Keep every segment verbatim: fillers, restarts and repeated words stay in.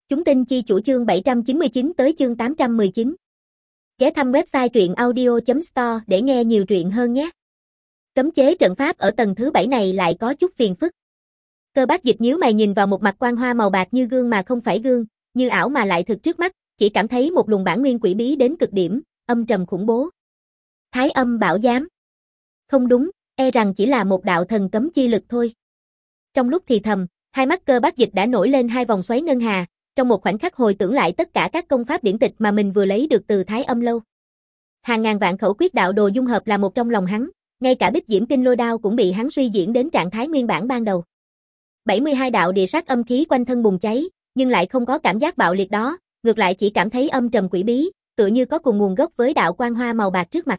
Chúng tin chi chủ chương bảy trăm chín mươi chín tới chương tám trăm mười chín. Ghé thăm website truyện audio chấm store để nghe nhiều truyện hơn nhé. Cấm chế trận pháp ở tầng thứ bảy này lại có chút phiền phức. Cơ Bác Dịch nhíu mày nhìn vào một mặt quang hoa màu bạc như gương mà không phải gương, như ảo mà lại thực trước mắt, chỉ cảm thấy một luồng bản nguyên quỷ bí đến cực điểm, âm trầm khủng bố. Thái Âm Bảo Giám. Không đúng, e rằng chỉ là một đạo thần cấm chi lực thôi. Trong lúc thì thầm, hai mắt Cơ Bác Dịch đã nổi lên hai vòng xoáy ngân hà, trong một khoảnh khắc hồi tưởng lại tất cả các công pháp điển tịch mà mình vừa lấy được từ Thái Âm Lâu. Hàng ngàn vạn khẩu quyết đạo đồ dung hợp là một trong lòng hắn, ngay cả Bích Diễm Kinh Lôi Đao cũng bị hắn suy diễn đến trạng thái nguyên bản ban đầu. bảy mươi hai đạo địa sát âm khí quanh thân bùng cháy, nhưng lại không có cảm giác bạo liệt đó, ngược lại chỉ cảm thấy âm trầm quỷ bí, tựa như có cùng nguồn gốc với đạo quang hoa màu bạc trước mặt.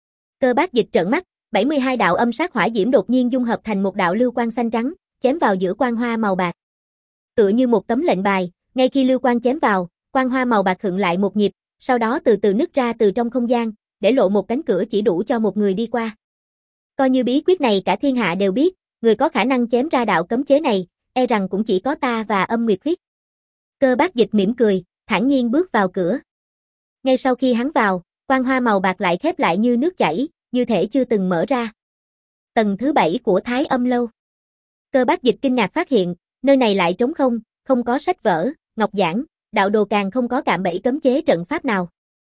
Cơ Bác Dịch trợn mắt, bảy mươi hai đạo âm sát hỏa diễm đột nhiên dung hợp thành một đạo lưu quang xanh trắng, chém vào giữa quang hoa màu bạc. Tựa như một tấm lệnh bài, ngay khi lưu quang chém vào, quang hoa màu bạc khựng lại một nhịp, sau đó từ từ nứt ra từ trong không gian, để lộ một cánh cửa chỉ đủ cho một người đi qua. Coi như bí quyết này cả thiên hạ đều biết, người có khả năng chém ra đạo cấm chế này, e rằng cũng chỉ có ta và Âm Nguyệt Khuyết. Cơ Bác Dịch mỉm cười, thản nhiên bước vào cửa. Ngay sau khi hắn vào, quang hoa màu bạc lại khép lại như nước chảy, như thể chưa từng mở ra. Tầng thứ bảy của Thái Âm Lâu. Cơ Bác Dịch kinh ngạc phát hiện, nơi này lại trống không, không có sách vở, ngọc giảng, đạo đồ, càng không có cạm bẫy cấm chế trận pháp nào.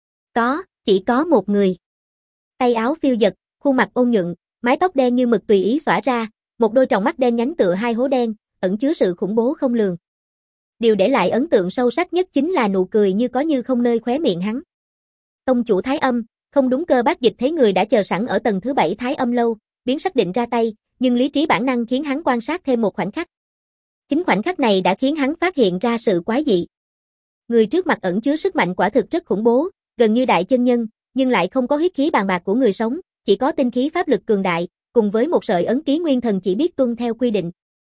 Có, chỉ có một người. Tay áo phiêu dật, khuôn mặt ôn nhuận, mái tóc đen như mực tùy ý xõa ra, một đôi tròng mắt đen nhánh tựa hai hố đen, ẩn chứa sự khủng bố không lường. Điều để lại ấn tượng sâu sắc nhất chính là nụ cười như có như không nơi khóe miệng hắn. Tông chủ Thái Âm, không đúng. Cơ Bác Dịch thấy người đã chờ sẵn ở tầng thứ bảy Thái Âm Lâu, biến sắc định ra tay, nhưng lý trí bản năng khiến hắn quan sát thêm một khoảnh khắc. Chính khoảnh khắc này đã khiến hắn phát hiện ra sự quái dị. Người trước mặt ẩn chứa sức mạnh quả thực rất khủng bố, gần như đại chân nhân, nhưng lại không có huyết khí bàn bạc của người sống, chỉ có tinh khí pháp lực cường đại, cùng với một sợi ấn ký nguyên thần chỉ biết tuân theo quy định.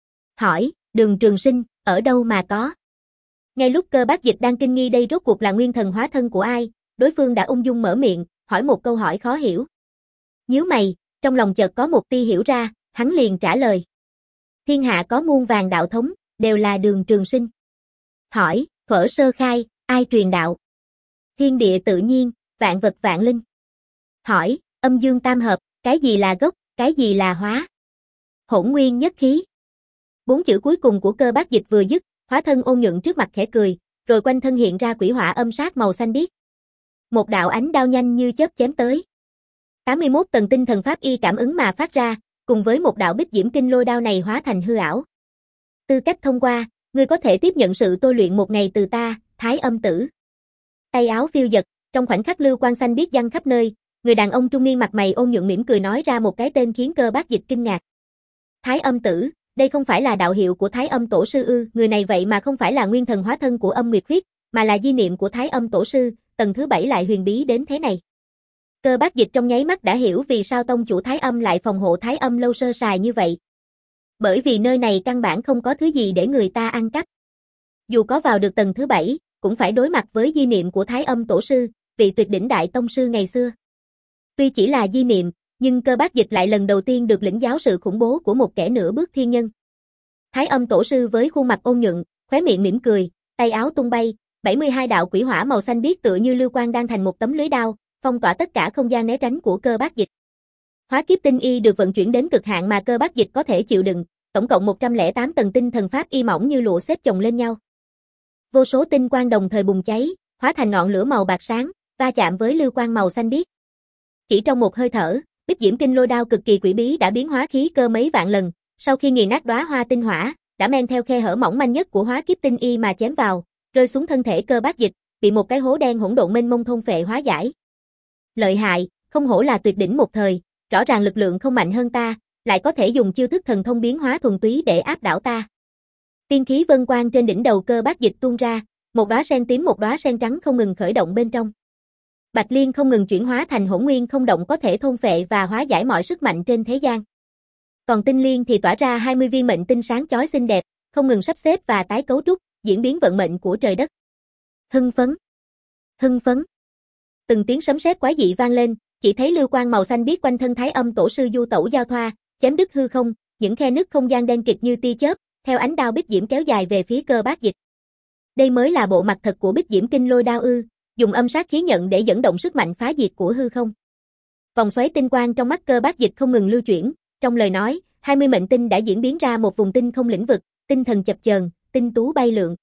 Hỏi, Đường Trường Sinh, ở đâu mà có? Ngay lúc Cơ Bác Dịch đang kinh nghi đây rốt cuộc là nguyên thần hóa thân của ai, đối phương đã ung dung mở miệng, hỏi một câu hỏi khó hiểu. Nhíu mày, trong lòng chợt có một tia hiểu ra, hắn liền trả lời. Thiên hạ có muôn vàn đạo thống, đều là Đường Trường Sinh. Hỏi, thuở sơ khai, ai truyền đạo? Thiên địa tự nhiên, vạn vật vạn linh. Hỏi, âm dương tam hợp, cái gì là gốc, cái gì là hóa? Hỗn nguyên nhất khí. Bốn chữ cuối cùng của Cơ Bác Dịch vừa dứt, hóa thân ôn nhuận trước mặt khẽ cười, rồi quanh thân hiện ra quỷ hỏa âm sát màu xanh biếc. Một đạo ánh đao nhanh như chớp chém tới. tám mươi mốt tầng tinh thần pháp y cảm ứng mà phát ra, cùng với một đạo Bích Diễm Kinh Lôi Đao này hóa thành hư ảo. Tư cách thông qua, ngươi có thể tiếp nhận sự tôi luyện một ngày từ ta, Thái Âm Tử. Tay áo phiêu dật, trong khoảnh khắc lưu quang xanh biếc giăng khắp nơi, người đàn ông trung niên mặt mày ôn nhuận mỉm cười nói ra một cái tên khiến Cơ Bác Dịch kinh ngạc. Thái Âm Tử, đây không phải là đạo hiệu của Thái Âm Tổ sư ư? Người này vậy mà không phải là nguyên thần hóa thân của Âm Nguyệt Khuyết, mà là di niệm của Thái Âm Tổ sư, tầng thứ bảy lại huyền bí đến thế này. Cơ Bác Dịch trong nháy mắt đã hiểu vì sao tông chủ Thái Âm lại phòng hộ Thái Âm Lâu sơ sài như vậy. Bởi vì nơi này căn bản không có thứ gì để người ta ăn cắp. Dù có vào được tầng thứ bảy, cũng phải đối mặt với di niệm của Thái Âm Tổ sư, vị tuyệt đỉnh đại tông sư ngày xưa. Tuy chỉ là di niệm, nhưng Cơ Bác Dịch lại lần đầu tiên được lĩnh giáo sự khủng bố của một kẻ nửa bước thiên nhân. Thái Âm Tổ sư với khuôn mặt ôn nhuận, khóe miệng mỉm cười, tay áo tung bay, bảy mươi hai đạo quỷ hỏa màu xanh biếc tựa như lưu quang đang thành một tấm lưới đao, phong tỏa tất cả không gian né tránh của Cơ Bác Dịch. Hóa kiếp tinh y được vận chuyển đến cực hạn mà Cơ Bác Dịch có thể chịu đựng, tổng cộng một trăm lẻ tám tầng tinh thần pháp y mỏng như lụa xếp chồng lên nhau. Vô số tinh quang đồng thời bùng cháy, hóa thành ngọn lửa màu bạc sáng, va chạm với lưu quang màu xanh biếc. Chỉ trong một hơi thở, Bích Diễm Kinh Lôi Đao cực kỳ quỷ bí đã biến hóa khí cơ mấy vạn lần, sau khi nghiền nát đóa hoa tinh hỏa, đã men theo khe hở mỏng manh nhất của hóa kiếp tinh y mà chém vào, rơi xuống thân thể Cơ Bác Dịch, bị một cái hố đen hỗn độn mênh mông thôn phệ hóa giải. Lợi hại, không hổ là tuyệt đỉnh một thời, rõ ràng lực lượng không mạnh hơn ta, lại có thể dùng chiêu thức thần thông biến hóa thuần túy để áp đảo ta. Tiên khí vân quang trên đỉnh đầu Cơ Bác Dịch tuôn ra, một đóa sen tím một đóa sen trắng không ngừng khởi động bên trong. Bạch liên không ngừng chuyển hóa thành hỗn nguyên không động có thể thôn phệ và hóa giải mọi sức mạnh trên thế gian. Còn tinh liên thì tỏa ra hai mươi viên mệnh tinh sáng chói xinh đẹp, không ngừng sắp xếp và tái cấu trúc, diễn biến vận mệnh của trời đất. Hưng phấn, hưng phấn. Từng tiếng sấm sét quái dị vang lên, chỉ thấy lưu quang màu xanh biếc quanh thân Thái Âm Tổ sư du tẩu giao thoa, chém đứt hư không, những khe nứt không gian đen kịt như tia chớp, theo ánh đao Bích Diễm kéo dài về phía Cơ Bác Dịch. Đây mới là bộ mặt thật của Bích Diễm Kinh Lôi Đao ư, dùng âm sát khí nhận để dẫn động sức mạnh phá diệt của hư không. Vòng xoáy tinh quang trong mắt Cơ Bác Dịch không ngừng lưu chuyển, trong lời nói, hai mươi mệnh tinh đã diễn biến ra một vùng tinh không lĩnh vực, tinh thần chập chờn, tinh tú bay lượn.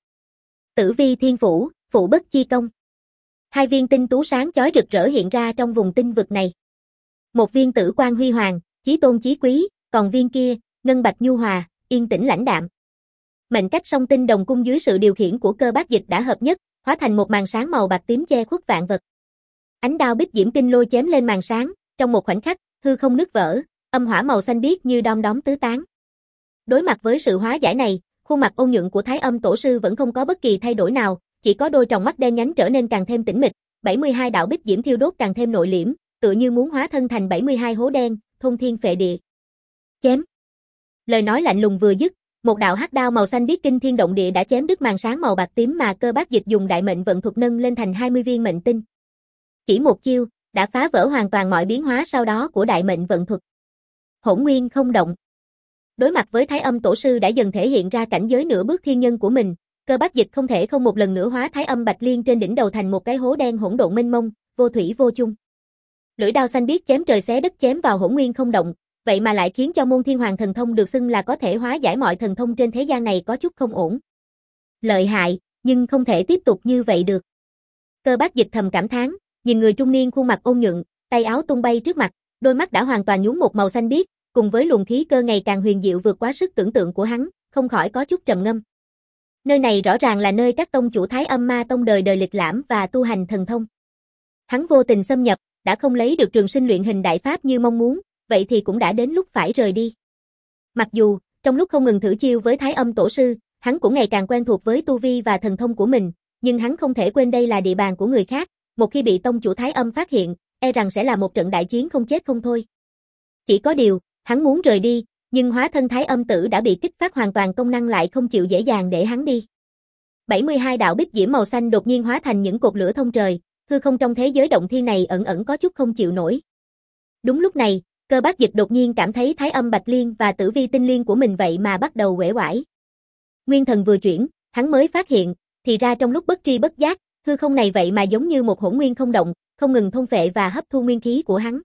Tử vi thiên phủ, phụ bất chi công. Hai viên tinh tú sáng chói rực rỡ hiện ra trong vùng tinh vực này. Một viên tử quang huy hoàng, chí tôn chí quý, còn viên kia, ngân bạch nhu hòa, yên tĩnh lãnh đạm. Mệnh cách song tinh đồng cung dưới sự điều khiển của Cơ Bác Dịch đã hợp nhất, hóa thành một màn sáng màu bạc tím che khuất vạn vật. Ánh đao Bích Diễm Kinh Lôi chém lên màn sáng, trong một khoảnh khắc, hư không nứt vỡ, âm hỏa màu xanh biếc như đom đóm tứ tán. Đối mặt với sự hóa giải này, khuôn mặt ôn nhuận của Thái Âm Tổ sư vẫn không có bất kỳ thay đổi nào, chỉ có đôi tròng mắt đen nhánh trở nên càng thêm tĩnh mịch, bảy mươi hai đạo bích diễm thiêu đốt càng thêm nội liễm, tựa như muốn hóa thân thành bảy mươi hai hố đen, thôn thiên phệ địa. Chém. Lời nói lạnh lùng vừa dứt, một đạo hắc đao màu xanh biếc kinh thiên động địa đã chém đứt màn sáng màu bạc tím mà Cơ Bác Dịch dùng đại mệnh vận thuật nâng lên thành hai mươi viên mệnh tinh. Chỉ một chiêu, đã phá vỡ hoàn toàn mọi biến hóa sau đó của đại mệnh vận thuật. Hỗn nguyên không động. Đối mặt với Thái Âm Tổ sư đã dần thể hiện ra cảnh giới nửa bước thiên nhân của mình, Cơ Bác Dịch không thể không một lần nữa hóa Thái Âm Bạch Liên trên đỉnh đầu thành một cái hố đen hỗn độn mênh mông, vô thủy vô chung. Lưỡi đao xanh biếc chém trời xé đất chém vào hỗn nguyên không động, vậy mà lại khiến cho môn Thiên Hoàng thần thông được xưng là có thể hóa giải mọi thần thông trên thế gian này có chút không ổn. Lợi hại, nhưng không thể tiếp tục như vậy được. Cơ Bác Dịch thầm cảm thán, nhìn người trung niên khuôn mặt ôn nhuận, tay áo tung bay trước mặt, đôi mắt đã hoàn toàn nhuốm một màu xanh biếc, cùng với luồng khí cơ ngày càng huyền diệu vượt quá sức tưởng tượng của hắn, không khỏi có chút trầm ngâm. Nơi này rõ ràng là nơi các tông chủ Thái Âm Ma Tông đời đời lịch lãm và tu hành thần thông. Hắn vô tình xâm nhập, đã không lấy được trường sinh luyện hình đại pháp như mong muốn, vậy thì cũng đã đến lúc phải rời đi. Mặc dù, trong lúc không ngừng thử chiêu với Thái Âm Tổ sư, hắn cũng ngày càng quen thuộc với tu vi và thần thông của mình, nhưng hắn không thể quên đây là địa bàn của người khác, một khi bị tông chủ Thái Âm phát hiện, e rằng sẽ là một trận đại chiến không chết không thôi. Chỉ có điều, hắn muốn rời đi, nhưng hóa thân Thái Âm Tử đã bị kích phát hoàn toàn công năng lại không chịu dễ dàng để hắn đi. bảy mươi hai đạo bích diễm màu xanh đột nhiên hóa thành những cột lửa thông trời, hư không trong thế giới động thiên này ẩn ẩn có chút không chịu nổi. Đúng lúc này, Cơ Bác Dịch đột nhiên cảm thấy Thái Âm Bạch Liên và Tử Vi Tinh Liên của mình vậy mà bắt đầu uể oải. Nguyên thần vừa chuyển, hắn mới phát hiện, thì ra trong lúc bất tri bất giác, hư không này vậy mà giống như một hỗn nguyên không động, không ngừng thôn phệ và hấp thu nguyên khí của hắn.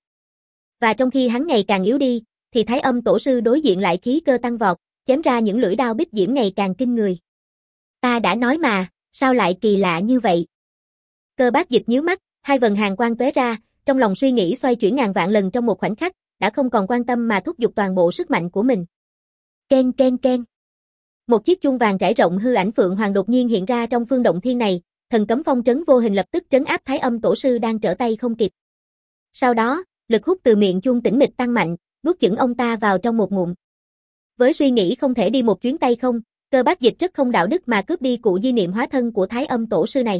Và trong khi hắn ngày càng yếu đi, thì Thái Âm Tổ sư đối diện lại khí cơ tăng vọt, chém ra những lưỡi đao bích diễm ngày càng kinh người. Ta đã nói mà, sao lại kỳ lạ như vậy? Cơ Bác Dịch nhíu mắt, hai vần hàn quang tóe ra, trong lòng suy nghĩ xoay chuyển ngàn vạn lần trong một khoảnh khắc, đã không còn quan tâm mà thúc giục toàn bộ sức mạnh của mình. Ken ken ken. Một chiếc chuông vàng trải rộng hư ảnh phượng hoàng đột nhiên hiện ra trong phương động thiên này, thần cấm phong trấn vô hình lập tức trấn áp Thái Âm Tổ sư đang trở tay không kịp. Sau đó, lực hút từ miệng chuông tĩnh mịch tăng mạnh, nuốt chửng ông ta vào trong một ngụm. Với suy nghĩ không thể đi một chuyến tay không, Cơ Bác Dịch rất không đạo đức mà cướp đi cụ di niệm hóa thân của Thái Âm Tổ sư này.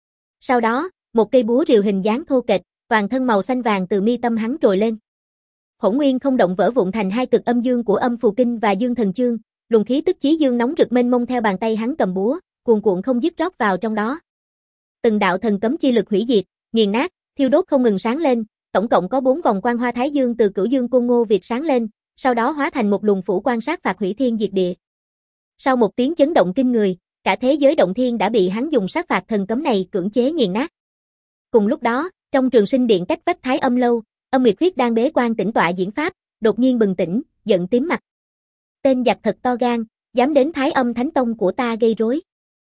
Sau đó, một cây búa rìu hình dáng thô kệch, toàn thân màu xanh vàng từ mi tâm hắn trồi lên. Hỗn nguyên không động vỡ vụn thành hai cực âm dương của Âm Phù Kinh và Dương Thần Chương, luồng khí tức chí dương nóng rực mênh mông theo bàn tay hắn cầm búa, cuồn cuộn không dứt rót vào trong đó. Từng đạo thần cấm chi lực hủy diệt, nghiền nát, thiêu đốt không ngừng sáng lên, tổng cộng có bốn vòng quang hoa thái dương từ Cửu Dương Côn Ngô Việt sáng lên, sau đó hóa thành một luồng phủ quan sát phạt hủy thiên diệt địa. Sau một tiếng chấn động kinh người, cả thế giới động thiên đã bị hắn dùng sát phạt thần cấm này cưỡng chế nghiền nát. Cùng lúc đó, trong Trường Sinh Điện cách vách Thái Âm lâu, Âm Nguyệt Khuyết đang bế quan tĩnh tọa diễn pháp, đột nhiên bừng tỉnh, giận tím mặt. Tên giặc thật to gan, dám đến Thái Âm Thánh Tông của ta gây rối.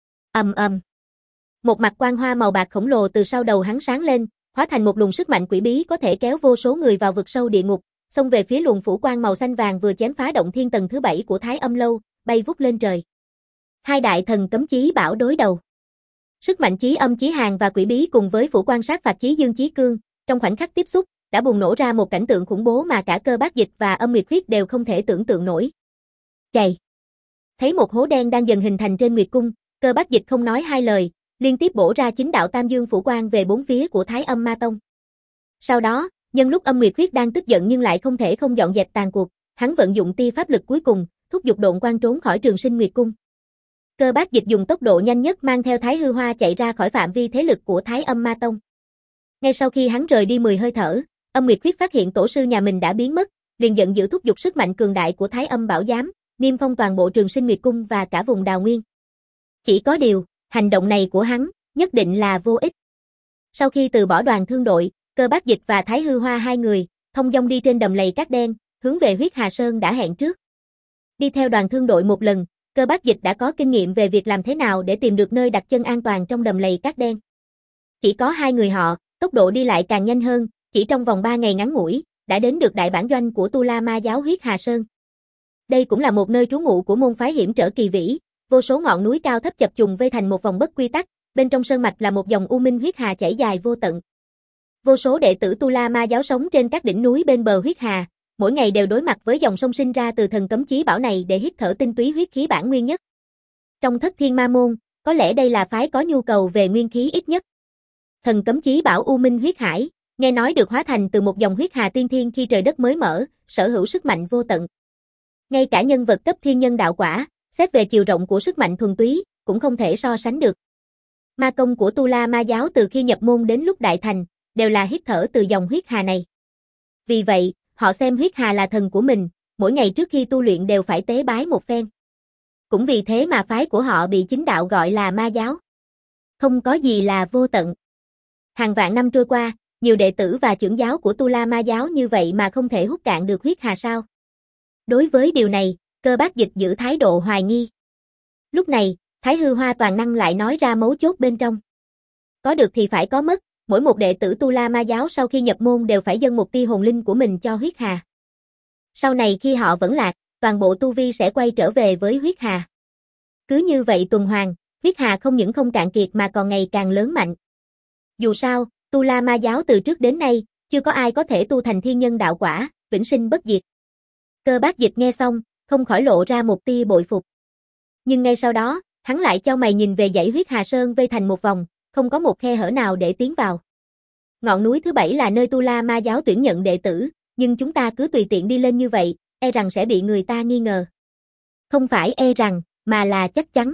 Ầm ầm. Một mặt quang hoa màu bạc khổng lồ từ sau đầu hắn sáng lên, hóa thành một luồng sức mạnh quỷ bí có thể kéo vô số người vào vực sâu địa ngục, xông về phía luồng phủ quang màu xanh vàng vừa chém phá động thiên tầng thứ bảy của Thái Âm lâu, bay vút lên trời. Hai đại thần cấm chí bảo đối đầu. Sức mạnh chí âm chí hàn và quỷ bí cùng với phủ quan sát phạt chí dương chí cương, trong khoảnh khắc tiếp xúc, đã bùng nổ ra một cảnh tượng khủng bố mà cả Cơ Bác Dịch và Âm Nguyệt Khuyết đều không thể tưởng tượng nổi. Chày. Thấy một hố đen đang dần hình thành trên Nguyệt cung, Cơ Bác Dịch không nói hai lời, liên tiếp bổ ra chín đạo tam dương phủ quang về bốn phía của Thái Âm Ma Tông. Sau đó, nhân lúc Âm Nguyệt Khuyết đang tức giận nhưng lại không thể không dọn dẹp tàn cuộc, hắn vận dụng tia pháp lực cuối cùng, thúc giục độn quang trốn khỏi Trường Sinh Nguyệt cung. Cơ Bác Dịch dùng tốc độ nhanh nhất mang theo Thái Hư Hoa chạy ra khỏi phạm vi thế lực của Thái Âm Ma Tông. Ngay sau khi hắn rời đi mười hơi thở, Âm Nguyệt Khuyết phát hiện tổ sư nhà mình đã biến mất, liền giận dữ thúc giục sức mạnh cường đại của Thái Âm Bảo Giám, niêm phong toàn bộ Trường Sinh Nguyệt cung và cả vùng Đào Nguyên. Chỉ có điều, Hành động này của hắn, nhất định là vô ích. Sau khi từ bỏ đoàn thương đội, Cơ Bác Dịch và Thái Hư Hoa hai người, thông dong đi trên đầm lầy cát đen, hướng về huyết Hà Sơn đã hẹn trước. Đi theo đoàn thương đội một lần, Cơ Bác Dịch đã có kinh nghiệm về việc làm thế nào để tìm được nơi đặt chân an toàn trong đầm lầy cát đen. Chỉ có hai người họ, tốc độ đi lại càng nhanh hơn, chỉ trong vòng ba ngày ngắn ngủi, đã đến được đại bản doanh của Tu La Ma giáo huyết Hà Sơn. Đây cũng là một nơi trú ngụ của môn phái hiểm trở kỳ vĩ, vô số ngọn núi cao thấp chập trùng vây thành một vòng bất quy tắc, bên trong sơn mạch là một dòng u minh huyết hà chảy dài vô tận. Vô số đệ tử Tu La Ma giáo sống trên các đỉnh núi bên bờ huyết hà, mỗi ngày đều đối mặt với dòng sông sinh ra từ thần cấm chí bảo này để hít thở tinh túy huyết khí bản nguyên nhất. Trong Thất Thiên Ma môn, có lẽ đây là phái có nhu cầu về nguyên khí ít nhất. Thần cấm chí bảo U Minh huyết hải, nghe nói được hóa thành từ một dòng huyết hà tiên thiên khi trời đất mới mở, sở hữu sức mạnh vô tận. Ngay cả nhân vật cấp thiên nhân đạo quả, xét về chiều rộng của sức mạnh thuần túy, cũng không thể so sánh được. Ma công của Tu La Ma giáo từ khi nhập môn đến lúc đại thành, đều là hít thở từ dòng huyết hà này. Vì vậy, họ xem huyết hà là thần của mình, mỗi ngày trước khi tu luyện đều phải tế bái một phen. Cũng vì thế mà phái của họ bị chính đạo gọi là ma giáo. Không có gì là vô tận. Hàng vạn năm trôi qua, nhiều đệ tử và trưởng giáo của Tu La Ma giáo như vậy mà không thể hút cạn được huyết hà sao? Đối với điều này, Cơ Bác Dịch giữ thái độ hoài nghi. Lúc này, Thái Hư Hoa toàn năng lại nói ra mấu chốt bên trong. Có được thì phải có mất, mỗi một đệ tử Tu La Ma giáo sau khi nhập môn đều phải dâng một tia hồn linh của mình cho huyết hà. Sau này khi họ vẫn lạc, toàn bộ tu vi sẽ quay trở về với huyết hà. Cứ như vậy tuần hoàn, huyết hà không những không cạn kiệt mà còn ngày càng lớn mạnh. Dù sao, Tu La Ma giáo từ trước đến nay, chưa có ai có thể tu thành thiên nhân đạo quả, vĩnh sinh bất diệt. Cơ Bác Dịch nghe xong, không khỏi lộ ra một tia bội phục. Nhưng ngay sau đó, hắn lại chau mày nhìn về dãy huyết hà sơn vây thành một vòng, không có một khe hở nào để tiến vào. Ngọn núi thứ bảy là nơi Tu La Ma giáo tuyển nhận đệ tử, nhưng chúng ta cứ tùy tiện đi lên như vậy, e rằng sẽ bị người ta nghi ngờ. Không phải e rằng, mà là chắc chắn.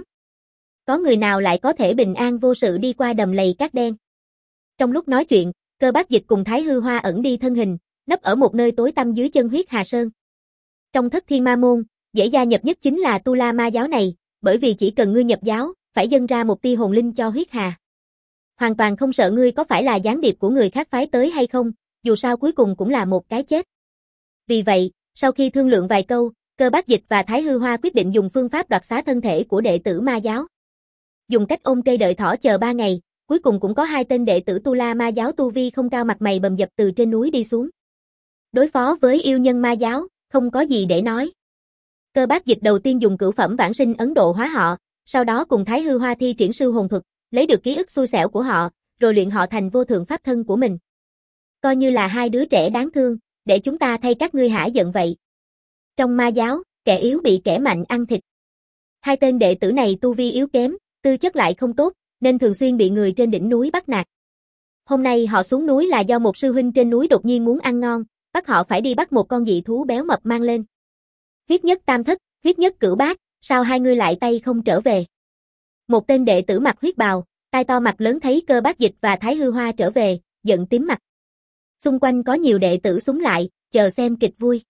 Có người nào lại có thể bình an vô sự đi qua đầm lầy cát đen? Trong lúc nói chuyện, Cơ Bác Dịch cùng Thái Hư Hoa ẩn đi thân hình, nấp ở một nơi tối tăm dưới chân huyết hà sơn. Trong Thất Thiên Ma môn, dễ gia nhập nhất chính là Tu La Ma giáo này, bởi vì chỉ cần ngươi nhập giáo, phải dâng ra một tia hồn linh cho huyết hà. Hoàn toàn không sợ ngươi có phải là gián điệp của người khác phái tới hay không, dù sao cuối cùng cũng là một cái chết. Vì vậy, sau khi thương lượng vài câu, Cơ Bác Dịch và Thái Hư Hoa quyết định dùng phương pháp đoạt xá thân thể của đệ tử ma giáo. Dùng cách ôm cây đợi thỏ chờ ba ngày, cuối cùng cũng có hai tên đệ tử Tu La Ma giáo tu vi không cao mặt mày bầm dập từ trên núi đi xuống. Đối phó với yêu nhân ma giáo, không có gì để nói. Cơ Bác Dịch đầu tiên dùng cửu phẩm vãng sinh Ấn Độ hóa họ, sau đó cùng Thái Hư Hoa thi triển sư hồn thuật, lấy được ký ức xui xẻo của họ, rồi luyện họ thành vô thượng pháp thân của mình. Coi như là hai đứa trẻ đáng thương, để chúng ta thay các ngươi hả giận vậy. Trong ma giáo, kẻ yếu bị kẻ mạnh ăn thịt. Hai tên đệ tử này tu vi yếu kém, tư chất lại không tốt, nên thường xuyên bị người trên đỉnh núi bắt nạt. Hôm nay họ xuống núi là do một sư huynh trên núi đột nhiên muốn ăn ngon, bắt họ phải đi bắt một con dị thú béo mập mang lên. Huyết nhất tam thất, huyết nhất cửu bát, sao hai ngươi lại tay không trở về? Một tên đệ tử mặc huyết bào, tai to mặt lớn thấy Cơ Bác Dịch và Thái Hư Hoa trở về, giận tím mặt. Xung quanh có nhiều đệ tử xúm lại, chờ xem kịch vui.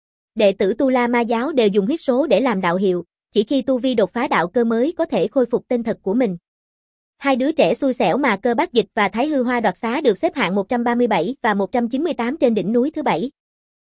Đệ tử Tu La Ma giáo đều dùng huyết số để làm đạo hiệu, chỉ khi tu vi đột phá đạo cơ mới có thể khôi phục tên thật của mình. Hai đứa trẻ xui xẻo mà Cơ Bác Dịch và Thái Hư Hoa đoạt xá được xếp hạng một trăm ba mươi bảy và một trăm chín mươi tám trên đỉnh núi thứ bảy.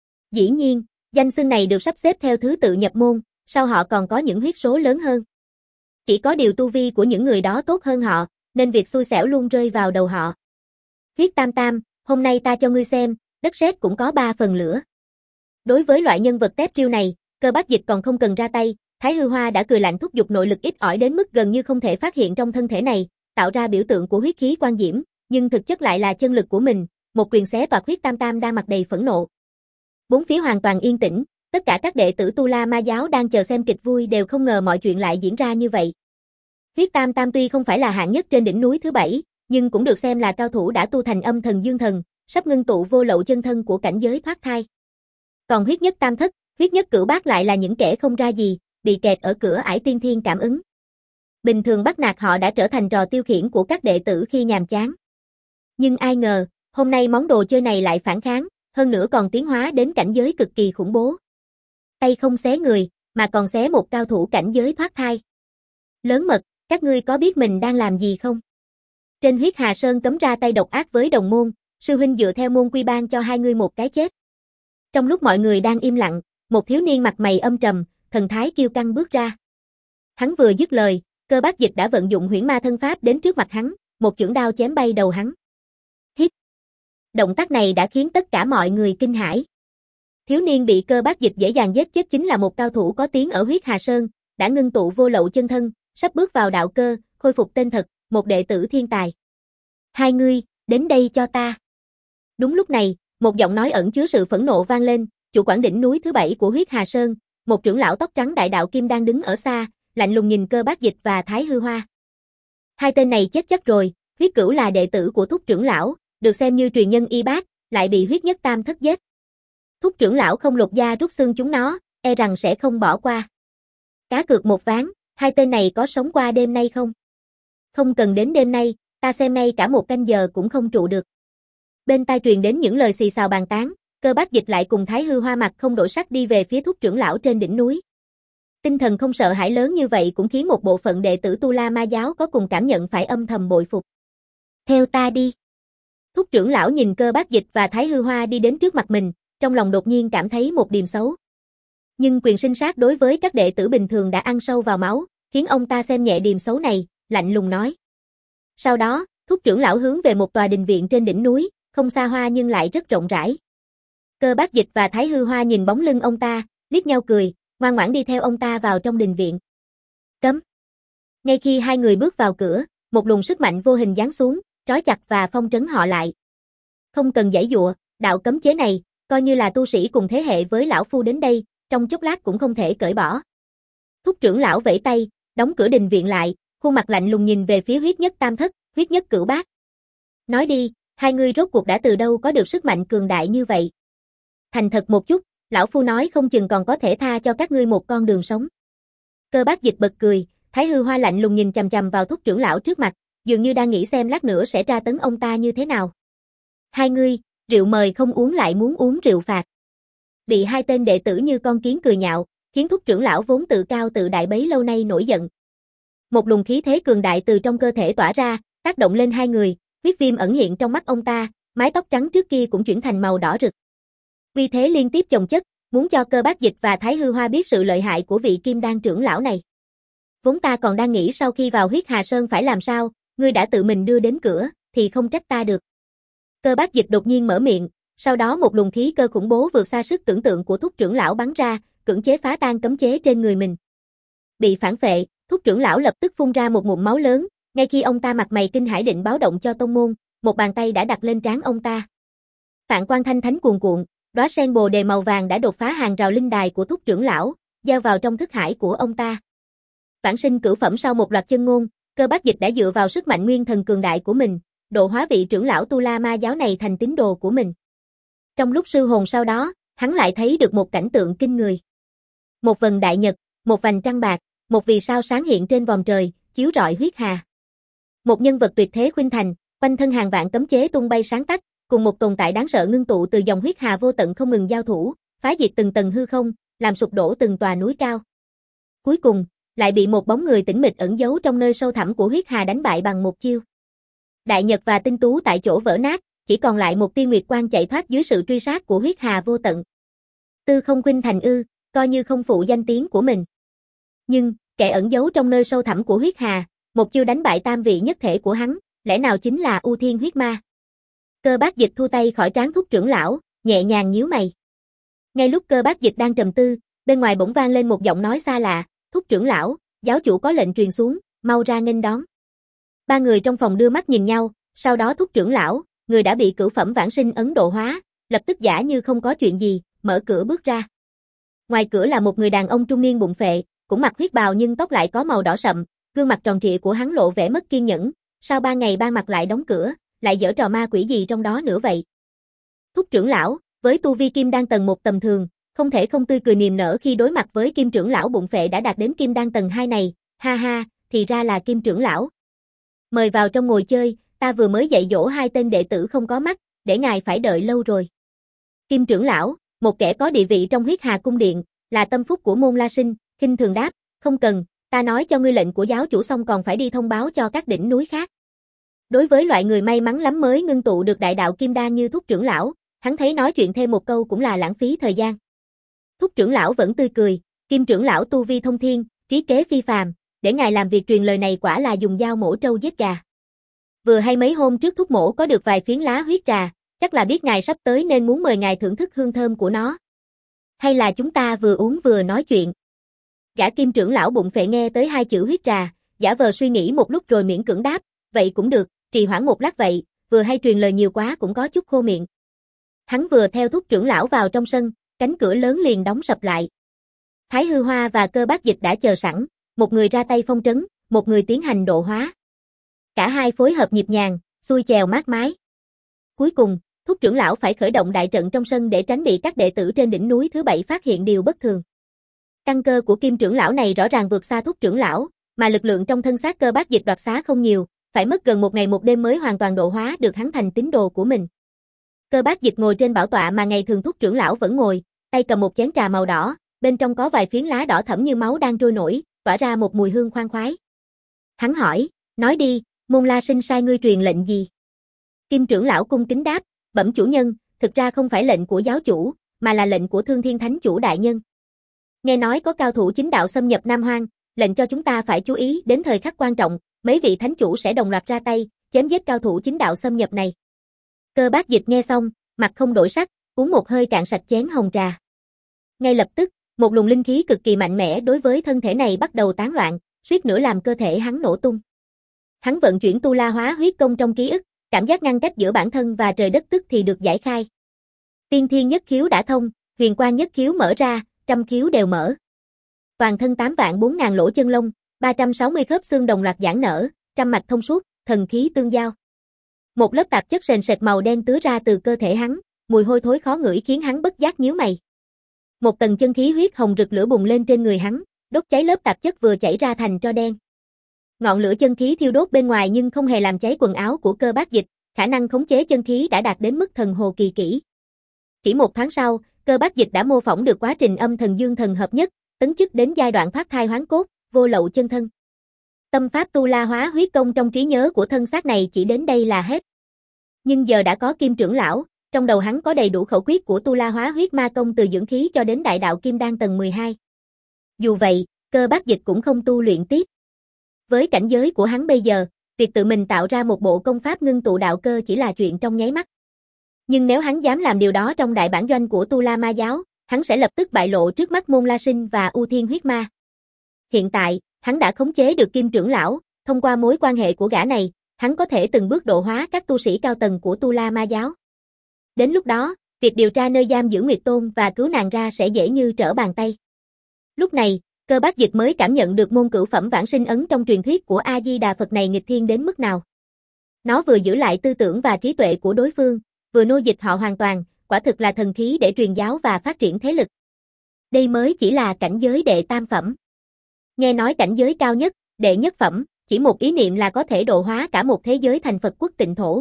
Dĩ nhiên, danh xưng này được sắp xếp theo thứ tự nhập môn, sau họ còn có những huyết số lớn hơn. Chỉ có điều tu vi của những người đó tốt hơn họ, nên việc xui xẻo luôn rơi vào đầu họ. Huyết Tam Tam, hôm nay ta cho ngươi xem, đất sét cũng có ba phần lửa. Đối với loại nhân vật tép riêu này, Cơ Bác Dịch còn không cần ra tay, Thái Hư Hoa đã cười lạnh thúc giục nội lực ít ỏi đến mức gần như không thể phát hiện trong thân thể này, tạo ra biểu tượng của huyết khí quan diễm, nhưng thực chất lại là chân lực của mình, một quyền xé toạc huyết Tam Tam đang mặt đầy phẫn nộ. Bốn phía hoàn toàn yên tĩnh, tất cả các đệ tử Tu La Ma giáo đang chờ xem kịch vui đều không ngờ mọi chuyện lại diễn ra như vậy. Huyết Tam Tam tuy không phải là hạng nhất trên đỉnh núi thứ bảy, nhưng cũng được xem là cao thủ đã tu thành âm thần dương thần, sắp ngưng tụ vô lậu chân thân của cảnh giới thoát thai. Còn huyết nhất tam thất, huyết nhất cửu bát lại là những kẻ không ra gì, bị kẹt ở cửa ải tiên thiên cảm ứng. Bình thường bắt nạt họ đã trở thành trò tiêu khiển của các đệ tử khi nhàm chán. Nhưng ai ngờ, hôm nay món đồ chơi này lại phản kháng, hơn nữa còn tiến hóa đến cảnh giới cực kỳ khủng bố. Tay không xé người, mà còn xé một cao thủ cảnh giới thoát thai. Lớn mật, Các ngươi có biết mình đang làm gì không? Trên Huyết Hà Sơn cấm ra tay độc ác với đồng môn, sư huynh dựa theo môn quy ban cho hai ngươi một cái chết. Trong lúc mọi người đang im lặng, một thiếu niên mặt mày âm trầm, thần thái kiêu căng bước ra. Hắn vừa dứt lời, Cơ Bác Dịch đã vận dụng Huyễn Ma thân pháp đến trước mặt hắn, một chưởng đao chém bay đầu hắn. Hít. Động tác này đã khiến tất cả mọi người kinh hãi. Thiếu niên bị Cơ Bác Dịch dễ dàng giết chết chính là một cao thủ có tiếng ở Huyết Hà Sơn, đã ngưng tụ vô lậu chân thân, sắp bước vào đạo cơ, khôi phục tên thật, một đệ tử thiên tài. Hai ngươi, đến đây cho ta. Đúng lúc này, một giọng nói ẩn chứa sự phẫn nộ vang lên, chủ quản đỉnh núi thứ bảy của Huyết Hà Sơn, một trưởng lão tóc trắng đại đạo kim đang đứng ở xa, lạnh lùng nhìn Cơ Bác Dịch và Thái Hư Hoa. Hai tên này chết chắc rồi, Huyết Cửu là đệ tử của Thúc trưởng lão, được xem như truyền nhân y bác, lại bị Huyết Nhất Tam thất giết. Thúc trưởng lão không lột da rút xương chúng nó, e rằng sẽ không bỏ qua. Cá cược một ván, hai tên này có sống qua đêm nay không? Không cần đến đêm nay, ta xem nay cả một canh giờ cũng không trụ được. Bên tai truyền đến những lời xì xào bàn tán, Cơ Bác Dịch lại cùng Thái Hư Hoa mặt không đổi sắc đi về phía Thúc trưởng lão trên đỉnh núi. Tinh thần không sợ hãi lớn như vậy cũng khiến một bộ phận đệ tử Tu La Ma giáo có cùng cảm nhận phải âm thầm bội phục. Theo ta đi. Thúc trưởng lão nhìn Cơ Bác Dịch và Thái Hư Hoa đi đến trước mặt mình, trong lòng đột nhiên cảm thấy một điềm xấu. Nhưng quyền sinh sát đối với các đệ tử bình thường đã ăn sâu vào máu, khiến ông ta xem nhẹ điềm xấu này, lạnh lùng nói. Sau đó, Thúc trưởng lão hướng về một tòa đình viện trên đỉnh núi, không xa hoa nhưng lại rất rộng rãi. Cơ Bác Dịch và Thái Hư Hoa nhìn bóng lưng ông ta, liếc nhau cười, ngoan ngoãn đi theo ông ta vào trong đình viện. Cấm. Ngay khi hai người bước vào cửa, một luồng sức mạnh vô hình giáng xuống, trói chặt và phong trấn họ lại. Không cần giãy giụa, đạo cấm chế này, coi như là tu sĩ cùng thế hệ với lão phu đến đây, trong chốc lát cũng không thể cởi bỏ. Thúc trưởng lão vẫy tay, đóng cửa đình viện lại, khuôn mặt lạnh lùng nhìn về phía Huyết Nhất Tam thất, Huyết Nhất Cửu bác. Nói đi, hai người rốt cuộc đã từ đâu có được sức mạnh cường đại như vậy? Thành thật một chút, lão phu nói không chừng còn có thể tha cho các ngươi một con đường sống. Cơ Bác Dịch bật cười, Thái Hư Hoa lạnh lùng nhìn chằm chằm vào Thúc trưởng lão trước mặt, dường như đang nghĩ xem lát nữa sẽ tra tấn ông ta như thế nào. Hai ngươi, rượu mời không uống lại muốn uống rượu phạt. Bị hai tên đệ tử như con kiến cười nhạo, khiến Thúc trưởng lão vốn tự cao tự đại bấy lâu nay nổi giận. Một luồng khí thế cường đại từ trong cơ thể tỏa ra, tác động lên hai người, huyết viêm ẩn hiện trong mắt ông ta, mái tóc trắng trước kia cũng chuyển thành màu đỏ rực. Vì thế liên tiếp chồng chất, muốn cho Cơ Bác Dịch và Thái Hư Hoa biết sự lợi hại của vị Kim Đan trưởng lão này. Vốn ta còn đang nghĩ sau khi vào Huyết Hà Sơn phải làm sao, ngươi đã tự mình đưa đến cửa, thì không trách ta được. Cơ Bác Dịch đột nhiên mở miệng, sau đó một luồng khí cơ khủng bố vượt xa sức tưởng tượng của Thúc trưởng lão bắn ra, cưỡng chế phá tan cấm chế trên người mình. Bị phản phệ, Thúc trưởng lão lập tức phun ra một ngụm máu lớn, ngay khi ông ta mặt mày kinh hãi định báo động cho tông môn, một bàn tay đã đặt lên trán ông ta. Phạn quang thanh thánh cuồn cuộn, đóa sen bồ đề màu vàng đã đột phá hàng rào linh đài của Thúc trưởng lão, gieo vào trong thức hải của ông ta. Vãng sinh cửu phẩm sau một loạt chân ngôn, Cơ Bác Dịch đã dựa vào sức mạnh nguyên thần cường đại của mình, độ hóa vị trưởng lão Tu La Ma giáo này thành tín đồ của mình. Trong lúc sư hồn sau đó, hắn lại thấy được một cảnh tượng kinh người. Một vầng đại nhật, một vành trăng bạc, một vì sao sáng hiện trên vòm trời, chiếu rọi huyết hà. Một nhân vật tuyệt thế khuynh thành, quanh thân hàng vạn cấm chế tung bay sáng tắt, cùng một tồn tại đáng sợ ngưng tụ từ dòng huyết hà vô tận không ngừng giao thủ, phá diệt từng tầng hư không, làm sụp đổ từng tòa núi cao. Cuối cùng, lại bị một bóng người tĩnh mịch ẩn giấu trong nơi sâu thẳm của huyết hà đánh bại bằng một chiêu. Đại nhật và tinh tú tại chỗ vỡ nát, chỉ còn lại một tia nguyệt quang chạy thoát dưới sự truy sát của huyết hà vô tận. Tư không khuynh thành ư, coi như không phụ danh tiếng của mình. Nhưng, kẻ ẩn giấu trong nơi sâu thẳm của huyết hà, một chiêu đánh bại tam vị nhất thể của hắn, lẽ nào chính là U Thiên huyết ma? Cơ Bác Dịch thu tay khỏi trán Thúc trưởng lão, nhẹ nhàng nhíu mày. Ngay lúc Cơ Bác Dịch đang trầm tư, bên ngoài bỗng vang lên một giọng nói xa lạ, Thúc trưởng lão, giáo chủ có lệnh truyền xuống, mau ra nghênh đón. Ba người trong phòng đưa mắt nhìn nhau, sau đó Thúc trưởng lão, người đã bị cửu phẩm vãng sinh ấn độ hóa, lập tức giả như không có chuyện gì, mở cửa bước ra. Ngoài cửa là một người đàn ông trung niên bụng phệ, cũng mặc huyết bào nhưng tóc lại có màu đỏ sậm, gương mặt tròn trịa của hắn lộ vẻ mất kiên nhẫn, sao ba ngày ba mặt lại đóng cửa, lại giở trò ma quỷ gì trong đó nữa vậy? Thúc trưởng lão, với tu vi kim đan tầng một tầm thường, không thể không tươi cười niềm nở khi đối mặt với Kim trưởng lão bụng phệ đã đạt đến kim đan tầng hai này, ha ha, thì ra là Kim trưởng lão. Mời vào trong ngồi chơi, ta vừa mới dạy dỗ hai tên đệ tử không có mắt, để ngài phải đợi lâu rồi. Kim trưởng lão, một kẻ có địa vị trong huyết hà cung điện, là tâm phúc của môn La Sinh, khinh thường đáp, không cần, ta Ta nói cho ngươi lệnh của giáo chủ xong còn phải đi thông báo cho các đỉnh núi khác. Đối với loại người may mắn lắm mới ngưng tụ được đại đạo kim đan như Thúc trưởng lão, hắn thấy nói chuyện thêm một câu cũng là lãng phí thời gian. Thúc trưởng lão vẫn tươi cười, Kim trưởng lão tu vi thông thiên, trí kế phi phàm, để ngài làm việc truyền lời này quả là dùng dao mổ trâu giết gà. Vừa hay mấy hôm trước Thúc mổ có được vài phiến lá huyết trà, chắc là biết ngài sắp tới nên muốn mời ngài thưởng thức hương thơm của nó. Hay là chúng ta vừa uống vừa nói chuyện? Gã Kim trưởng lão bụng phệ nghe tới hai chữ huyết trà, giả vờ suy nghĩ một lúc rồi miễn cưỡng đáp, vậy cũng được, trì hoãn một lát vậy, vừa hay truyền lời nhiều quá cũng có chút khô miệng. Hắn vừa theo Thúc trưởng lão vào trong sân, cánh cửa lớn liền đóng sập lại. Thái Hư Hoa và Cơ Bác Dịch đã chờ sẵn, một người ra tay phong trấn, một người tiến hành độ hóa. Cả hai phối hợp nhịp nhàng, xuôi chèo mát mái. Cuối cùng, Thúc trưởng lão phải khởi động đại trận trong sân để tránh bị các đệ tử trên đỉnh núi thứ bảy phát hiện điều bất thường. Căn cơ của Kim trưởng lão này rõ ràng vượt xa Thúc trưởng lão, mà lực lượng trong thân xác Cơ Bác Dịch đoạt xá không nhiều, phải mất gần một ngày một đêm mới hoàn toàn độ hóa được hắn thành tín đồ của mình. Cơ Bác Dịch ngồi trên bảo tọa mà ngày thường Thúc trưởng lão vẫn ngồi, tay cầm một chén trà màu đỏ, bên trong có vài phiến lá đỏ thẫm như máu đang trôi nổi, tỏa ra một mùi hương khoan khoái. Hắn hỏi, nói đi, Môn La Sinh sai ngươi truyền lệnh gì? Kim trưởng lão cung kính đáp, bẩm chủ nhân, thực ra không phải lệnh của giáo chủ, mà là lệnh của Thương Thiên Thánh chủ đại nhân. Nghe nói có cao thủ chính đạo xâm nhập Nam Hoang, lệnh cho chúng ta phải chú ý đến thời khắc quan trọng, mấy vị thánh chủ sẽ đồng loạt ra tay, chém giết cao thủ chính đạo xâm nhập này. Cơ Bác Dịch nghe xong, mặt không đổi sắc, uống một hơi cạn sạch chén hồng trà. Ngay lập tức, một luồng linh khí cực kỳ mạnh mẽ đối với thân thể này bắt đầu tán loạn, suýt nữa làm cơ thể hắn nổ tung. Hắn vận chuyển tu la hóa huyết công trong ký ức, cảm giác ngăn cách giữa bản thân và trời đất tức thì được giải khai. Tiên thiên nhất khiếu đã thông, huyền quang nhất khiếu mở ra, trăm khiếu đều mở. Toàn thân tám vạn bốn ngàn lỗ chân lông, ba trăm sáu mươi khớp xương đồng loạt giãn nở, trăm mạch thông suốt, thần khí tương giao. Một lớp tạp chất sền sệt màu đen tứa ra từ cơ thể hắn, mùi hôi thối khó ngửi khiến hắn bất giác nhíu mày. Một tầng chân khí huyết hồng rực lửa bùng lên trên người hắn, đốt cháy lớp tạp chất vừa chảy ra thành tro đen. Ngọn lửa chân khí thiêu đốt bên ngoài nhưng không hề làm cháy quần áo của Cơ Bác Dịch, khả năng khống chế chân khí đã đạt đến mức thần hồ kỳ kỹ. Chỉ một tháng sau, Cơ Bác Dịch đã mô phỏng được quá trình âm thần dương thần hợp nhất, tấn chức đến giai đoạn thoát thai hoán cốt, vô lậu chân thân. Tâm pháp tu la hóa huyết công trong trí nhớ của thân xác này chỉ đến đây là hết. Nhưng giờ đã có Kim trưởng lão, trong đầu hắn có đầy đủ khẩu quyết của tu la hóa huyết ma công từ dưỡng khí cho đến đại đạo kim đan tầng mười hai. Dù vậy, Cơ Bác Dịch cũng không tu luyện tiếp. Với cảnh giới của hắn bây giờ, việc tự mình tạo ra một bộ công pháp ngưng tụ đạo cơ chỉ là chuyện trong nháy mắt. Nhưng nếu hắn dám làm điều đó trong đại bản doanh của Tu La Ma giáo, hắn sẽ lập tức bại lộ trước mắt Môn La Sinh và U Thiên huyết ma. Hiện tại, hắn đã khống chế được Kim trưởng lão, thông qua mối quan hệ của gã này, hắn có thể từng bước độ hóa các tu sĩ cao tầng của Tu La Ma giáo. Đến lúc đó, việc điều tra nơi giam giữ Nguyệt Tôn và cứu nàng ra sẽ dễ như trở bàn tay. Lúc này, Cơ Bác Dịch mới cảm nhận được môn cửu phẩm vãng sinh ấn trong truyền thuyết của A Di Đà Phật này nghịch thiên đến mức nào. Nó vừa giữ lại tư tưởng và trí tuệ của đối phương, vừa nô dịch họ hoàn toàn, quả thực là thần khí để truyền giáo và phát triển thế lực. Đây mới chỉ là cảnh giới đệ tam phẩm. Nghe nói cảnh giới cao nhất, đệ nhất phẩm, chỉ một ý niệm là có thể độ hóa cả một thế giới thành Phật quốc tịnh thổ.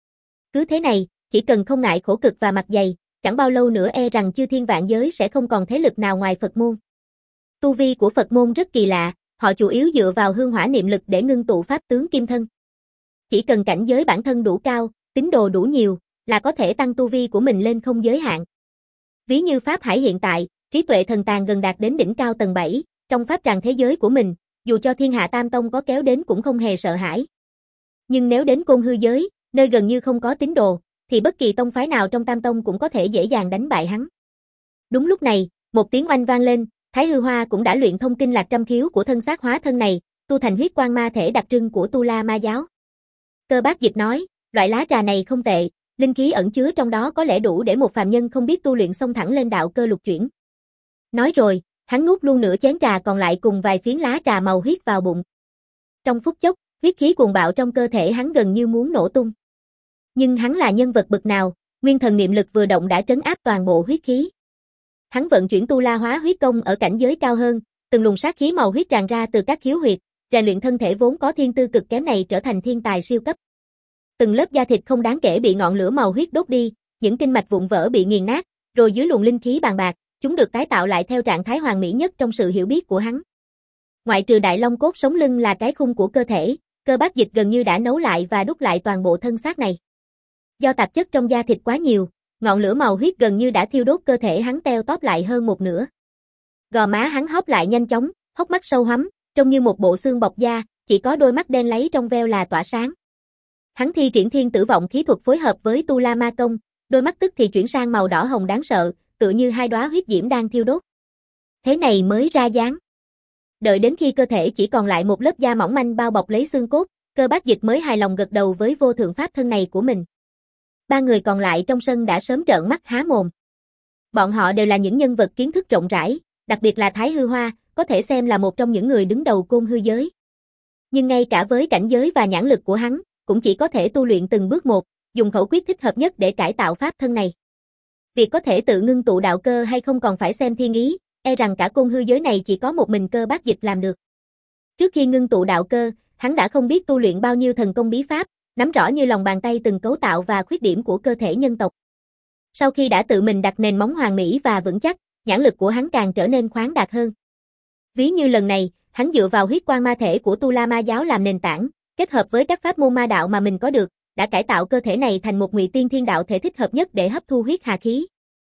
Cứ thế này, chỉ cần không ngại khổ cực và mặt dày, chẳng bao lâu nữa e rằng chư thiên vạn giới sẽ không còn thế lực nào ngoài Phật môn. Tu vi của Phật môn rất kỳ lạ, họ chủ yếu dựa vào hương hỏa niệm lực để ngưng tụ pháp tướng kim thân. Chỉ cần cảnh giới bản thân đủ cao, tín đồ đủ nhiều, là có thể tăng tu vi của mình lên không giới hạn. Ví như Pháp Hải hiện tại, trí tuệ thần tàng gần đạt đến đỉnh cao tầng bảy, trong pháp tràng thế giới của mình, dù cho thiên hạ tam tông có kéo đến cũng không hề sợ hãi. Nhưng nếu đến Côn Hư giới, nơi gần như không có tín đồ, thì bất kỳ tông phái nào trong tam tông cũng có thể dễ dàng đánh bại hắn. Đúng lúc này, một tiếng oanh vang lên, Thái Hư Hoa cũng đã luyện thông kinh lạc trăm khiếu của thân xác hóa thân này, tu thành huyết quang ma thể đặc trưng của Tu La Ma giáo. Cơ Bác Dịch nói, loại lá trà này không tệ, linh khí ẩn chứa trong đó có lẽ đủ để một phàm nhân không biết tu luyện xông thẳng lên đạo cơ lục chuyển. Nói rồi, hắn nuốt luôn nửa chén trà còn lại cùng vài phiến lá trà màu huyết vào bụng. Trong phút chốc, huyết khí cuồng bạo trong cơ thể hắn gần như muốn nổ tung. Nhưng hắn là nhân vật bậc nào, nguyên thần niệm lực vừa động đã trấn áp toàn bộ huyết khí. Hắn vận chuyển tu la hóa huyết công ở cảnh giới cao hơn, từng luồng sát khí màu huyết tràn ra từ các khiếu huyệt, rèn luyện thân thể vốn có thiên tư cực kém này trở thành thiên tài siêu cấp. Từng lớp da thịt không đáng kể bị ngọn lửa màu huyết đốt đi, những kinh mạch vụn vỡ bị nghiền nát, rồi dưới luồng linh khí bàn bạc, chúng được tái tạo lại theo trạng thái hoàn mỹ nhất trong sự hiểu biết của hắn. Ngoại trừ đại long cốt sống lưng là cái khung của cơ thể, cơ bắp dịch gần như đã nấu lại và đúc lại toàn bộ thân xác này. Do tạp chất trong da thịt quá nhiều, ngọn lửa màu huyết gần như đã thiêu đốt cơ thể hắn teo tóp lại hơn một nửa. Gò má hắn hóp lại nhanh chóng, hốc mắt sâu hoắm, trông như một bộ xương bọc da, chỉ có đôi mắt đen láy trong veo là tỏa sáng. Hắn thi triển thiên tử vọng khí thuật phối hợp với tu la ma công, đôi mắt tức thì chuyển sang màu đỏ hồng đáng sợ, tựa như hai đóa huyết diễm đang thiêu đốt. Thế này mới ra dáng. Đợi đến khi cơ thể chỉ còn lại một lớp da mỏng manh bao bọc lấy xương cốt, cơ bắp dịch mới hài lòng gật đầu với vô thượng pháp thân này của mình. Ba người còn lại trong sân đã sớm trợn mắt há mồm. Bọn họ đều là những nhân vật kiến thức rộng rãi, đặc biệt là Thái Hư Hoa, có thể xem là một trong những người đứng đầu côn hư giới. Nhưng ngay cả với cảnh giới và nhãn lực của hắn, cũng chỉ có thể tu luyện từng bước một, dùng khẩu quyết thích hợp nhất để cải tạo pháp thân này. Việc có thể tự ngưng tụ đạo cơ hay không còn phải xem thiên ý, e rằng cả côn hư giới này chỉ có một mình cơ bác dịch làm được. Trước khi ngưng tụ đạo cơ, hắn đã không biết tu luyện bao nhiêu thần công bí pháp, nắm rõ như lòng bàn tay từng cấu tạo và khuyết điểm của cơ thể nhân tộc. Sau khi đã tự mình đặt nền móng hoàn mỹ và vững chắc, nhãn lực của hắn càng trở nên khoáng đạt hơn. Ví như lần này, hắn dựa vào huyết quang ma thể của Tu La Ma giáo làm nền tảng, kết hợp với các pháp môn ma đạo mà mình có được, đã cải tạo cơ thể này thành một ngụy tiên thiên đạo thể thích hợp nhất để hấp thu huyết hà khí.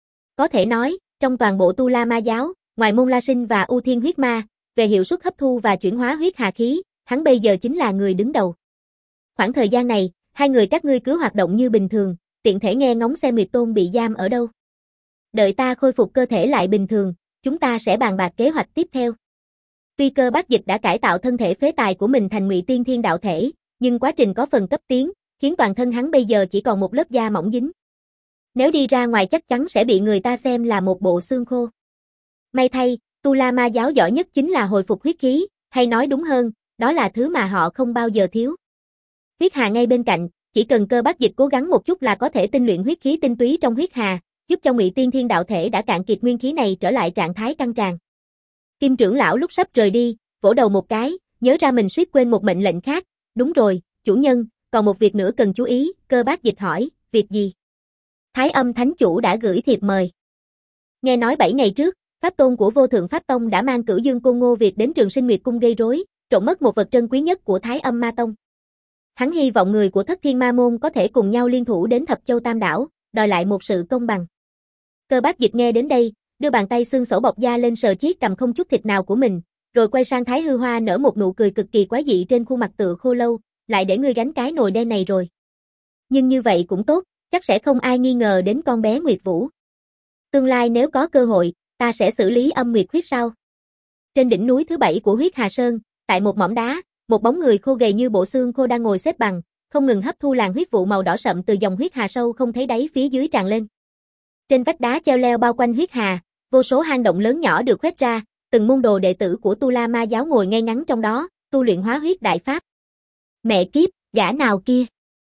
Có thể nói, trong toàn bộ Tu La Ma giáo, ngoài Môn La Sinh và U Thiên huyết ma, về hiệu suất hấp thu và chuyển hóa huyết hà khí, hắn bây giờ chính là người đứng đầu. Khoảng thời gian này, hai người các ngươi cứ hoạt động như bình thường, tiện thể nghe ngóng xem Nguyệt Tôn bị giam ở đâu. Đợi ta khôi phục cơ thể lại bình thường, chúng ta sẽ bàn bạc kế hoạch tiếp theo. Tuy cơ bác dịch đã cải tạo thân thể phế tài của mình thành ngụy tiên thiên đạo thể, nhưng quá trình có phần cấp tiến, khiến toàn thân hắn bây giờ chỉ còn một lớp da mỏng dính. Nếu đi ra ngoài chắc chắn sẽ bị người ta xem là một bộ xương khô. May thay, Tu La Ma giáo giỏi nhất chính là hồi phục huyết khí, hay nói đúng hơn, đó là thứ mà họ không bao giờ thiếu. Huyết hà ngay bên cạnh, chỉ cần cơ bác dịch cố gắng một chút là có thể tinh luyện huyết khí tinh túy trong huyết hà, giúp cho ngụy tiên thiên đạo thể đã cạn kiệt nguyên khí này trở lại trạng thái căng tràn. Kim trưởng lão lúc sắp rời đi, vỗ đầu một cái, nhớ ra mình suýt quên một mệnh lệnh khác. Đúng rồi, chủ nhân, còn một việc nữa cần chú ý. Cơ bác dịch hỏi, việc gì? Thái Âm Thánh Chủ đã gửi thiệp mời. Nghe nói bảy ngày trước, pháp tôn của Vô Thượng Pháp Tông đã mang Cửu Dương Côn Ngô Việt đến Trường Sinh Nguyệt Cung gây rối, trộm mất một vật trân quý nhất của Thái Âm Ma Tông. Hắn hy vọng người của Thất Thiên Ma Môn có thể cùng nhau liên thủ đến Thập Châu Tam Đảo, đòi lại một sự công bằng. Cơ bác dịch nghe đến đây, đưa bàn tay xương sẩu bọc da lên sờ chiếc cầm không chút thịt nào của mình, rồi quay sang Thái Hư Hoa nở một nụ cười cực kỳ quái dị trên khuôn mặt tựa khô lâu, lại để ngươi gánh cái nồi đen này rồi. Nhưng như vậy cũng tốt, chắc sẽ không ai nghi ngờ đến con bé Nguyệt Vũ. Tương lai nếu có cơ hội, ta sẽ xử lý âm Nguyệt Huyết sau. Trên đỉnh núi thứ bảy của Huyết Hà Sơn, tại một mỏm đá, một bóng người khô gầy như bộ xương khô đang ngồi xếp bằng, không ngừng hấp thu làn huyết vụ màu đỏ sậm từ dòng huyết hà sâu không thấy đáy phía dưới tràn lên. Trên vách đá treo leo bao quanh huyết hà, vô số hang động lớn nhỏ được khoét ra, từng môn đồ đệ tử của Tu La Ma giáo ngồi ngay ngắn trong đó, tu luyện hóa huyết đại pháp. Mẹ kiếp, gã nào kia?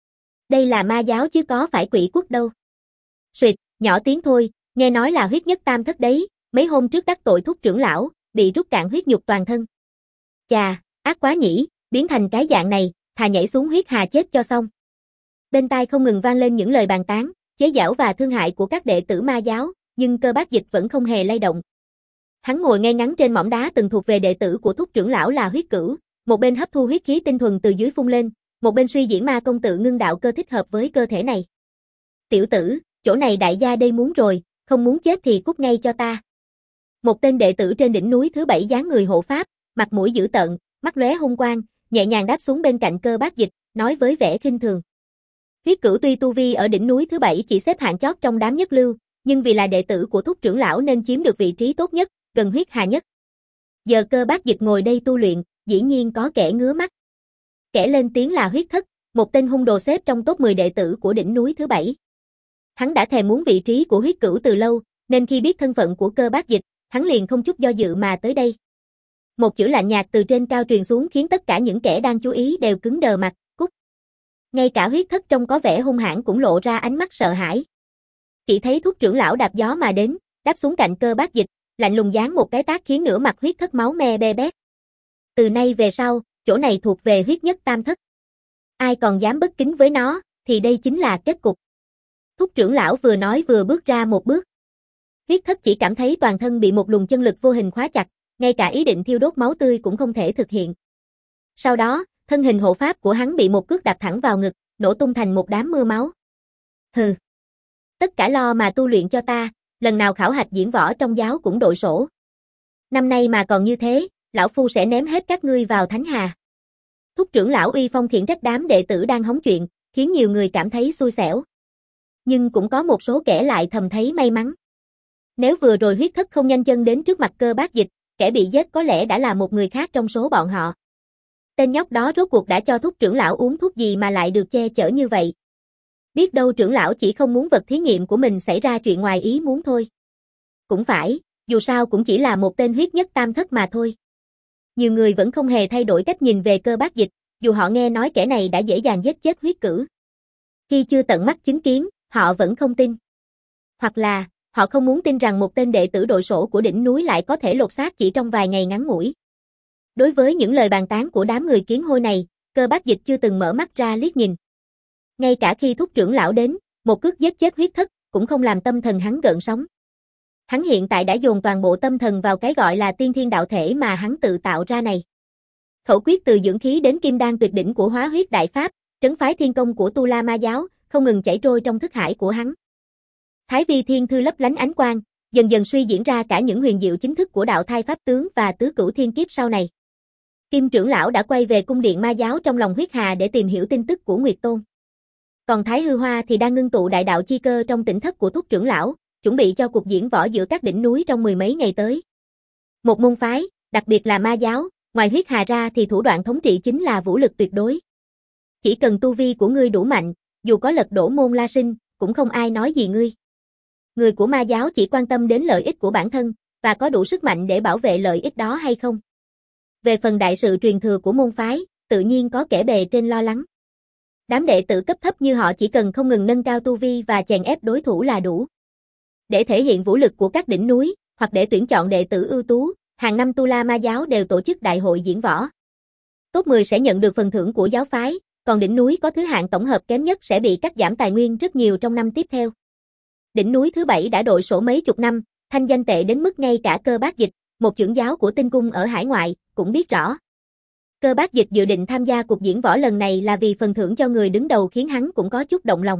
Đây là ma giáo chứ có phải quỷ quốc đâu. Suyệt, nhỏ tiếng thôi, nghe nói là huyết nhất tam thất đấy, mấy hôm trước đắc tội thúc trưởng lão, bị rút cạn huyết nhục toàn thân. Chà, ác quá nhỉ, biến thành cái dạng này, thà nhảy xuống huyết hà chết cho xong. Bên tai không ngừng vang lên những lời bàn tán, chế giễu và thương hại của các đệ tử ma giáo, nhưng cơ bác dịch vẫn không hề lay động. Hắn ngồi ngay ngắn trên mỏm đá từng thuộc về đệ tử của thúc trưởng lão là huyết cửu, một bên hấp thu huyết khí tinh thuần từ dưới phun lên, một bên suy diễn ma công tự ngưng đạo cơ thích hợp với cơ thể này. Tiểu tử, chỗ này đại gia đây muốn rồi, không muốn chết thì cút ngay cho ta. Một tên đệ tử trên đỉnh núi thứ bảy dáng người hộ pháp, mặt mũi dữ tợn, mắt lóe hung quang, nhẹ nhàng đáp xuống bên cạnh cơ bác dịch, nói với vẻ khinh thường. Huyết cửu tuy tu vi ở đỉnh núi thứ bảy chỉ xếp hạng chót trong đám nhất lưu, nhưng vì là đệ tử của thúc trưởng lão nên chiếm được vị trí tốt nhất, gần huyết hà nhất. Giờ cơ bác dịch ngồi đây tu luyện, dĩ nhiên có kẻ ngứa mắt. Kẻ lên tiếng là huyết thất, một tên hung đồ xếp trong top mười đệ tử của đỉnh núi thứ bảy. Hắn đã thèm muốn vị trí của huyết cửu từ lâu, nên khi biết thân phận của cơ bác dịch, hắn liền không chút do dự mà tới đây. Một chữ lạnh nhạt từ trên cao truyền xuống khiến tất cả những kẻ đang chú ý đều cứng đờ mặt, cút. Ngay cả huyết thất trông có vẻ hung hãn cũng lộ ra ánh mắt sợ hãi. Chỉ thấy thúc trưởng lão đạp gió mà đến, đáp xuống cạnh cơ bác dịch, lạnh lùng giáng một cái tát khiến nửa mặt huyết thất máu me be bét. Từ nay về sau, chỗ này thuộc về huyết nhất tam thất. Ai còn dám bất kính với nó, thì đây chính là kết cục. Thúc trưởng lão vừa nói vừa bước ra một bước. Huyết thất chỉ cảm thấy toàn thân bị một luồng chân lực vô hình khóa chặt, Ngay cả ý định thiêu đốt máu tươi cũng không thể thực hiện. Sau đó, thân hình hộ pháp của hắn bị một cước đạp thẳng vào ngực, nổ tung thành một đám mưa máu. Hừ. Tất cả lo mà tu luyện cho ta, lần nào khảo hạch diễn võ trong giáo cũng đội sổ. Năm nay mà còn như thế, lão phu sẽ ném hết các ngươi vào thánh hà. Thúc trưởng lão uy phong khiển trách đám đệ tử đang hóng chuyện, khiến nhiều người cảm thấy xui xẻo. Nhưng cũng có một số kẻ lại thầm thấy may mắn. Nếu vừa rồi huyết thất không nhanh chân đến trước mặt Cơ Bác Dịch, kẻ bị giết có lẽ đã là một người khác trong số bọn họ. Tên nhóc đó rốt cuộc đã cho thúc trưởng lão uống thuốc gì mà lại được che chở như vậy. Biết đâu trưởng lão chỉ không muốn vật thí nghiệm của mình xảy ra chuyện ngoài ý muốn thôi. Cũng phải, dù sao cũng chỉ là một tên huyết nhất tam thất mà thôi. Nhiều người vẫn không hề thay đổi cách nhìn về Cơ Bác Dịch, dù họ nghe nói kẻ này đã dễ dàng giết chết huyết cử. Khi chưa tận mắt chứng kiến, họ vẫn không tin. Hoặc là, họ không muốn tin rằng một tên đệ tử đội sổ của đỉnh núi lại có thể lột xác chỉ trong vài ngày ngắn ngủi. Đối với những lời bàn tán của đám người kiến hôi này, Cơ Bác Dịch chưa từng mở mắt ra liếc nhìn. Ngay cả khi thúc trưởng lão đến, một cước giết chết huyết thất, cũng không làm tâm thần hắn gợn sóng. Hắn hiện tại đã dồn toàn bộ tâm thần vào cái gọi là tiên thiên đạo thể mà hắn tự tạo ra này. Khẩu quyết từ dưỡng khí đến kim đan tuyệt đỉnh của hóa huyết đại pháp, trấn phái thiên công của Tu La Ma giáo, không ngừng chảy trôi trong thức hải của hắn. Thái Vi Thiên Thư lấp lánh ánh quang, dần dần suy diễn ra cả những huyền diệu chính thức của đạo thai pháp tướng và tứ cửu thiên kiếp sau này. Kim trưởng lão đã quay về cung điện ma giáo trong lòng huyết hà để tìm hiểu tin tức của Nguyệt Tôn. Còn Thái Hư Hoa thì đang ngưng tụ đại đạo chi cơ trong tỉnh thất của thúc trưởng lão, chuẩn bị cho cuộc diễn võ giữa các đỉnh núi trong mười mấy ngày tới. Một môn phái, đặc biệt là ma giáo, ngoài huyết hà ra thì thủ đoạn thống trị chính là vũ lực tuyệt đối. Chỉ cần tu vi của ngươi đủ mạnh, dù có lật đổ môn La Sinh, cũng không ai nói gì ngươi. Người của ma giáo chỉ quan tâm đến lợi ích của bản thân, và có đủ sức mạnh để bảo vệ lợi ích đó hay không. Về phần đại sự truyền thừa của môn phái, tự nhiên có kẻ bề trên lo lắng. Đám đệ tử cấp thấp như họ chỉ cần không ngừng nâng cao tu vi và chèn ép đối thủ là đủ. Để thể hiện vũ lực của các đỉnh núi, hoặc để tuyển chọn đệ tử ưu tú, hàng năm Tu La Ma giáo đều tổ chức đại hội diễn võ. Top mười sẽ nhận được phần thưởng của giáo phái, còn đỉnh núi có thứ hạng tổng hợp kém nhất sẽ bị cắt giảm tài nguyên rất nhiều trong năm tiếp theo. Đỉnh núi thứ bảy đã đội sổ mấy chục năm, thanh danh tệ đến mức ngay cả Cơ Bác Dịch, một trưởng giáo của tinh cung ở hải ngoại, cũng biết rõ. Cơ Bác Dịch dự định tham gia cuộc diễn võ lần này là vì phần thưởng cho người đứng đầu khiến hắn cũng có chút động lòng.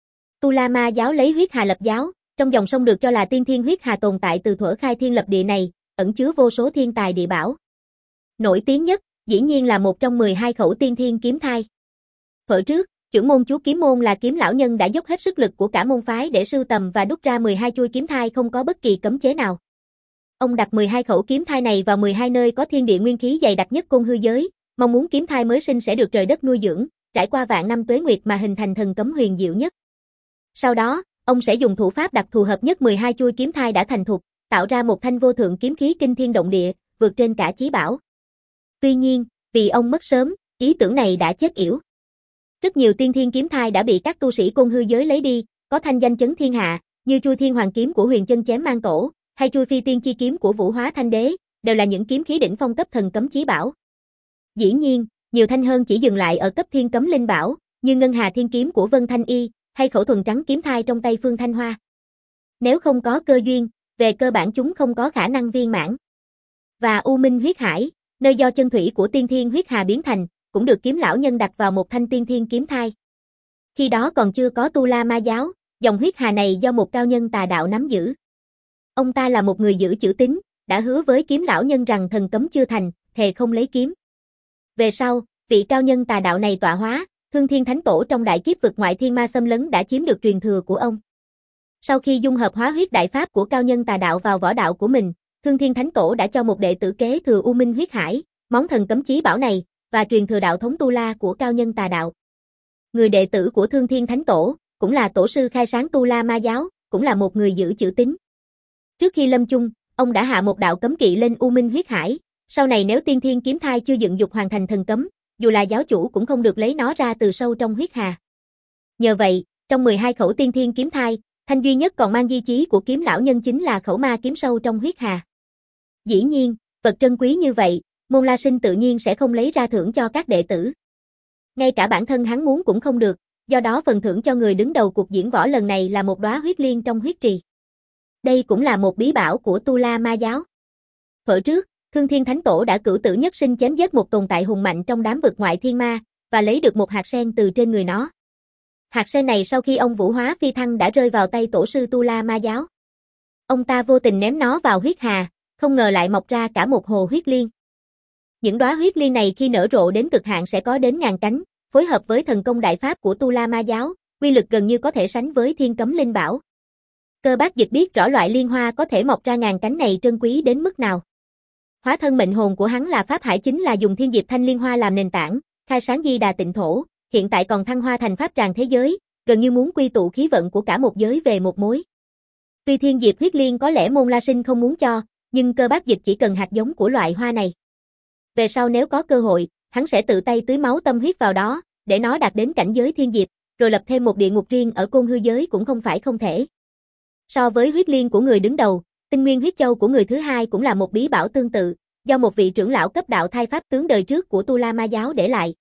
Tu La Ma giáo lấy huyết hà lập giáo, trong dòng sông được cho là tiên thiên huyết hà tồn tại từ thuở khai thiên lập địa này, ẩn chứa vô số thiên tài địa bảo. Nổi tiếng nhất, dĩ nhiên là một trong mười hai khẩu tiên thiên kiếm thai. Thuở trước, trưởng môn chú kiếm môn là Kiếm lão nhân đã dốc hết sức lực của cả môn phái để sưu tầm và đúc ra mười hai chuôi kiếm thai không có bất kỳ cấm chế nào. Ông đặt mười hai khẩu kiếm thai này vào mười hai nơi có thiên địa nguyên khí dày đặc nhất côn hư giới, mong muốn kiếm thai mới sinh sẽ được trời đất nuôi dưỡng, trải qua vạn năm tuế nguyệt mà hình thành thần cấm huyền diệu nhất. Sau đó, ông sẽ dùng thủ pháp đặc thù hợp nhất mười hai chuôi kiếm thai đã thành thục, tạo ra một thanh vô thượng kiếm khí kinh thiên động địa, vượt trên cả chí bảo. Tuy nhiên, vì ông mất sớm, ý tưởng này đã chết yểu. Rất nhiều tiên thiên kiếm thai đã bị các tu sĩ côn hư giới lấy đi, có thanh danh chấn thiên hạ, như chuôi thiên hoàng kiếm của Huyền Chân Chém Mang Tổ, hay chuôi phi tiên chi kiếm của Vũ Hóa Thanh Đế, đều là những kiếm khí đỉnh phong cấp thần cấm chí bảo. Dĩ nhiên, nhiều thanh hơn chỉ dừng lại ở cấp thiên cấm linh bảo, như Ngân Hà Thiên kiếm của Vân Thanh Y, hay khẩu thuần trắng kiếm thai trong tay Phương Thanh Hoa. Nếu không có cơ duyên, về cơ bản chúng không có khả năng viên mãn. Và U Minh huyết hải, nơi do chân thủy của tiên thiên huyết hà biến thành, cũng được Kiếm lão nhân đặt vào một thanh tiên thiên kiếm thai. Khi đó còn chưa có Tu La Ma giáo, dòng huyết hà này do một cao nhân tà đạo nắm giữ. Ông ta là một người giữ chữ tín, đã hứa với Kiếm lão nhân rằng thần cấm chưa thành, thề không lấy kiếm. Về sau, vị cao nhân tà đạo này tọa hóa, Thương Thiên Thánh Tổ trong đại kiếp vực ngoại thiên ma xâm lấn đã chiếm được truyền thừa của ông. Sau khi dung hợp hóa huyết đại pháp của cao nhân tà đạo vào võ đạo của mình, Thương Thiên Thánh Tổ đã cho một đệ tử kế thừa U Minh huyết hải, món thần cấm chí bảo này, và truyền thừa đạo thống Tu La của cao nhân tà đạo. Người đệ tử của Thương Thiên Thánh Tổ, cũng là tổ sư khai sáng Tu La Ma giáo, cũng là một người giữ chữ tín. Trước khi lâm chung, ông đã hạ một đạo cấm kỵ lên U Minh huyết hải, sau này nếu tiên thiên kiếm thai chưa dựng dục hoàn thành thần cấm, dù là giáo chủ cũng không được lấy nó ra từ sâu trong huyết hà. Nhờ vậy, trong mười hai khẩu tiên thiên kiếm thai, thanh duy nhất còn mang di chí của Kiếm lão nhân chính là khẩu ma kiếm sâu trong huyết hà. Dĩ nhiên, vật trân quý như vậy, môn La Sinh tự nhiên sẽ không lấy ra thưởng cho các đệ tử. Ngay cả bản thân hắn muốn cũng không được, do đó phần thưởng cho người đứng đầu cuộc diễn võ lần này là một đóa huyết liên trong huyết trì. Đây cũng là một bí bảo của Tu La Ma giáo. Thuở trước, Thương Thiên Thánh Tổ đã cửu tử nhất sinh chém giết một tồn tại hùng mạnh trong đám vực ngoại thiên ma, và lấy được một hạt sen từ trên người nó. Hạt sen này sau khi ông vũ hóa phi thăng đã rơi vào tay tổ sư Tu La Ma giáo. Ông ta vô tình ném nó vào huyết hà, không ngờ lại mọc ra cả một hồ huyết liên. Những đóa huyết liên này khi nở rộ đến cực hạn sẽ có đến ngàn cánh, phối hợp với thần công đại pháp của Tu La Ma giáo, uy lực gần như có thể sánh với thiên cấm linh bảo. Cơ Bác Dịch biết rõ loại liên hoa có thể mọc ra ngàn cánh này trân quý đến mức nào. Hóa thân mệnh hồn của hắn là pháp hải chính là dùng thiên diệp thanh liên hoa làm nền tảng, khai sáng di đà tịnh thổ, hiện tại còn thăng hoa thành pháp tràng thế giới, gần như muốn quy tụ khí vận của cả một giới về một mối. Tuy thiên diệp huyết liên có lẽ Môn La Sinh không muốn cho, nhưng Cơ Bác Dịch chỉ cần hạt giống của loại hoa này. Về sau nếu có cơ hội, hắn sẽ tự tay tưới máu tâm huyết vào đó, để nó đạt đến cảnh giới thiên diệp, rồi lập thêm một địa ngục riêng ở Côn Hư giới cũng không phải không thể. So với huyết liên của người đứng đầu, tinh nguyên huyết châu của người thứ hai cũng là một bí bảo tương tự, do một vị trưởng lão cấp đạo thai pháp tướng đời trước của Tu La Ma giáo để lại.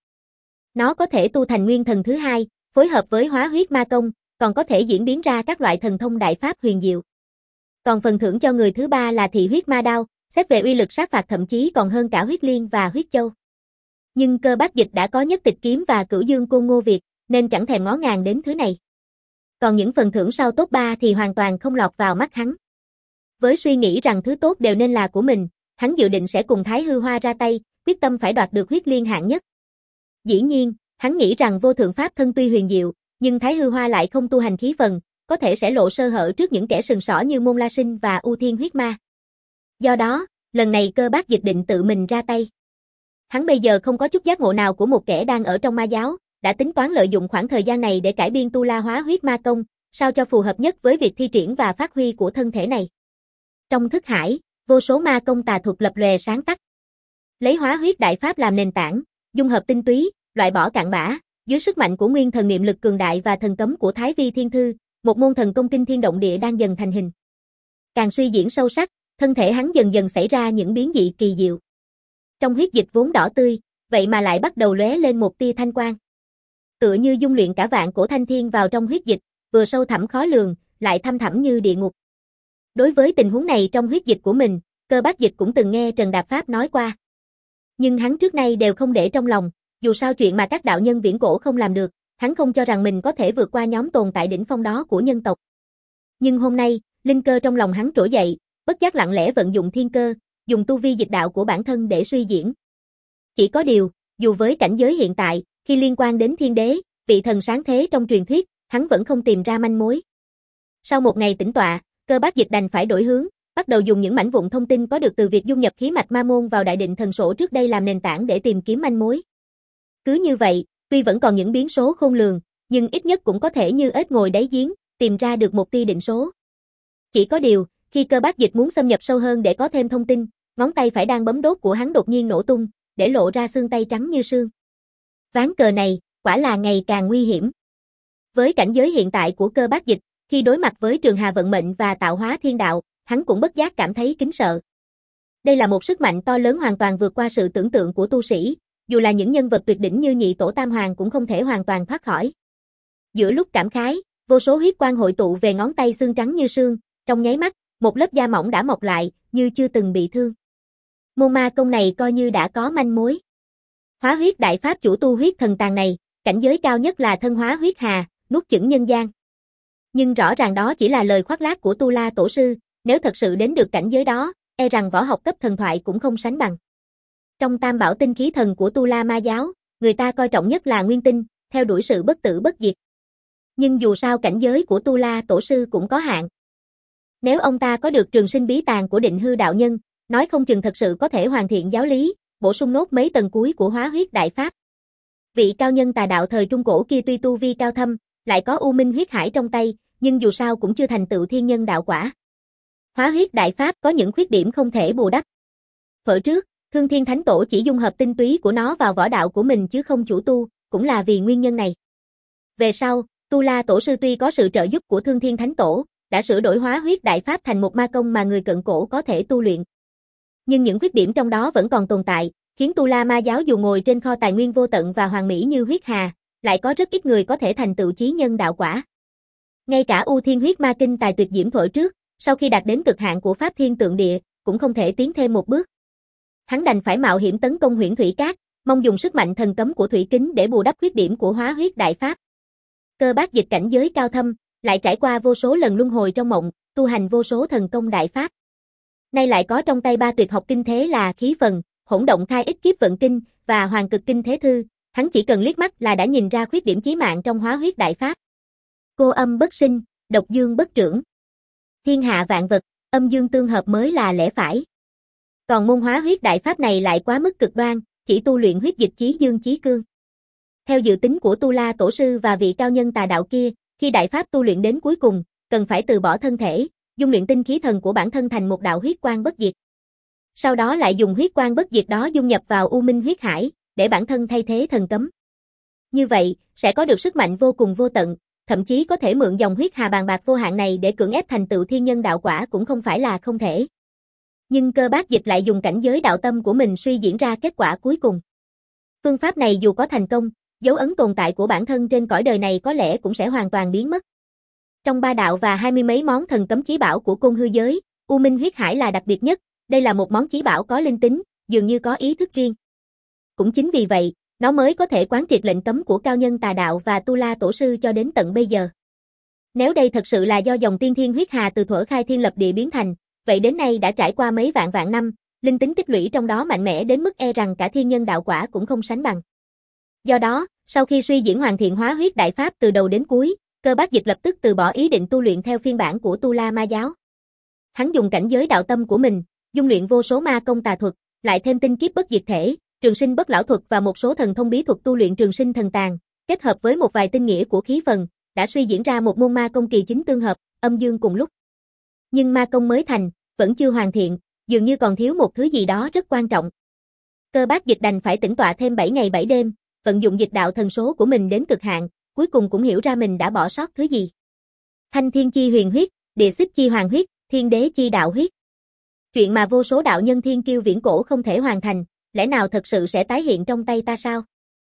Nó có thể tu thành nguyên thần thứ hai, phối hợp với hóa huyết ma công, còn có thể diễn biến ra các loại thần thông đại pháp huyền diệu. Còn phần thưởng cho người thứ ba là thị huyết ma đao, xét về uy lực sát phạt thậm chí còn hơn cả huyết liên và huyết châu. Nhưng Cơ Bác Dịch đã có nhất tịch kiếm và cửu dương côn Ngô Việt, nên chẳng thèm ngó ngàng đến thứ này. Còn những phần thưởng sau top ba thì hoàn toàn không lọt vào mắt hắn. Với suy nghĩ rằng thứ tốt đều nên là của mình, hắn dự định sẽ cùng Thái Hư Hoa ra tay, quyết tâm phải đoạt được huyết liên hạng nhất. Dĩ nhiên, hắn nghĩ rằng vô thượng pháp thân tuy huyền diệu, nhưng Thái Hư Hoa lại không tu hành khí phần, có thể sẽ lộ sơ hở trước những kẻ sừng sỏ như Môn La Sinh và U Thiên huyết ma. Do đó, lần này Cơ Bác Dịch định tự mình ra tay. Hắn bây giờ không có chút giác ngộ nào của một kẻ đang ở trong ma giáo, đã tính toán lợi dụng khoảng thời gian này để cải biên Tu La hóa huyết ma công, sao cho phù hợp nhất với việc thi triển và phát huy của thân thể này. Trong thức hải, vô số ma công tà thuật lập lòe sáng tắt. Lấy hóa huyết đại pháp làm nền tảng, dung hợp tinh túy, loại bỏ cặn bã, dưới sức mạnh của nguyên thần niệm lực cường đại và thần cấm của Thái Vi Thiên Thư, một môn thần công kinh thiên động địa đang dần thành hình. Càng suy diễn sâu sắc, thân thể hắn dần dần xảy ra những biến dị kỳ diệu. Trong huyết dịch vốn đỏ tươi, vậy mà lại bắt đầu lóe lên một tia thanh quang. Tựa như dung luyện cả vạn cổ thanh thiên vào trong huyết dịch, vừa sâu thẳm khó lường, lại thâm thẳm như địa ngục. Đối với tình huống này trong huyết dịch của mình, Cơ Bác Dịch cũng từng nghe Trần Đạp Pháp nói qua. Nhưng hắn trước nay đều không để trong lòng, dù sao chuyện mà các đạo nhân viễn cổ không làm được, hắn không cho rằng mình có thể vượt qua nhóm tồn tại đỉnh phong đó của nhân tộc. Nhưng hôm nay, linh cơ trong lòng hắn trỗi dậy, bất giác lặng lẽ vận dụng thiên cơ, dùng tu vi dịch đạo của bản thân để suy diễn. Chỉ có điều, dù với cảnh giới hiện tại, khi liên quan đến thiên đế, vị thần sáng thế trong truyền thuyết, hắn vẫn không tìm ra manh mối. Sau một ngày tĩnh tọa, Cơ Bác Dịch đành phải đổi hướng, bắt đầu dùng những mảnh vụn thông tin có được từ việc dung nhập khí mạch ma môn vào đại định thần sổ trước đây làm nền tảng để tìm kiếm manh mối. Cứ như vậy, tuy vẫn còn những biến số khôn lường, nhưng ít nhất cũng có thể như ếch ngồi đáy giếng, tìm ra được một tia định số. Chỉ có điều, khi Cơ Bác Dịch muốn xâm nhập sâu hơn để có thêm thông tin, ngón tay phải đang bấm đốt của hắn đột nhiên nổ tung, để lộ ra xương tay trắng như sương. Ván cờ này, quả là ngày càng nguy hiểm. Với cảnh giới hiện tại của Cơ Bác Dịch, khi đối mặt với Trường Hà vận mệnh và tạo hóa thiên đạo, hắn cũng bất giác cảm thấy kính sợ. Đây là một sức mạnh to lớn hoàn toàn vượt qua sự tưởng tượng của tu sĩ, dù là những nhân vật tuyệt đỉnh như Nhị Tổ Tam Hoàng cũng không thể hoàn toàn thoát khỏi. Giữa lúc cảm khái, vô số huyết quang hội tụ về ngón tay xương trắng như sương, trong nháy mắt, một lớp da mỏng đã mọc lại, như chưa từng bị thương. Môn ma công này coi như đã có manh mối. Hóa huyết đại pháp chủ tu huyết thần tàng này, cảnh giới cao nhất là thân hóa huyết hà, nuốt chửng nhân gian. Nhưng rõ ràng đó chỉ là lời khoác lác của Tu La tổ sư, nếu thật sự đến được cảnh giới đó, e rằng võ học cấp thần thoại cũng không sánh bằng. Trong tam bảo tinh khí thần của Tu La Ma giáo, người ta coi trọng nhất là nguyên tinh, theo đuổi sự bất tử bất diệt. Nhưng dù sao cảnh giới của Tu La tổ sư cũng có hạn. Nếu ông ta có được trường sinh bí tàng của Định Hư đạo nhân, nói không chừng thật sự có thể hoàn thiện giáo lý, bổ sung nốt mấy tầng cuối của hóa huyết đại pháp. Vị cao nhân tà đạo thời trung cổ kia tuy tu vi cao thâm, lại có u minh huyết hải trong tay, nhưng dù sao cũng chưa thành tựu thiên nhân đạo quả. Hóa huyết đại pháp có những khuyết điểm không thể bù đắp. Phở trước, Thương Thiên Thánh Tổ chỉ dung hợp tinh túy của nó vào võ đạo của mình chứ không chủ tu, cũng là vì nguyên nhân này. Về sau, Tu La tổ sư tuy có sự trợ giúp của Thương Thiên Thánh Tổ, đã sửa đổi hóa huyết đại pháp thành một ma công mà người cận cổ có thể tu luyện. Nhưng những khuyết điểm trong đó vẫn còn tồn tại, khiến Tu La Ma giáo dù ngồi trên kho tài nguyên vô tận và hoàn mỹ như huyết hà, lại có rất ít người có thể thành tựu chí nhân đạo quả. Ngay cả U Thiên huyết ma kinh tài tuyệt diễm thuở trước, sau khi đạt đến cực hạn của pháp thiên tượng địa, cũng không thể tiến thêm một bước. Hắn đành phải mạo hiểm tấn công Huyễn Thủy Cát, mong dùng sức mạnh thần cấm của thủy kính để bù đắp khuyết điểm của Hóa Huyết Đại Pháp. Cơ Bác Dịch cảnh giới cao thâm, lại trải qua vô số lần luân hồi trong mộng, tu hành vô số thần công đại pháp. Nay lại có trong tay ba tuyệt học kinh thế là Khí Phần, Hỗn Động Khai Ích Kiếp Vận Kinh và Hoàng Cực Kinh Thế Thư, hắn chỉ cần liếc mắt là đã nhìn ra khuyết điểm chí mạng trong Hóa Huyết Đại Pháp. Cô âm bất sinh, độc dương bất trưởng. Thiên hạ vạn vật, âm dương tương hợp mới là lẽ phải. Còn môn Hóa Huyết Đại Pháp này lại quá mức cực đoan, chỉ tu luyện huyết dịch chí dương chí cương. Theo dự tính của Tu La Tổ sư và vị cao nhân tà đạo kia, khi đại pháp tu luyện đến cuối cùng, cần phải từ bỏ thân thể, dung luyện tinh khí thần của bản thân thành một đạo huyết quang bất diệt. Sau đó lại dùng huyết quang bất diệt đó dung nhập vào U Minh huyết hải, để bản thân thay thế thần cấm. Như vậy, sẽ có được sức mạnh vô cùng vô tận, thậm chí có thể mượn dòng huyết hà bàn bạc vô hạn này để cưỡng ép thành tựu thiên nhân đạo quả cũng không phải là không thể. Nhưng Cơ Bác Dịch lại dùng cảnh giới đạo tâm của mình suy diễn ra kết quả cuối cùng. Phương pháp này dù có thành công, dấu ấn tồn tại của bản thân trên cõi đời này có lẽ cũng sẽ hoàn toàn biến mất. Trong ba đạo và hai mươi mấy món thần cấm chí bảo của Côn Hư giới, U Minh huyết hải là đặc biệt nhất, đây là một món chí bảo có linh tính, dường như có ý thức riêng. Cũng chính vì vậy, nó mới có thể quán triệt lệnh cấm của cao nhân tà đạo và Tu La Tổ sư cho đến tận bây giờ. Nếu đây thật sự là do dòng tiên thiên huyết hà từ thuở khai thiên lập địa biến thành, vậy đến nay đã trải qua mấy vạn vạn năm, linh tính tích lũy trong đó mạnh mẽ đến mức e rằng cả thiên nhân đạo quả cũng không sánh bằng. Do đó, sau khi suy diễn hoàn thiện Hóa Huyết Đại Pháp từ đầu đến cuối, Cơ Bác Dịch lập tức từ bỏ ý định tu luyện theo phiên bản của Tu La Ma giáo. Hắn dùng cảnh giới đạo tâm của mình, dung luyện vô số ma công tà thuật, lại thêm tinh kiếp bất diệt thể, trường sinh bất lão thuật và một số thần thông bí thuật tu luyện trường sinh thần tàng, kết hợp với một vài tinh nghĩa của khí phần, đã suy diễn ra một môn ma công kỳ chính tương hợp, âm dương cùng lúc. Nhưng ma công mới thành, vẫn chưa hoàn thiện, dường như còn thiếu một thứ gì đó rất quan trọng. Cơ Bác Dịch đành phải tĩnh tọa thêm bảy ngày bảy đêm, vận dụng dịch đạo thần số của mình đến cực hạn, cuối cùng cũng hiểu ra mình đã bỏ sót thứ gì. Thanh thiên chi huyền huyết, địa xích chi hoàng huyết, thiên đế chi đạo huyết. Chuyện mà vô số đạo nhân thiên kiêu viễn cổ không thể hoàn thành, lẽ nào thật sự sẽ tái hiện trong tay ta sao?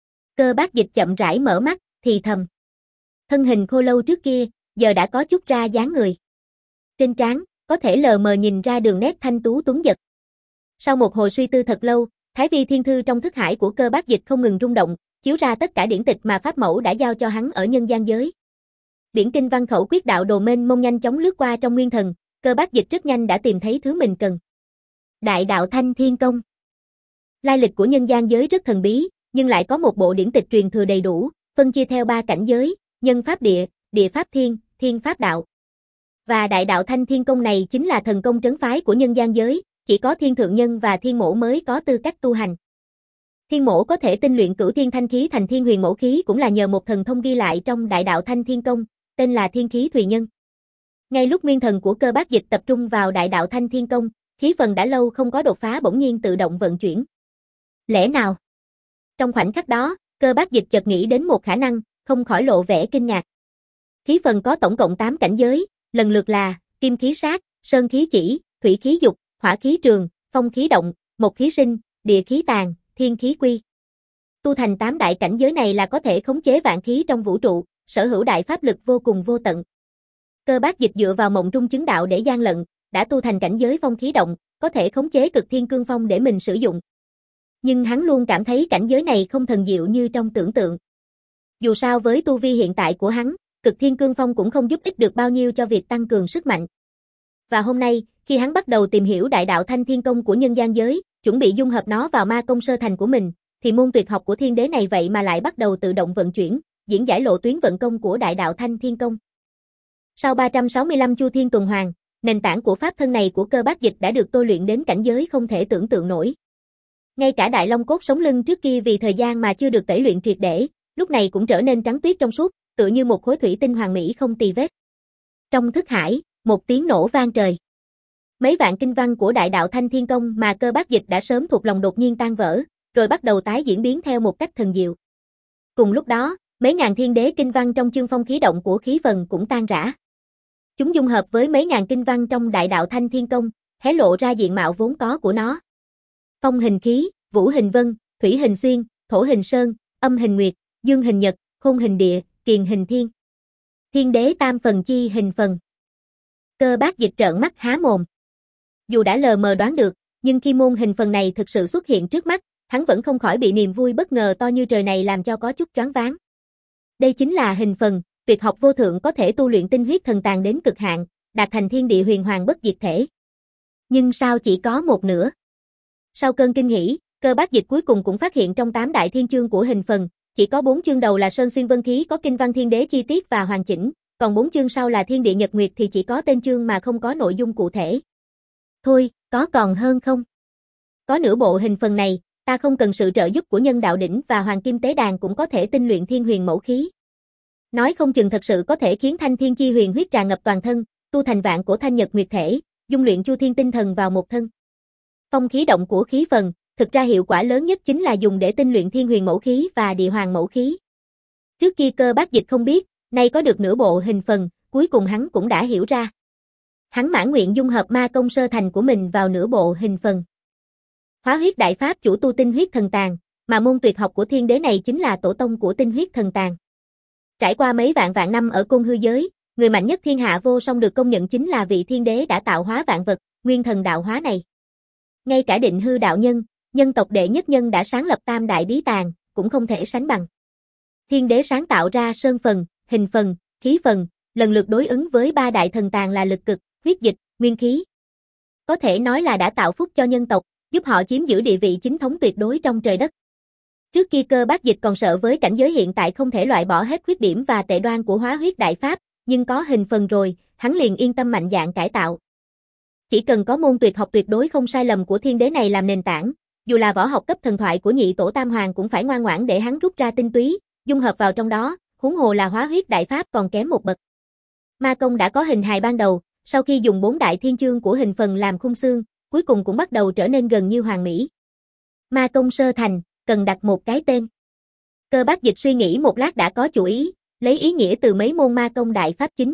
Cơ Bác Dịch chậm rãi mở mắt, thì thầm. Thân hình khô lâu trước kia, giờ đã có chút ra dáng người. Trên trán, có thể lờ mờ nhìn ra đường nét thanh tú tuấn giật. Sau một hồi suy tư thật lâu, Thái Vi Thiên Thư trong thức hải của Cơ Bác Dịch không ngừng rung động, chiếu ra tất cả điển tịch mà Pháp Mẫu đã giao cho hắn ở nhân gian giới. Điển kinh văn khẩu quyết đạo đồ mênh mông nhanh chóng lướt qua trong nguyên thần, Cơ Bác Dịch rất nhanh đã tìm thấy thứ mình cần. Đại đạo Thanh Thiên Công. Lai lịch của nhân gian giới rất thần bí, nhưng lại có một bộ điển tịch truyền thừa đầy đủ, phân chia theo ba cảnh giới, nhân pháp địa, địa pháp thiên, thiên pháp đạo. Và đại đạo Thanh Thiên Công này chính là thần công trấn phái của nhân gian giới, chỉ có thiên thượng nhân và thiên mổ mới có tư cách tu hành. Thiên mổ có thể tinh luyện cửu thiên thanh khí thành thiên huyền mổ khí cũng là nhờ một thần thông ghi lại trong đại đạo Thanh Thiên Công, tên là Thiên Khí Thùy Nhân. Ngay lúc nguyên thần của Cơ Bác Dịch tập trung vào đại đạo Thanh Thiên Công, khí phần đã lâu không có đột phá bỗng nhiên tự động vận chuyển. Lẽ nào? Trong khoảnh khắc đó, Cơ Bác Dịch chợt nghĩ đến một khả năng, không khỏi lộ vẻ kinh ngạc. Khí phần có tổng cộng tám cảnh giới, lần lượt là kim khí sát, sơn khí chỉ, thủy khí dục, hỏa khí trường, phong khí động, mộc khí sinh, địa khí tàn, thiên khí quy. Tu thành tám đại cảnh giới này là có thể khống chế vạn khí trong vũ trụ, sở hữu đại pháp lực vô cùng vô tận. Cơ Bác Dịch dựa vào mộng trung chứng đạo để gian lận, đã tu thành cảnh giới phong khí động, có thể khống chế cực thiên cương phong để mình sử dụng. Nhưng hắn luôn cảm thấy cảnh giới này không thần diệu như trong tưởng tượng. Dù sao với tu vi hiện tại của hắn, cực thiên cương phong cũng không giúp ích được bao nhiêu cho việc tăng cường sức mạnh. Và hôm nay, khi hắn bắt đầu tìm hiểu đại đạo Thanh Thiên Công của nhân gian giới, chuẩn bị dung hợp nó vào ma công sơ thành của mình, thì môn tuyệt học của thiên đế này vậy mà lại bắt đầu tự động vận chuyển, diễn giải lộ tuyến vận công của đại đạo Thanh Thiên Công. Sau ba trăm sáu mươi lăm chu thiên tuần hoàn, nền tảng của pháp thân này của Cơ Bác Dịch đã được tôi luyện đến cảnh giới không thể tưởng tượng nổi. Ngay cả đại long cốt sống lưng trước kia vì thời gian mà chưa được tẩy luyện triệt để, lúc này cũng trở nên trắng tuyết trong suốt, tựa như một khối thủy tinh hoàn mỹ không tì vết. Trong thức hải, một tiếng nổ vang trời. Mấy vạn kinh văn của đại đạo Thanh Thiên Công mà Cơ Bác Dịch đã sớm thuộc lòng đột nhiên tan vỡ, rồi bắt đầu tái diễn biến theo một cách thần diệu. Cùng lúc đó, mấy ngàn thiên đế kinh văn trong chương phong khí động của khí phần cũng tan rã. Chúng dung hợp với mấy ngàn kinh văn trong đại đạo Thanh Thiên Công, hé lộ ra diện mạo vốn có của nó. Phong hình khí, vũ hình vân, thủy hình xuyên, thổ hình sơn, âm hình nguyệt, dương hình nhật, khôn hình địa, kiền hình thiên. Thiên đế tam phần chi hình phần. Cơ Bác Dịch trợn mắt há mồm. Dù đã lờ mờ đoán được, Nhưng khi môn hình phần này thực sự xuất hiện trước mắt, hắn vẫn không khỏi bị niềm vui bất ngờ to như trời này làm cho có chút choáng váng. Đây chính là hình phần, tuyệt học vô thượng có thể tu luyện tinh huyết thần tàng đến cực hạn, đạt thành thiên địa huyền hoàng bất diệt thể. Nhưng sao chỉ có một nửa? Sau cơn kinh hỉ, Cơ Bác Dịch cuối cùng cũng phát hiện trong tám đại thiên chương của hình phần, chỉ có bốn chương đầu là Sơn Xuyên Vân Khí có kinh văn thiên đế chi tiết và hoàn chỉnh, còn bốn chương sau là Thiên Địa Nhật Nguyệt thì chỉ có tên chương mà không có nội dung cụ thể. Thôi, có còn hơn không? Có nửa bộ hình phần này, ta không cần sự trợ giúp của Nhân Đạo Đỉnh và Hoàng Kim Tế Đàn cũng có thể tinh luyện Thiên Huyền Mẫu Khí. Nói không chừng thật sự có thể khiến Thanh Thiên Chi Huyền huyết tràn ngập toàn thân, tu thành vạn cổ thanh nhật nguyệt thể, dung luyện Chu Thiên tinh thần vào một thân. Phong khí động của khí phần, thực ra hiệu quả lớn nhất chính là dùng để tinh luyện Thiên Huyền Mẫu Khí và Địa Hoàng Mẫu Khí. Trước kia Cơ Bác Dịch không biết, nay có được nửa bộ hình phần, cuối cùng hắn cũng đã hiểu ra. Hắn mãn nguyện dung hợp ma công sơ thành của mình vào nửa bộ hình phần. Hóa huyết đại pháp chủ tu tinh huyết thần tàng, mà môn tuyệt học của thiên đế này chính là tổ tông của tinh huyết thần tàng. Trải qua mấy vạn vạn năm ở côn hư giới, người mạnh nhất thiên hạ vô song được công nhận chính là vị thiên đế đã tạo hóa vạn vật, nguyên thần đạo hóa này. Ngay cả Định Hư đạo nhân, nhân tộc đệ nhất nhân đã sáng lập tam đại bí tàng, cũng không thể sánh bằng. Thiên đế sáng tạo ra sơn phần, hình phần, khí phần, lần lượt đối ứng với ba đại thần tàng là lực cực, huyết dịch, nguyên khí. Có thể nói là đã tạo phúc cho nhân tộc, giúp họ chiếm giữ địa vị chính thống tuyệt đối trong trời đất. Trước kia Cơ Bác Dịch còn sợ với cảnh giới hiện tại không thể loại bỏ hết khuyết điểm và tệ đoan của hóa huyết đại pháp, nhưng có hình phần rồi, hắn liền yên tâm mạnh dạn cải tạo. Chỉ cần có môn tuyệt học tuyệt đối không sai lầm của thiên đế này làm nền tảng, dù là võ học cấp thần thoại của nhị tổ tam hoàng cũng phải ngoan ngoãn để hắn rút ra tinh túy, dung hợp vào trong đó, huống hồ là hóa huyết đại pháp còn kém một bậc. Ma công đã có hình hài ban đầu, sau khi dùng bốn đại thiên chương của hình phần làm khung xương, cuối cùng cũng bắt đầu trở nên gần như hoàn mỹ. Ma công sơ thành, cần đặt một cái tên. Cơ Bác Dịch suy nghĩ một lát đã có chủ ý, lấy ý nghĩa từ mấy môn ma công đại pháp chính.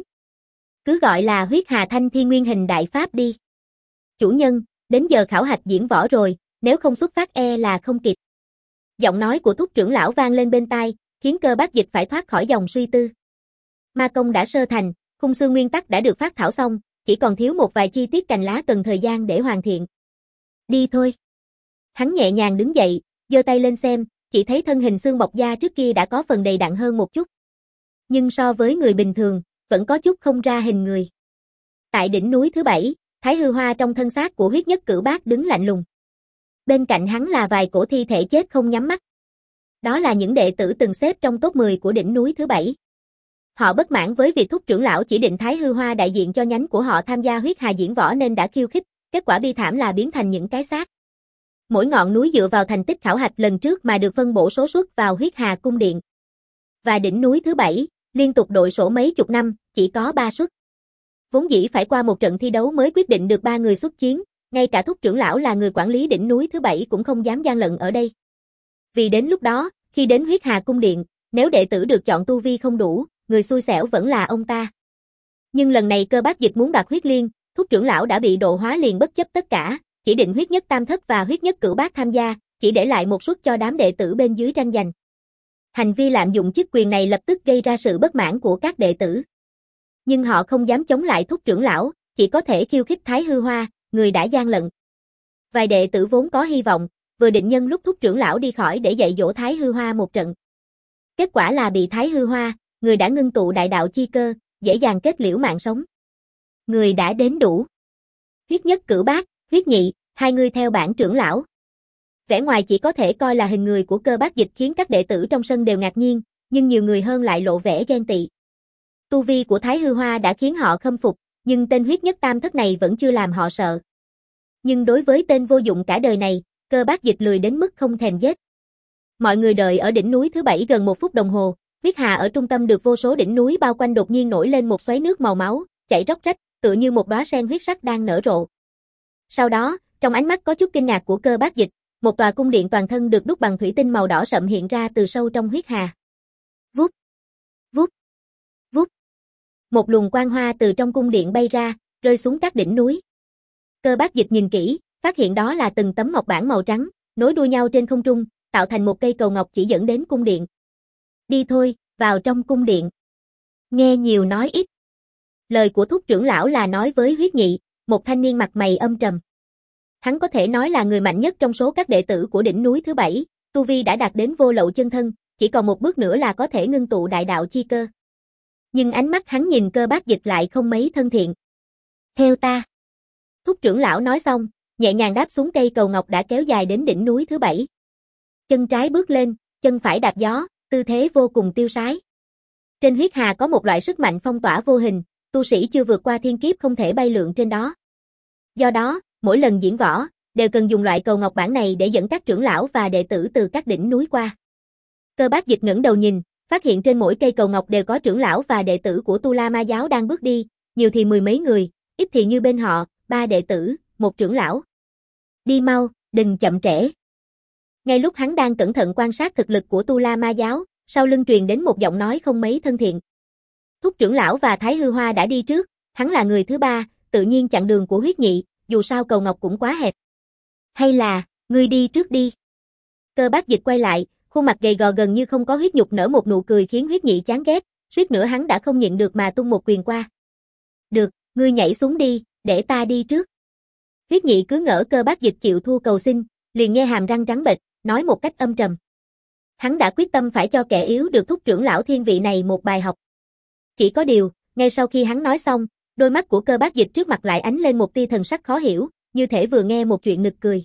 Cứ gọi là huyết hà thanh thiên nguyên hình đại pháp đi. Chủ nhân, đến giờ khảo hạch diễn võ rồi, nếu không xuất phát e là không kịp. Giọng nói của Thúc trưởng lão vang lên bên tai, khiến Cơ Bác Dịch phải thoát khỏi dòng suy tư. Ma công đã sơ thành, khung xương nguyên tắc đã được phát thảo xong, chỉ còn thiếu một vài chi tiết cành lá cần thời gian để hoàn thiện. Đi thôi. Hắn nhẹ nhàng đứng dậy, giơ tay lên xem, chỉ thấy thân hình xương bọc da trước kia đã có phần đầy đặn hơn một chút. Nhưng so với người bình thường, vẫn có chút không ra hình người. Tại đỉnh núi thứ bảy, Thái Hư Hoa trong thân xác của huyết nhất cửu bác đứng lạnh lùng. Bên cạnh hắn là vài cổ thi thể chết không nhắm mắt. Đó là những đệ tử từng xếp trong top mười của đỉnh núi thứ bảy. Họ bất mãn với việc Thúc trưởng lão chỉ định Thái Hư Hoa đại diện cho nhánh của họ tham gia huyết hà diễn võ nên đã khiêu khích, kết quả bi thảm là biến thành những cái xác. Mỗi ngọn núi dựa vào thành tích khảo hạch lần trước mà được phân bổ số suất vào huyết hà cung điện. Và đỉnh núi thứ bảy, liên tục đội sổ mấy chục năm, chỉ có ba suất. Vốn dĩ phải qua một trận thi đấu mới quyết định được ba người xuất chiến, ngay cả Thúc trưởng lão là người quản lý đỉnh núi thứ bảy cũng không dám gian lận ở đây. Vì đến lúc đó, khi đến huyết hà cung điện, nếu đệ tử được chọn tu vi không đủ, người xui xẻo vẫn là ông ta. Nhưng lần này Cơ Bác Dịch muốn đoạt huyết liên, Thúc trưởng lão đã bị độ hóa liền bất chấp tất cả, chỉ định huyết nhất tam thất và huyết nhất cửu bác tham gia, chỉ để lại một suất cho đám đệ tử bên dưới tranh giành. Hành vi lạm dụng chức quyền này lập tức gây ra sự bất mãn của các đệ tử. Nhưng họ không dám chống lại Thúc trưởng lão, chỉ có thể khiêu khích Thái Hư Hoa, người đã gian lận. Vài đệ tử vốn có hy vọng, vừa định nhân lúc Thúc trưởng lão đi khỏi để dạy dỗ Thái Hư Hoa một trận. Kết quả là bị Thái Hư Hoa, người đã ngưng tụ đại đạo chi cơ, dễ dàng kết liễu mạng sống. Người đã đến đủ. Huyết nhất cửu bác, huyết nhị, hai người theo bản trưởng lão. Vẻ ngoài chỉ có thể coi là hình người của Cơ Bác Dịch khiến các đệ tử trong sân đều ngạc nhiên, nhưng nhiều người hơn lại lộ vẻ ghen tị. Tu vi của Thái Hư Hoa đã khiến họ khâm phục, nhưng tên huyết nhất tam thất này vẫn chưa làm họ sợ. Nhưng đối với tên vô dụng cả đời này, Cơ Bác Dịch lười đến mức không thèm giết. Mọi người đợi ở đỉnh núi thứ bảy gần một phút đồng hồ, huyết hà ở trung tâm được vô số đỉnh núi bao quanh đột nhiên nổi lên một xoáy nước màu máu, chảy róc rách, tựa như một đóa sen huyết sắc đang nở rộ. Sau đó, trong ánh mắt có chút kinh ngạc của Cơ Bác Dịch, một tòa cung điện toàn thân được đúc bằng thủy tinh màu đỏ sậm hiện ra từ sâu trong huyết hà. Vút, vút, vút. Một luồng quang hoa từ trong cung điện bay ra, rơi xuống các đỉnh núi. Cơ Bác Dịch nhìn kỹ, phát hiện đó là từng tấm ngọc bản màu trắng, nối đuôi nhau trên không trung, tạo thành một cây cầu ngọc chỉ dẫn đến cung điện. Đi thôi, vào trong cung điện. Nghe nhiều nói ít. Lời của Thúc trưởng lão là nói với huyết nhị, một thanh niên mặt mày âm trầm. Hắn có thể nói là người mạnh nhất trong số các đệ tử của đỉnh núi thứ bảy, tu vi đã đạt đến vô lậu chân thân, chỉ còn một bước nữa là có thể ngưng tụ đại đạo chi cơ. Nhưng ánh mắt hắn nhìn Cơ Bác Dịch lại không mấy thân thiện. Theo ta. Thúc trưởng lão nói xong, nhẹ nhàng đáp xuống cây cầu ngọc đã kéo dài đến đỉnh núi thứ bảy. Chân trái bước lên, chân phải đạp gió, tư thế vô cùng tiêu sái. Trên huyết hà có một loại sức mạnh phong tỏa vô hình, tu sĩ chưa vượt qua thiên kiếp không thể bay lượn trên đó. Do đó, mỗi lần diễn võ, đều cần dùng loại cầu ngọc bản này để dẫn các trưởng lão và đệ tử từ các đỉnh núi qua. Cơ Bác Dịch ngẩng đầu nhìn, phát hiện trên mỗi cây cầu ngọc đều có trưởng lão và đệ tử của Tu La Ma giáo đang bước đi, nhiều thì mười mấy người, ít thì như bên họ, ba đệ tử, một trưởng lão. Đi mau, đừng chậm trễ. Ngay lúc hắn đang cẩn thận quan sát thực lực của Tu La Ma giáo, sau lưng truyền đến một giọng nói không mấy thân thiện. Thúc trưởng lão và Thái Hư Hoa đã đi trước, hắn là người thứ ba, tự nhiên chặn đường của Huyết Nhị, dù sao cầu ngọc cũng quá hẹp. Hay là, ngươi đi trước đi. Cơ Bác Dịch quay lại, khuôn mặt gầy gò gần như không có huyết nhục nở một nụ cười khiến Huyết Nhị chán ghét, suýt nữa hắn đã không nhịn được mà tung một quyền qua. Được, ngươi nhảy xuống đi, để ta đi trước. Huyết Nhị cứ ngỡ Cơ Bác Dịch chịu thua cầu xin, liền nghe hàm răng trắng bệch, nói một cách âm trầm. Hắn đã quyết tâm phải cho kẻ yếu được thúc trưởng lão thiên vị này một bài học. Chỉ có điều, ngay sau khi hắn nói xong, đôi mắt của Cơ Bác Dịch trước mặt lại ánh lên một tia thần sắc khó hiểu, như thể vừa nghe một chuyện nực cười.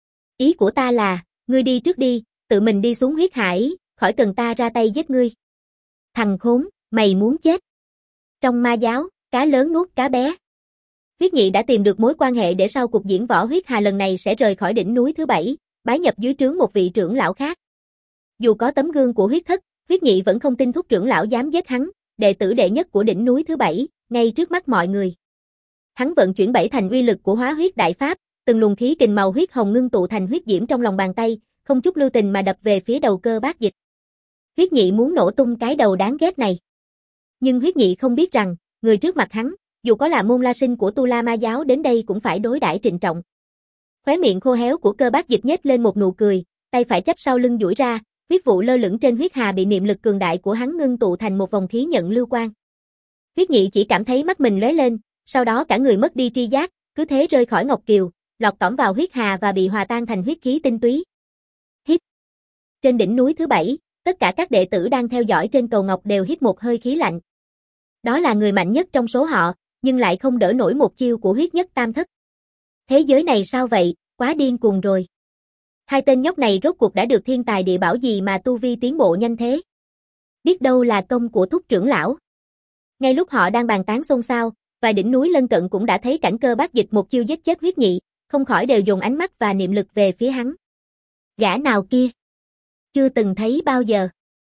Ý của ta là, ngươi đi trước đi, tự mình đi xuống huyết hải, khỏi cần ta ra tay giết ngươi. Thằng khốn, mày muốn chết. Trong ma giáo, cá lớn nuốt cá bé. Huyết Nhị đã tìm được mối quan hệ để sau cuộc diễn võ huyết hà lần này sẽ rời khỏi đỉnh núi thứ bảy, bái nhập dưới trướng một vị trưởng lão khác. Dù có tấm gương của huyết thất, Huyết Nhị vẫn không tin thúc trưởng lão dám giết hắn, đệ tử đệ nhất của đỉnh núi thứ bảy, ngay trước mắt mọi người. Hắn vận chuyển bảy thành uy lực của Hóa Huyết Đại Pháp, từng luồng khí kình màu huyết hồng ngưng tụ thành huyết diễm trong lòng bàn tay, không chút lưu tình mà đập về phía đầu Cơ Bác Dịch. Huyết Nhị muốn nổ tung cái đầu đáng ghét này. Nhưng Huyết Nhị không biết rằng, người trước mặt hắn, dù có là môn la sinh của Tu La Ma giáo đến đây cũng phải đối đãi trịnh trọng. Khóe miệng khô héo của Cơ Bác Dịch nhếch lên một nụ cười, tay phải chắp sau lưng duỗi ra, huyết vụ lơ lửng trên huyết hà bị niệm lực cường đại của hắn ngưng tụ thành một vòng khí nhận lưu quang. Huyết Nhị chỉ cảm thấy mắt mình lóe lên, sau đó cả người mất đi tri giác, cứ thế rơi khỏi ngọc kiều, lọt tõm vào huyết hà và bị hòa tan thành huyết khí tinh túy. Hít. Trên đỉnh núi thứ bảy, tất cả các đệ tử đang theo dõi trên cầu ngọc đều hít một hơi khí lạnh. Đó là người mạnh nhất trong số họ, nhưng lại không đỡ nổi một chiêu của huyết nhất tam thất. Thế giới này sao vậy, quá điên cuồng rồi. Hai tên nhóc này rốt cuộc đã được thiên tài địa bảo gì mà tu vi tiến bộ nhanh thế? Biết đâu là công của thúc trưởng lão. Ngay lúc họ đang bàn tán xôn xao, vài đỉnh núi lân cận cũng đã thấy cảnh Cơ Bác Dịch một chiêu giết chết Huyết Nhị, không khỏi đều dùng ánh mắt và niệm lực về phía hắn. Gã nào kia? Chưa từng thấy bao giờ.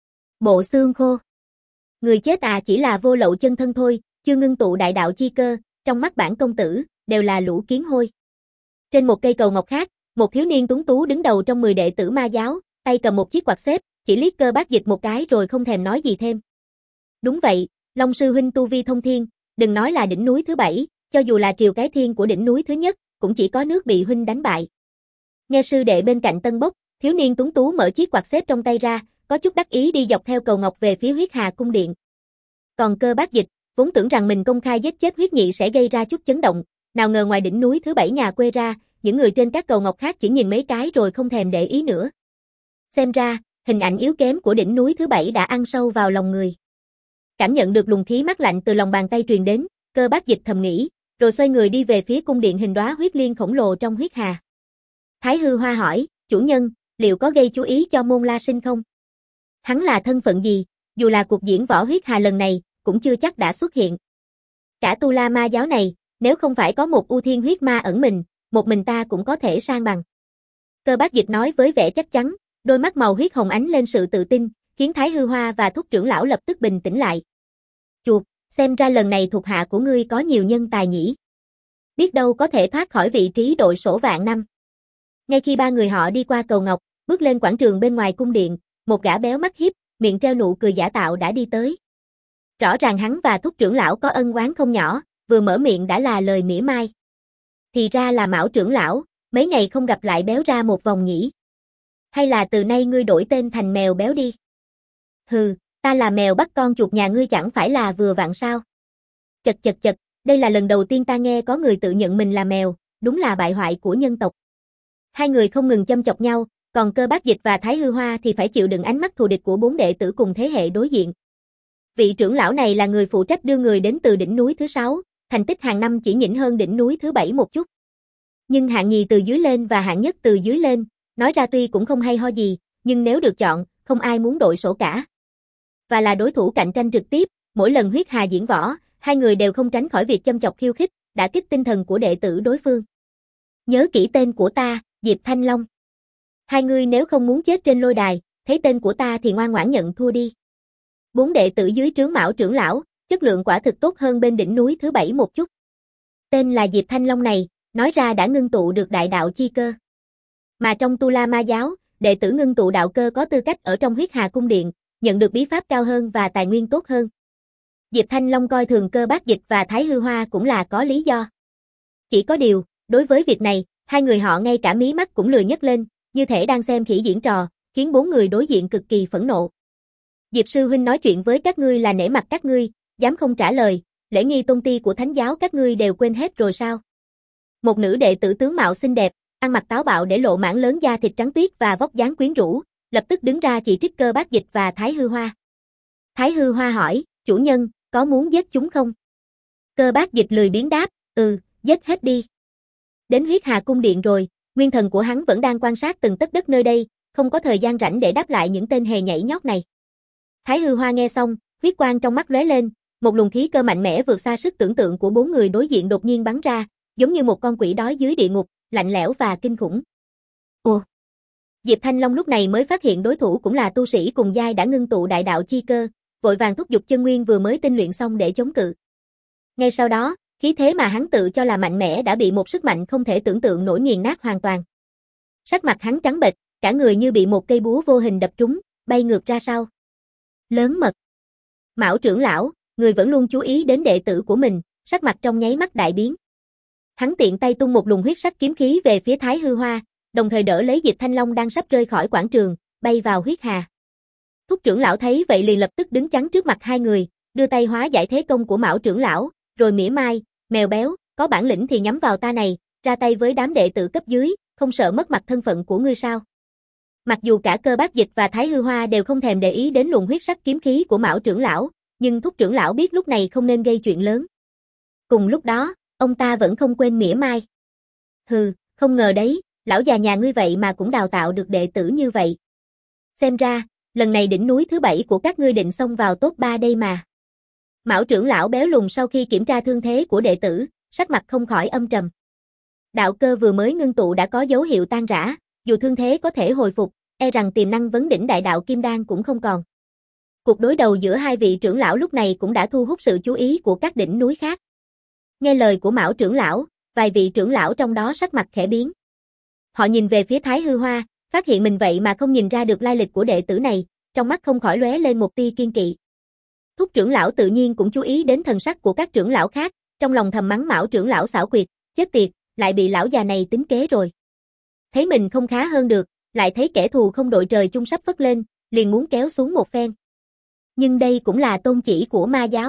Bộ xương khô. Người chết à, chỉ là vô lậu chân thân thôi, chưa ngưng tụ đại đạo chi cơ, trong mắt bản công tử, đều là lũ kiến hôi. Trên một cây cầu ngọc khác, một thiếu niên tuấn tú đứng đầu trong mười đệ tử ma giáo, tay cầm một chiếc quạt xếp, chỉ liếc Cơ Bác Dịch một cái rồi không thèm nói gì thêm. Đúng vậy, Long sư huynh tu vi thông thiên, đừng nói là đỉnh núi thứ bảy, cho dù là triều cái thiên của đỉnh núi thứ nhất, cũng chỉ có nước bị huynh đánh bại. Nghe sư đệ bên cạnh tân bốc, thiếu niên tuấn tú mở chiếc quạt xếp trong tay ra, có chút đắc ý đi dọc theo cầu ngọc về phía huyết hà cung điện. Còn Cơ Bác Dịch, vốn tưởng rằng mình công khai giết chết Huyết Nhị sẽ gây ra chút chấn động, nào ngờ ngoài đỉnh núi thứ bảy nhà quê ra, những người trên các cầu ngọc khác chỉ nhìn mấy cái rồi không thèm để ý nữa. Xem ra, hình ảnh yếu kém của đỉnh núi thứ bảy đã ăn sâu vào lòng người. Cảm nhận được luồng khí mát lạnh từ lòng bàn tay truyền đến, Cơ Bác Dịch thầm nghĩ, rồi xoay người đi về phía cung điện hình đóa huyết liên khổng lồ trong huyết hà. Thái Hư Hoa hỏi, chủ nhân, liệu có gây chú ý cho môn la sinh không? Hắn là thân phận gì, dù là cuộc diễn võ huyết hà lần này, cũng chưa chắc đã xuất hiện. Cả Tu La Ma giáo này, nếu không phải có một U Thiên huyết ma ẩn mình, một mình ta cũng có thể sang bằng. Cơ Bác Dịch nói với vẻ chắc chắn, đôi mắt màu huyết hồng ánh lên sự tự tin, khiến Thái Hư Hoa và thúc trưởng lão lập tức bình tĩnh lại. Chuột, xem ra lần này thuộc hạ của ngươi có nhiều nhân tài nhỉ. Biết đâu có thể thoát khỏi vị trí đội sổ vạn năm. Ngay khi ba người họ đi qua cầu ngọc, bước lên quảng trường bên ngoài cung điện, một gã béo mắt hiếp, miệng treo nụ cười giả tạo đã đi tới. Rõ ràng hắn và thúc trưởng lão có ân oán không nhỏ, vừa mở miệng đã là lời mỉa mai. Thì ra là Mão trưởng lão, mấy ngày không gặp lại béo ra một vòng nhỉ. Hay là từ nay ngươi đổi tên thành mèo béo đi. Hừ, ta là mèo bắt con chuột nhà ngươi chẳng phải là vừa vặn sao. Chật chật chật, đây là lần đầu tiên ta nghe có người tự nhận mình là mèo, đúng là bại hoại của nhân tộc. Hai người không ngừng châm chọc nhau, còn Cơ Bác Dịch và Thái Hư Hoa thì phải chịu đựng ánh mắt thù địch của bốn đệ tử cùng thế hệ đối diện. Vị trưởng lão này là người phụ trách đưa người đến từ đỉnh núi thứ sáu, thành tích hàng năm chỉ nhỉnh hơn đỉnh núi thứ bảy một chút. Nhưng hạng nhì từ dưới lên và hạng nhất từ dưới lên, nói ra tuy cũng không hay ho gì, nhưng nếu được chọn, không ai muốn đội sổ cả. Và là đối thủ cạnh tranh trực tiếp, mỗi lần huyết hà diễn võ, hai người đều không tránh khỏi việc châm chọc khiêu khích, đả kích tinh thần của đệ tử đối phương. Nhớ kỹ tên của ta, Diệp Thanh Long. Hai người nếu không muốn chết trên lôi đài, thấy tên của ta thì ngoan ngoãn nhận thua đi. Bốn đệ tử dưới trướng Mão trưởng lão, chất lượng quả thực tốt hơn bên đỉnh núi thứ bảy một chút. Tên là Diệp Thanh Long này, nói ra đã ngưng tụ được đại đạo chi cơ. Mà trong Tu La Ma giáo, đệ tử ngưng tụ đạo cơ có tư cách ở trong huyết hà cung điện, nhận được bí pháp cao hơn và tài nguyên tốt hơn. Diệp Thanh Long coi thường Cơ Bác Dịch và Thái Hư Hoa cũng là có lý do. Chỉ có điều, đối với việc này, hai người họ ngay cả mí mắt cũng lười nhấc lên, như thể đang xem khỉ diễn trò, khiến bốn người đối diện cực kỳ phẫn nộ. Diệp sư huynh nói chuyện với các ngươi là nể mặt các ngươi, dám không trả lời, lễ nghi tôn ti của thánh giáo các ngươi đều quên hết rồi sao? Một nữ đệ tử tướng mạo xinh đẹp, ăn mặc táo bạo để lộ mảng lớn da thịt trắng tuyết và vóc dáng quyến rũ, lập tức đứng ra chỉ trích Cơ Bác Dịch và Thái Hư Hoa. Thái Hư Hoa hỏi, chủ nhân, có muốn giết chúng không? Cơ Bác Dịch lười biếng đáp, ừ, giết hết đi. Đến huyết hà cung điện rồi, nguyên thần của hắn vẫn đang quan sát từng tấc đất nơi đây, không có thời gian rảnh để đáp lại những tên hề nhảy nhót này. Thái Hư Hoa nghe xong, huyết quang trong mắt lóe lên, một luồng khí cơ mạnh mẽ vượt xa sức tưởng tượng của bốn người đối diện đột nhiên bắn ra, giống như một con quỷ đói dưới địa ngục, lạnh lẽo và kinh khủng. Ồ! Diệp Thanh Long lúc này mới phát hiện đối thủ cũng là tu sĩ cùng giai đã ngưng tụ đại đạo chi cơ, vội vàng thúc giục chân nguyên vừa mới tinh luyện xong để chống cự. Ngay sau đó, khí thế mà hắn tự cho là mạnh mẽ đã bị một sức mạnh không thể tưởng tượng nổi nghiền nát hoàn toàn. Sắc mặt hắn trắng bệch, cả người như bị một cây búa vô hình đập trúng, bay ngược ra sau. Lớn mật. Mão trưởng lão, người vẫn luôn chú ý đến đệ tử của mình, sắc mặt trong nháy mắt đại biến. Hắn tiện tay tung một luồng huyết sắc kiếm khí về phía Thái Hư Hoa, đồng thời đỡ lấy Diệp Thanh Long đang sắp rơi khỏi quảng trường, bay vào huyết hà. Thúc trưởng lão thấy vậy liền lập tức đứng chắn trước mặt hai người, đưa tay hóa giải thế công của Mão trưởng lão, rồi mỉa mai, mèo béo, có bản lĩnh thì nhắm vào ta này, ra tay với đám đệ tử cấp dưới, không sợ mất mặt thân phận của ngươi sao? Mặc dù cả Cơ Bác Dịch và Thái Hư Hoa đều không thèm để ý đến luồng huyết sắc kiếm khí của Mão trưởng lão, nhưng thúc trưởng lão biết lúc này không nên gây chuyện lớn. Cùng lúc đó, ông ta vẫn không quên mỉa mai. Hừ, không ngờ đấy, lão già nhà ngươi vậy mà cũng đào tạo được đệ tử như vậy. Xem ra, lần này đỉnh núi thứ bảy của các ngươi định xông vào top ba đây mà. Mão trưởng lão béo lùn sau khi kiểm tra thương thế của đệ tử, sắc mặt không khỏi âm trầm. Đạo cơ vừa mới ngưng tụ đã có dấu hiệu tan rã, dù thương thế có thể hồi phục, e rằng tiềm năng vấn đỉnh đại đạo kim đan cũng không còn. Cuộc đối đầu giữa hai vị trưởng lão lúc này cũng đã thu hút sự chú ý của các đỉnh núi khác. Nghe lời của Mão trưởng lão, vài vị trưởng lão trong đó sắc mặt khẽ biến. Họ nhìn về phía Thái Hư Hoa, phát hiện mình vậy mà không nhìn ra được lai lịch của đệ tử này, trong mắt không khỏi lóe lên một tia kiên kỵ. Thúc trưởng lão tự nhiên cũng chú ý đến thần sắc của các trưởng lão khác, trong lòng thầm mắng Mão trưởng lão xảo quyệt, chết tiệt, lại bị lão già này tính kế rồi. Thấy mình không khá hơn được, lại thấy kẻ thù không đội trời chung sắp phất lên, liền muốn kéo xuống một phen. Nhưng đây cũng là tôn chỉ của ma giáo.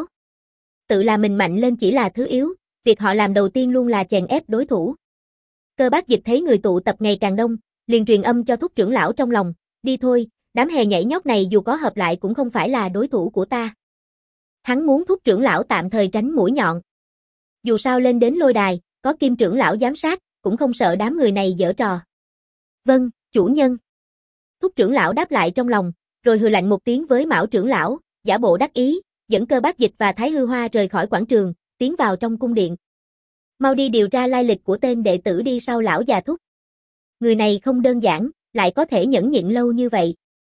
Tự là mình mạnh lên chỉ là thứ yếu, việc họ làm đầu tiên luôn là chèn ép đối thủ. Cơ Bác Dịch thấy người tụ tập ngày càng đông, liền truyền âm cho thúc trưởng lão trong lòng, đi thôi, đám hề nhảy nhót này dù có hợp lại cũng không phải là đối thủ của ta. Hắn muốn thúc trưởng lão tạm thời tránh mũi nhọn. Dù sao lên đến lôi đài, có Kim trưởng lão giám sát, cũng không sợ đám người này giở trò. Vâng, chủ nhân. Thúc trưởng lão đáp lại trong lòng, rồi hừ lạnh một tiếng với Mão trưởng lão, giả bộ đắc ý, dẫn Cơ Bác Dịch và Thái Hư Hoa rời khỏi quảng trường, tiến vào trong cung điện. Mau đi điều tra lai lịch của tên đệ tử đi sau lão già thúc. Người này không đơn giản, lại có thể nhẫn nhịn lâu như vậy.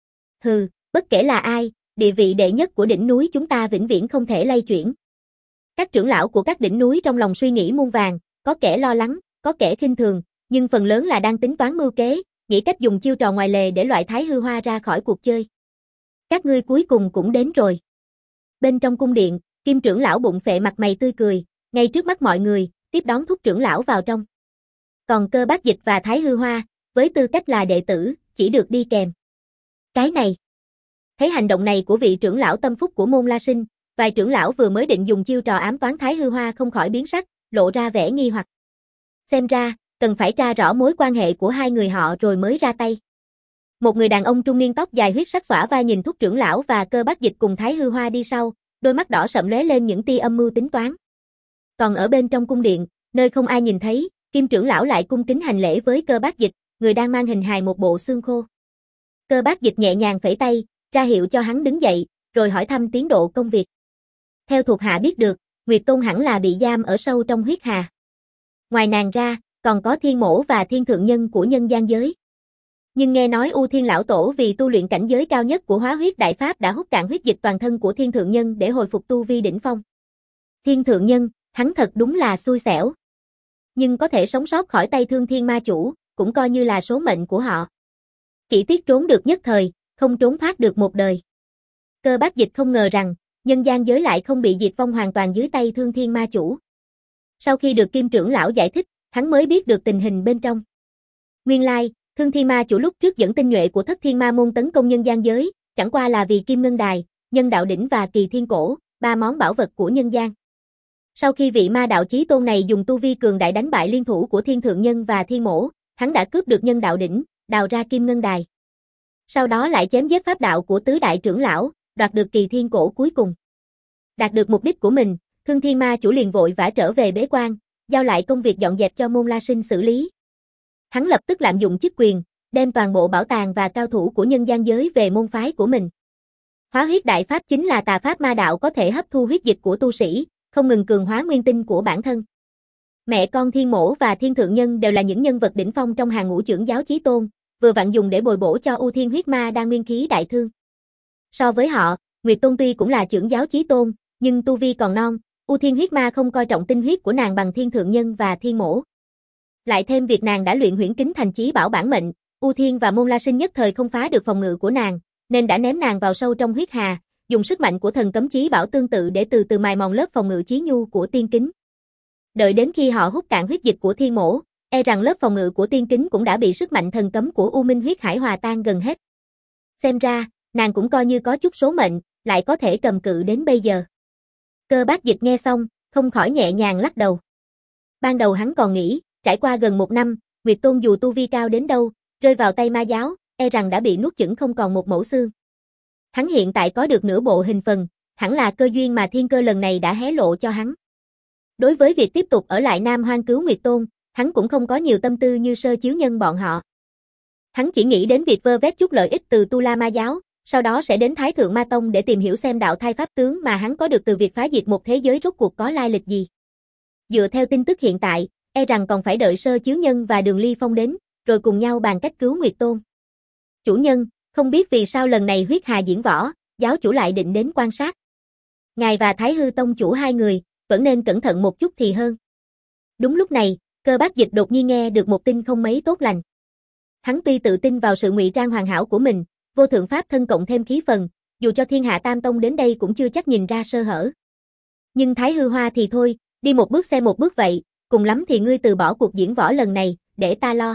Hừ, bất kể là ai, địa vị đệ nhất của đỉnh núi chúng ta vĩnh viễn không thể lay chuyển. Các trưởng lão của các đỉnh núi trong lòng suy nghĩ muôn vàng, có kẻ lo lắng, có kẻ khinh thường, nhưng phần lớn là đang tính toán mưu kế, nghĩ cách dùng chiêu trò ngoài lề để loại Thái Hư Hoa ra khỏi cuộc chơi. Các ngươi cuối cùng cũng đến rồi. Bên trong cung điện, Kim trưởng lão bụng phệ mặt mày tươi cười, ngay trước mắt mọi người, tiếp đón thúc trưởng lão vào trong. Còn Cơ Bác Dịch và Thái Hư Hoa, với tư cách là đệ tử, chỉ được đi kèm. Cái này. Thấy hành động này của vị trưởng lão tâm phúc của môn La Sinh, vài trưởng lão vừa mới định dùng chiêu trò ám toán Thái Hư Hoa không khỏi biến sắc, lộ ra vẻ nghi hoặc. Xem ra, cần phải tra rõ mối quan hệ của hai người họ rồi mới ra tay. Một người đàn ông trung niên tóc dài huyết sắc xõa vai nhìn Thúc trưởng lão và Cơ Bác Dịch cùng Thái Hư Hoa đi sau, đôi mắt đỏ sậm lóe lên những tia âm mưu tính toán. Còn ở bên trong cung điện, nơi không ai nhìn thấy, Kim trưởng lão lại cung kính hành lễ với Cơ Bác Dịch, người đang mang hình hài một bộ xương khô. Cơ Bác Dịch nhẹ nhàng phẩy tay, ra hiệu cho hắn đứng dậy, rồi hỏi thăm tiến độ công việc. Theo thuộc hạ biết được, Nguyệt Tôn hẳn là bị giam ở sâu trong huyết hà. Ngoài nàng ra, còn có Thiên Mỗ và Thiên Thượng Nhân của nhân gian giới. Nhưng nghe nói U Thiên Lão Tổ vì tu luyện cảnh giới cao nhất của Hóa Huyết Đại Pháp đã hút cạn huyết dịch toàn thân của Thiên Thượng Nhân để hồi phục tu vi đỉnh phong. Thiên Thượng Nhân, hắn thật đúng là xui xẻo. Nhưng có thể sống sót khỏi tay Thương Thiên Ma Chủ, cũng coi như là số mệnh của họ. Chỉ tiếc trốn được nhất thời, không trốn thoát được một đời. Cơ Bác Dịch không ngờ rằng, nhân gian giới lại không bị diệt vong hoàn toàn dưới tay Thương Thiên Ma Chủ. Sau khi được Kim trưởng lão giải thích, hắn mới biết được tình hình bên trong. Nguyên lai, Thương Thiên Ma Chủ lúc trước dẫn tinh nhuệ của Thất Thiên Ma môn tấn công nhân gian giới, chẳng qua là vì Kim Ngân Đài, Nhân Đạo Đỉnh và Kỳ Thiên Cổ, ba món bảo vật của nhân gian. Sau khi vị ma đạo chí tôn này dùng tu vi cường đại đánh bại liên thủ của Thiên Thượng Nhân và Thiên Mỗ, hắn đã cướp được Nhân Đạo Đỉnh, đào ra Kim Ngân Đài. Sau đó lại chém giết pháp đạo của tứ đại trưởng lão, đoạt được Kỳ Thiên Cổ cuối cùng. Đạt được mục đích của mình, Thương Thiên Ma Chủ liền vội vã trở về bế quan, giao lại công việc dọn dẹp cho Môn La Sinh xử lý. Hắn lập tức lạm dụng chức quyền, đem toàn bộ bảo tàng và cao thủ của nhân gian giới về môn phái của mình. Hóa huyết đại pháp chính là tà pháp ma đạo có thể hấp thu huyết dịch của tu sĩ, không ngừng cường hóa nguyên tinh của bản thân. Mẹ con Thiên Mỗ và Thiên Thượng Nhân đều là những nhân vật đỉnh phong trong hàng ngũ trưởng giáo chí tôn, vừa vặn dùng để bồi bổ cho U Thiên huyết ma đang nguyên khí đại thương. So với họ, Nguyệt Tôn tuy cũng là trưởng giáo chí tôn, nhưng tu vi còn non, U Thiên huyết ma không coi trọng tinh huyết của nàng bằng Thiên Thượng Nhân và Thiên Mỗ. Lại thêm việc nàng đã luyện huyễn kính thành chí bảo bản mệnh, U Thiên và Môn La Sinh nhất thời không phá được phòng ngự của nàng, nên đã ném nàng vào sâu trong huyết hà, dùng sức mạnh của thần cấm chí bảo tương tự để từ từ mài mòn lớp phòng ngự chí nhu của tiên kính. Đợi đến khi họ hút cạn huyết dịch của Thiên Mỗ, e rằng lớp phòng ngự của tiên kính cũng đã bị sức mạnh thần cấm của U Minh huyết hải hòa tan gần hết. Xem ra, nàng cũng coi như có chút số mệnh, lại có thể cầm cự đến bây giờ. Cơ Bác Dịch nghe xong, không khỏi nhẹ nhàng lắc đầu. Ban đầu hắn còn nghĩ, trải qua gần một năm, Nguyệt Tôn dù tu vi cao đến đâu, rơi vào tay ma giáo, e rằng đã bị nuốt chửng không còn một mẩu xương. Hắn hiện tại có được nửa bộ hình phần, hẳn là cơ duyên mà thiên cơ lần này đã hé lộ cho hắn. Đối với việc tiếp tục ở lại Nam Hoang cứu Nguyệt Tôn, hắn cũng không có nhiều tâm tư như Sơ Chiếu Nhân bọn họ. Hắn chỉ nghĩ đến việc vơ vét chút lợi ích từ Tu La Ma giáo, sau đó sẽ đến Thái Thượng Ma Tông để tìm hiểu xem đạo thai pháp tướng mà hắn có được từ việc phá diệt một thế giới rốt cuộc có lai lịch gì. Dựa theo tin tức hiện tại, e rằng còn phải đợi Sơ Chiếu Nhân và Đường Ly Phong đến, rồi cùng nhau bàn cách cứu Nguyệt Tôn. Chủ nhân, không biết vì sao lần này huyết hà diễn võ, giáo chủ lại định đến quan sát. Ngài và Thái Hư Tông chủ hai người, vẫn nên cẩn thận một chút thì hơn. Đúng lúc này, Cơ Bác Dịch đột nhiên nghe được một tin không mấy tốt lành. Hắn tuy tự tin vào sự ngụy trang hoàn hảo của mình, vô thượng pháp thân cộng thêm khí phần, dù cho Thiên Hạ Tam Tông đến đây cũng chưa chắc nhìn ra sơ hở. Nhưng Thái Hư Hoa thì thôi, đi một bước xe một bước vậy, cùng lắm thì ngươi từ bỏ cuộc diễn võ lần này, để ta lo.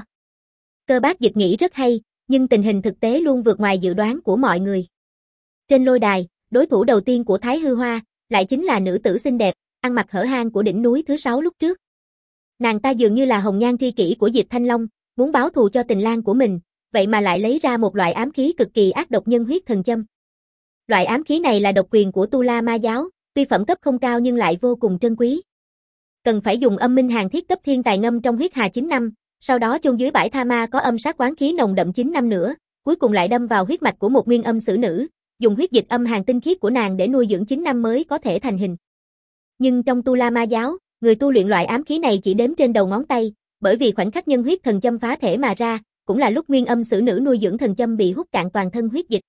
Cơ Bác Dịch nghĩ rất hay, nhưng tình hình thực tế luôn vượt ngoài dự đoán của mọi người. Trên lôi đài, đối thủ đầu tiên của Thái Hư Hoa, lại chính là nữ tử xinh đẹp, ăn mặc hở hang của đỉnh núi thứ sáu lúc trước. Nàng ta dường như là hồng nhan tri kỷ của Diệp Thanh Long, muốn báo thù cho tình lang của mình, vậy mà lại lấy ra một loại ám khí cực kỳ ác độc nhân huyết thần châm. Loại ám khí này là độc quyền của Tu La Ma giáo, tuy phẩm cấp không cao nhưng lại vô cùng trân quý. Cần phải dùng âm minh hàng thiết cấp thiên tài ngâm trong huyết hà chín năm, sau đó chôn dưới bãi tha ma có âm sát quán khí nồng đậm chín năm nữa, cuối cùng lại đâm vào huyết mạch của một nguyên âm xử nữ, dùng huyết dịch âm hàn tinh khiết của nàng để nuôi dưỡng chín năm mới có thể thành hình. Nhưng trong Tu La Ma giáo, người tu luyện loại ám khí này chỉ đếm trên đầu ngón tay, bởi vì khoảnh khắc nhân huyết thần châm phá thể mà ra, cũng là lúc nguyên âm xử nữ nuôi dưỡng thần châm bị hút cạn toàn thân huyết dịch.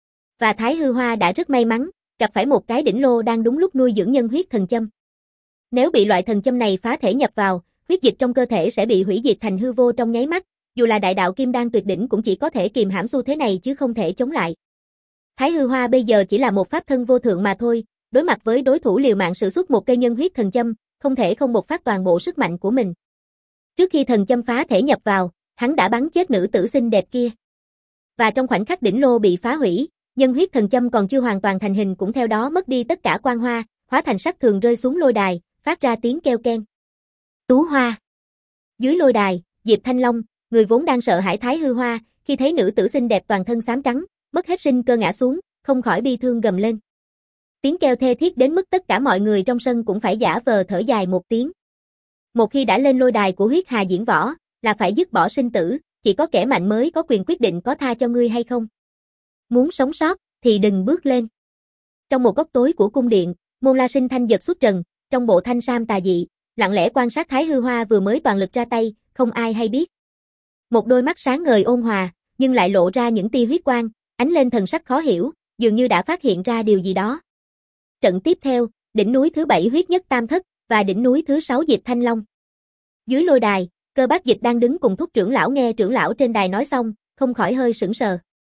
Và Thái Hư Hoa đã rất may mắn, gặp phải một cái đỉnh lô đang đúng lúc nuôi dưỡng nhân huyết thần châm. Nếu bị loại thần châm này phá thể nhập vào, huyết dịch trong cơ thể sẽ bị hủy diệt thành hư vô trong nháy mắt, dù là đại đạo kim đan tuyệt đỉnh cũng chỉ có thể kìm hãm xu thế này chứ không thể chống lại. Thái Hư Hoa bây giờ chỉ là một pháp thân vô thượng mà thôi, đối mặt với đối thủ liều mạng sử xuất một cây nhân huyết thần châm, không thể không bộc phát toàn bộ sức mạnh của mình. Trước khi thần châm phá thể nhập vào, hắn đã bắn chết nữ tử xinh đẹp kia. Và trong khoảnh khắc đỉnh lô bị phá hủy, nhân huyết thần châm còn chưa hoàn toàn thành hình cũng theo đó mất đi tất cả quang hoa, hóa thành sắc thường rơi xuống lôi đài, phát ra tiếng kêu keng. Tú Hoa. Dưới lôi đài, Diệp Thanh Long, người vốn đang sợ hãi Thái Hư Hoa, khi thấy nữ tử xinh đẹp toàn thân xám trắng, mất hết sinh cơ ngã xuống, không khỏi bi thương gầm lên. Tiếng kêu thê thiết đến mức tất cả mọi người trong sân cũng phải giả vờ thở dài một tiếng. Một khi đã lên lôi đài của huyết hà diễn võ, là phải dứt bỏ sinh tử, chỉ có kẻ mạnh mới có quyền quyết định có tha cho ngươi hay không. Muốn sống sót, thì đừng bước lên. Trong một góc tối của cung điện, Môn La Sinh thanh giật xuất trần, trong bộ thanh sam tà dị, lặng lẽ quan sát Thái Hư Hoa vừa mới toàn lực ra tay, không ai hay biết. Một đôi mắt sáng ngời ôn hòa, nhưng lại lộ ra những tia huyết quang, ánh lên thần sắc khó hiểu, dường như đã phát hiện ra điều gì đó. Trận tiếp theo, đỉnh núi thứ bảy huyết nhất tam thất, và đỉnh núi thứ sáu Diệp Thanh Long. Dưới lôi đài, Cơ Bác Dịch đang đứng cùng thúc trưởng lão nghe trưởng lão trên đài nói xong, không khỏi hơi sững sờ.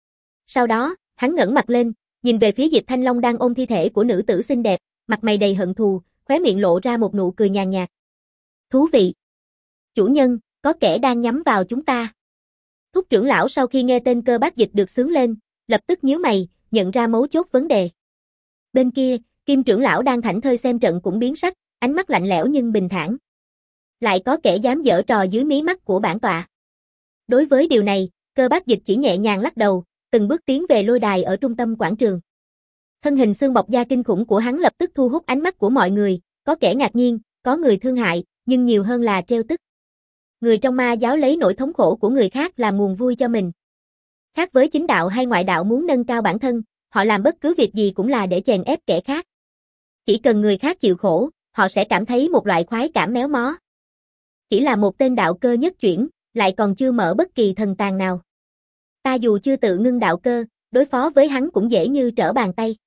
Sau đó, hắn ngẩng mặt lên, nhìn về phía Diệp Thanh Long đang ôm thi thể của nữ tử xinh đẹp, mặt mày đầy hận thù, khóe miệng lộ ra một nụ cười nhàn nhạt. Thú vị. Chủ nhân, có kẻ đang nhắm vào chúng ta. Thúc trưởng lão sau khi nghe tên Cơ Bác Dịch được xướng lên, lập tức nhíu mày, nhận ra mấu chốt vấn đề. Bên kia, Kim trưởng lão đang thảnh thơi xem trận cũng biến sắc, ánh mắt lạnh lẽo nhưng bình thản. Lại có kẻ dám giở trò dưới mí mắt của bản tọa. Đối với điều này, Cơ Bác Dịch chỉ nhẹ nhàng lắc đầu, từng bước tiến về lôi đài ở trung tâm quảng trường. Thân hình xương bọc da kinh khủng của hắn lập tức thu hút ánh mắt của mọi người, có kẻ ngạc nhiên, có người thương hại, nhưng nhiều hơn là trêu tức. Người trong ma giáo lấy nỗi thống khổ của người khác làm nguồn vui cho mình. Khác với chính đạo hay ngoại đạo muốn nâng cao bản thân, họ làm bất cứ việc gì cũng là để chèn ép kẻ khác. Chỉ cần người khác chịu khổ, họ sẽ cảm thấy một loại khoái cảm méo mó. Chỉ là một tên đạo cơ nhất chuyển, lại còn chưa mở bất kỳ thần tàng nào. Ta dù chưa tự ngưng đạo cơ, đối phó với hắn cũng dễ như trở bàn tay.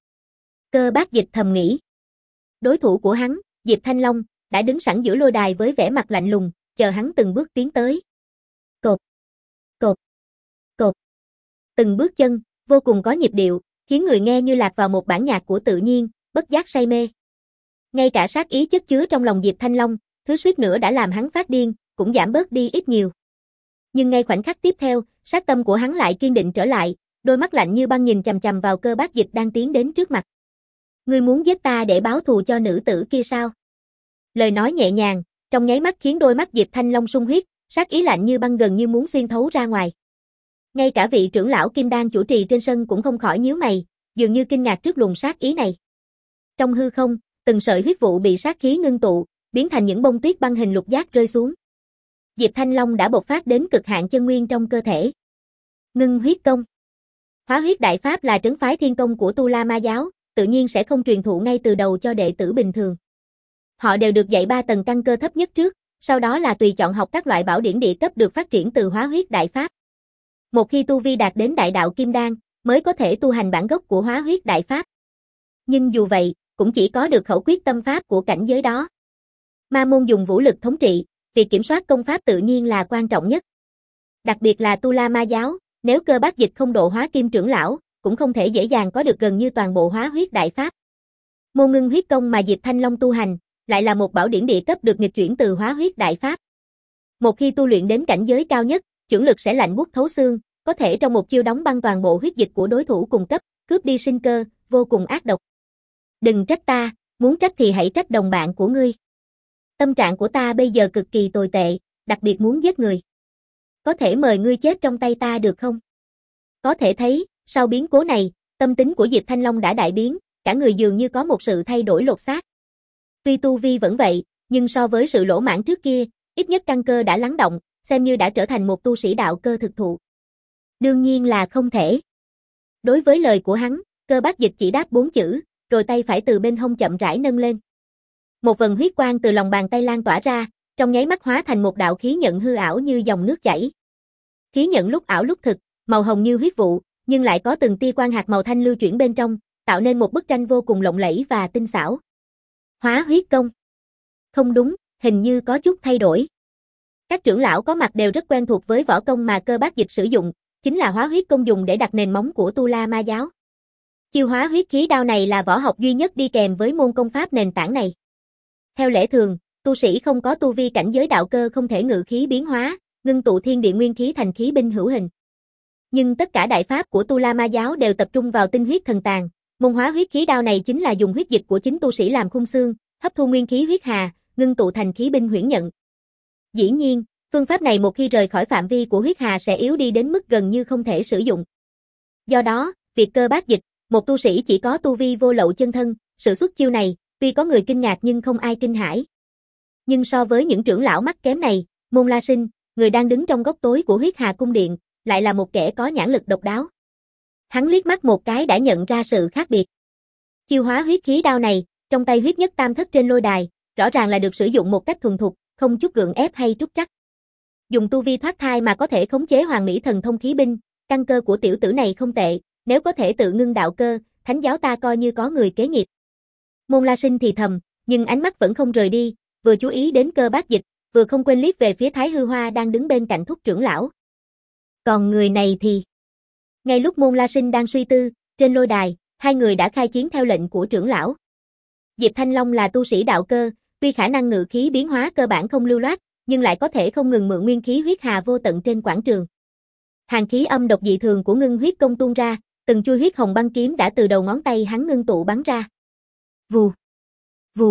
Cơ Bác Dịch thầm nghĩ. Đối thủ của hắn, Diệp Thanh Long, đã đứng sẵn giữa lôi đài với vẻ mặt lạnh lùng, chờ hắn từng bước tiến tới. Cột, cột, cột. Từng bước chân, vô cùng có nhịp điệu, khiến người nghe như lạc vào một bản nhạc của tự nhiên, bất giác say mê. Ngay cả sát ý chất chứa trong lòng Diệp Thanh Long, thứ suýt nữa đã làm hắn phát điên, cũng giảm bớt đi ít nhiều. Nhưng ngay khoảnh khắc tiếp theo, sát tâm của hắn lại kiên định trở lại, đôi mắt lạnh như băng nhìn chằm chằm vào Cơ Bác Dịch đang tiến đến trước mặt. Ngươi muốn giết ta để báo thù cho nữ tử kia sao? Lời nói nhẹ nhàng, trong nháy mắt khiến đôi mắt Diệp Thanh Long sung huyết, sát ý lạnh như băng gần như muốn xuyên thấu ra ngoài. Ngay cả vị trưởng lão Kim Đan chủ trì trên sân cũng không khỏi nhíu mày, dường như kinh ngạc trước luồng sát ý này. Trong hư không, từng sợi huyết vụ bị sát khí ngưng tụ, biến thành những bông tuyết băng hình lục giác rơi xuống. Diệp Thanh Long đã bộc phát đến cực hạn chân nguyên trong cơ thể. Ngưng huyết công. Hóa huyết đại pháp là trấn phái thiên công của Tu La Ma giáo, tự nhiên sẽ không truyền thụ ngay từ đầu cho đệ tử bình thường. Họ đều được dạy ba tầng căn cơ thấp nhất trước, sau đó là tùy chọn học các loại bảo điển địa cấp được phát triển từ hóa huyết đại pháp. Một khi tu vi đạt đến đại đạo kim đan, mới có thể tu hành bản gốc của hóa huyết đại pháp. Nhưng dù vậy, cũng chỉ có được khẩu quyết tâm pháp của cảnh giới đó. Ma môn dùng vũ lực thống trị, việc kiểm soát công pháp tự nhiên là quan trọng nhất. Đặc biệt là Tu La Ma giáo, nếu Cơ Bác Dịch không độ hóa Kim trưởng lão, cũng không thể dễ dàng có được gần như toàn bộ hóa huyết đại pháp. Môn ngưng huyết công mà Diệp Thanh Long tu hành, lại là một bảo điển địa cấp được nghịch chuyển từ hóa huyết đại pháp. Một khi tu luyện đến cảnh giới cao nhất, chưởng lực sẽ lạnh buốt thấu xương, có thể trong một chiêu đóng băng toàn bộ huyết dịch của đối thủ cùng cấp, cướp đi sinh cơ, vô cùng ác độc. Đừng trách ta, muốn trách thì hãy trách đồng bạn của ngươi. Tâm trạng của ta bây giờ cực kỳ tồi tệ, đặc biệt muốn giết người. Có thể mời ngươi chết trong tay ta được không? Có thể thấy, sau biến cố này, tâm tính của Diệp Thanh Long đã đại biến, cả người dường như có một sự thay đổi lột xác. Tuy tu vi vẫn vậy, nhưng so với sự lỗ mãng trước kia, ít nhất căn cơ đã lắng động, xem như đã trở thành một tu sĩ đạo cơ thực thụ. Đương nhiên là không thể. Đối với lời của hắn, Cơ Bác Dịch chỉ đáp bốn chữ, rồi tay phải từ bên hông chậm rãi nâng lên. Một vần huyết quang từ lòng bàn tay lan tỏa ra, trong nháy mắt hóa thành một đạo khí nhận hư ảo như dòng nước chảy. Khí nhận lúc ảo lúc thực, màu hồng như huyết vụ, nhưng lại có từng tia quang hạt màu thanh lưu chuyển bên trong, tạo nên một bức tranh vô cùng lộng lẫy và tinh xảo. Hóa huyết công. Không đúng, hình như có chút thay đổi. Các trưởng lão có mặt đều rất quen thuộc với võ công mà Cơ Bác Dịch sử dụng, chính là hóa huyết công dùng để đặt nền móng của Tu La Ma giáo. Chiêu hóa huyết khí đao này là võ học duy nhất đi kèm với môn công pháp nền tảng này. Theo lẽ thường, tu sĩ không có tu vi cảnh giới đạo cơ không thể ngự khí biến hóa, ngưng tụ thiên địa nguyên khí thành khí binh hữu hình. Nhưng tất cả đại pháp của Tu La Ma giáo đều tập trung vào tinh huyết thần tàng, môn hóa huyết khí đao này chính là dùng huyết dịch của chính tu sĩ làm khung xương, hấp thu nguyên khí huyết hà, ngưng tụ thành khí binh huyễn nhận. Dĩ nhiên, Phương pháp này một khi rời khỏi phạm vi của huyết hà sẽ yếu đi đến mức gần như không thể sử dụng. Do đó, việc cơ bát dịch, một tu sĩ chỉ có tu vi vô lậu chân thân, sự xuất chiêu này, tuy có người kinh ngạc nhưng không ai kinh hãi. Nhưng so với những trưởng lão mắt kém này, Môn La Sinh, người đang đứng trong góc tối của huyết hà cung điện, lại là một kẻ có nhãn lực độc đáo. Hắn liếc mắt một cái đã nhận ra sự khác biệt. Chiêu hóa huyết khí đao này, trong tay huyết nhất tam thất trên lôi đài, rõ ràng là được sử dụng một cách thuần thục, không chút gượng ép hay trúc trắc. Dùng tu vi thoát thai mà có thể khống chế hoàng mỹ thần thông khí binh, căn cơ của tiểu tử này không tệ, nếu có thể tự ngưng đạo cơ, thánh giáo ta coi như có người kế nghiệp. Môn La Sinh thì thầm, nhưng ánh mắt vẫn không rời đi, vừa chú ý đến cơ bát dịch, vừa không quên liếc về phía Thái Hư Hoa đang đứng bên cạnh thúc trưởng lão. Còn người này thì... Ngay lúc Môn La Sinh đang suy tư, trên lôi đài, hai người đã khai chiến theo lệnh của trưởng lão. Diệp Thanh Long là tu sĩ đạo cơ, tuy khả năng ngự khí biến hóa cơ bản không lưu loát, nhưng lại có thể không ngừng mượn nguyên khí huyết hà vô tận trên quảng trường. Hàn khí âm độc dị thường của ngưng huyết công tuôn ra, từng chui huyết hồng băng kiếm đã từ đầu ngón tay hắn ngưng tụ bắn ra. Vù, vù,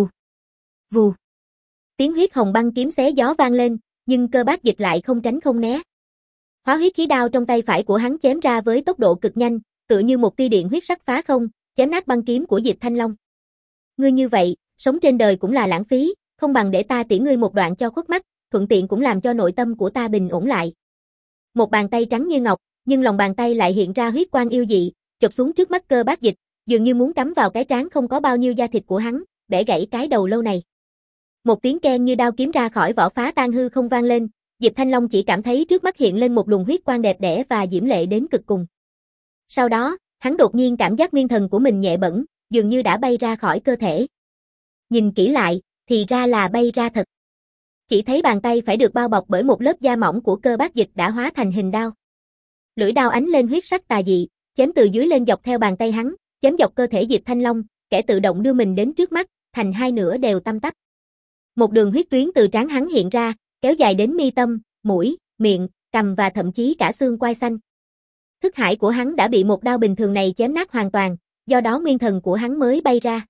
vù. Tiếng huyết hồng băng kiếm xé gió vang lên, nhưng cơ bát dịch lại không tránh không né. Hóa huyết khí đao trong tay phải của hắn chém ra với tốc độ cực nhanh, tựa như một tia điện huyết sắc phá không, chém nát băng kiếm của Diệp Thanh Long. Ngươi như vậy, sống trên đời cũng là lãng phí, không bằng để ta tỉ ngươi một đoạn cho khuất mắt, thuận tiện cũng làm cho nội tâm của ta bình ổn lại. Một bàn tay trắng như ngọc, nhưng lòng bàn tay lại hiện ra huyết quang yêu dị, chộp xuống trước mắt cơ bát dịch, dường như muốn cắm vào cái trán không có bao nhiêu da thịt của hắn, bẻ gãy cái đầu lâu này. Một tiếng keng như đao kiếm ra khỏi vỏ phá tan hư không vang lên, Diệp Thanh Long chỉ cảm thấy trước mắt hiện lên một luồng huyết quang đẹp đẽ và diễm lệ đến cực cùng. Sau đó, hắn đột nhiên cảm giác nguyên thần của mình nhẹ bẫng, dường như đã bay ra khỏi cơ thể. Nhìn kỹ lại, thì ra là bay ra thật. Chỉ thấy bàn tay phải được bao bọc bởi một lớp da mỏng của cơ bát dịch đã hóa thành hình đao. Lưỡi đao ánh lên huyết sắc tà dị, chém từ dưới lên dọc theo bàn tay hắn, chém dọc cơ thể Diệp Thanh Long, kẻ tự động đưa mình đến trước mắt, thành hai nửa đều tăm tắp. Một đường huyết tuyến từ trán hắn hiện ra, kéo dài đến mi tâm, mũi, miệng, cằm và thậm chí cả xương quai xanh. Thức hải của hắn đã bị một đao bình thường này chém nát hoàn toàn, do đó nguyên thần của hắn mới bay ra.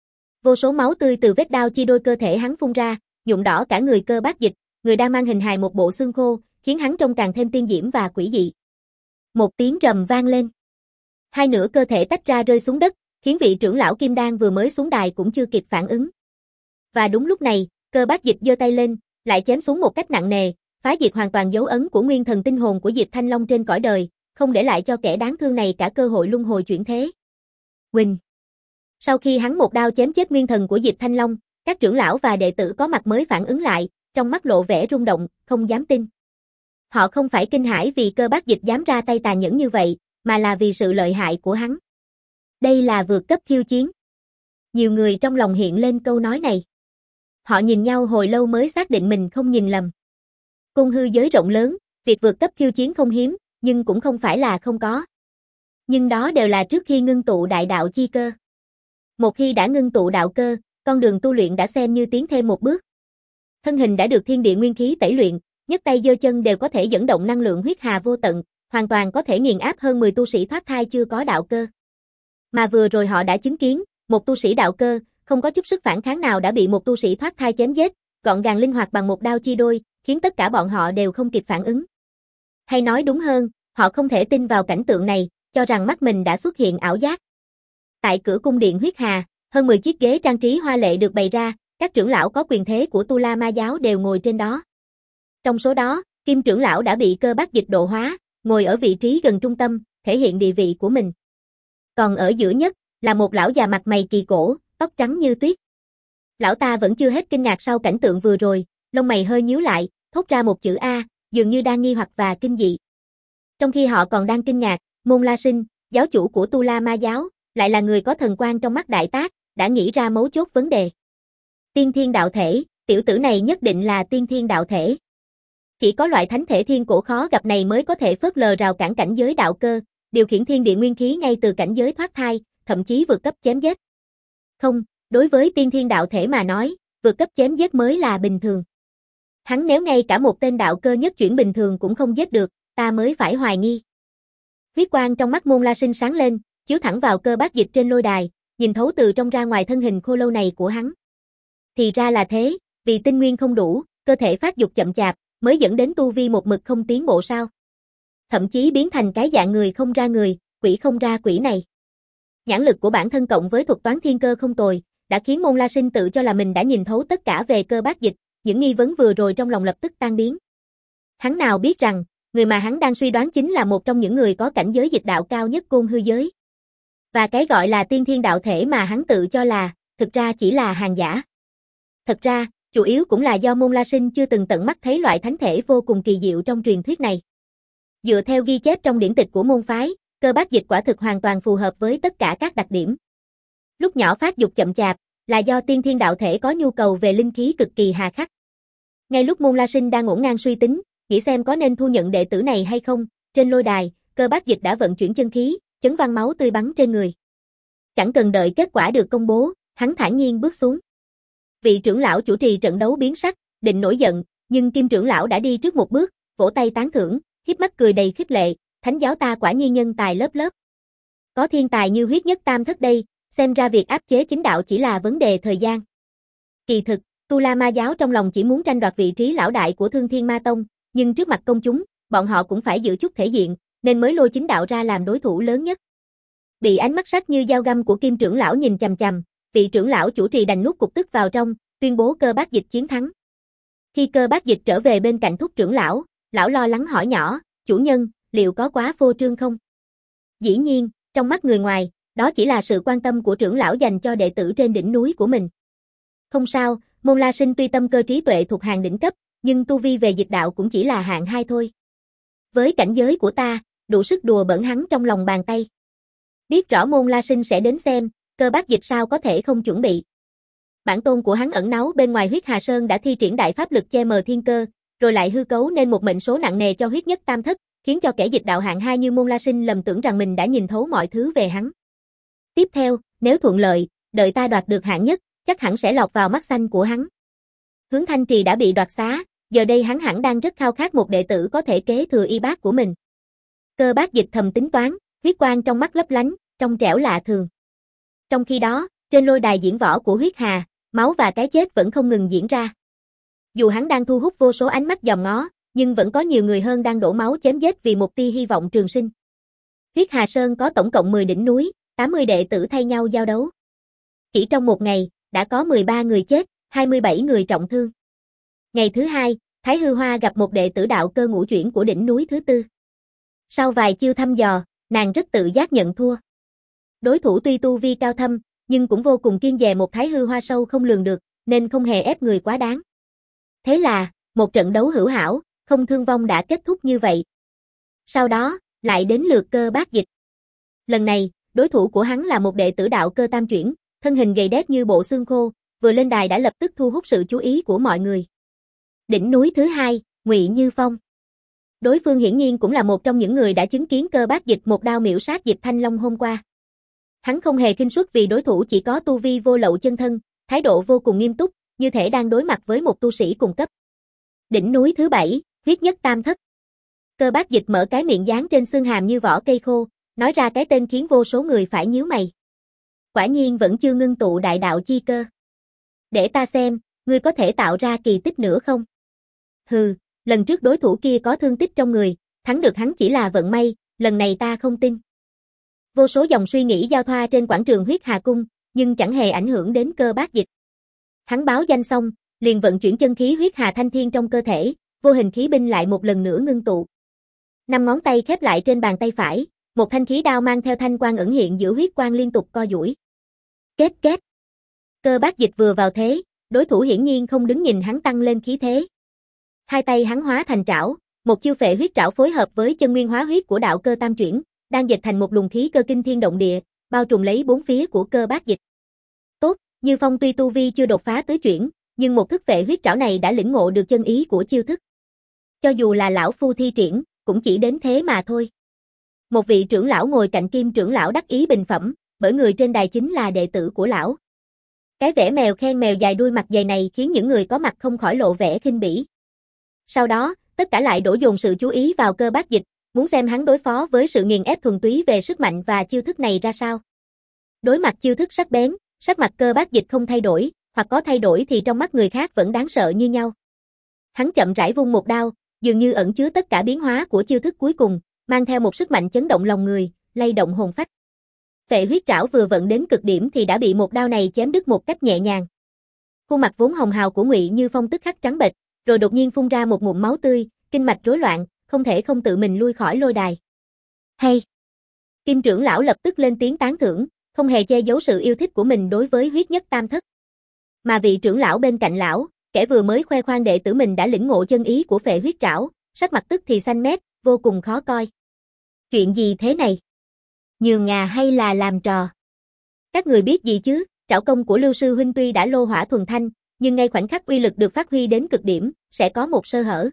Vô số máu tươi từ vết đao chia đôi cơ thể hắn phun ra, nhuộm đỏ cả người cơ bát dịch, người đang mang hình hài một bộ xương khô, khiến hắn trông càng thêm tiên diễm và quỷ dị. Một tiếng rầm vang lên. Hai nửa cơ thể tách ra rơi xuống đất, khiến vị trưởng lão Kim Đan vừa mới xuống đài cũng chưa kịp phản ứng. Và đúng lúc này, cơ bát dịch giơ tay lên, lại chém xuống một cách nặng nề, phá diệt hoàn toàn dấu ấn của nguyên thần tinh hồn của Diệp Thanh Long trên cõi đời, không để lại cho kẻ đáng thương này cả cơ hội luân hồi chuyển thế. Huỳnh. Sau khi hắn một đao chém chết nguyên thần của Diệp Thanh Long, các trưởng lão và đệ tử có mặt mới phản ứng lại, trong mắt lộ vẻ rung động, không dám tin. Họ không phải kinh hãi vì cơ bát dịch dám ra tay tàn nhẫn như vậy, mà là vì sự lợi hại của hắn. Đây là vượt cấp khiêu chiến. Nhiều người trong lòng hiện lên câu nói này. Họ nhìn nhau hồi lâu mới xác định mình không nhìn lầm. Cung hư giới rộng lớn, việc vượt cấp khiêu chiến không hiếm, nhưng cũng không phải là không có. Nhưng đó đều là trước khi ngưng tụ đại đạo chi cơ. Một khi đã ngưng tụ đạo cơ, con đường tu luyện đã xem như tiến thêm một bước. Thân hình đã được thiên địa nguyên khí tẩy luyện, nhấc tay giơ chân đều có thể dẫn động năng lượng huyết hà vô tận, hoàn toàn có thể nghiền áp hơn mười tu sĩ thoát thai chưa có đạo cơ. Mà vừa rồi họ đã chứng kiến, một tu sĩ đạo cơ, không có chút sức phản kháng nào đã bị một tu sĩ thoát thai chém giết, gọn gàng linh hoạt bằng một đao chia đôi, khiến tất cả bọn họ đều không kịp phản ứng. Hay nói đúng hơn, họ không thể tin vào cảnh tượng này, cho rằng mắt mình đã xuất hiện ảo giác. Tại cửa cung điện huyết hà, hơn mười chiếc ghế trang trí hoa lệ được bày ra, các trưởng lão có quyền thế của Tu La Ma giáo đều ngồi trên đó. Trong số đó, Kim trưởng lão đã bị cơ bát dịch độ hóa, ngồi ở vị trí gần trung tâm, thể hiện địa vị của mình. Còn ở giữa nhất, là một lão già mặt mày kỳ cổ, tóc trắng như tuyết. Lão ta vẫn chưa hết kinh ngạc sau cảnh tượng vừa rồi, lông mày hơi nhíu lại, thốt ra một chữ A, dường như đang nghi hoặc và kinh dị. Trong khi họ còn đang kinh ngạc, Môn La Sinh, giáo chủ của Tu La Ma giáo, lại là người có thần quang trong mắt đại tác, đã nghĩ ra mấu chốt vấn đề. Tiên thiên đạo thể, tiểu tử này nhất định là tiên thiên đạo thể. Chỉ có loại thánh thể thiên cổ khó gặp này mới có thể phớt lờ rào cản cảnh giới đạo cơ, điều khiển thiên địa nguyên khí ngay từ cảnh giới thoát thai, thậm chí vượt cấp chém giết. Không, đối với tiên thiên đạo thể mà nói, vượt cấp chém giết mới là bình thường. Hắn nếu ngay cả một tên đạo cơ nhất chuyển bình thường cũng không giết được, ta mới phải hoài nghi. Huyết quang trong mắt Môn La Sinh sáng lên, chiếu thẳng vào cơ bát dịch trên lôi đài, nhìn thấu từ trong ra ngoài thân hình khô lâu này của hắn. Thì ra là thế, vì tinh nguyên không đủ, cơ thể phát dục chậm chạp, mới dẫn đến tu vi một mực không tiến bộ sao? Thậm chí biến thành cái dạng người không ra người, quỷ không ra quỷ này. Nhãn lực của bản thân cộng với thuật toán thiên cơ không tồi, đã khiến Môn La Sinh tự cho là mình đã nhìn thấu tất cả về cơ bát dịch, những nghi vấn vừa rồi trong lòng lập tức tan biến. Hắn nào biết rằng, người mà hắn đang suy đoán chính là một trong những người có cảnh giới dịch đạo cao nhất côn hư giới. Và cái gọi là tiên thiên đạo thể mà hắn tự cho là, thực ra chỉ là hàng giả. Thật ra, chủ yếu cũng là do Môn La Sinh chưa từng tận mắt thấy loại thánh thể vô cùng kỳ diệu trong truyền thuyết này. Dựa theo ghi chép trong điển tịch của môn phái, cơ bát dịch quả thực hoàn toàn phù hợp với tất cả các đặc điểm. Lúc nhỏ phát dục chậm chạp, là do tiên thiên đạo thể có nhu cầu về linh khí cực kỳ hà khắc. Ngay lúc Môn La Sinh đang ngổn ngang suy tính, nghĩ xem có nên thu nhận đệ tử này hay không, trên lôi đài, cơ bát dịch đã vận chuyển chân khí, chấn văn máu tươi bắn trên người. Chẳng cần đợi kết quả được công bố, hắn thản nhiên bước xuống. Vị trưởng lão chủ trì trận đấu biến sắc, định nổi giận, nhưng Kim trưởng lão đã đi trước một bước, vỗ tay tán thưởng, hiếp mắt cười đầy khích lệ, thánh giáo ta quả nhiên nhân tài lớp lớp. Có thiên tài như huyết nhất tam thất đây, xem ra việc áp chế chính đạo chỉ là vấn đề thời gian. Kỳ thực, Tu La Ma giáo trong lòng chỉ muốn tranh đoạt vị trí lão đại của Thương Thiên Ma Tông, nhưng trước mặt công chúng, bọn họ cũng phải giữ chút thể diện, nên mới lôi chính đạo ra làm đối thủ lớn nhất. Bị ánh mắt sắc như dao găm của Kim trưởng lão nhìn chằm chằm, vị trưởng lão chủ trì đành nuốt cục tức vào trong, tuyên bố cơ bát dịch chiến thắng. Khi cơ bát dịch trở về bên cạnh thúc trưởng lão, lão lo lắng hỏi nhỏ, chủ nhân, liệu có quá phô trương không? Dĩ nhiên, trong mắt người ngoài, đó chỉ là sự quan tâm của trưởng lão dành cho đệ tử trên đỉnh núi của mình. Không sao, Môn La Sinh tuy tâm cơ trí tuệ thuộc hàng đỉnh cấp, nhưng tu vi về dịch đạo cũng chỉ là hạng hai thôi. Với cảnh giới của ta, đủ sức đùa bỡn hắn trong lòng bàn tay. Biết rõ Môn La Sinh sẽ đến xem, cơ bát dịch sao có thể không chuẩn bị. Bản tôn của hắn ẩn náu bên ngoài Huyết Hà Sơn đã thi triển đại pháp lực che mờ thiên cơ, rồi lại hư cấu nên một mệnh số nặng nề cho huyết nhất tam thất, khiến cho kẻ dịch đạo hạng hai như Môn La Sinh lầm tưởng rằng mình đã nhìn thấu mọi thứ về hắn. Tiếp theo, nếu thuận lợi, đợi ta đoạt được hạng nhất, chắc hẳn sẽ lọt vào mắt xanh của hắn. Hướng Thanh Trì đã bị đoạt xá, giờ đây hắn hẳn đang rất khao khát một đệ tử có thể kế thừa y bát của mình. Cơ bát dịch thầm tính toán, huyết quang trong mắt lấp lánh, trong trẻo lạ thường. Trong khi đó, trên lôi đài diễn võ của huyết hà, máu và cái chết vẫn không ngừng diễn ra. Dù hắn đang thu hút vô số ánh mắt dòm ngó, nhưng vẫn có nhiều người hơn đang đổ máu chém giết vì một tia hy vọng trường sinh. Huyết Hà Sơn có tổng cộng mười đỉnh núi, tám mươi đệ tử thay nhau giao đấu. Chỉ trong một ngày, đã có mười ba người chết, hai mươi bảy người trọng thương. Ngày thứ hai, Thái Hư Hoa gặp một đệ tử đạo cơ ngũ chuyển của đỉnh núi thứ tư. Sau vài chiêu thăm dò, nàng rất tự giác nhận thua. Đối thủ tuy tu vi cao thâm, nhưng cũng vô cùng kiêng dè một Thái Hư Hoa sâu không lường được, nên không hề ép người quá đáng. Thế là, một trận đấu hữu hảo, không thương vong đã kết thúc như vậy. Sau đó, lại đến lượt cơ bát dịch. Lần này, đối thủ của hắn là một đệ tử đạo cơ tam chuyển, thân hình gầy đét như bộ xương khô, vừa lên đài đã lập tức thu hút sự chú ý của mọi người. Đỉnh núi thứ hai, Ngụy Như Phong. Đối phương hiển nhiên cũng là một trong những người đã chứng kiến cơ bát dịch một đao miểu sát Dịch Thanh Long hôm qua. Hắn không hề khinh suất vì đối thủ chỉ có tu vi vô lậu chân thân, thái độ vô cùng nghiêm túc, như thể đang đối mặt với một tu sĩ cùng cấp. Đỉnh núi thứ bảy, huyết nhất tam thất. Cơ bát dịch mở cái miệng dán trên xương hàm như vỏ cây khô, nói ra cái tên khiến vô số người phải nhíu mày. Quả nhiên vẫn chưa ngưng tụ đại đạo chi cơ. Để ta xem, ngươi có thể tạo ra kỳ tích nữa không? Hừ, lần trước đối thủ kia có thương tích trong người, thắng được hắn chỉ là vận may, lần này ta không tin. Vô số dòng suy nghĩ giao thoa trên quảng trường Huyết Hà Cung, nhưng chẳng hề ảnh hưởng đến cơ bát dịch. Hắn báo danh xong, liền vận chuyển chân khí Huyết Hà Thanh Thiên trong cơ thể, vô hình khí binh lại một lần nữa ngưng tụ. Năm ngón tay khép lại trên bàn tay phải, một thanh khí đao mang theo thanh quang ẩn hiện giữa huyết quang liên tục co duỗi. Kết kết. Cơ bát dịch vừa vào thế, đối thủ hiển nhiên không đứng nhìn hắn tăng lên khí thế. Hai tay hắn hóa thành trảo, một chiêu phệ huyết trảo phối hợp với chân nguyên hóa huyết của đạo cơ tam chuyển, đang dịch thành một luồng khí cơ kinh thiên động địa, bao trùm lấy bốn phía của cơ bát dịch. Tốt, Như Phong tuy tu vi chưa đột phá tứ chuyển, nhưng một thức phệ huyết trảo này đã lĩnh ngộ được chân ý của chiêu thức. Cho dù là lão phu thi triển, cũng chỉ đến thế mà thôi. Một vị trưởng lão ngồi cạnh Kim trưởng lão đắc ý bình phẩm, bởi người trên đài chính là đệ tử của lão. Cái vẻ mèo khen mèo dài đuôi mặt dày này khiến những người có mặt không khỏi lộ vẻ khinh bỉ. Sau đó, tất cả lại đổ dồn sự chú ý vào cơ bát dịch, muốn xem hắn đối phó với sự nghiền ép thuần túy về sức mạnh và chiêu thức này ra sao. Đối mặt chiêu thức sắc bén, sắc mặt cơ bát dịch không thay đổi, hoặc có thay đổi thì trong mắt người khác vẫn đáng sợ như nhau. Hắn chậm rãi vung một đao, dường như ẩn chứa tất cả biến hóa của chiêu thức cuối cùng, mang theo một sức mạnh chấn động lòng người, lay động hồn phách. Phệ huyết trảo vừa vận đến cực điểm thì đã bị một đao này chém đứt một cách nhẹ nhàng. Khuôn mặt vốn hồng hào của Ngụy Như Phong tức khắc trắng bệch, rồi đột nhiên phun ra một ngụm máu tươi, kinh mạch rối loạn, không thể không tự mình lui khỏi lôi đài. Hay! Kim trưởng lão lập tức lên tiếng tán thưởng, không hề che giấu sự yêu thích của mình đối với huyết nhất tam thất. Mà vị trưởng lão bên cạnh lão, kẻ vừa mới khoe khoang đệ tử mình đã lĩnh ngộ chân ý của phệ huyết trảo, sắc mặt tức thì xanh mét, vô cùng khó coi. Chuyện gì thế này? Nhường ngà hay là làm trò? Các người biết gì chứ, trảo công của Lưu sư huynh tuy đã lô hỏa thuần thanh, nhưng ngay khoảnh khắc uy lực được phát huy đến cực điểm, sẽ có một sơ hở.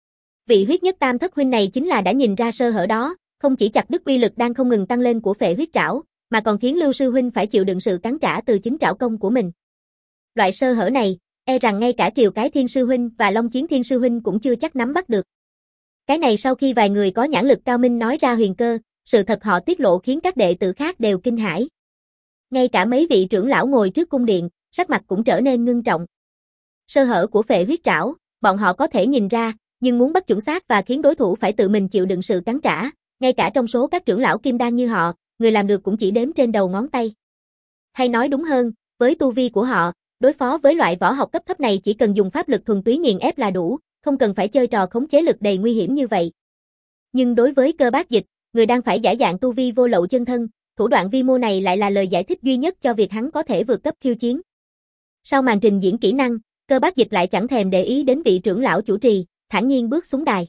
Vị huyết nhất tam thất huynh này chính là đã nhìn ra sơ hở đó, không chỉ chặt đứt uy lực đang không ngừng tăng lên của phệ huyết trảo, mà còn khiến Lưu sư huynh phải chịu đựng sự cắn trả từ chính trảo công của mình. Loại sơ hở này, e rằng ngay cả Triều Cái Thiên sư huynh và Long Chiến Thiên sư huynh cũng chưa chắc nắm bắt được. Cái này sau khi vài người có nhãn lực cao minh nói ra huyền cơ, sự thật họ tiết lộ khiến các đệ tử khác đều kinh hãi. Ngay cả mấy vị trưởng lão ngồi trước cung điện, sắc mặt cũng trở nên ngưng trọng. Sơ hở của phệ huyết trảo, bọn họ có thể nhìn ra, nhưng muốn bắt chuẩn xác và khiến đối thủ phải tự mình chịu đựng sự cắn trả, ngay cả trong số các trưởng lão kim đan như họ, người làm được cũng chỉ đếm trên đầu ngón tay. Hay nói đúng hơn, với tu vi của họ, đối phó với loại võ học cấp thấp này chỉ cần dùng pháp lực thuần túy nghiền ép là đủ, không cần phải chơi trò khống chế lực đầy nguy hiểm như vậy. Nhưng đối với Cơ Bác Dịch, người đang phải giả dạng tu vi vô lậu chân thân, thủ đoạn vi mô này lại là lời giải thích duy nhất cho việc hắn có thể vượt cấp khiêu chiến. Sau màn trình diễn kỹ năng, Cơ Bác Dịch lại chẳng thèm để ý đến vị trưởng lão chủ trì, thản nhiên bước xuống đài.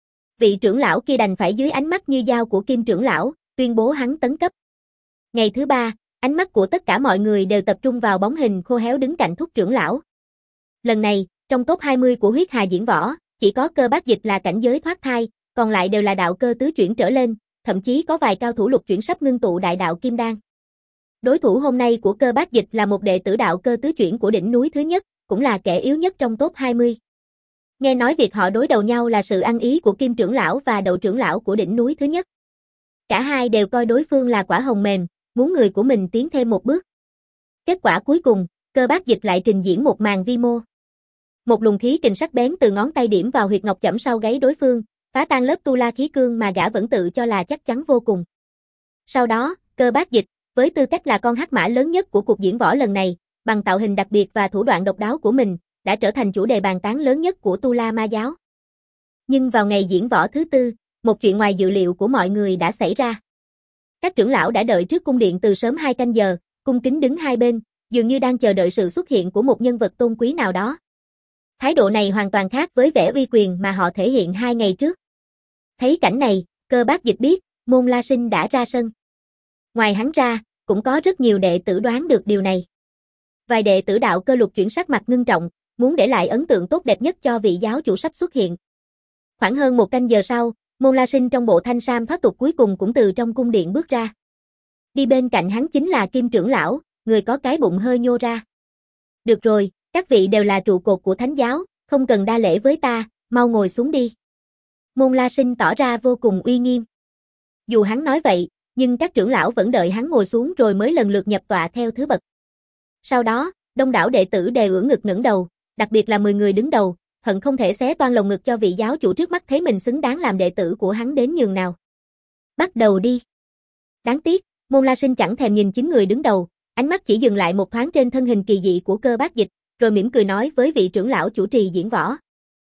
Vị trưởng lão kia đành phải dưới ánh mắt như dao của Kim trưởng lão, tuyên bố hắn tấn cấp. Ngày thứ ba, ánh mắt của tất cả mọi người đều tập trung vào bóng hình khô héo đứng cạnh Thúc trưởng lão. Lần này, trong top hai mươi của huyết hà diễn võ, chỉ có Cơ Bác Dịch là cảnh giới thoát thai, còn lại đều là đạo cơ tứ chuyển trở lên, thậm chí có vài cao thủ lục chuyển sắp ngưng tụ đại đạo kim đan. Đối thủ hôm nay của Cơ Bác Dịch là một đệ tử đạo cơ tứ chuyển của đỉnh núi thứ nhất, cũng là kẻ yếu nhất trong top hai mươi. Nghe nói việc họ đối đầu nhau là sự ăn ý của Kim trưởng lão và Đậu trưởng lão của đỉnh núi thứ nhất. Cả hai đều coi đối phương là quả hồng mềm, muốn người của mình tiến thêm một bước. Kết quả cuối cùng, Cơ Bác Dịch lại trình diễn một màn vi mô. Một luồng khí kình sắc bén từ ngón tay điểm vào huyệt ngọc chẩm sau gáy đối phương, phá tan lớp tu la khí cương mà gã vẫn tự cho là chắc chắn vô cùng. Sau đó, Cơ Bác Dịch, với tư cách là con hắc mã lớn nhất của cuộc diễn võ lần này, bằng tạo hình đặc biệt và thủ đoạn độc đáo của mình, đã trở thành chủ đề bàn tán lớn nhất của Tu La Ma giáo. Nhưng vào ngày diễn võ thứ tư, một chuyện ngoài dự liệu của mọi người đã xảy ra. Các trưởng lão đã đợi trước cung điện từ sớm hai canh giờ, cung kính đứng hai bên, dường như đang chờ đợi sự xuất hiện của một nhân vật tôn quý nào đó. Thái độ này hoàn toàn khác với vẻ uy quyền mà họ thể hiện hai ngày trước. Thấy cảnh này, Cơ Bác Dịch biết, Môn La Sinh đã ra sân. Ngoài hắn ra, cũng có rất nhiều đệ tử đoán được điều này. Vài đệ tử đạo cơ lục chuyển sắc mặt ngưng trọng, muốn để lại ấn tượng tốt đẹp nhất cho vị giáo chủ sắp xuất hiện. Khoảng hơn một canh giờ sau, Môn La Sinh trong bộ thanh sam thoát tục cuối cùng cũng từ trong cung điện bước ra. Đi bên cạnh hắn chính là Kim trưởng lão, người có cái bụng hơi nhô ra. Được rồi, các vị đều là trụ cột của thánh giáo, không cần đa lễ với ta, mau ngồi xuống đi. Môn La Sinh tỏ ra vô cùng uy nghiêm. Dù hắn nói vậy, nhưng các trưởng lão vẫn đợi hắn ngồi xuống rồi mới lần lượt nhập tọa theo thứ bậc. Sau đó, đông đảo đệ tử đều ưỡn ngực ngẩng đầu, đặc biệt là mười người đứng đầu, hận không thể xé toang lồng ngực cho vị giáo chủ trước mắt thấy mình xứng đáng làm đệ tử của hắn đến nhường nào. Bắt đầu đi. Đáng tiếc, Môn La Sinh chẳng thèm nhìn chín người đứng đầu, ánh mắt chỉ dừng lại một thoáng trên thân hình kỳ dị của Cơ Bác Dịch, rồi mỉm cười nói với vị trưởng lão chủ trì diễn võ.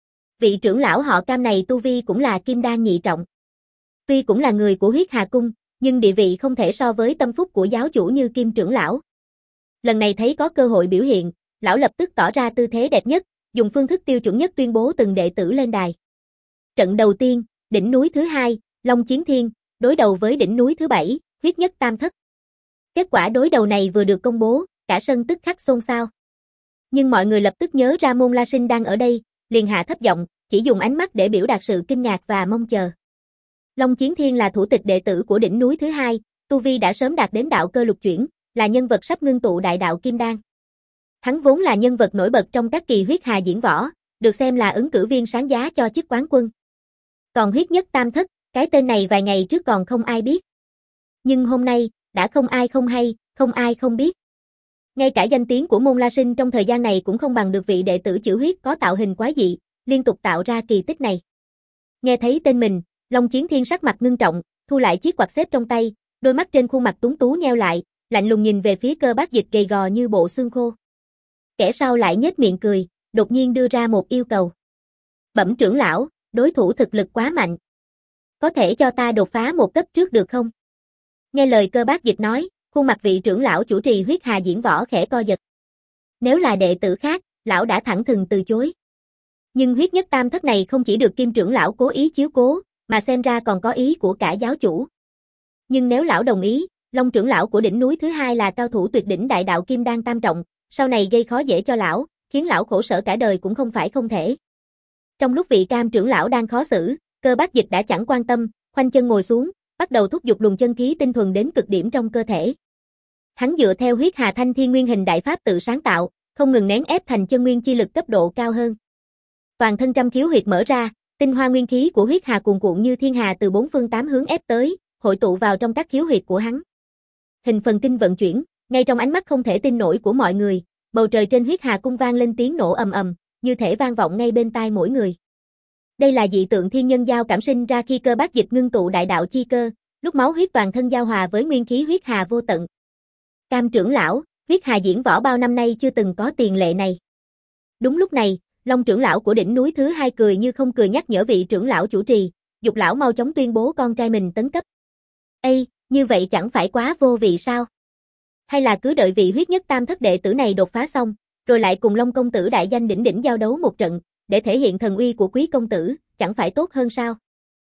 Vị trưởng lão họ Cam này tu vi cũng là kim đan nhị trọng. Tuy cũng là người của huyết hà cung, nhưng địa vị không thể so với tâm phúc của giáo chủ như Kim trưởng lão. Lần này thấy có cơ hội biểu hiện, lão lập tức tỏ ra tư thế đẹp nhất, dùng phương thức tiêu chuẩn nhất tuyên bố từng đệ tử lên đài. Trận đầu tiên, đỉnh núi thứ hai, Long Chiến Thiên, đối đầu với đỉnh núi thứ bảy, huyết nhất tam thất. Kết quả đối đầu này vừa được công bố, cả sân tức khắc xôn xao. Nhưng mọi người lập tức nhớ ra Môn La Sinh đang ở đây, liền hạ thấp giọng, chỉ dùng ánh mắt để biểu đạt sự kinh ngạc và mong chờ. Long Chiến Thiên là thủ tịch đệ tử của đỉnh núi thứ hai, tu vi đã sớm đạt đến đạo cơ lục chuyển, là nhân vật sắp ngưng tụ đại đạo kim đan. Hắn vốn là nhân vật nổi bật trong các kỳ huyết hà diễn võ, được xem là ứng cử viên sáng giá cho chức quán quân. Còn huyết nhất tam thất, cái tên này vài ngày trước còn không ai biết. Nhưng hôm nay, đã không ai không hay, không ai không biết. Ngay cả danh tiếng của Môn La Sinh trong thời gian này cũng không bằng được vị đệ tử chữ huyết có tạo hình quái dị, liên tục tạo ra kỳ tích này. Nghe thấy tên mình, Long Chiến Thiên sắc mặt ngưng trọng, thu lại chiếc quạt xếp trong tay, đôi mắt trên khuôn mặt tuấn tú nheo lại, lạnh lùng nhìn về phía Cơ Bác Dịch gầy gò như bộ xương khô. Kẻ sau lại nhếch miệng cười, đột nhiên đưa ra một yêu cầu. Bẩm trưởng lão, đối thủ thực lực quá mạnh. Có thể cho ta đột phá một cấp trước được không? Nghe lời Cơ Bác Dịch nói, khuôn mặt vị trưởng lão chủ trì huyết hà diễn võ khẽ co giật. Nếu là đệ tử khác, lão đã thẳng thừng từ chối. Nhưng huyết nhất tam thất này không chỉ được Kim trưởng lão cố ý chiếu cố, mà xem ra còn có ý của cả giáo chủ. Nhưng nếu lão đồng ý, Long trưởng lão của đỉnh núi thứ hai là cao thủ tuyệt đỉnh đại đạo kim đan tam trọng, sau này gây khó dễ cho lão, khiến lão khổ sở cả đời cũng không phải không thể. Trong lúc vị Cam trưởng lão đang khó xử, Cơ Bác Dịch đã chẳng quan tâm, khoanh chân ngồi xuống, bắt đầu thúc giục luồng chân khí tinh thuần đến cực điểm trong cơ thể. Hắn dựa theo huyết hà thanh thiên nguyên hình đại pháp tự sáng tạo, không ngừng nén ép thành chân nguyên chi lực cấp độ cao hơn. Toàn thân trăm khiếu huyệt mở ra, tinh hoa nguyên khí của huyết hà cuồn cuộn như thiên hà từ bốn phương tám hướng ép tới, hội tụ vào trong các khiếu huyệt của hắn. Hình phần kinh vận chuyển, ngay trong ánh mắt không thể tin nổi của mọi người, bầu trời trên huyết hà cung vang lên tiếng nổ ầm ầm, như thể vang vọng ngay bên tai mỗi người. Đây là dị tượng thiên nhân giao cảm sinh ra khi Cơ Bác Dịch ngưng tụ đại đạo chi cơ, lúc máu huyết toàn thân giao hòa với nguyên khí huyết hà vô tận. Cam trưởng lão, huyết hà diễn võ bao năm nay chưa từng có tiền lệ này. Đúng lúc này, Long trưởng lão của đỉnh núi thứ hai cười như không cười nhắc nhở vị trưởng lão chủ trì, dục lão mau chóng tuyên bố con trai mình tấn cấp. Ê, như vậy chẳng phải quá vô vị sao? Hay là cứ đợi vị huyết nhất tam thất đệ tử này đột phá xong, rồi lại cùng Long công tử đại danh đỉnh đỉnh giao đấu một trận, để thể hiện thần uy của quý công tử, chẳng phải tốt hơn sao?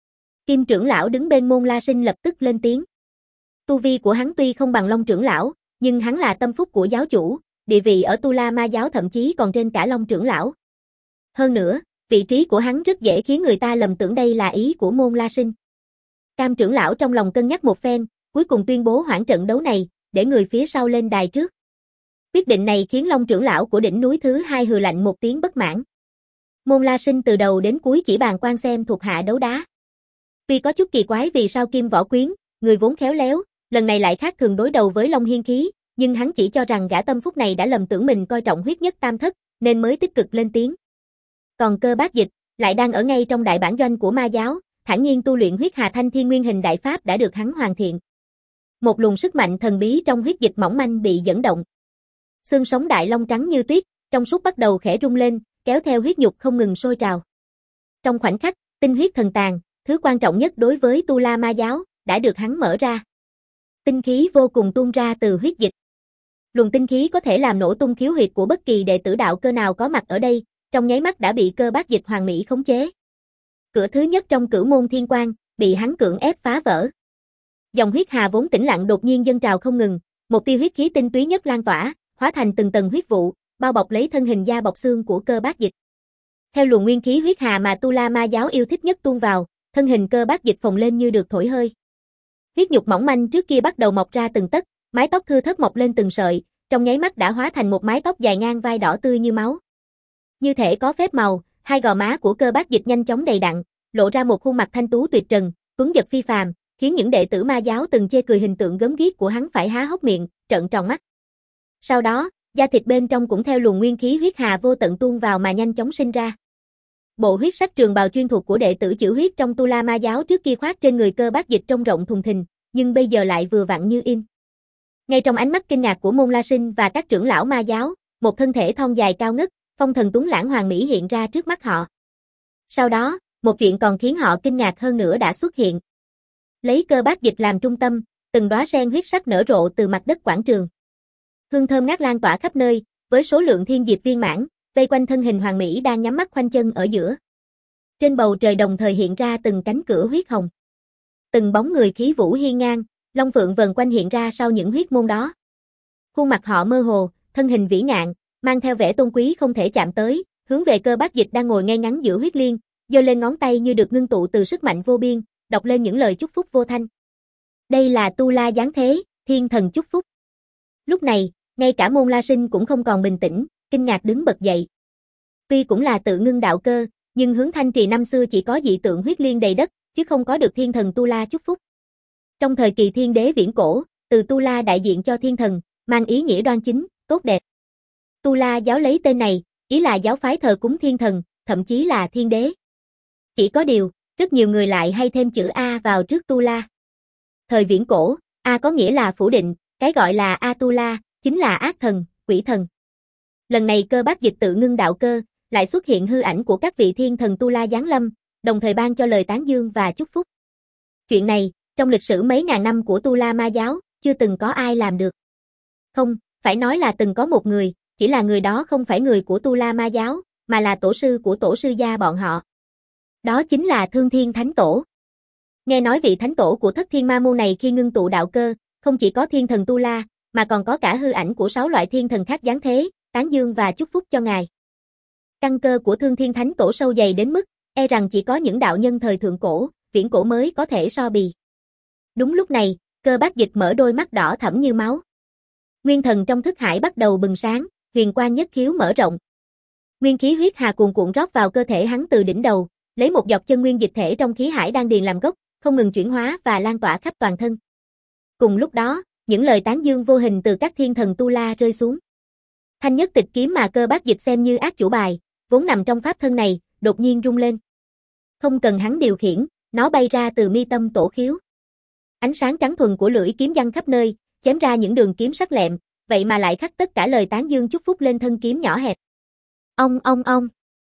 Kim trưởng lão đứng bên Môn La Sinh lập tức lên tiếng. Tu vi của hắn tuy không bằng Long trưởng lão, nhưng hắn là tâm phúc của giáo chủ, địa vị ở Tu La Ma giáo thậm chí còn trên cả Long trưởng lão. Hơn nữa, vị trí của hắn rất dễ khiến người ta lầm tưởng đây là ý của Môn La Sinh. Cam trưởng lão trong lòng cân nhắc một phen, cuối cùng tuyên bố hoãn trận đấu này, để người phía sau lên đài trước. Quyết định này khiến Long trưởng lão của đỉnh núi thứ hai hừ lạnh một tiếng bất mãn. Môn La Sinh từ đầu đến cuối chỉ bàn quan xem thuộc hạ đấu đá. Tuy có chút kỳ quái vì sao Kim Võ Quyến, người vốn khéo léo, lần này lại khác thường đối đầu với Long Hiên Khí, nhưng hắn chỉ cho rằng gã tâm phúc này đã lầm tưởng mình coi trọng huyết nhất tam thất, nên mới tích cực lên tiếng. Còn Cơ Bác Dịch, lại đang ở ngay trong đại bản doanh của ma giáo, thản nhiên tu luyện huyết hà thanh thiên nguyên hình đại pháp đã được hắn hoàn thiện. Một luồng sức mạnh thần bí trong huyết dịch mỏng manh bị dẫn động. Xương sống đại long trắng như tuyết, trong suốt bắt đầu khẽ rung lên, kéo theo huyết nhục không ngừng sôi trào. Trong khoảnh khắc, tinh huyết thần tàng, thứ quan trọng nhất đối với Tu La Ma giáo, đã được hắn mở ra. Tinh khí vô cùng tuôn ra từ huyết dịch. Luồng tinh khí có thể làm nổ tung khiếu huyệt của bất kỳ đệ tử đạo cơ nào có mặt ở đây, trong nháy mắt đã bị Cơ Bác Dịch hoàn mỹ khống chế. Cửa thứ nhất trong Cửu Môn Thiên Quang, bị hắn cưỡng ép phá vỡ. Dòng huyết hà vốn tĩnh lặng đột nhiên dâng trào không ngừng, một tia huyết khí tinh túy nhất lan tỏa, hóa thành từng tầng huyết vụ, bao bọc lấy thân hình da bọc xương của Cơ Bác Dịch. Theo luồng nguyên khí huyết hà mà Tu La Ma giáo yêu thích nhất tuôn vào, thân hình Cơ Bác Dịch phồng lên như được thổi hơi. Huyết nhục mỏng manh trước kia bắt đầu mọc ra từng tấc, mái tóc thưa thớt mọc lên từng sợi, trong nháy mắt đã hóa thành một mái tóc dài ngang vai đỏ tươi như máu. Như thể có phép màu, hai gò má của Cơ Bác Dịch nhanh chóng đầy đặn, lộ ra một khuôn mặt thanh tú tuyệt trần, tuấn giật phi phàm, khiến những đệ tử ma giáo từng chê cười hình tượng gớm ghiếc của hắn phải há hốc miệng, trợn tròn mắt. Sau đó, da thịt bên trong cũng theo luồng nguyên khí huyết hà vô tận tuôn vào mà nhanh chóng sinh ra. Bộ huyết sắc trường bào chuyên thuộc của đệ tử chữ huyết trong Tu La Ma giáo trước kia khoác trên người Cơ Bác Dịch trông rộng thùng thình, nhưng bây giờ lại vừa vặn như in. Ngay trong ánh mắt kinh ngạc của Môn La Sinh và các trưởng lão ma giáo, một thân thể thon dài cao ngất, phong thần tuấn lãng hoàng mỹ hiện ra trước mắt họ. Sau đó, một chuyện còn khiến họ kinh ngạc hơn nữa đã xuất hiện. Lấy Cơ Bác Dịch làm trung tâm, từng đóa sen huyết sắc nở rộ từ mặt đất quảng trường. Hương thơm ngát lan tỏa khắp nơi, với số lượng thiên diệp viên mãn, vây quanh thân hình hoàng mỹ đang nhắm mắt khoanh chân ở giữa. Trên bầu trời đồng thời hiện ra từng cánh cửa huyết hồng. Từng bóng người khí vũ hiên ngang, long phượng vần quanh hiện ra sau những huyết môn đó. Khuôn mặt họ mơ hồ, thân hình vĩ ngạn, mang theo vẻ tôn quý không thể chạm tới, hướng về Cơ Bác Dịch đang ngồi ngay ngắn giữa huyết liên, giơ lên ngón tay như được ngưng tụ từ sức mạnh vô biên, đọc lên những lời chúc phúc vô thanh. Đây là Tu La giáng thế, thiên thần chúc phúc. Lúc này, ngay cả Môn La Sinh cũng không còn bình tĩnh, kinh ngạc đứng bật dậy. Tuy cũng là tự ngưng đạo cơ, nhưng hướng Thanh Trì năm xưa chỉ có dị tượng huyết liên đầy đất, chứ không có được thiên thần Tu La chúc phúc. Trong thời kỳ thiên đế viễn cổ, từ Tu La đại diện cho thiên thần, mang ý nghĩa đoan chính, tốt đẹp. Tu La giáo lấy tên này, ý là giáo phái thờ cúng thiên thần, thậm chí là thiên đế. Chỉ có điều, rất nhiều người lại hay thêm chữ A vào trước Tu La. Thời viễn cổ, A có nghĩa là phủ định, cái gọi là Atula, chính là ác thần, quỷ thần. Lần này Cơ Bác Dịch tự ngưng đạo cơ, lại xuất hiện hư ảnh của các vị thiên thần Tu La giáng lâm, đồng thời ban cho lời tán dương và chúc phúc. Chuyện này, trong lịch sử mấy ngàn năm của Tu La Ma giáo, chưa từng có ai làm được. Không, phải nói là từng có một người, chỉ là người đó không phải người của Tu La Ma giáo, mà là tổ sư của tổ sư gia bọn họ. Đó chính là Thương Thiên Thánh Tổ. Nghe nói vị thánh tổ của Thất Thiên Ma môn này khi ngưng tụ đạo cơ, không chỉ có thiên thần Tu La, mà còn có cả hư ảnh của sáu loại thiên thần khác giáng thế, tán dương và chúc phúc cho ngài. Căn cơ của Thương Thiên Thánh Tổ sâu dày đến mức, e rằng chỉ có những đạo nhân thời thượng cổ, viễn cổ mới có thể so bì. Đúng lúc này, Cơ Bác Dịch mở đôi mắt đỏ thẫm như máu. Nguyên thần trong thức hải bắt đầu bừng sáng, huyền quang nhất khiếu mở rộng. Nguyên khí huyết hà cuồn cuộn rót vào cơ thể hắn từ đỉnh đầu, lấy một giọt chân nguyên dịch thể trong khí hải đan điền làm gốc, không ngừng chuyển hóa và lan tỏa khắp toàn thân. Cùng lúc đó, những lời tán dương vô hình từ các thiên thần Tu La rơi xuống. Thanh nhất tịch kiếm mà Cơ Bác Dịch xem như ác chủ bài, vốn nằm trong pháp thân này, đột nhiên rung lên. Không cần hắn điều khiển, nó bay ra từ mi tâm tổ khiếu. Ánh sáng trắng thuần của lưỡi kiếm giăng khắp nơi, chém ra những đường kiếm sắc lẹm, vậy mà lại khắc tất cả lời tán dương chúc phúc lên thân kiếm nhỏ hẹp. Ong ong ong.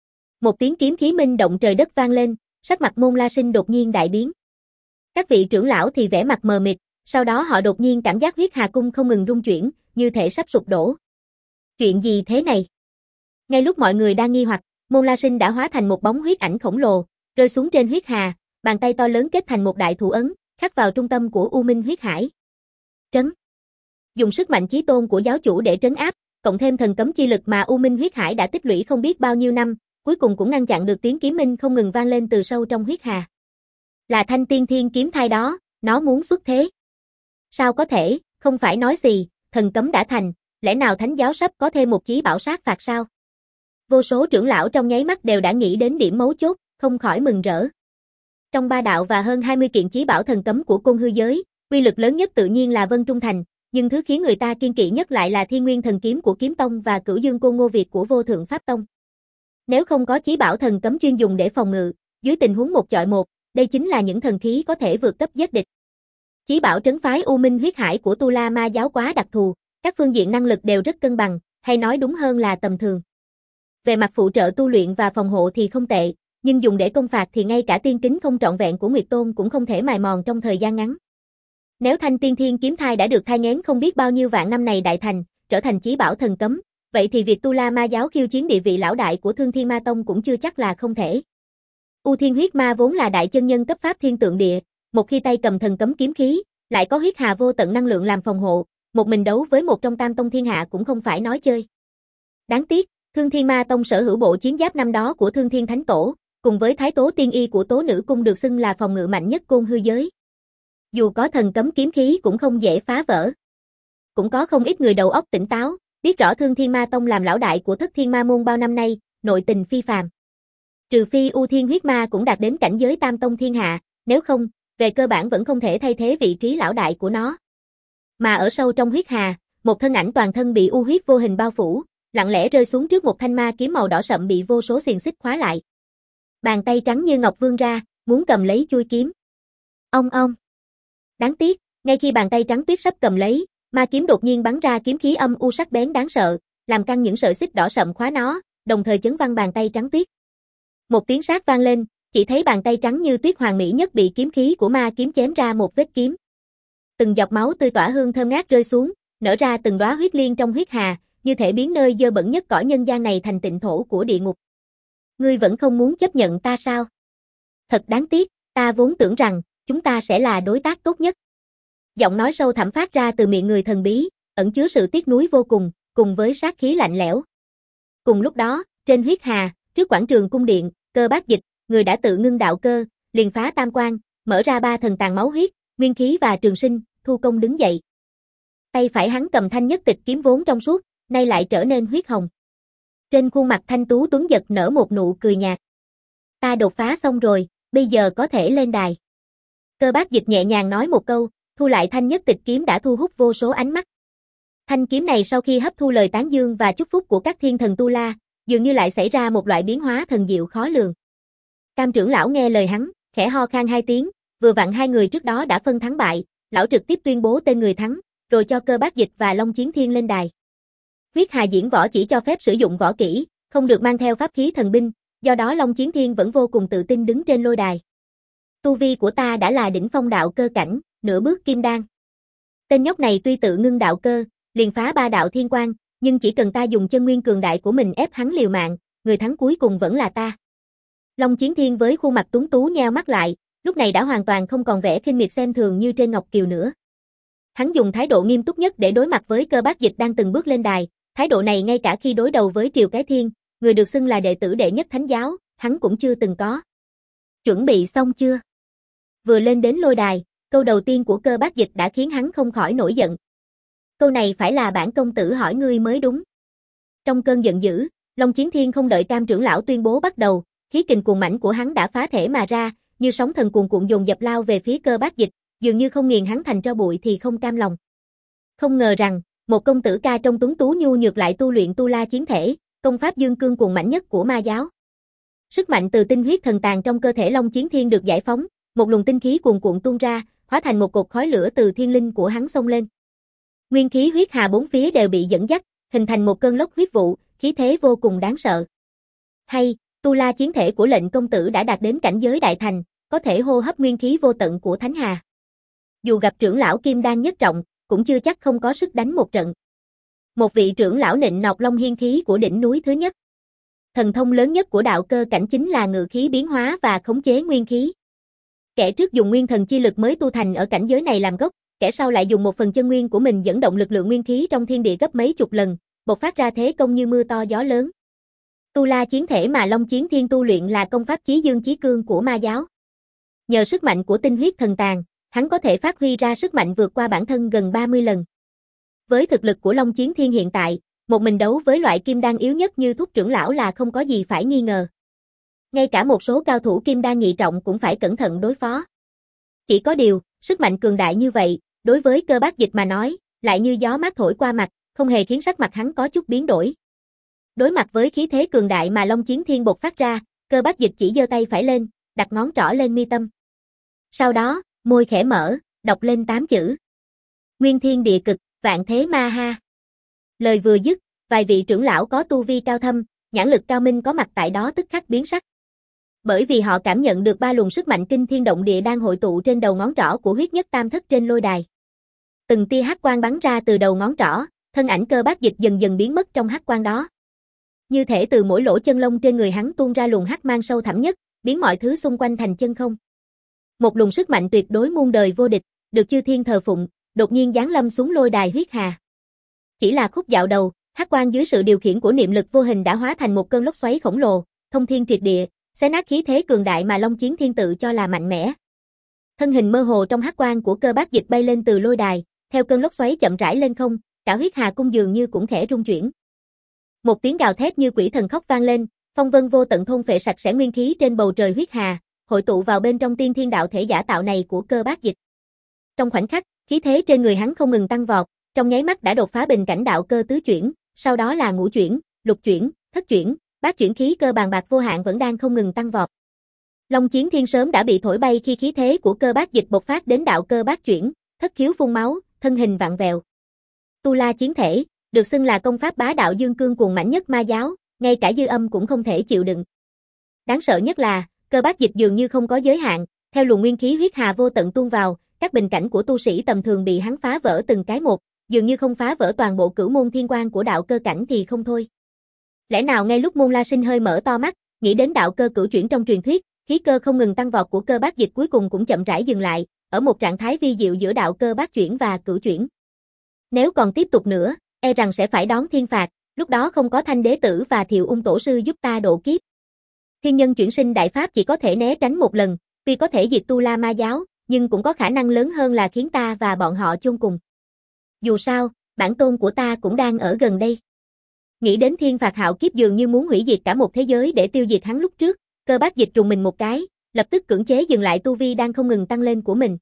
Một tiếng kiếm khí minh động trời đất vang lên, sắc mặt Môn La Sinh đột nhiên đại biến. Các vị trưởng lão thì vẻ mặt mờ mịt, sau đó họ đột nhiên cảm giác huyết hà cung không ngừng rung chuyển, như thể sắp sụp đổ. Chuyện gì thế này? Ngay lúc mọi người đang nghi hoặc, Môn La Sinh đã hóa thành một bóng huyết ảnh khổng lồ, rơi xuống trên huyết hà, bàn tay to lớn kết thành một đại thủ ấn, khắc vào trung tâm của U Minh huyết hải. Trấn. Dùng sức mạnh chí tôn của giáo chủ để trấn áp, cộng thêm thần cấm chi lực mà U Minh huyết hải đã tích lũy không biết bao nhiêu năm, cuối cùng cũng ngăn chặn được tiếng kiếm minh không ngừng vang lên từ sâu trong huyết hà. Là Thanh Tiên Thiên kiếm thai đó, nó muốn xuất thế. Sao có thể, không phải nói gì, thần cấm đã thành, lẽ nào thánh giáo sắp có thêm một chí bảo sát phạt sao? Vô số trưởng lão trong nháy mắt đều đã nghĩ đến điểm mấu chốt, không khỏi mừng rỡ. Trong ba đạo và hơn hai mươi kiện chí bảo thần cấm của Côn Hư giới, uy lực lớn nhất tự nhiên là Vân Trung Thành, nhưng thứ khiến người ta kiên kỵ nhất lại là Thiên Nguyên Thần Kiếm của Kiếm Tông và Cửu Dương Côn Ngô Việt của Vô Thượng Pháp Tông. Nếu không có chí bảo thần cấm chuyên dùng để phòng ngự, dưới tình huống một chọi một, đây chính là những thần khí có thể vượt cấp giết địch. Chí bảo trấn phái U Minh huyết hải của Tu La Ma giáo quá đặc thù, các phương diện năng lực đều rất cân bằng, hay nói đúng hơn là tầm thường. Về mặt phụ trợ tu luyện và phòng hộ thì không tệ, nhưng dùng để công phạt thì ngay cả tiên kính không trọn vẹn của Nguyệt Tôn cũng không thể mài mòn trong thời gian ngắn. Nếu Thanh Tiên Thiên kiếm thai đã được thai nghén không biết bao nhiêu vạn năm này đại thành, trở thành chí bảo thần cấm, vậy thì việc Tu La Ma giáo khiêu chiến địa vị lão đại của Thương Thiên Ma Tông cũng chưa chắc là không thể. U Thiên huyết ma vốn là đại chân nhân cấp pháp thiên tượng địa, một khi tay cầm thần cấm kiếm khí, lại có huyết hà vô tận năng lượng làm phòng hộ, một mình đấu với một trong tam tông thiên hạ cũng không phải nói chơi. Đáng tiếc, Thương Thiên Ma Tông sở hữu bộ chiến giáp năm đó của Thương Thiên Thánh Tổ, cùng với Thái Tố Tiên Y của Tố Nữ Cung được xưng là phòng ngự mạnh nhất Côn Hư giới. Dù có thần cấm kiếm khí cũng không dễ phá vỡ. Cũng có không ít người đầu óc tỉnh táo, biết rõ Thương Thiên Ma Tông làm lão đại của Thất Thiên Ma môn bao năm nay, nội tình phi phàm. Trừ phi U Thiên huyết ma cũng đạt đến cảnh giới tam tông thiên hạ, nếu không, về cơ bản vẫn không thể thay thế vị trí lão đại của nó. Mà ở sâu trong huyết hà, một thân ảnh toàn thân bị u huyết vô hình bao phủ, lặng lẽ rơi xuống trước một thanh ma kiếm màu đỏ sậm bị vô số xiềng xích khóa lại. Bàn tay trắng như ngọc vươn ra, muốn cầm lấy chuôi kiếm. Ong ong. Đáng tiếc, ngay khi bàn tay trắng tuyết sắp cầm lấy, ma kiếm đột nhiên bắn ra kiếm khí âm u sắc bén đáng sợ, làm căng những sợi xích đỏ sậm khóa nó, đồng thời chấn văng bàn tay trắng tuyết. Một tiếng sát vang lên, chỉ thấy bàn tay trắng như tuyết hoàng mỹ nhất bị kiếm khí của ma kiếm chém ra một vết kiếm. Từng giọt máu tươi tỏa hương thơm ngát rơi xuống, nở ra từng đóa huyết liên trong huyết hà, như thể biến nơi dơ bẩn nhất cõi nhân gian này thành tịnh thổ của địa ngục. Ngươi vẫn không muốn chấp nhận ta sao? Thật đáng tiếc, ta vốn tưởng rằng chúng ta sẽ là đối tác tốt nhất. Giọng nói sâu thẳm phát ra từ miệng người thần bí, ẩn chứa sự tiếc nuối vô cùng, cùng với sát khí lạnh lẽo. Cùng lúc đó, trên huyết hà, trước quảng trường cung điện, Cơ Bác Dịch, người đã tự ngưng đạo cơ, liền phá tam quan, mở ra ba thần tàng máu huyết, nguyên khí và trường sinh, thu công đứng dậy. Tay phải hắn cầm thanh nhất tịch kiếm vốn trong suốt, nay lại trở nên huyết hồng. Trên khuôn mặt thanh tú tuấn giật nở một nụ cười nhạt. Ta đột phá xong rồi, bây giờ có thể lên đài. Cơ Bác Dịch nhẹ nhàng nói một câu, thu lại thanh nhất tịch kiếm đã thu hút vô số ánh mắt. Thanh kiếm này sau khi hấp thu lời tán dương và chúc phúc của các thiên thần Tu La, dường như lại xảy ra một loại biến hóa thần diệu khó lường. Cam trưởng lão nghe lời hắn, khẽ ho khan hai tiếng, vừa vặn hai người trước đó đã phân thắng bại, lão trực tiếp tuyên bố tên người thắng, rồi cho Cơ Bác Dịch và Long Chiến Thiên lên đài. Huyết Hà diễn võ chỉ cho phép sử dụng võ kỹ, không được mang theo pháp khí thần binh, do đó Long Chiến Thiên vẫn vô cùng tự tin đứng trên lôi đài. Tu vi của ta đã là đỉnh phong đạo cơ cảnh, nửa bước kim đan. Tên nhóc này tuy tự ngưng đạo cơ, liền phá ba đạo thiên quang, nhưng chỉ cần ta dùng chân nguyên cường đại của mình ép hắn liều mạng, người thắng cuối cùng vẫn là ta. Long Chiến Thiên với khuôn mặt tuấn tú nheo mắt lại, lúc này đã hoàn toàn không còn vẻ khinh miệt xem thường như trên Ngọc Kiều nữa. Hắn dùng thái độ nghiêm túc nhất để đối mặt với Cơ Bác Dịch đang từng bước lên đài, thái độ này ngay cả khi đối đầu với Triều Cái Thiên, người được xưng là đệ tử đệ nhất thánh giáo, hắn cũng chưa từng có. Chuẩn bị xong chưa? Vừa lên đến lôi đài, câu đầu tiên của Cơ Bác Dịch đã khiến hắn không khỏi nổi giận. Câu này phải là bản công tử hỏi ngươi mới đúng. Trong cơn giận dữ, Long Chiến Thiên không đợi Cam trưởng lão tuyên bố bắt đầu, khí kình cuồng mãnh của hắn đã phá thể mà ra, như sóng thần cuồn cuộn dồn dập lao về phía Cơ Bác Dịch, dường như không nghiền hắn thành tro bụi thì không cam lòng. Không ngờ rằng, một công tử ca trong tuấn tú nhu nhược lại tu luyện tu la chiến thể, công pháp dương cương cuồng mãnh nhất của ma giáo. Sức mạnh từ tinh huyết thần tàng trong cơ thể Long Chiến Thiên được giải phóng, một luồng tinh khí cuồn cuộn tuôn ra, hóa thành một cột khói lửa từ thiên linh của hắn xông lên. Nguyên khí huyết hà bốn phía đều bị dẫn dắt, hình thành một cơn lốc huyết vụ, khí thế vô cùng đáng sợ. Hay, tu la chiến thể của lệnh công tử đã đạt đến cảnh giới đại thành, có thể hô hấp nguyên khí vô tận của thánh hà. Dù gặp trưởng lão kim đan nhất trọng, cũng chưa chắc không có sức đánh một trận. Một vị trưởng lão nịnh nọt long hiên khí của đỉnh núi thứ nhất. Thần thông lớn nhất của đạo cơ cảnh chính là ngự khí biến hóa và khống chế nguyên khí. Kẻ trước dùng nguyên thần chi lực mới tu thành ở cảnh giới này làm gốc, kẻ sau lại dùng một phần chân nguyên của mình dẫn động lực lượng nguyên khí trong thiên địa gấp mấy chục lần, bộc phát ra thế công như mưa to gió lớn. Tu la chiến thể mà Long Chiến Thiên tu luyện là công pháp chí dương chí cương của ma giáo. Nhờ sức mạnh của tinh huyết thần tàng, hắn có thể phát huy ra sức mạnh vượt qua bản thân gần ba mươi lần. Với thực lực của Long Chiến Thiên hiện tại, một mình đấu với loại kim đan yếu nhất như Thúc trưởng lão là không có gì phải nghi ngờ. Ngay cả một số cao thủ kim đan nhị trọng cũng phải cẩn thận đối phó. Chỉ có điều, sức mạnh cường đại như vậy, đối với Cơ Bác Dịch mà nói, lại như gió mát thổi qua mặt, không hề khiến sắc mặt hắn có chút biến đổi. Đối mặt với khí thế cường đại mà Long Chiến Thiên bộc phát ra, Cơ Bác Dịch chỉ giơ tay phải lên, đặt ngón trỏ lên mi tâm. Sau đó, môi khẽ mở, đọc lên tám chữ. Nguyên thiên địa cực, vạn thế ma ha. Lời vừa dứt, vài vị trưởng lão có tu vi cao thâm, nhãn lực cao minh có mặt tại đó tức khắc biến sắc. Bởi vì họ cảm nhận được ba luồng sức mạnh kinh thiên động địa đang hội tụ trên đầu ngón trỏ của huyết nhất tam thất trên lôi đài. Từng tia hắc quang bắn ra từ đầu ngón trỏ, thân ảnh Cơ Bác Dịch dần dần biến mất trong hắc quang đó. Như thể từ mỗi lỗ chân lông trên người hắn tuôn ra luồng hắc mang sâu thẳm nhất, biến mọi thứ xung quanh thành chân không. Một luồng sức mạnh tuyệt đối muôn đời vô địch, được chư thiên thờ phụng, đột nhiên giáng lâm xuống lôi đài huyết hà. Chỉ là khúc dạo đầu, hắc quang dưới sự điều khiển của niệm lực vô hình đã hóa thành một cơn lốc xoáy khổng lồ, thông thiên triệt địa, xé nát khí thế cường đại mà Long Chiến Thiên tự cho là mạnh mẽ. Thân hình mơ hồ trong hắc quang của Cơ Bác Dịch bay lên từ lôi đài, theo cơn lốc xoáy chậm rãi lên không, cả huyết hà cung dường như cũng khẽ rung chuyển. Một tiếng gào thét như quỷ thần khóc vang lên, phong vân vô tận thôn phệ sạch sẽ nguyên khí trên bầu trời huyết hà, hội tụ vào bên trong tiên thiên đạo thể giả tạo này của Cơ Bác Dịch. Trong khoảnh khắc, khí thế trên người hắn không ngừng tăng vọt, trong nháy mắt đã đột phá bình cảnh đạo cơ tứ chuyển, sau đó là ngũ chuyển, lục chuyển, thất chuyển, bát chuyển khí cơ bàn bạc vô hạn vẫn đang không ngừng tăng vọt. Long Chiến Thiên sớm đã bị thổi bay khi khí thế của Cơ Bác Dịch bộc phát đến đạo cơ bát chuyển, thất khiếu phun máu, thân hình vặn vẹo. Tu la chiến thể, được xưng là công pháp bá đạo dương cương cuồng mãnh nhất ma giáo, ngay cả dư âm cũng không thể chịu đựng. Đáng sợ nhất là, Cơ Bác Dịch dường như không có giới hạn, theo luồng nguyên khí huyết hà vô tận tuôn vào, các bình cảnh của tu sĩ tầm thường bị hắn phá vỡ từng cái một, dường như không phá vỡ toàn bộ cửu môn thiên quan của đạo cơ cảnh thì không thôi. Lẽ nào ngay lúc Môn La Sinh hơi mở to mắt, nghĩ đến đạo cơ cửu chuyển trong truyền thuyết, khí cơ không ngừng tăng vọt của Cơ Bác Dịch cuối cùng cũng chậm rãi dừng lại, ở một trạng thái vi diệu giữa đạo cơ bát chuyển và cửu chuyển. Nếu còn tiếp tục nữa, e rằng sẽ phải đón thiên phạt, lúc đó không có Thanh Đế Tử và Thiệu Ung Tổ Sư giúp ta độ kiếp. Thiên nhân chuyển sinh đại pháp chỉ có thể né tránh một lần, tuy có thể diệt tu la ma giáo, nhưng cũng có khả năng lớn hơn là khiến ta và bọn họ chôn cùng. Dù sao, bản tôn của ta cũng đang ở gần đây. Nghĩ đến thiên phạt hạo kiếp dường như muốn hủy diệt cả một thế giới để tiêu diệt hắn lúc trước, Cơ Bác Dịch trùng mình một cái, lập tức cưỡng chế dừng lại tu vi đang không ngừng tăng lên của mình.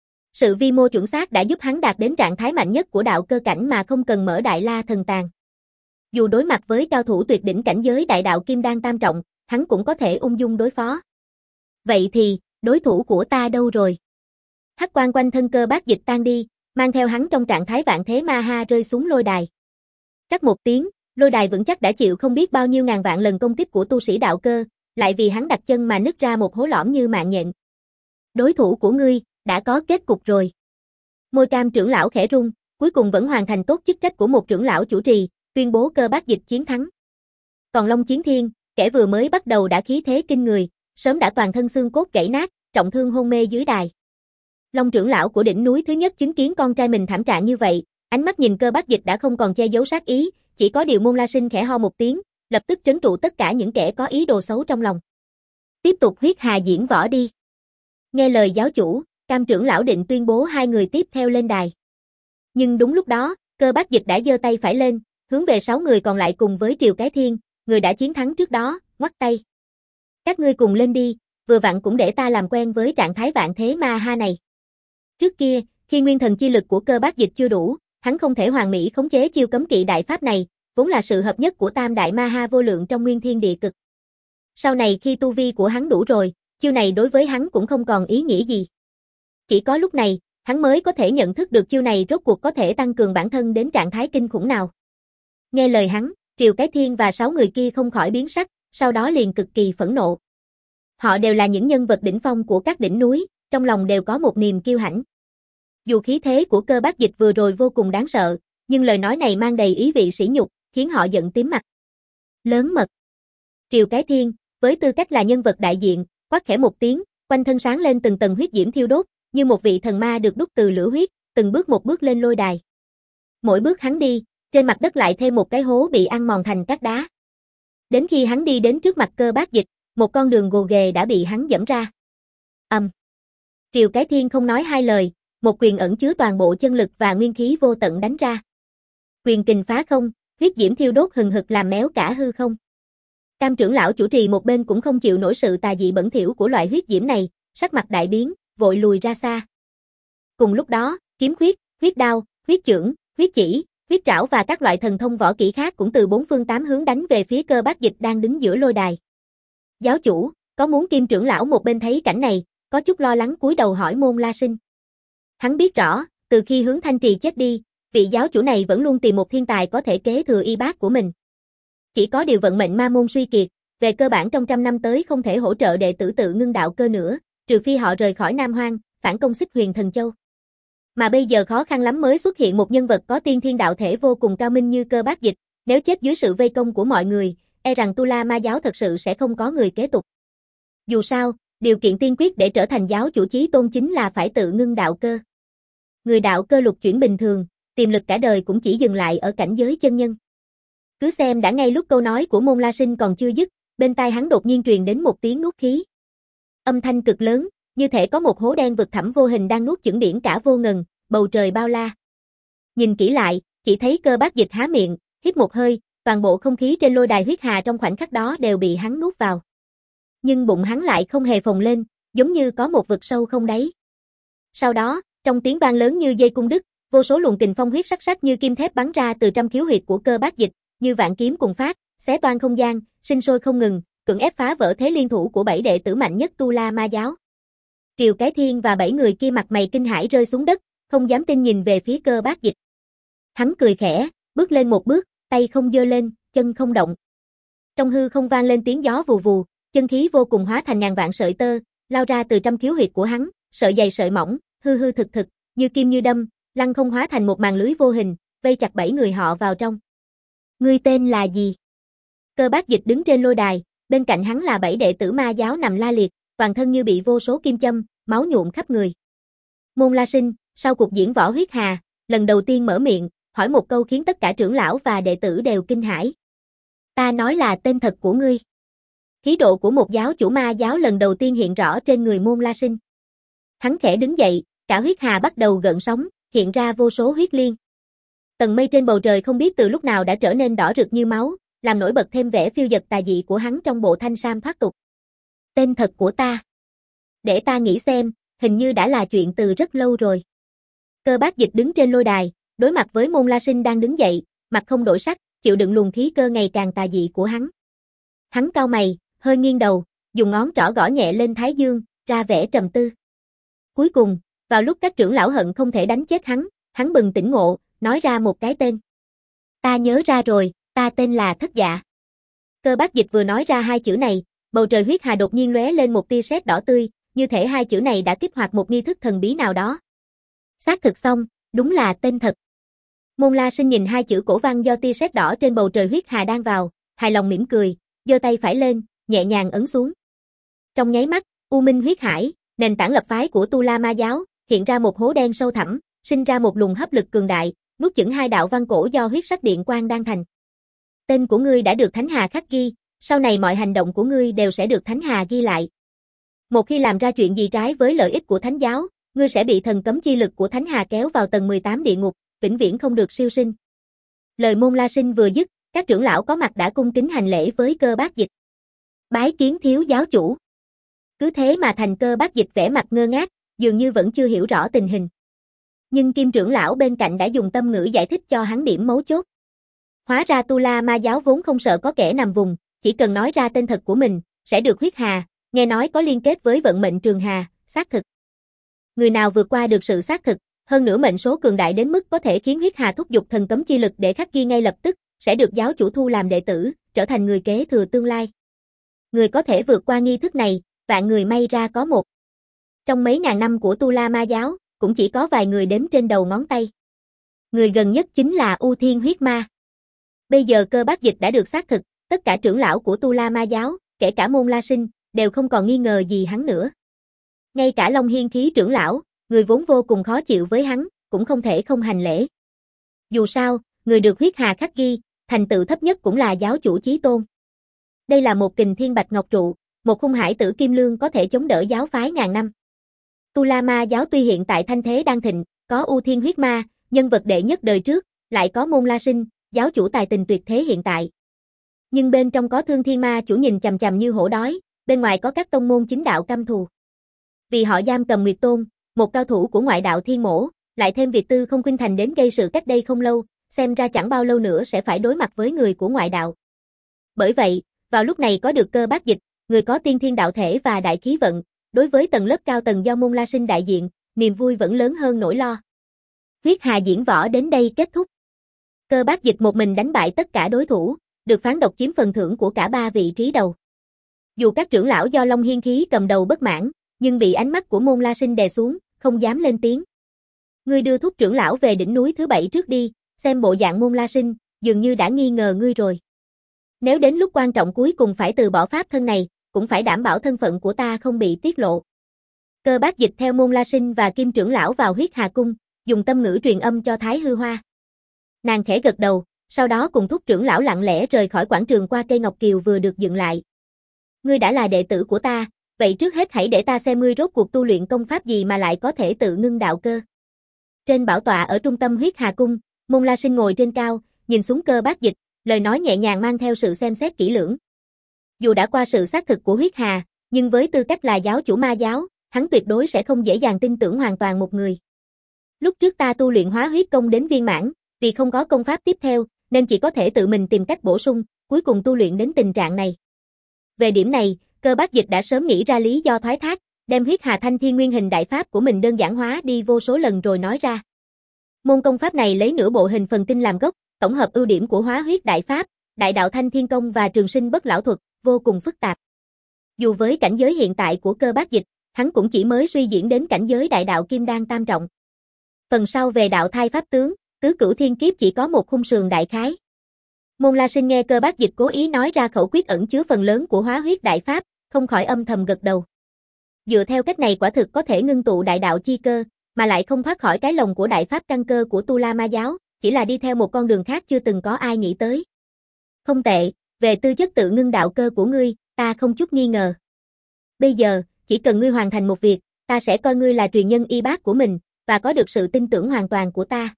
Sự vi mô chuẩn xác đã giúp hắn đạt đến trạng thái mạnh nhất của đạo cơ cảnh mà không cần mở đại la thần tàng. Dù đối mặt với cao thủ tuyệt đỉnh cảnh giới đại đạo kim đan tam trọng, hắn cũng có thể ung dung đối phó. Vậy thì, đối thủ của ta đâu rồi? Hắc quang quanh thân Cơ Bát Dịch tan đi, mang theo hắn trong trạng thái vạn thế ma ha rơi xuống lôi đài. Rắc một tiếng, lôi đài vững chắc đã chịu không biết bao nhiêu ngàn vạn lần công kích của tu sĩ đạo cơ, lại vì hắn đặt chân mà nứt ra một hố lõm như mạng nhện. Đối thủ của ngươi, đã có kết cục rồi. Môi Cam trưởng lão khẽ rung, cuối cùng vẫn hoàn thành tốt chức trách của một trưởng lão chủ trì, tuyên bố Cơ Bát Dịch chiến thắng. Còn Long Chiến Thiên, kẻ vừa mới bắt đầu đã khí thế kinh người, sớm đã toàn thân xương cốt gãy nát, trọng thương hôn mê dưới đài. Long trưởng lão của đỉnh núi thứ nhất chứng kiến con trai mình thảm trạng như vậy, ánh mắt nhìn Cơ Bát Dịch đã không còn che giấu sát ý, chỉ có điều Môn La Sinh khẽ ho một tiếng, lập tức trấn trụ tất cả những kẻ có ý đồ xấu trong lòng. Tiếp tục huyết hà diễn võ đi. Nghe lời giáo chủ, Cam trưởng lão định tuyên bố hai người tiếp theo lên đài. Nhưng đúng lúc đó, Cơ Bát Dịch đã giơ tay phải lên, hướng về sáu người còn lại cùng với Triều Cái Thiên, người đã chiến thắng trước đó, ngoắc tay. Các ngươi cùng lên đi, vừa vặn cũng để ta làm quen với trạng thái vạn thế ma ha này. Trước kia, khi nguyên thần chi lực của Cơ Bát Dịch chưa đủ, hắn không thể hoàn mỹ khống chế chiêu cấm kỵ đại pháp này, vốn là sự hợp nhất của tam đại ma ha vô lượng trong nguyên thiên địa cực. Sau này khi tu vi của hắn đủ rồi, chiêu này đối với hắn cũng không còn ý nghĩa gì. Chỉ có lúc này, hắn mới có thể nhận thức được chiêu này rốt cuộc có thể tăng cường bản thân đến trạng thái kinh khủng nào. Nghe lời hắn, Triều Cái Thiên và sáu người kia không khỏi biến sắc, sau đó liền cực kỳ phẫn nộ. Họ đều là những nhân vật đỉnh phong của các đỉnh núi, trong lòng đều có một niềm kiêu hãnh. Dù khí thế của Cơ Bát Dịch vừa rồi vô cùng đáng sợ, nhưng lời nói này mang đầy ý vị sỉ nhục, khiến họ giận tím mặt. Lớn mật. Triều Cái Thiên, với tư cách là nhân vật đại diện, quát khẽ một tiếng, quanh thân sáng lên từng tầng huyết diễm thiêu đốt, như một vị thần ma được đúc từ lửa huyết, từng bước một bước lên lôi đài. Mỗi bước hắn đi, trên mặt đất lại thêm một cái hố bị ăn mòn thành cát đá. Đến khi hắn đi đến trước mặt Cơ Bát Dịch, một con đường gồ ghề đã bị hắn dẫm ra. Ầm. Um. Triều Cái Thiên không nói hai lời, một quyền ẩn chứa toàn bộ chân lực và nguyên khí vô tận đánh ra. Quyền kình phá không, huyết diễm thiêu đốt hừng hực làm méo cả hư không. Cam trưởng lão chủ trì một bên cũng không chịu nổi sự tà dị bẩn thỉu của loại huyết diễm này, sắc mặt đại biến, vội lùi ra xa. Cùng lúc đó, kiếm khuyết, huyết đao, huyết chưởng, huyết chỉ, huyết trảo và các loại thần thông võ kỹ khác cũng từ bốn phương tám hướng đánh về phía Cơ Bát Dịch đang đứng giữa lôi đài. Giáo chủ, có muốn Kim trưởng lão một bên thấy cảnh này, có chút lo lắng cúi đầu hỏi Môn La Sinh. Hắn biết rõ, từ khi Hướng Thanh Trì chết đi, vị giáo chủ này vẫn luôn tìm một thiên tài có thể kế thừa y bát của mình. Chỉ có điều vận mệnh ma môn suy kiệt, về cơ bản trong trăm năm tới không thể hỗ trợ đệ tử tự ngưng đạo cơ nữa, trừ phi họ rời khỏi Nam Hoang, phản công Xích Huyền Thần Châu. Mà bây giờ khó khăn lắm mới xuất hiện một nhân vật có tiên thiên đạo thể vô cùng cao minh như Cơ Bát Dịch, nếu chết dưới sự vây công của mọi người, e rằng Tu La Ma giáo thật sự sẽ không có người kế tục. Dù sao, điều kiện tiên quyết để trở thành giáo chủ chí tôn chính là phải tự ngưng đạo cơ. Người đạo cơ lục chuyển bình thường, tiềm lực cả đời cũng chỉ dừng lại ở cảnh giới chân nhân. Cứ xem đã ngay lúc câu nói của Môn La Sinh còn chưa dứt, bên tai hắn đột nhiên truyền đến một tiếng nuốt khí. Âm thanh cực lớn, như thể có một hố đen vực thẳm vô hình đang nuốt chửng biển cả vô ngần, bầu trời bao la. Nhìn kỹ lại, chỉ thấy Cơ Bát Dịch há miệng, hít một hơi, toàn bộ không khí trên lôi đài huyết hà trong khoảnh khắc đó đều bị hắn nuốt vào. Nhưng bụng hắn lại không hề phồng lên, giống như có một vực sâu không đáy. Sau đó, trong tiếng vang lớn như dây cung đứt, vô số luồng kình phong huyết sắc sắc như kim thép bắn ra từ trăm khiếu huyệt của Cơ Bát Dịch, như vạn kiếm cùng phát, xé toang không gian, sinh sôi không ngừng, cưỡng ép phá vỡ thế liên thủ của bảy đệ tử mạnh nhất Tu La Ma giáo. Triều Cái Thiên và bảy người kia mặt mày kinh hãi rơi xuống đất, không dám tin nhìn về phía Cơ Bát Dịch. Hắn cười khẽ, bước lên một bước, tay không giơ lên, chân không động. Trong hư không vang lên tiếng gió vù vù, chân khí vô cùng hóa thành ngàn vạn sợi tơ, lao ra từ trăm khiếu huyệt của hắn, sợi dày sợi mỏng, hư hư thực thực, như kim như đâm, lăng không hóa thành một màn lưới vô hình, vây chặt bảy người họ vào trong. Ngươi tên là gì? Cơ Bát Dịch đứng trên lôi đài, bên cạnh hắn là bảy đệ tử ma giáo nằm la liệt, toàn thân như bị vô số kim châm, máu nhuộm khắp người. Môn La Sinh, sau cuộc diễn võ huyết hà, lần đầu tiên mở miệng, hỏi một câu khiến tất cả trưởng lão và đệ tử đều kinh hãi. Ta nói là tên thật của ngươi. Khí độ của một giáo chủ ma giáo lần đầu tiên hiện rõ trên người Môn La Sinh. Hắn khẽ đứng dậy, cả huyết hà bắt đầu gợn sóng, hiện ra vô số huyết liên. Tầng mây trên bầu trời không biết từ lúc nào đã trở nên đỏ rực như máu, làm nổi bật thêm vẻ phiêu dật tà dị của hắn trong bộ thanh sam thoát tục. Tên thật của ta. Để ta nghĩ xem, hình như đã là chuyện từ rất lâu rồi. Cơ Bát Dịch đứng trên lôi đài, đối mặt với Môn La Sinh đang đứng dậy, mặt không đổi sắc, chịu đựng luồng khí cơ ngày càng tà dị của hắn. Hắn cau mày, hơi nghiêng đầu, dùng ngón trỏ gõ nhẹ lên thái dương, ra vẻ trầm tư. Cuối cùng, vào lúc các trưởng lão hận không thể đánh chết hắn, hắn bừng tỉnh ngộ, nói ra một cái tên. Ta nhớ ra rồi, ta tên là Thất Dạ. Cơ Bác Dịch vừa nói ra hai chữ này, bầu trời huyết hà đột nhiên lóe lên một tia sét đỏ tươi, như thể hai chữ này đã kích hoạt một nghi thức thần bí nào đó. Xác thực xong, đúng là tên thật. Môn La Sinh nhìn hai chữ cổ văn do tia sét đỏ trên bầu trời huyết hà đang vào, hài lòng mỉm cười, giơ tay phải lên, nhẹ nhàng ấn xuống. Trong nháy mắt, U Minh huyết hải, nền tảng lập phái của Tu La Ma giáo, hiện ra một hố đen sâu thẳm, sinh ra một luồng hấp lực cường đại, nuốt chửng hai đạo văn cổ do huyết sắc điện quang đang thành. Tên của ngươi đã được Thánh Hà khắc ghi, sau này mọi hành động của ngươi đều sẽ được Thánh Hà ghi lại. Một khi làm ra chuyện gì trái với lợi ích của Thánh giáo, ngươi sẽ bị thần cấm chi lực của Thánh Hà kéo vào tầng mười tám địa ngục, vĩnh viễn không được siêu sinh. Lời Môn La Sinh vừa dứt, các trưởng lão có mặt đã cung kính hành lễ với Cơ Bác Dịch. Bái kiến thiếu giáo chủ. Cứ thế mà thành Cơ Bác Dịch vẻ mặt ngơ ngác, dường như vẫn chưa hiểu rõ tình hình. Nhưng Kim trưởng lão bên cạnh đã dùng tâm ngữ giải thích cho hắn điểm mấu chốt. Hóa ra Tu La Ma giáo vốn không sợ có kẻ nằm vùng, chỉ cần nói ra tên thật của mình, sẽ được huyết hà, nghe nói có liên kết với vận mệnh trường hà, xác thực. Người nào vượt qua được sự xác thực, hơn nữa mệnh số cường đại đến mức có thể khiến huyết hà thúc giục thần cấm chi lực để khắc ghi ngay lập tức, sẽ được giáo chủ thu làm đệ tử, trở thành người kế thừa tương lai. Người có thể vượt qua nghi thức này, vạn người may ra có một. Trong mấy ngàn năm của Tu La Ma giáo, cũng chỉ có vài người đếm trên đầu ngón tay. Người gần nhất chính là U Thiên huyết ma. Bây giờ Cơ Bác Dịch đã được xác thực, tất cả trưởng lão của Tu La Ma giáo, kể cả Môn La Sinh, đều không còn nghi ngờ gì hắn nữa. Ngay cả Long Hiên Khí trưởng lão, người vốn vô cùng khó chịu với hắn, cũng không thể không hành lễ. Dù sao, người được huyết hà khắc ghi, thành tựu thấp nhất cũng là giáo chủ chí tôn. Đây là một kình thiên bạch ngọc trụ, một khung hải tử kim lương có thể chống đỡ giáo phái ngàn năm. Tu La Ma giáo tuy hiện tại thanh thế đang thịnh, có U Thiên huyết ma, nhân vật đệ nhất đời trước, lại có Môn La Sinh, giáo chủ tài tình tuyệt thế hiện tại. Nhưng bên trong có Thương Thiên Ma chủ nhìn chằm chằm như hổ đói, bên ngoài có các tông môn chính đạo căm thù. Vì họ giam cầm Nguyệt Tôn, một cao thủ của ngoại đạo Thiên Mổ, lại thêm việc Tư Không Khuynh Thành đến gây sự cách đây không lâu, xem ra chẳng bao lâu nữa sẽ phải đối mặt với người của ngoại đạo. Bởi vậy, vào lúc này có được Cơ Bác Dịch, người có tiên thiên đạo thể và đại khí vận, đối với tầng lớp cao tầng do Môn La Sinh đại diện, niềm vui vẫn lớn hơn nỗi lo. Huyết hà diễn võ đến đây kết thúc. Cơ Bác Dịch một mình đánh bại tất cả đối thủ, được phán độc chiếm phần thưởng của cả ba vị trí đầu. Dù các trưởng lão do Long Hiên Khí cầm đầu bất mãn, nhưng bị ánh mắt của Môn La Sinh đè xuống, không dám lên tiếng. Ngươi đưa thúc trưởng lão về đỉnh núi thứ bảy trước đi, xem bộ dạng Môn La Sinh, dường như đã nghi ngờ ngươi rồi. Nếu đến lúc quan trọng cuối cùng phải từ bỏ pháp thân này, cũng phải đảm bảo thân phận của ta không bị tiết lộ. Cơ Bác Dịch theo Môn La Sinh và Kim trưởng lão vào huyết hà cung, dùng tâm ngữ truyền âm cho Thái Hư Hoa. Nàng khẽ gật đầu, sau đó cùng thúc trưởng lão lặng lẽ rời khỏi quảng trường qua cây ngọc kiều vừa được dựng lại. Ngươi đã là đệ tử của ta, vậy trước hết hãy để ta xem ngươi rốt cuộc tu luyện công pháp gì mà lại có thể tự ngưng đạo cơ. Trên bảo tọa ở trung tâm huyết hà cung, Môn La Sinh ngồi trên cao, nhìn xuống Cơ Bác Dịch, lời nói nhẹ nhàng mang theo sự xem xét kỹ lưỡng. Dù đã qua sự xác thực của huyết hà, nhưng với tư cách là giáo chủ ma giáo, hắn tuyệt đối sẽ không dễ dàng tin tưởng hoàn toàn một người. Lúc trước ta tu luyện hóa huyết công đến viên mãn, vì không có công pháp tiếp theo, nên chỉ có thể tự mình tìm cách bổ sung, cuối cùng tu luyện đến tình trạng này. Về điểm này, Cơ Bác Dịch đã sớm nghĩ ra lý do thoái thác, đem huyết hà thanh thiên nguyên hình đại pháp của mình đơn giản hóa đi vô số lần rồi nói ra. Môn công pháp này lấy nửa bộ hình phần tinh làm gốc, tổng hợp ưu điểm của hóa huyết đại pháp, đại đạo thanh thiên công và trường sinh bất lão thuật, vô cùng phức tạp. Dù với cảnh giới hiện tại của Cơ Bác Dịch, hắn cũng chỉ mới suy diễn đến cảnh giới đại đạo kim đan tam trọng. Phần sau về đạo thai pháp tướng, tứ cửu thiên kiếp chỉ có một khung sườn đại khái. Môn La Sinh nghe Cơ Bác Dịch cố ý nói ra khẩu quyết ẩn chứa phần lớn của hóa huyết đại pháp, không khỏi âm thầm gật đầu. Dựa theo cách này quả thực có thể ngưng tụ đại đạo chi cơ, mà lại không thoát khỏi cái lồng của đại pháp căn cơ của Tu La Ma giáo, chỉ là đi theo một con đường khác chưa từng có ai nghĩ tới. Không tệ, về tư chất tự ngưng đạo cơ của ngươi, ta không chút nghi ngờ. Bây giờ, chỉ cần ngươi hoàn thành một việc, ta sẽ coi ngươi là truyền nhân y bác của mình, và có được sự tin tưởng hoàn toàn của ta.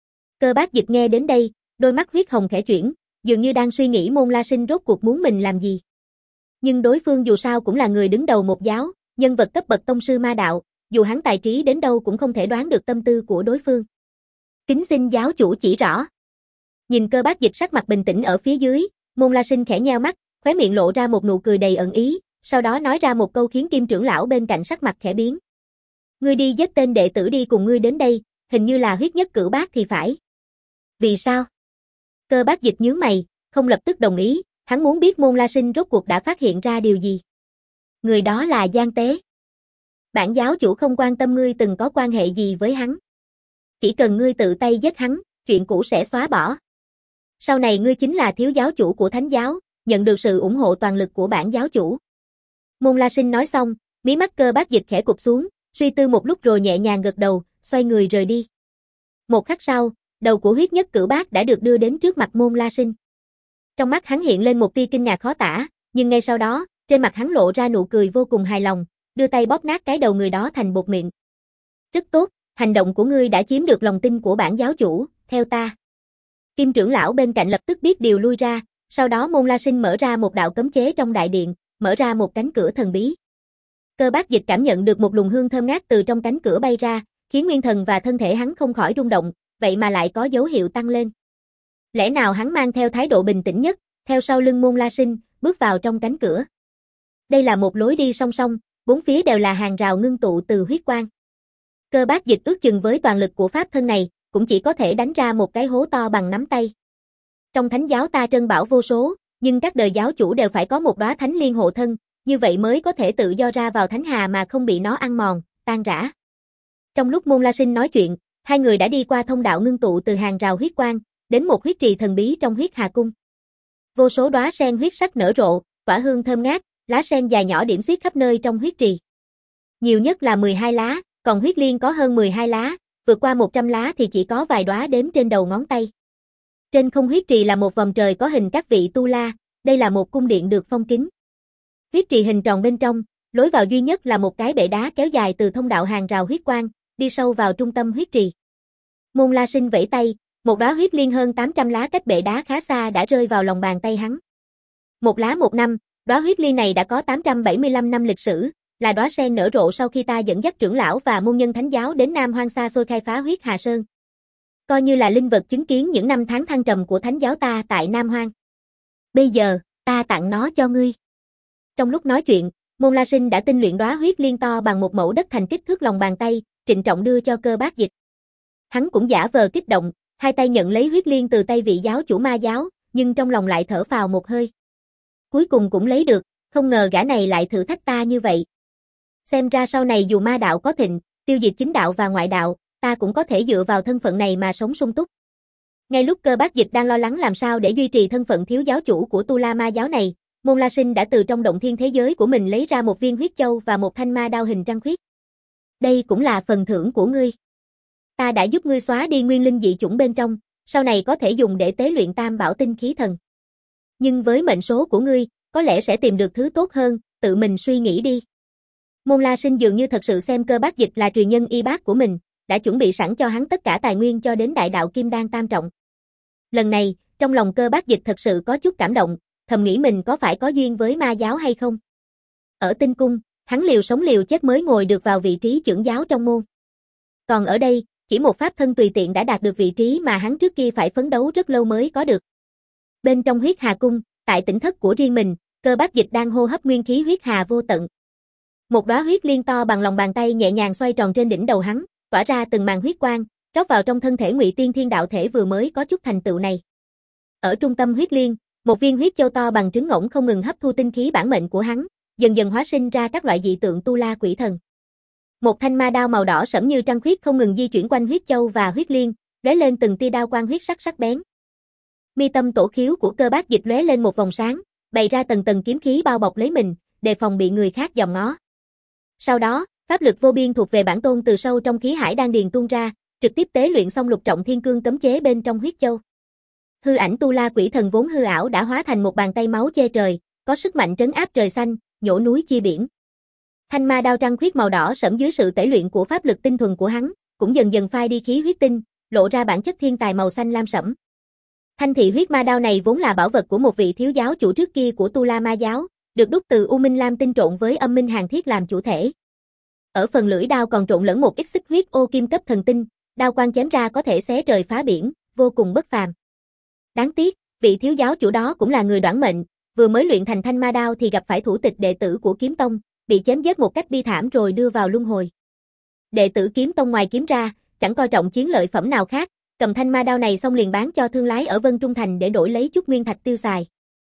Cơ Bác Dịch nghe đến đây, đôi mắt huyết hồng khẽ chuyển, dường như đang suy nghĩ Môn La Sinh rốt cuộc muốn mình làm gì. Nhưng đối phương dù sao cũng là người đứng đầu một giáo, nhân vật cấp bậc tông sư ma đạo, dù hắn tài trí đến đâu cũng không thể đoán được tâm tư của đối phương. Kính xin giáo chủ chỉ rõ. Nhìn Cơ Bác Dịch sắc mặt bình tĩnh ở phía dưới, Môn La Sinh khẽ nheo mắt, khóe miệng lộ ra một nụ cười đầy ẩn ý, sau đó nói ra một câu khiến Kim trưởng lão bên cạnh sắc mặt khẽ biến. Ngươi đi giết tên đệ tử đi cùng ngươi đến đây, hình như là Huyết Nhất Cửu Bác thì phải. Vì sao? Cơ Bác Dịch nhướng mày, không lập tức đồng ý, hắn muốn biết Môn La Sinh rốt cuộc đã phát hiện ra điều gì. Người đó là Giang Tế. Bản giáo chủ không quan tâm ngươi từng có quan hệ gì với hắn. Chỉ cần ngươi tự tay giết hắn, chuyện cũ sẽ xóa bỏ. Sau này ngươi chính là thiếu giáo chủ của Thánh giáo, nhận được sự ủng hộ toàn lực của bản giáo chủ. Môn La Sinh nói xong, mí mắt Cơ Bác Dịch khẽ cụp xuống, suy tư một lúc rồi nhẹ nhàng gật đầu, xoay người rời đi. Một khắc sau, đầu của Huyết Nhất Cửu Bác đã được đưa đến trước mặt Môn La Sinh. Trong mắt hắn hiện lên một tia kinh ngạc khó tả, nhưng ngay sau đó, trên mặt hắn lộ ra nụ cười vô cùng hài lòng, đưa tay bóp nát cái đầu người đó thành bột mịn. Rất tốt, hành động của ngươi đã chiếm được lòng tin của bản giáo chủ, theo ta. Kim trưởng lão bên cạnh lập tức biết điều lui ra, sau đó Môn La Sinh mở ra một đạo cấm chế trong đại điện, mở ra một cánh cửa thần bí. Cơ Bác Dịch cảm nhận được một luồng hương thơm ngát từ trong cánh cửa bay ra, khiến nguyên thần và thân thể hắn không khỏi rung động, vậy mà lại có dấu hiệu tăng lên. Lẽ nào hắn mang theo thái độ bình tĩnh nhất, theo sau lưng Môn La Sinh, bước vào trong cánh cửa. Đây là một lối đi song song, bốn phía đều là hàng rào ngưng tụ từ huyết quang. Cơ Bác Dịch ước chừng với toàn lực của pháp thân này, cũng chỉ có thể đánh ra một cái hố to bằng nắm tay. Trong thánh giáo ta trân bảo vô số, nhưng các đời giáo chủ đều phải có một đóa thánh liên hộ thân, như vậy mới có thể tự do ra vào thánh hà mà không bị nó ăn mòn, tan rã. Trong lúc Môn La Sinh nói chuyện, hai người đã đi qua thông đạo ngưng tụ từ hàng rào huyết quang, đến một huyết trì thần bí trong huyết hà cung. Vô số đóa sen huyết sắc nở rộ, tỏa hương thơm ngát, lá sen dài nhỏ điểm xuyết khắp nơi trong huyết trì. Nhiều nhất là mười hai lá, còn huyết liên có hơn mười hai lá, vượt qua một trăm lá thì chỉ có vài đóa đếm trên đầu ngón tay. Trên không huyết trì là một vòng trời có hình các vị tu la, đây là một cung điện được phong kín. Huyết trì hình tròn bên trong, lối vào duy nhất là một cái bệ đá kéo dài từ thông đạo hàng rào huyết quang, đi sâu vào trung tâm huyết trì. Môn La Sinh vẫy tay, một đóa huyết liên hơn tám trăm lá cách bệ đá khá xa đã rơi vào lòng bàn tay hắn. Một lá một năm, đóa huyết liên này đã có tám trăm bảy mươi lăm năm lịch sử, là đóa sen nở rộ sau khi ta dẫn dắt trưởng lão và môn nhân thánh giáo đến Nam Hoang xa xôi khai phá huyết Hà Sơn. Coi như là linh vật chứng kiến những năm tháng thăng trầm của thánh giáo ta tại Nam Hoang. Bây giờ, ta tặng nó cho ngươi. Trong lúc nói chuyện, Môn La Sinh đã tinh luyện đóa huyết liên to bằng một mẫu đất thành kích thước lòng bàn tay, trịnh trọng đưa cho Cơ Bác Dịch. Hắn cũng giả vờ kích động, hai tay nhận lấy huyết liên từ tay vị giáo chủ ma giáo, nhưng trong lòng lại thở phào một hơi. Cuối cùng cũng lấy được, không ngờ gã này lại thử thách ta như vậy. Xem ra sau này dù ma đạo có thịnh, tiêu diệt chính đạo và ngoại đạo, ta cũng có thể dựa vào thân phận này mà sống sung túc. Ngay lúc Cơ Bác Dịch đang lo lắng làm sao để duy trì thân phận thiếu giáo chủ của Tu La ma giáo này, Môn La Sinh đã từ trong động thiên thế giới của mình lấy ra một viên huyết châu và một thanh ma đao hình trăng khuyết. Đây cũng là phần thưởng của ngươi. Ta đã giúp ngươi xóa đi nguyên linh dị chủng bên trong, sau này có thể dùng để tế luyện tam bảo tinh khí thần. Nhưng với mệnh số của ngươi, có lẽ sẽ tìm được thứ tốt hơn, tự mình suy nghĩ đi. Môn La Sinh dường như thật sự xem Cơ Bác Dịch là truyền nhân y bác của mình, đã chuẩn bị sẵn cho hắn tất cả tài nguyên cho đến đại đạo kim đan tam trọng. Lần này, trong lòng Cơ Bác Dịch thật sự có chút cảm động, thầm nghĩ mình có phải có duyên với ma giáo hay không. Ở tinh cung, hắn liều sống liều chết mới ngồi được vào vị trí trưởng giáo trong môn. Còn ở đây, chỉ một pháp thân tùy tiện đã đạt được vị trí mà hắn trước kia phải phấn đấu rất lâu mới có được. Bên trong huyết hà cung, tại tỉnh thất của riêng mình, Cơ Bác Dịch đang hô hấp nguyên khí huyết hà vô tận. Một đóa huyết liên to bằng lòng bàn tay nhẹ nhàng xoay tròn trên đỉnh đầu hắn, tỏa ra từng màn huyết quang, rót vào trong thân thể Ngụy Tiên Thiên đạo thể vừa mới có chút thành tựu này. Ở trung tâm huyết liên, một viên huyết châu to bằng trứng ngỗng không ngừng hấp thu tinh khí bản mệnh của hắn, dần dần hóa sinh ra các loại dị tượng tu la quỷ thần. Một thanh ma đao màu đỏ sẫm như trăng khuyết không ngừng di chuyển quanh huyết châu và huyết liên, lóe lên từng tia đao quang huyết sắc sắc bén. Mi tâm tổ khiếu của Cơ Bác Dịch lóe lên một vòng sáng, bày ra tầng tầng kiếm khí bao bọc lấy mình, đề phòng bị người khác dòm ngó. Sau đó, pháp lực vô biên thuộc về bản tôn từ sâu trong khí hải đan điền tuôn ra, trực tiếp tế luyện xong lục trọng thiên cương cấm chế bên trong huyết châu. Hư ảnh tu la quỷ thần vốn hư ảo đã hóa thành một bàn tay máu che trời, có sức mạnh trấn áp trời xanh, nhổ núi chia biển. Thanh ma đao trăng khuyết màu đỏ sẫm dưới sự tẩy luyện của pháp lực tinh thuần của hắn, cũng dần dần phai đi khí huyết tinh, lộ ra bản chất thiên tài màu xanh lam sẫm. Thanh thị huyết ma đao này vốn là bảo vật của một vị thiếu giáo chủ trước kia của Tu La ma giáo, được đúc từ U Minh Lam tinh trộn với âm minh hàn thiết làm chủ thể. Ở phần lưỡi đao còn trộn lẫn một ít xích huyết ô kim cấp thần tinh, đao quang chém ra có thể xé trời phá biển, vô cùng bất phàm. Đáng tiếc, vị thiếu giáo chủ đó cũng là người đoản mệnh, vừa mới luyện thành thanh ma đao thì gặp phải thủ tịch đệ tử của kiếm tông, bị chém giết một cách bi thảm rồi đưa vào luân hồi. Đệ tử kiếm tông ngoài kiếm ra, chẳng coi trọng chiến lợi phẩm nào khác, cầm thanh ma đao này xong liền bán cho thương lái ở Vân Trung Thành để đổi lấy chút nguyên thạch tiêu xài.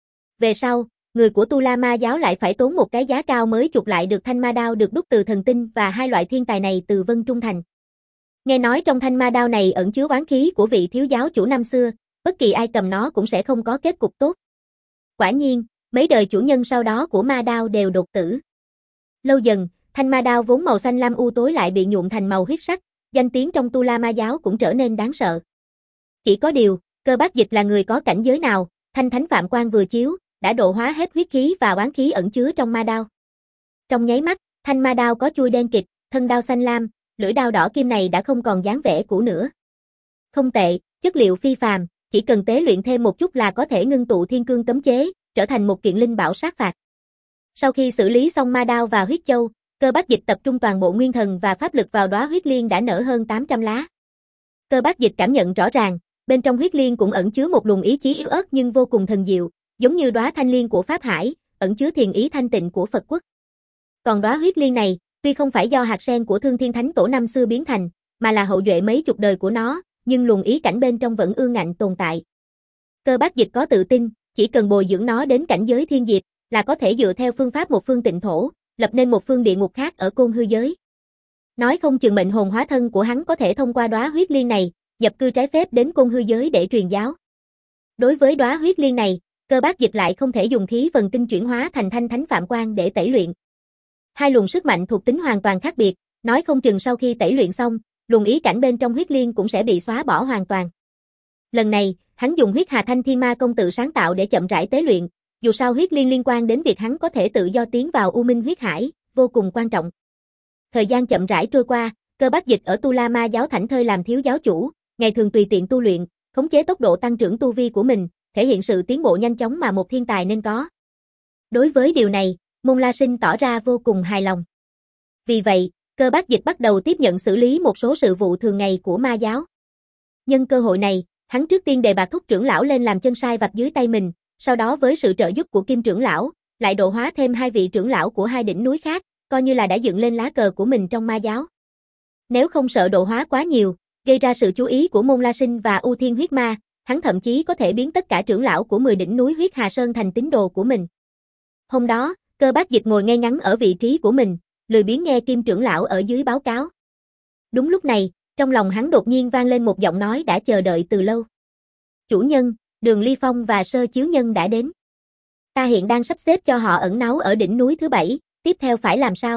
Về sau, người của Tu La Ma giáo lại phải tốn một cái giá cao mới chuộc lại được thanh ma đao được đúc từ thần tinh và hai loại thiên tài này từ Vân Trung Thành. Nghe nói trong thanh ma đao này ẩn chứa oán khí của vị thiếu giáo chủ năm xưa, bất kỳ ai cầm nó cũng sẽ không có kết cục tốt. Quả nhiên, mấy đời chủ nhân sau đó của ma đao đều đột tử. Lâu dần, thanh ma đao vốn màu xanh lam u tối lại bị nhuộm thành màu huyết sắc, danh tiếng trong Tu La Ma giáo cũng trở nên đáng sợ. Chỉ có điều, Cơ Bác Dịch là người có cảnh giới nào, thanh thánh phạm quan vừa chiếu, đã độ hóa hết huyết khí và oán khí ẩn chứa trong ma đao. Trong nháy mắt, thanh ma đao có chuôi đen kịt, thân đao xanh lam, lưỡi đao đỏ kim này đã không còn dáng vẻ cũ nữa. Không tệ, chất liệu phi phàm, chỉ cần tế luyện thêm một chút là có thể ngưng tụ thiên cương cấm chế, trở thành một kiện linh bảo sát phạt. Sau khi xử lý xong ma đao và huyết châu, Cơ Bác Dịch tập trung toàn bộ nguyên thần và pháp lực vào đóa huyết liên đã nở hơn tám trăm lá. Cơ Bác Dịch cảm nhận rõ ràng, bên trong huyết liên cũng ẩn chứa một luồng ý chí yếu ớt nhưng vô cùng thần diệu, giống như đóa thanh liên của Pháp Hải, ẩn chứa thiền ý thanh tịnh của Phật quốc. Còn đóa huyết liên này, tuy không phải do hạt sen của Thương Thiên Thánh Tổ năm xưa biến thành, mà là hậu duệ mấy chục đời của nó, nhưng luồng ý cảnh bên trong vẫn ương ngạnh tồn tại. Cơ Bác Dịch có tự tin, chỉ cần bồi dưỡng nó đến cảnh giới thiên diệt, là có thể dựa theo phương pháp một phương tịnh thổ, lập nên một phương địa ngục khác ở Côn Hư giới. Nói không chừng mệnh hồn hóa thân của hắn có thể thông qua đóa huyết liên này, nhập cư trái phép đến Côn Hư giới để truyền giáo. Đối với đóa huyết liên này, Cơ Bác Dịch lại không thể dùng khí vần kinh chuyển hóa thành thanh thánh phạm quan để tẩy luyện. Hai luồng sức mạnh thuộc tính hoàn toàn khác biệt, nói không chừng sau khi tẩy luyện xong, luồng ý cảnh bên trong huyết liên cũng sẽ bị xóa bỏ hoàn toàn. Lần này, hắn dùng huyết hà thanh thiên ma công tự sáng tạo để chậm rãi tế luyện, dù sao huyết liên liên quan đến việc hắn có thể tự do tiến vào U Minh huyết hải, vô cùng quan trọng. Thời gian chậm rãi trôi qua, Cơ Bác Dịch ở Tu La Ma giáo thảnh thơi làm thiếu giáo chủ, ngày thường tùy tiện tu luyện, khống chế tốc độ tăng trưởng tu vi của mình, thể hiện sự tiến bộ nhanh chóng mà một thiên tài nên có. Đối với điều này, Môn La Sinh tỏ ra vô cùng hài lòng. Vì vậy, Cơ Bác Dịch bắt đầu tiếp nhận xử lý một số sự vụ thường ngày của ma giáo. Nhân cơ hội này, hắn trước tiên đề bạt Thúc trưởng lão lên làm chân sai vặt dưới tay mình, sau đó với sự trợ giúp của Kim trưởng lão, lại độ hóa thêm hai vị trưởng lão của hai đỉnh núi khác, coi như là đã dựng lên lá cờ của mình trong ma giáo. Nếu không sợ độ hóa quá nhiều, gây ra sự chú ý của Môn La Sinh và U Thiên huyết ma, hắn thậm chí có thể biến tất cả trưởng lão của mười đỉnh núi huyết Hà Sơn thành tín đồ của mình. Hôm đó, Cơ Bác Dịch ngồi ngay ngắn ở vị trí của mình, lười biếng nghe Kim trưởng lão ở dưới báo cáo. Đúng lúc này, trong lòng hắn đột nhiên vang lên một giọng nói đã chờ đợi từ lâu. Chủ nhân, Đường Ly Phong và Sơ Chiếu Nhân đã đến. Ta hiện đang sắp xếp cho họ ẩn náu ở đỉnh núi thứ bảy, tiếp theo phải làm sao?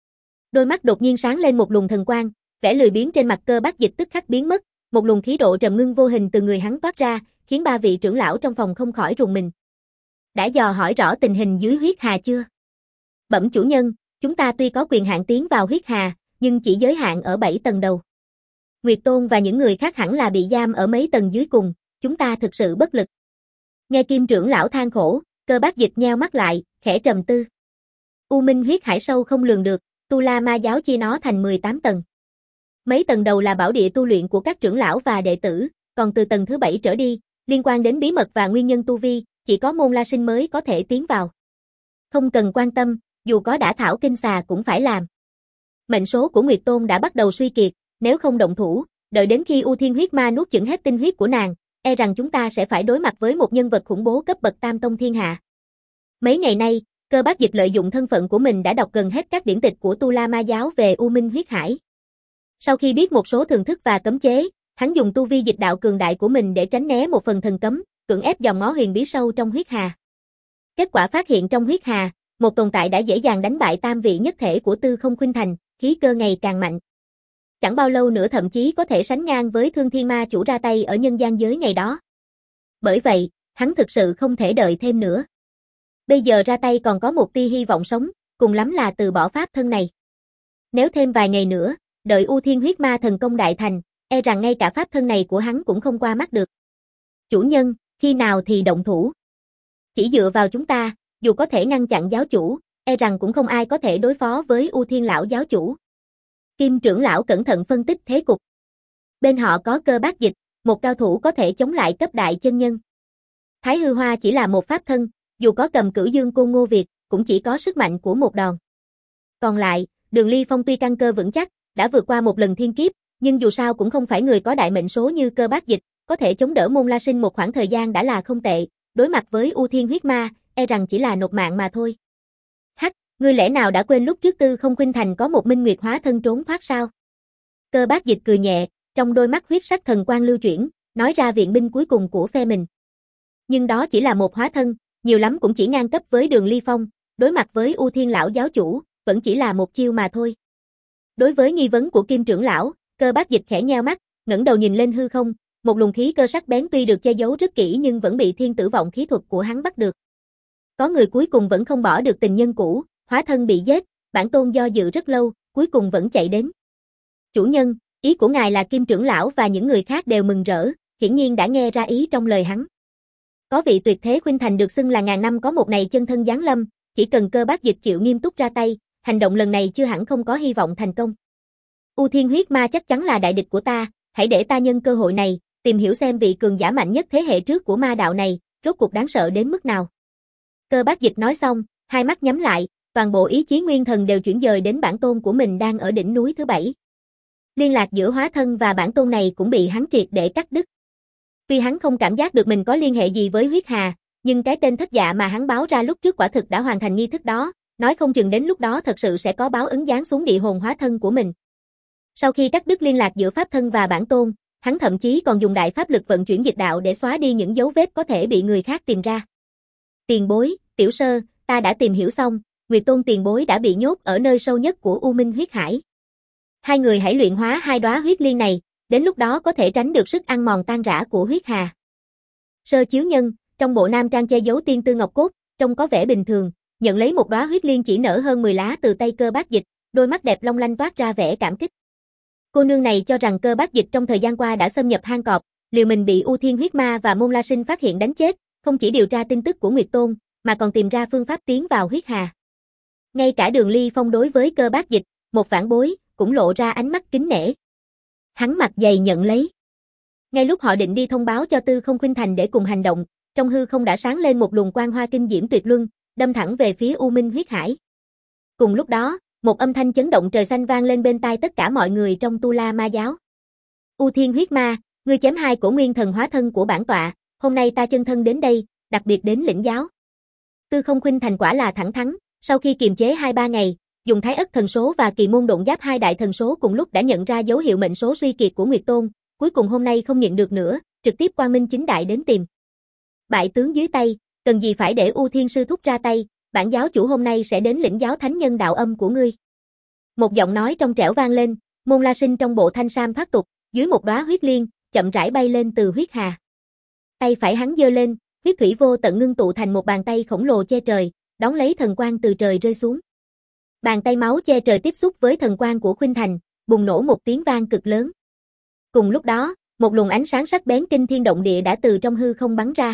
Đôi mắt đột nhiên sáng lên một luồng thần quang, vẻ lười biếng trên mặt Cơ Bác Dịch tức khắc biến mất, một luồng khí độ trầm ngưng vô hình từ người hắn toát ra, khiến ba vị trưởng lão trong phòng không khỏi rùng mình. Đã dò hỏi rõ tình hình dưới huyết hà chưa? Bẩm chủ nhân, chúng ta tuy có quyền hạn tiến vào huyết hà, nhưng chỉ giới hạn ở bảy tầng đầu. Nguyệt Tôn và những người khác hẳn là bị giam ở mấy tầng dưới cùng, chúng ta thực sự bất lực. Nghe Kim trưởng lão than khổ, Cơ Bác Dịch nheo mắt lại, khẽ trầm tư. U Minh huyết hải sâu không lường được, Tu La Ma giáo chia nó thành mười tám tầng. Mấy tầng đầu là bảo địa tu luyện của các trưởng lão và đệ tử, còn từ tầng thứ bảy trở đi, liên quan đến bí mật và nguyên nhân tu vi, chỉ có Môn La Sinh mới có thể tiến vào. Không cần quan tâm, dù có đã thảo kinh xà cũng phải làm. Mệnh số của Nguyệt Tôn đã bắt đầu suy kiệt, nếu không động thủ, đợi đến khi U Thiên huyết ma nuốt chửng hết tinh huyết của nàng, e rằng chúng ta sẽ phải đối mặt với một nhân vật khủng bố cấp bậc Tam Tông thiên hạ. Mấy ngày nay, Cơ Bác Dịch lợi dụng thân phận của mình đã đọc gần hết các điển tịch của Tu La Ma giáo về U Minh huyết hải. Sau khi biết một số thường thức và cấm chế, hắn dùng tu vi dịch đạo cường đại của mình để tránh né một phần thần cấm, cưỡng ép dòng máu huyền bí sâu trong huyết hà. Kết quả phát hiện trong huyết hà, một tồn tại đã dễ dàng đánh bại tam vị nhất thể của Tư Không Khuynh Thành, khí cơ ngày càng mạnh. Chẳng bao lâu nữa thậm chí có thể sánh ngang với Thương Thiên Ma chủ ra tay ở nhân gian giới ngày đó. Bởi vậy, hắn thực sự không thể đợi thêm nữa. Bây giờ ra tay còn có một tia hy vọng sống, cùng lắm là từ bỏ pháp thân này. Nếu thêm vài ngày nữa, đợi U Thiên huyết ma thần công đại thành, e rằng ngay cả pháp thân này của hắn cũng không qua mắt được. Chủ nhân, khi nào thì động thủ? Chỉ dựa vào chúng ta, dù có thể ngăn chặn giáo chủ, e rằng cũng không ai có thể đối phó với U Thiên lão giáo chủ. Kim trưởng lão cẩn thận phân tích thế cục. Bên họ có Cơ Bác Dịch, một cao thủ có thể chống lại cấp đại chân nhân. Thái Hư Hoa chỉ là một pháp thân, dù có cầm Cửu Dương Côn Ngô Việt, cũng chỉ có sức mạnh của một đòn. Còn lại, Đường Ly Phong tuy căn cơ vững chắc, đã vượt qua một lần thiên kiếp, nhưng dù sao cũng không phải người có đại mệnh số như Cơ Bác Dịch, có thể chống đỡ Môn La Sinh một khoảng thời gian đã là không tệ, đối mặt với U Thiên huyết ma, e rằng chỉ là nộp mạng mà thôi. Hắc, ngươi lẽ nào đã quên lúc trước Tư Không Khuynh Thành có một minh nguyệt hóa thân trốn thoát sao? Cơ Bác Dịch cười nhẹ, trong đôi mắt huyết sắc thần quang lưu chuyển, nói ra viện binh cuối cùng của phe mình. Nhưng đó chỉ là một hóa thân, nhiều lắm cũng chỉ ngang cấp với Đường Ly Phong, đối mặt với U Thiên lão giáo chủ, vẫn chỉ là một chiêu mà thôi. Đối với nghi vấn của Kim trưởng lão, Cơ Bác Dịch khẽ nheo mắt, ngẩng đầu nhìn lên hư không, một luồng khí cơ sắc bén tuy được che giấu rất kỹ nhưng vẫn bị thiên tử vọng khí thuật của hắn bắt được. Có người cuối cùng vẫn không bỏ được tình nhân cũ, hóa thân bị giết, bản tôn do dự rất lâu, cuối cùng vẫn chạy đến. Chủ nhân, ý của ngài là Kim trưởng lão và những người khác đều mừng rỡ, hiển nhiên đã nghe ra ý trong lời hắn. Có vị tuyệt thế Khuynh Thành được xưng là ngàn năm có một này chân thân giáng lâm, chỉ cần Cơ Bác Dịch chịu nghiêm túc ra tay, hành động lần này chưa hẳn không có hy vọng thành công. U Thiên huyết ma chắc chắn là đại địch của ta, hãy để ta nhân cơ hội này, tìm hiểu xem vị cường giả mạnh nhất thế hệ trước của ma đạo này, rốt cuộc đáng sợ đến mức nào. Cơ Bác Dịch nói xong, hai mắt nhắm lại, toàn bộ ý chí nguyên thần đều chuyển dời đến bản tôn của mình đang ở đỉnh núi thứ bảy. Liên lạc giữa hóa thân và bản tôn này cũng bị hắn triệt để cắt đứt. Tuy hắn không cảm giác được mình có liên hệ gì với huyết hà, nhưng cái tên thất dạ mà hắn báo ra lúc trước quả thực đã hoàn thành nghi thức đó, nói không chừng đến lúc đó thật sự sẽ có báo ứng giáng xuống địa hồn hóa thân của mình. Sau khi cắt đứt liên lạc giữa pháp thân và bản tôn, hắn thậm chí còn dùng đại pháp lực vận chuyển dịch đạo để xóa đi những dấu vết có thể bị người khác tìm ra. Tiền bối, tiểu sơ, ta đã tìm hiểu xong, Nguyệt Tôn tiền bối đã bị nhốt ở nơi sâu nhất của U Minh huyết hải. Hai người hãy luyện hóa hai đóa huyết liên này, đến lúc đó có thể tránh được sức ăn mòn tan rã của huyết hà. Sơ chiếu nhân, trong bộ nam trang che giấu tiên tư ngọc cốt, trông có vẻ bình thường, nhận lấy một đóa huyết liên chỉ nở hơn mười lá từ tay Cơ Bác Dịch, đôi mắt đẹp long lanh toát ra vẻ cảm kích. Cô nương này cho rằng Cơ Bác Dịch trong thời gian qua đã xâm nhập hang cọp, liều mình bị U Thiên huyết ma và Môn La Sinh phát hiện đánh chết, không chỉ điều tra tin tức của Nguyệt Tôn, mà còn tìm ra phương pháp tiến vào huyết hà. Ngay cả Đường Ly Phong đối với Cơ Bác Dịch, một vãn bối, cũng lộ ra ánh mắt kính nể. Hắn mặt dày nhận lấy. Ngay lúc họ định đi thông báo cho Tư Không Khuynh Thành để cùng hành động, trong hư không đã sáng lên một luồng quang hoa kinh diễm tuyệt luân, đâm thẳng về phía U Minh huyết hải. Cùng lúc đó, một âm thanh chấn động trời xanh vang lên bên tai tất cả mọi người trong Tu La Ma giáo. U Thiên huyết ma, ngươi chém hai cổ nguyên thần hóa thân của bản tọa, hôm nay ta chân thân đến đây, đặc biệt đến lĩnh giáo. Tư Không Khuynh Thành quả là thẳng thắn, sau khi kiềm chế hai ba ngày, dùng Thái Ất thần số và Kỳ Môn Độn Giáp hai đại thần số cùng lúc đã nhận ra dấu hiệu mệnh số suy kiệt của Nguyệt Tôn, cuối cùng hôm nay không nhịn được nữa, trực tiếp quang minh chính đại đến tìm. Bại tướng dưới tay, cần gì phải để U Thiên sư thúc ra tay, bản giáo chủ hôm nay sẽ đến lĩnh giáo thánh nhân đạo âm của ngươi. Một giọng nói trong trẻo vang lên, Môn La Sinh trong bộ thanh sam thoát tục, dưới một đóa huyết liên, chậm rãi bay lên từ huyết hà. Tay phải hắn giơ lên, huyết thủy vô tận ngưng tụ thành một bàn tay khổng lồ che trời, đón lấy thần quang từ trời rơi xuống. Bàn tay máu che trời tiếp xúc với thần quang của Khuynh Thành, bùng nổ một tiếng vang cực lớn. Cùng lúc đó, một luồng ánh sáng sắc bén kinh thiên động địa đã từ trong hư không bắn ra.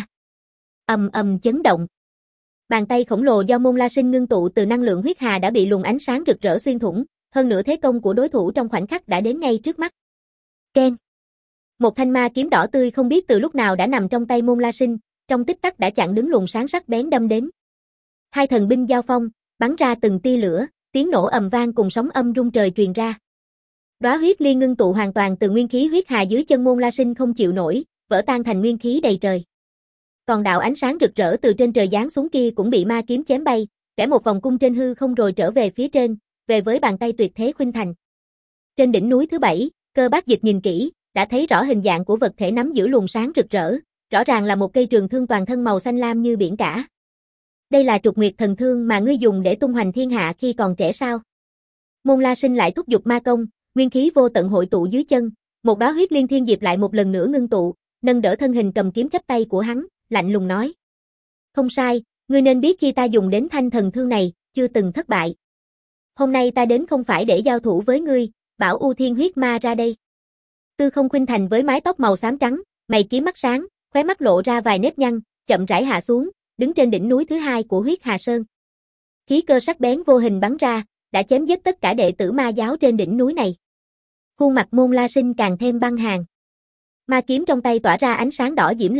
Ầm ầm chấn động. Bàn tay khổng lồ do Môn La Sinh ngưng tụ từ năng lượng huyết hà đã bị luồng ánh sáng rực rỡ xuyên thủng, hơn nữa thế công của đối thủ trong khoảnh khắc đã đến ngay trước mắt. Keng. Một thanh ma kiếm đỏ tươi không biết từ lúc nào đã nằm trong tay Môn La Sinh, trong tích tắc đã chặn đứng luồng sáng sắc bén đâm đến. Hai thần binh giao phong, bắn ra từng tia lửa, tiếng nổ ầm vang cùng sóng âm rung trời truyền ra. Đóa huyết liên ngưng tụ hoàn toàn từ nguyên khí huyết hà dưới chân Môn La Sinh không chịu nổi, vỡ tan thành nguyên khí đầy trời. Còn đạo ánh sáng rực rỡ từ trên trời giáng xuống kia cũng bị ma kiếm chém bay, vẽ một vòng cung trên hư không rồi trở về phía trên, về với bàn tay tuyệt thế Khuynh Thành. Trên đỉnh núi thứ bảy, Cơ Bác Dịch nhìn kỹ, đã thấy rõ hình dạng của vật thể nắm giữ luồng sáng rực rỡ, rõ ràng là một cây trường thương toàn thân màu xanh lam như biển cả. Đây là trục nguyệt thần thương mà ngươi dùng để tung hoành thiên hạ khi còn trẻ sao? Môn La Sinh lại thúc giục ma công, nguyên khí vô tận hội tụ dưới chân, một đóa huyết liên thiên diệp lại một lần nữa ngưng tụ, nâng đỡ thân hình cầm kiếm chắp tay của hắn, lạnh lùng nói. Không sai, ngươi nên biết khi ta dùng đến thanh thần thương này, chưa từng thất bại. Hôm nay ta đến không phải để giao thủ với ngươi, bảo U Thiên huyết ma ra đây. Tư Không Khuynh Thành với mái tóc màu xám trắng, mày kiếm mắt sáng, khóe mắt lộ ra vài nếp nhăn, chậm rãi hạ xuống, đứng trên đỉnh núi thứ hai của huyết hà sơn. Khí cơ sắc bén vô hình bắn ra, đã chém giết tất cả đệ tử ma giáo trên đỉnh núi này. Khuôn mặt Môn La Sinh càng thêm băng hàn. Ma kiếm trong tay tỏa ra ánh sáng đỏ diễm lệ,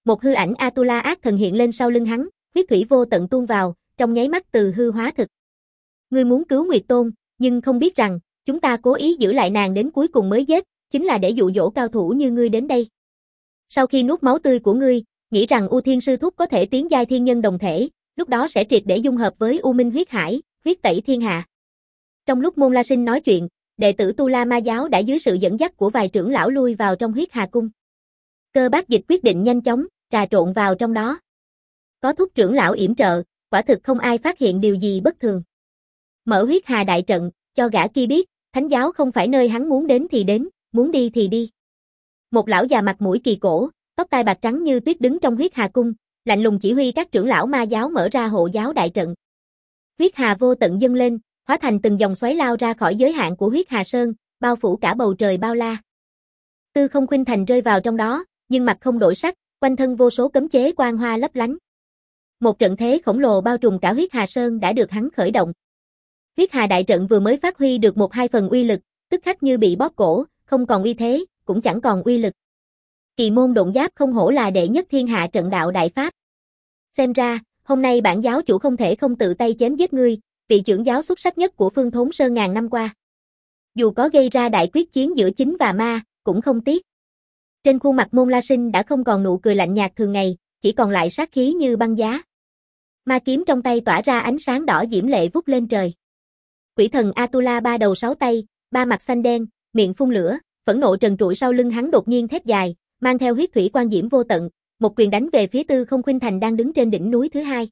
Một hư ảnh Atula ác thần hiện lên sau lưng hắn, huyết thủy vô tận tuôn vào, trong nháy mắt từ hư hóa thực. Ngươi muốn cứu Nguyệt Tôn, nhưng không biết rằng, chúng ta cố ý giữ lại nàng đến cuối cùng mới giết, chính là để dụ dỗ cao thủ như ngươi đến đây. Sau khi nuốt máu tươi của ngươi, nghĩ rằng U Thiên Sư Thúc có thể tiến giai thiên nhân đồng thể, lúc đó sẽ triệt để dung hợp với U Minh huyết hải, huyết tẩy thiên hạ. Trong lúc Môn La Sinh nói chuyện, đệ tử Tu La Ma giáo đã dưới sự dẫn dắt của vài trưởng lão lui vào trong huyết hà cung. Cơ Bác Dịch quyết định nhanh chóng, trà trộn vào trong đó. Có thúc trưởng lão yểm trợ, quả thực không ai phát hiện điều gì bất thường. Mở huyết hà đại trận, cho gã kia biết, thánh giáo không phải nơi hắn muốn đến thì đến, muốn đi thì đi. Một lão già mặt mũi kỳ cổ, tóc tai bạc trắng như tuyết đứng trong huyết hà cung, lạnh lùng chỉ huy các trưởng lão ma giáo mở ra hộ giáo đại trận. Huyết hà vô tận dâng lên, hóa thành từng dòng xoáy lao ra khỏi giới hạn của huyết hà sơn, bao phủ cả bầu trời bao la. Tư Không Khuynh Thành rơi vào trong đó, nhưng mặt không đổi sắc, quanh thân vô số cấm chế quang hoa lấp lánh. Một trận thế khổng lồ bao trùm cả huyết hà sơn đã được hắn khởi động. Huyết hà đại trận vừa mới phát huy được một hai phần uy lực, tức khắc như bị bóp cổ, không còn uy thế, cũng chẳng còn uy lực. Kỳ môn độn giáp không hổ là đệ nhất thiên hạ trận đạo đại pháp. Xem ra, hôm nay bản giáo chủ không thể không tự tay chém giết ngươi, vị trưởng giáo xuất sắc nhất của Phương Thốn Sơn ngàn năm qua. Dù có gây ra đại quyết chiến giữa chính và ma, cũng không tiếc. Trên khuôn mặt Môn La Sinh đã không còn nụ cười lạnh nhạt thường ngày, chỉ còn lại sát khí như băng giá. Ma kiếm trong tay tỏa ra ánh sáng đỏ diễm lệ vút lên trời. Quỷ thần Atula ba đầu sáu tay, ba mặt xanh đen, miệng phun lửa, phẫn nộ trần trụi sau lưng hắn đột nhiên thét dài, mang theo huyết thủy quan diễm vô tận, một quyền đánh về phía Tư Không Khuynh Thành đang đứng trên đỉnh núi thứ hai.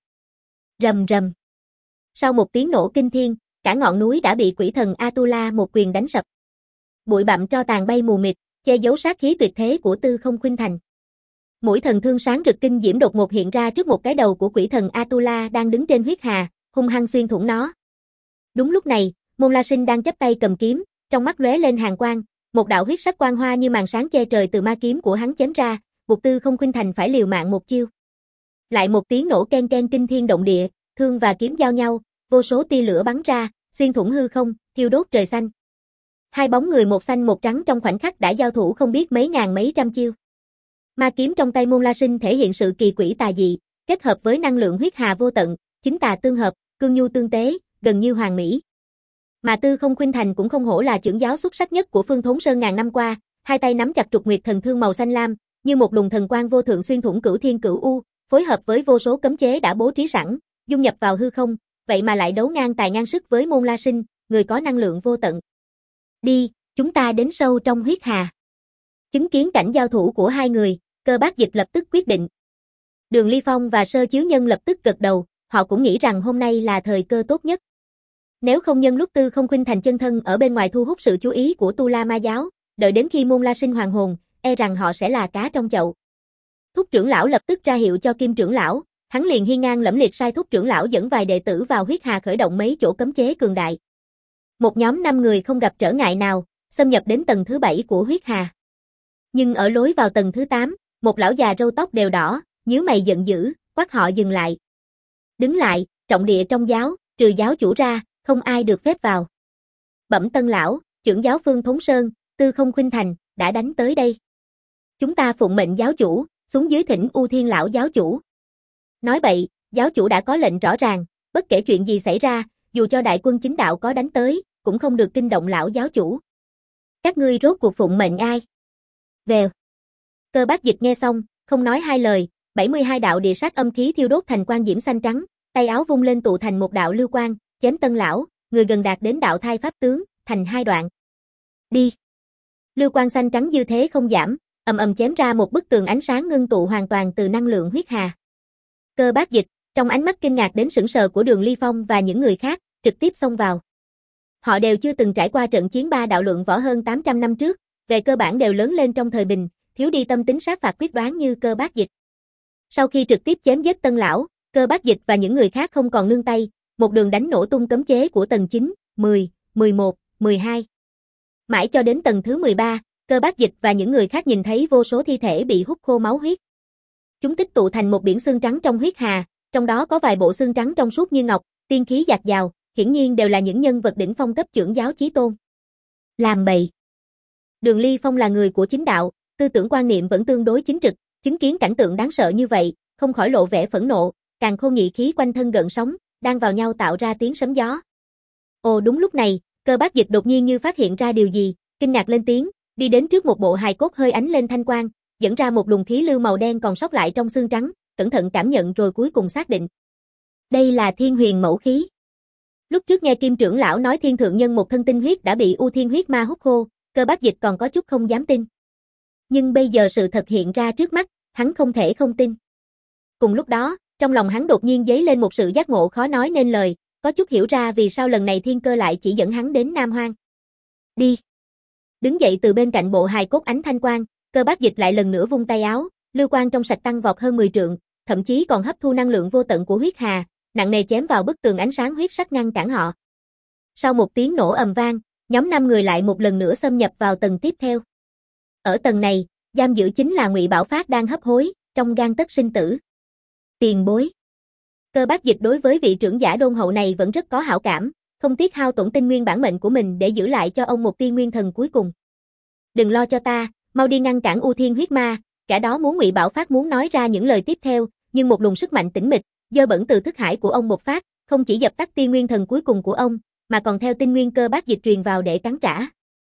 Rầm rầm. Sau một tiếng nổ kinh thiên, cả ngọn núi đã bị quỷ thần Atula một quyền đánh sập. Bụi bặm tro tàn bay mù mịt, che giấu sát khí tuyệt thế của Tư Không Khuynh Thành. Mũi thần thương sáng rực kinh diễm đột ngột hiện ra trước một cái đầu của quỷ thần Atula đang đứng trên huyết hà, hung hăng xuyên thủng nó. Đúng lúc này, Môn La Sinh đang chắp tay cầm kiếm, trong mắt lóe lên hàn quang, một đạo huyết sắc quang hoa như màn sáng che trời từ ma kiếm của hắn chém ra, buộc Tư Không Khuynh Thành phải liều mạng một chiêu. Lại một tiếng nổ ken ken kinh thiên động địa, thương và kiếm giao nhau, vô số tia lửa bắn ra, xuyên thủng hư không, thiêu đốt trời xanh. Hai bóng người một xanh một trắng trong khoảnh khắc đã giao thủ không biết mấy ngàn mấy trăm chiêu. Ma kiếm trong tay Môn La Sinh thể hiện sự kỳ quỷ tà dị, kết hợp với năng lượng huyết hà vô tận, chính tà tương hợp, cương nhu tương tế, gần như hoàn mỹ. Mà Tư Không Khuynh Thành cũng không hổ là trưởng giáo xuất sắc nhất của Phương Thốn Sơn ngàn năm qua, hai tay nắm chặt trục nguyệt thần thương màu xanh lam, như một luồng thần quang vô thượng xuyên thủng cửu thiên cửu u, phối hợp với vô số cấm chế đã bố trí sẵn, dung nhập vào hư không, vậy mà lại đấu ngang tài ngang sức với Môn La Sinh, người có năng lượng vô tận. Đi, chúng ta đến sâu trong huyết hà. Chứng kiến cảnh giao thủ của hai người, Cơ Bác Dịch lập tức quyết định. Đường Ly Phong và Sơ Chiếu Nhân lập tức gật đầu, họ cũng nghĩ rằng hôm nay là thời cơ tốt nhất. Nếu không nhân lúc Tư Không Khuynh Thành chân thân ở bên ngoài thu hút sự chú ý của Tu La Ma giáo, đợi đến khi Môn La Sinh hoàn hồn, e rằng họ sẽ là cá trong chậu. Thúc trưởng lão lập tức ra hiệu cho Kim trưởng lão, hắn liền hiên ngang lẫm liệt sai thúc trưởng lão dẫn vài đệ tử vào huyết hà khởi động mấy chỗ cấm chế cường đại. Một nhóm năm người không gặp trở ngại nào, xâm nhập đến tầng thứ bảy của huyết hà. Nhưng ở lối vào tầng thứ tám, một lão già râu tóc đều đỏ, nhíu mày giận dữ, quát họ dừng lại. Đứng lại, trọng địa trong giáo, trừ giáo chủ ra, không ai được phép vào. Bẩm Tân lão, trưởng giáo Phương Thốn Sơn, Tư Không Khuynh Thành, đã đánh tới đây. Chúng ta phụng mệnh giáo chủ, xuống dưới thỉnh U Thiên lão giáo chủ. Nói bậy, giáo chủ đã có lệnh rõ ràng, bất kể chuyện gì xảy ra, dù cho đại quân chính đạo có đánh tới, cũng không được kinh động lão giáo chủ. Các ngươi rốt cuộc phụng mệnh ai? Vèo. Cơ Bác Dịch nghe xong, không nói hai lời, bảy mươi hai đạo địa sát âm khí thiêu đốt thành quang diễm xanh trắng, tay áo vung lên tụ thành một đạo lưu quang, chém Tân lão, người gần đạt đến đạo thai pháp tướng, thành hai đoạn. Đi. Lưu quang xanh trắng dư thế không giảm, ầm ầm chém ra một bức tường ánh sáng ngưng tụ hoàn toàn từ năng lượng huyết hà. Cơ Bác Dịch, trong ánh mắt kinh ngạc đến sững sờ của Đường Ly Phong và những người khác, trực tiếp xông vào. Họ đều chưa từng trải qua trận chiến ba đạo luận võ hơn tám trăm năm trước, về cơ bản đều lớn lên trong thời bình, thiếu đi tâm tính sát phạt quyết đoán như Cơ Bác Dịch. Sau khi trực tiếp chém giết Tân lão, Cơ Bác Dịch và những người khác không còn nương tay, một đường đánh nổ tung cấm chế của tầng chín, mười, mười một, mười hai. Mãi cho đến tầng thứ mười ba, Cơ Bác Dịch và những người khác nhìn thấy vô số thi thể bị hút khô máu huyết. Chúng tích tụ thành một biển xương trắng trong huyết hà, trong đó có vài bộ xương trắng trong suốt như ngọc, tiên khí dạt dào, hiển nhiên đều là những nhân vật đỉnh phong cấp trưởng giáo chí tôn. Làm bậy. Đường Ly Phong là người của chính đạo, tư tưởng quan niệm vẫn tương đối chính trực, Chứng kiến cảnh tượng đáng sợ như vậy, không khỏi lộ vẻ phẫn nộ, càng khôn nghị khí quanh thân gợn sóng, đang vào nhau tạo ra tiếng sấm gió. Ồ đúng lúc này, Cơ Bác Dịch đột nhiên như phát hiện ra điều gì, kinh ngạc lên tiếng, đi đến trước một bộ hài cốt hơi ánh lên thanh quang, dẫn ra một luồng khí lưu màu đen còn sót lại trong xương trắng, cẩn thận cảm nhận rồi cuối cùng xác định. Đây là Thiên Huyền Mẫu khí. Lúc trước nghe Kim trưởng lão nói Thiên thượng nhân một thân tinh huyết đã bị U Thiên huyết ma hút khô, Cơ Bác Dịch còn có chút không dám tin. Nhưng bây giờ sự thật hiện ra trước mắt, hắn không thể không tin. Cùng lúc đó, trong lòng hắn đột nhiên dấy lên một sự giác ngộ khó nói nên lời, có chút hiểu ra vì sao lần này Thiên Cơ lại chỉ dẫn hắn đến Nam Hoang. Đi. Đứng dậy từ bên cạnh bộ hài cốt ánh thanh quang, Cơ Bác Dịch lại lần nữa vung tay áo, lưu quang trong sạch tăng vọt hơn mười trượng, thậm chí còn hấp thu năng lượng vô tận của huyết hà, nặng nề chém vào bức tường ánh sáng huyết sắc ngăn cản họ. Sau một tiếng nổ ầm vang, nhóm năm người lại một lần nữa xâm nhập vào tầng tiếp theo. Ở tầng này, giam giữ chính là Ngụy Bảo Phát đang hấp hối, trong gang tấc sinh tử. Tiền bối. Cơ Bác Dịch đối với vị trưởng giả đôn hậu này vẫn rất có hảo cảm, không tiếc hao tổn tinh nguyên bản mệnh của mình để giữ lại cho ông một tia nguyên thần cuối cùng. Đừng lo cho ta, mau đi ngăn cản U Thiên huyết ma, cả đó muốn Ngụy Bảo Phát muốn nói ra những lời tiếp theo, nhưng một luồng sức mạnh tĩnh mịch, dơ bẩn từ thức hải của ông một phát, không chỉ dập tắt tia nguyên thần cuối cùng của ông, mà còn theo tinh nguyên Cơ Bác Dịch truyền vào để cắn trả.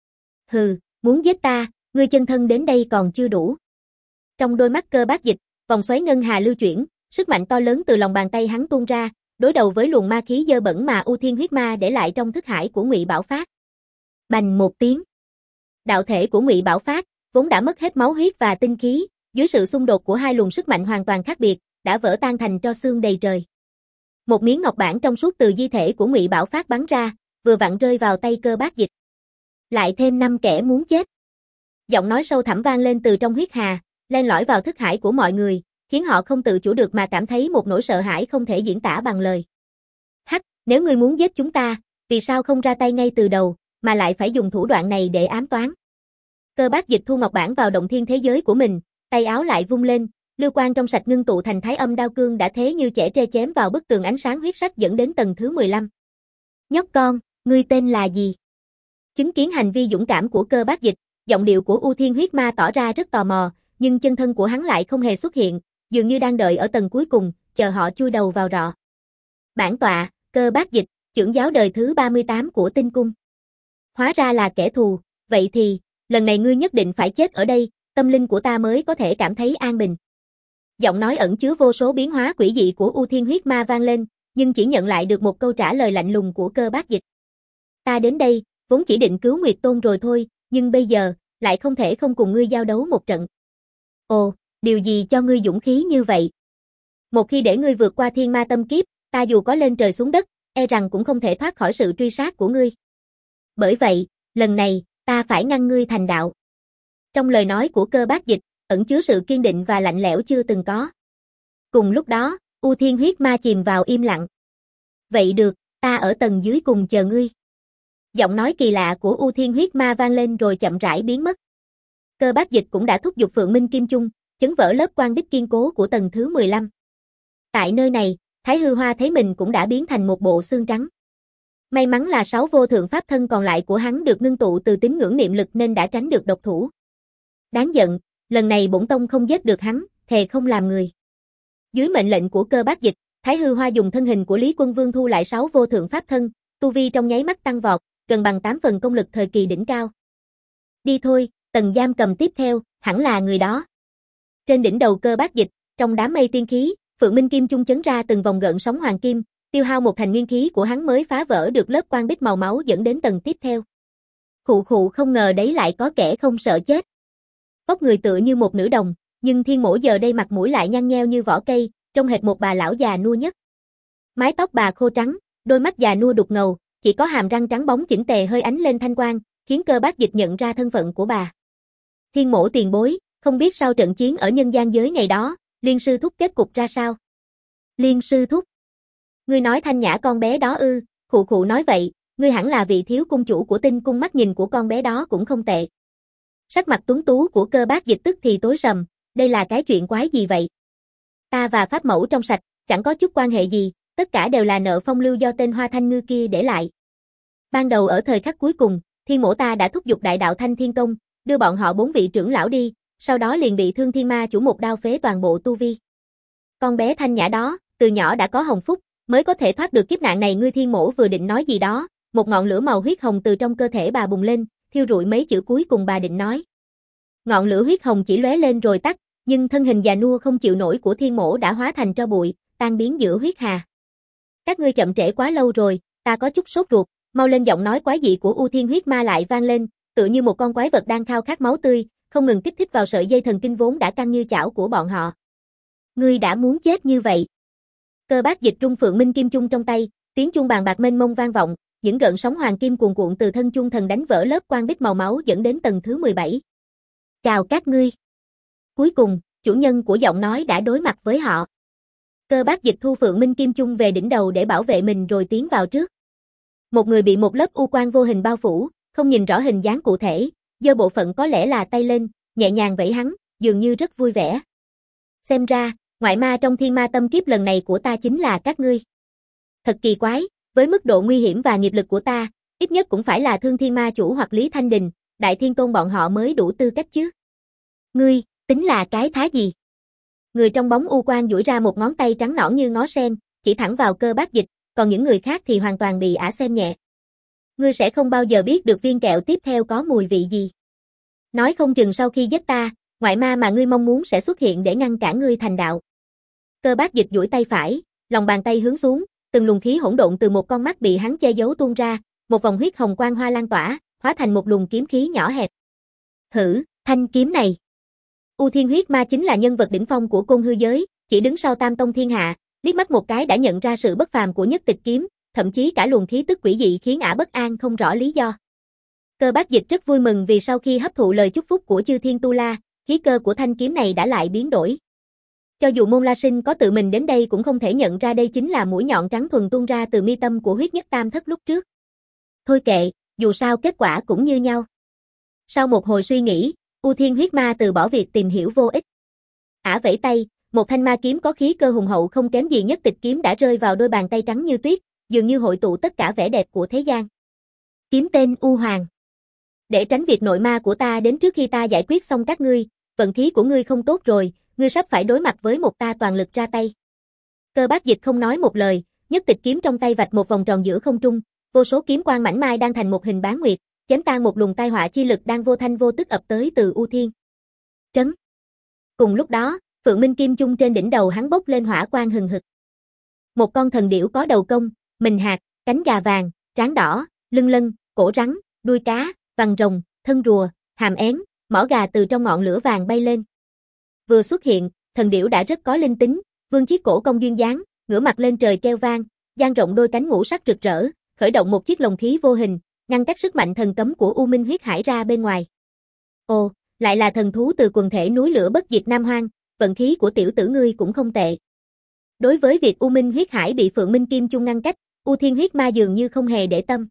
Hừ, muốn giết ta, ngươi chân thân đến đây còn chưa đủ. Trong đôi mắt Cơ Bác Dịch, vòng xoáy ngân hà lưu chuyển, sức mạnh to lớn từ lòng bàn tay hắn tuôn ra, đối đầu với luồng ma khí dơ bẩn mà U Thiên huyết ma để lại trong thức hải của Ngụy Bảo Phát. Bành một tiếng. Đạo thể của Ngụy Bảo Phát, vốn đã mất hết máu huyết và tinh khí, dưới sự xung đột của hai luồng sức mạnh hoàn toàn khác biệt, đã vỡ tan thành tro xương đầy trời. Một miếng ngọc bản trong suốt từ di thể của Ngụy Bảo Phát bắn ra, vừa vặn rơi vào tay Cơ Bác Dịch. Lại thêm năm kẻ muốn chết. Giọng nói sâu thẳm vang lên từ trong huyết hà, len lỏi vào thức hải của mọi người, khiến họ không tự chủ được mà cảm thấy một nỗi sợ hãi không thể diễn tả bằng lời. Hắc, nếu ngươi muốn giết chúng ta, vì sao không ra tay ngay từ đầu, mà lại phải dùng thủ đoạn này để ám toán? Cơ Bác Dịch thu ngọc bản vào động thiên thế giới của mình, tay áo lại vung lên, lưu quang trong sạch ngưng tụ thành Thái Âm đao cương đã thế như chẻ tre chém vào bức tường ánh sáng huyết sắc dẫn đến tầng thứ mười lăm. Nhóc con, ngươi tên là gì? Chứng kiến hành vi dũng cảm của Cơ Bác Dịch, giọng điệu của U Thiên huyết ma tỏ ra rất tò mò, nhưng chân thân của hắn lại không hề xuất hiện, dường như đang đợi ở tầng cuối cùng, chờ họ chui đầu vào rọ. Bản tọa, Cơ Bác Dịch, trưởng giáo đời thứ ba mươi tám của Tinh Cung. Hóa ra là kẻ thù, vậy thì, lần này ngươi nhất định phải chết ở đây, tâm linh của ta mới có thể cảm thấy an bình. Giọng nói ẩn chứa vô số biến hóa quỷ dị của U Thiên huyết ma vang lên, nhưng chỉ nhận lại được một câu trả lời lạnh lùng của Cơ Bác Dịch. Ta đến đây, vốn chỉ định cứu Nguyệt Tôn rồi thôi, nhưng bây giờ, lại không thể không cùng ngươi giao đấu một trận. Ồ, điều gì cho ngươi dũng khí như vậy? Một khi để ngươi vượt qua thiên ma tâm kiếp, ta dù có lên trời xuống đất, e rằng cũng không thể thoát khỏi sự truy sát của ngươi. Bởi vậy, lần này, ta phải ngăn ngươi thành đạo. Trong lời nói của Cơ Bác Dịch, ẩn chứa sự kiên định và lạnh lẽo chưa từng có. Cùng lúc đó, U Thiên huyết ma chìm vào im lặng. Vậy được, ta ở tầng dưới cùng chờ ngươi. Giọng nói kỳ lạ của U Thiên huyết ma vang lên rồi chậm rãi biến mất. Cơ Bác Dịch cũng đã thúc giục Phượng Minh Kim Chung, chấn vỡ lớp quan bích kiên cố của tầng thứ mười lăm. Tại nơi này, Thái Hư Hoa thấy mình cũng đã biến thành một bộ xương trắng. May mắn là sáu vô thượng pháp thân còn lại của hắn được ngưng tụ từ tín ngưỡng niệm lực nên đã tránh được độc thủ. Đáng giận, lần này bổn tông không giết được hắn, thề không làm người. Dưới mệnh lệnh của Cơ Bác Dịch, Thái Hư Hoa dùng thân hình của Lý Quân Vương thu lại sáu vô thượng pháp thân, tu vi trong nháy mắt tăng vọt, gần bằng tám phần công lực thời kỳ đỉnh cao. Đi thôi, tầng giam cầm tiếp theo, hẳn là người đó. Trên đỉnh đầu Cơ Bác Dịch, trong đám mây tiên khí, Phượng Minh Kim Chung chấn ra từng vòng gợn sóng hoàng kim, tiêu hao một thành nguyên khí của hắn mới phá vỡ được lớp quan bích màu máu dẫn đến tầng tiếp theo. Khụ khụ, không ngờ đấy lại có kẻ không sợ chết. Vóc người tựa như một nữ đồng, nhưng Thiên Mỗ giờ đây mặt mũi lại nhăn nheo như vỏ cây, trông hệt một bà lão già nua nhất. Mái tóc bà khô trắng, đôi mắt già nua đục ngầu, chỉ có hàm răng trắng bóng chỉnh tề hơi ánh lên thanh quang, khiến Cơ Bác Dịch nhận ra thân phận của bà. Thiên Mỗ tiền bối, không biết sau trận chiến ở nhân gian giới ngày đó, Liên sư thúc kết cục ra sao? Liên sư thúc? Ngươi nói Thanh Nhã con bé đó ư? Khụ khụ nói vậy, ngươi hẳn là vị thiếu cung chủ của Tinh Cung, mắt nhìn của con bé đó cũng không tệ. Sắc mặt tuấn tú của Cơ Bác Dịch tức thì tối sầm, đây là cái chuyện quái gì vậy? Ta và pháp mẫu trong sạch, chẳng có chút quan hệ gì, tất cả đều là nợ phong lưu do tên Hoa Thanh Ngư kia để lại. Ban đầu ở thời khắc cuối cùng, Thiên Mỗ ta đã thúc giục đại đạo Thanh Thiên Công, đưa bọn họ bốn vị trưởng lão đi, sau đó liền bị Thương Thiên Ma Chủ một đao phế toàn bộ tu vi. Con bé Thanh Nhã đó, từ nhỏ đã có hồng phúc, mới có thể thoát được kiếp nạn này. Ngươi Thiên Mỗ vừa định nói gì đó, một ngọn lửa màu huyết hồng từ trong cơ thể bà bùng lên, thiêu rụi mấy chữ cuối cùng bà định nói. Ngọn lửa huyết hồng chỉ lóe lên rồi tắt, nhưng thân hình già nua không chịu nổi của Thiên Mỗ đã hóa thành tro bụi, tan biến giữa huyết hà. Các ngươi chậm trễ quá lâu rồi, ta có chút sốt ruột, mau lên. Giọng nói quái dị của U Thiên Huyết Ma lại vang lên, tựa như một con quái vật đang khao khát máu tươi, không ngừng kích thích vào sợi dây thần kinh vốn đã căng như chảo của bọn họ. Ngươi đã muốn chết như vậy. Cơ Bác Dịch rung Phượng Minh Kim Chung trong tay, tiếng chuông bàn bạc mênh mông vang vọng, những gợn sóng hoàng kim cuồn cuộn từ thân chuông thần đánh vỡ lớp quang bích màu máu dẫn đến tầng thứ mười bảy. Chào các ngươi. Cuối cùng, chủ nhân của giọng nói đã đối mặt với họ. Cơ Bác Dịch thu Phượng Minh Kim Chung về đỉnh đầu để bảo vệ mình rồi tiến vào trước. Một người bị một lớp u quang vô hình bao phủ, không nhìn rõ hình dáng cụ thể, giơ bộ phận có lẽ là tay lên, nhẹ nhàng vẫy hắn, dường như rất vui vẻ. Xem ra, ngoại ma trong thiên ma tâm kiếp lần này của ta chính là các ngươi. Thật kỳ quái, với mức độ nguy hiểm và nghiệp lực của ta, ít nhất cũng phải là Thương Thiên Ma Chủ hoặc Lý Thanh Đình, Đại Thiên Tôn bọn họ mới đủ tư cách chứ. Ngươi, tính là cái thá gì? Người trong bóng u quang duỗi ra một ngón tay trắng nõn như ngó sen, chỉ thẳng vào Cơ Bác Dịch, còn những người khác thì hoàn toàn bị ả xem nhẹ. Ngươi sẽ không bao giờ biết được viên kẹo tiếp theo có mùi vị gì. Nói không chừng sau khi giết ta, ngoại ma mà ngươi mong muốn sẽ xuất hiện để ngăn cản ngươi thành đạo. Cơ Bác Dịch duỗi tay phải, lòng bàn tay hướng xuống, từng luồng khí hỗn độn từ một con mắt bị hắn che giấu tuôn ra, một vòng huyết hồng quang hoa lan tỏa, hóa thành một luồng kiếm khí nhỏ hẹp. Hử, thanh kiếm này. U Thiên Huyết Ma chính là nhân vật đỉnh phong của côn hư giới, chỉ đứng sau Tam Tông Thiên Hạ, liếc mắt một cái đã nhận ra sự bất phàm của Nhất Tịch kiếm, thậm chí cả luồng khí tức quỷ dị khiến ả bất an không rõ lý do. Cơ Bác Dịch rất vui mừng vì sau khi hấp thụ lời chúc phúc của Chư Thiên Tu La, khí cơ của thanh kiếm này đã lại biến đổi. Cho dù Môn La Sinh có tự mình đến đây cũng không thể nhận ra đây chính là mũi nhọn trắng thuần tuôn ra từ mi tâm của Huyết Nhất Tam Thất lúc trước. Thôi kệ, dù sao kết quả cũng như nhau. Sau một hồi suy nghĩ, U Thiên Huyết Ma từ bỏ việc tìm hiểu vô ích. Ả vẫy tay, một thanh ma kiếm có khí cơ hùng hậu không kém gì Nhất Tịch kiếm đã rơi vào đôi bàn tay trắng như tuyết, dường như hội tụ tất cả vẻ đẹp của thế gian. Kiếm tên U Hoàng. Để tránh việc nội ma của ta đến trước khi ta giải quyết xong các ngươi, vận khí của ngươi không tốt rồi, ngươi sắp phải đối mặt với một ta toàn lực ra tay. Cơ Bác Dịch không nói một lời, Nhất Tịch kiếm trong tay vạch một vòng tròn giữa không trung, vô số kiếm quang mảnh mai đang thành một hình bán nguyệt, chém tan một luồng tai họa chi lực đang vô thanh vô tức ập tới từ U Thiên. Trấn. Cùng lúc đó, Phượng Minh Kim Chung trên đỉnh đầu hắn bốc lên hỏa quang hừng hực. Một con thần điểu có đầu công, mình hạt, cánh gà vàng, trán đỏ, lưng lân, cổ rắn, đuôi cá, vằn rồng, thân rùa, hàm én, mỏ gà từ trong ngọn lửa vàng bay lên. Vừa xuất hiện, thần điểu đã rất có linh tính, vươn chiếc cổ cong duyên dáng, ngửa mặt lên trời kêu vang, dang rộng đôi cánh ngũ sắc rực rỡ, khởi động một chiếc lồng khí vô hình, ngăn cách sức mạnh thần cấm của U Minh Huyết Hải ra bên ngoài. Ồ, lại là thần thú từ quần thể núi lửa bất diệt Nam Hoang, vận khí của tiểu tử ngươi cũng không tệ. Đối với việc U Minh Huyết Hải bị Phượng Minh Kim Chung ngăn cách, U Thiên Huyết Ma dường như không hề để tâm.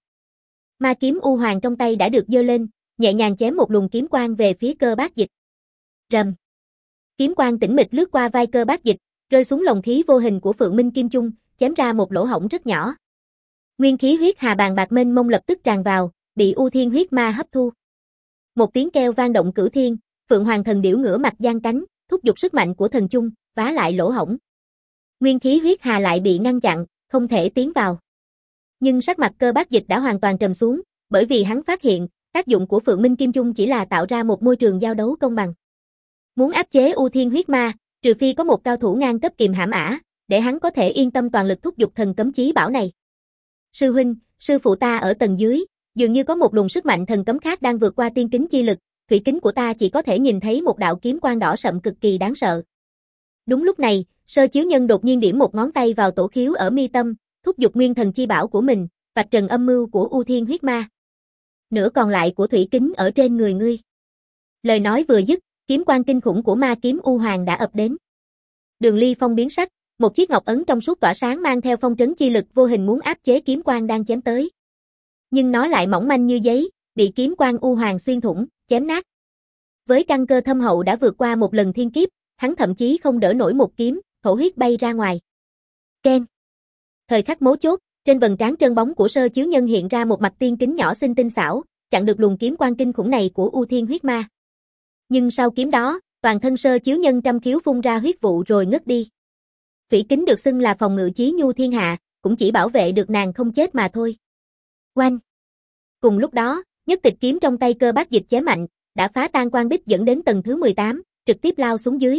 Ma kiếm U Hoàng trong tay đã được giơ lên, nhẹ nhàng chém một luồng kiếm quang về phía Cơ Bác Dịch. Rầm. Kiếm quang tĩnh mịch lướt qua vai Cơ Bác Dịch, rơi xuống lồng khí vô hình của Phượng Minh Kim Chung, chém ra một lỗ hổng rất nhỏ. Nguyên khí huyết hà bàn bạc mênh mông lập tức tràn vào, bị U Thiên Huyết Ma hấp thu. Một tiếng kêu vang động cửu thiên, Phượng Hoàng thần điểu ngửa mặt giang cánh, thúc giục sức mạnh của thần chung, vá lại lỗ hổng. Nguyên khí huyết hà lại bị ngăn chặn, không thể tiến vào. Nhưng sắc mặt Cơ Bác Dịch đã hoàn toàn trầm xuống, bởi vì hắn phát hiện, tác dụng của Phượng Minh Kim Chung chỉ là tạo ra một môi trường giao đấu công bằng. Muốn áp chế U Thiên Huyết Ma, trừ phi có một cao thủ ngang cấp kìm hãm ả, để hắn có thể yên tâm toàn lực thúc giục thần cấm chí bảo này. Sư huynh, sư phụ ta ở tầng dưới, dường như có một luồng sức mạnh thần cấm khác đang vượt qua tiên kính chi lực, thủy kính của ta chỉ có thể nhìn thấy một đạo kiếm quang đỏ sậm cực kỳ đáng sợ. Đúng lúc này, Sơ Chiếu Nhân đột nhiên điểm một ngón tay vào tổ khiếu ở mi tâm, thúc giục nguyên thần chi bảo của mình, vạch trần âm mưu của U Thiên Huyết Ma. Nửa còn lại của thủy kính ở trên người ngươi. Lời nói vừa dứt, kiếm quang kinh khủng của ma kiếm U Hoàng đã ập đến. Đường Ly Phong biến sắc, một chiếc ngọc ấn trong suốt tỏa sáng mang theo phong trấn chi lực vô hình muốn áp chế kiếm quang đang chém tới. Nhưng nó lại mỏng manh như giấy, bị kiếm quang U Hoàng xuyên thủng, chém nát. Với căn cơ thâm hậu đã vượt qua một lần thiên kiếp, hắn thậm chí không đỡ nổi một kiếm, thổ huyết bay ra ngoài. Keng. Thời khắc mấu chốt, trên vầng trán trơn bóng của Sơ Chiếu Nhân hiện ra một mặt tiên kính nhỏ xinh tinh xảo, chặn được luồng kiếm quang kinh khủng này của U Thiên Huyết Ma. Nhưng sau kiếm đó, toàn thân Sơ Chiếu Nhân trăm khiếu phun ra huyết vụ rồi ngất đi. Thủy kính được xưng là phòng ngự chí nhu thiên hạ, cũng chỉ bảo vệ được nàng không chết mà thôi. Oanh! Cùng lúc đó, nhất tịch kiếm trong tay Cơ Bác Dịch chém mạnh, đã phá tan quan bích dẫn đến tầng thứ mười tám, trực tiếp lao xuống dưới.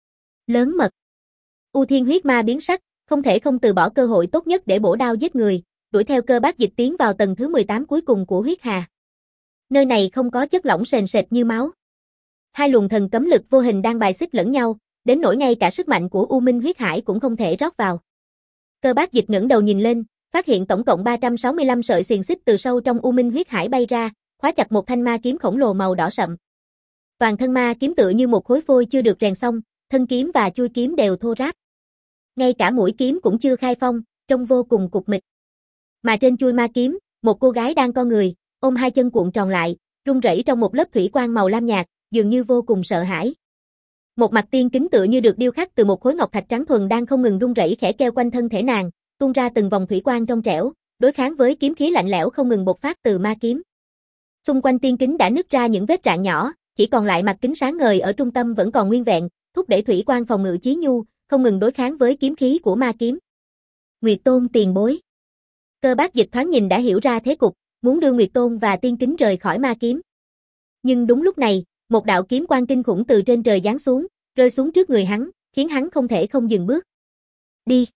Lớn mật! U Thiên huyết ma biến sắc, không thể không từ bỏ cơ hội tốt nhất để bổ đao giết người, đuổi theo Cơ Bác Dịch tiến vào tầng thứ mười tám cuối cùng của huyết hà. Nơi này không có chất lỏng sền sệt như máu. Hai luồng thần cấm lực vô hình đang bài xích lẫn nhau, đến nỗi ngay cả sức mạnh của U Minh huyết hải cũng không thể rót vào. Cơ Bác Dịch ngẩng đầu nhìn lên, phát hiện tổng cộng ba trăm sáu mươi lăm sợi xiềng xích từ sâu trong U Minh huyết hải bay ra, khóa chặt một thanh ma kiếm khổng lồ màu đỏ sậm. Toàn thân ma kiếm tựa như một khối phôi chưa được rèn xong, thân kiếm và chui kiếm đều thô ráp. Ngay cả mũi kiếm cũng chưa khai phong, trông vô cùng cục mịch. Mà trên chui ma kiếm, một cô gái đang co người, ôm hai chân cuộn tròn lại, run rẩy trong một lớp thủy quang màu lam nhạt, dường như vô cùng sợ hãi. Một mặt tiên kính tựa như được điêu khắc từ một khối ngọc thạch trắng thuần đang không ngừng run rẩy khẽ keo quanh thân thể nàng, tuôn ra từng vòng thủy quang trong trẻo, đối kháng với kiếm khí lạnh lẽo không ngừng bộc phát từ ma kiếm. Xung quanh tiên kính đã nứt ra những vết rạn nhỏ, chỉ còn lại mặt kính sáng ngời ở trung tâm vẫn còn nguyên vẹn, thúc đẩy thủy quang phòng ngự chí nhu, không ngừng đối kháng với kiếm khí của ma kiếm. Nguyệt Tôn tiền bối. Cơ Bác Dịch thoáng nhìn đã hiểu ra thế cục, muốn đưa Nguyệt Tôn và tiên kính rời khỏi ma kiếm. Nhưng đúng lúc này, một đạo kiếm quang kinh khủng từ trên trời giáng xuống, rơi xuống trước người hắn, khiến hắn không thể không dừng bước. Đi.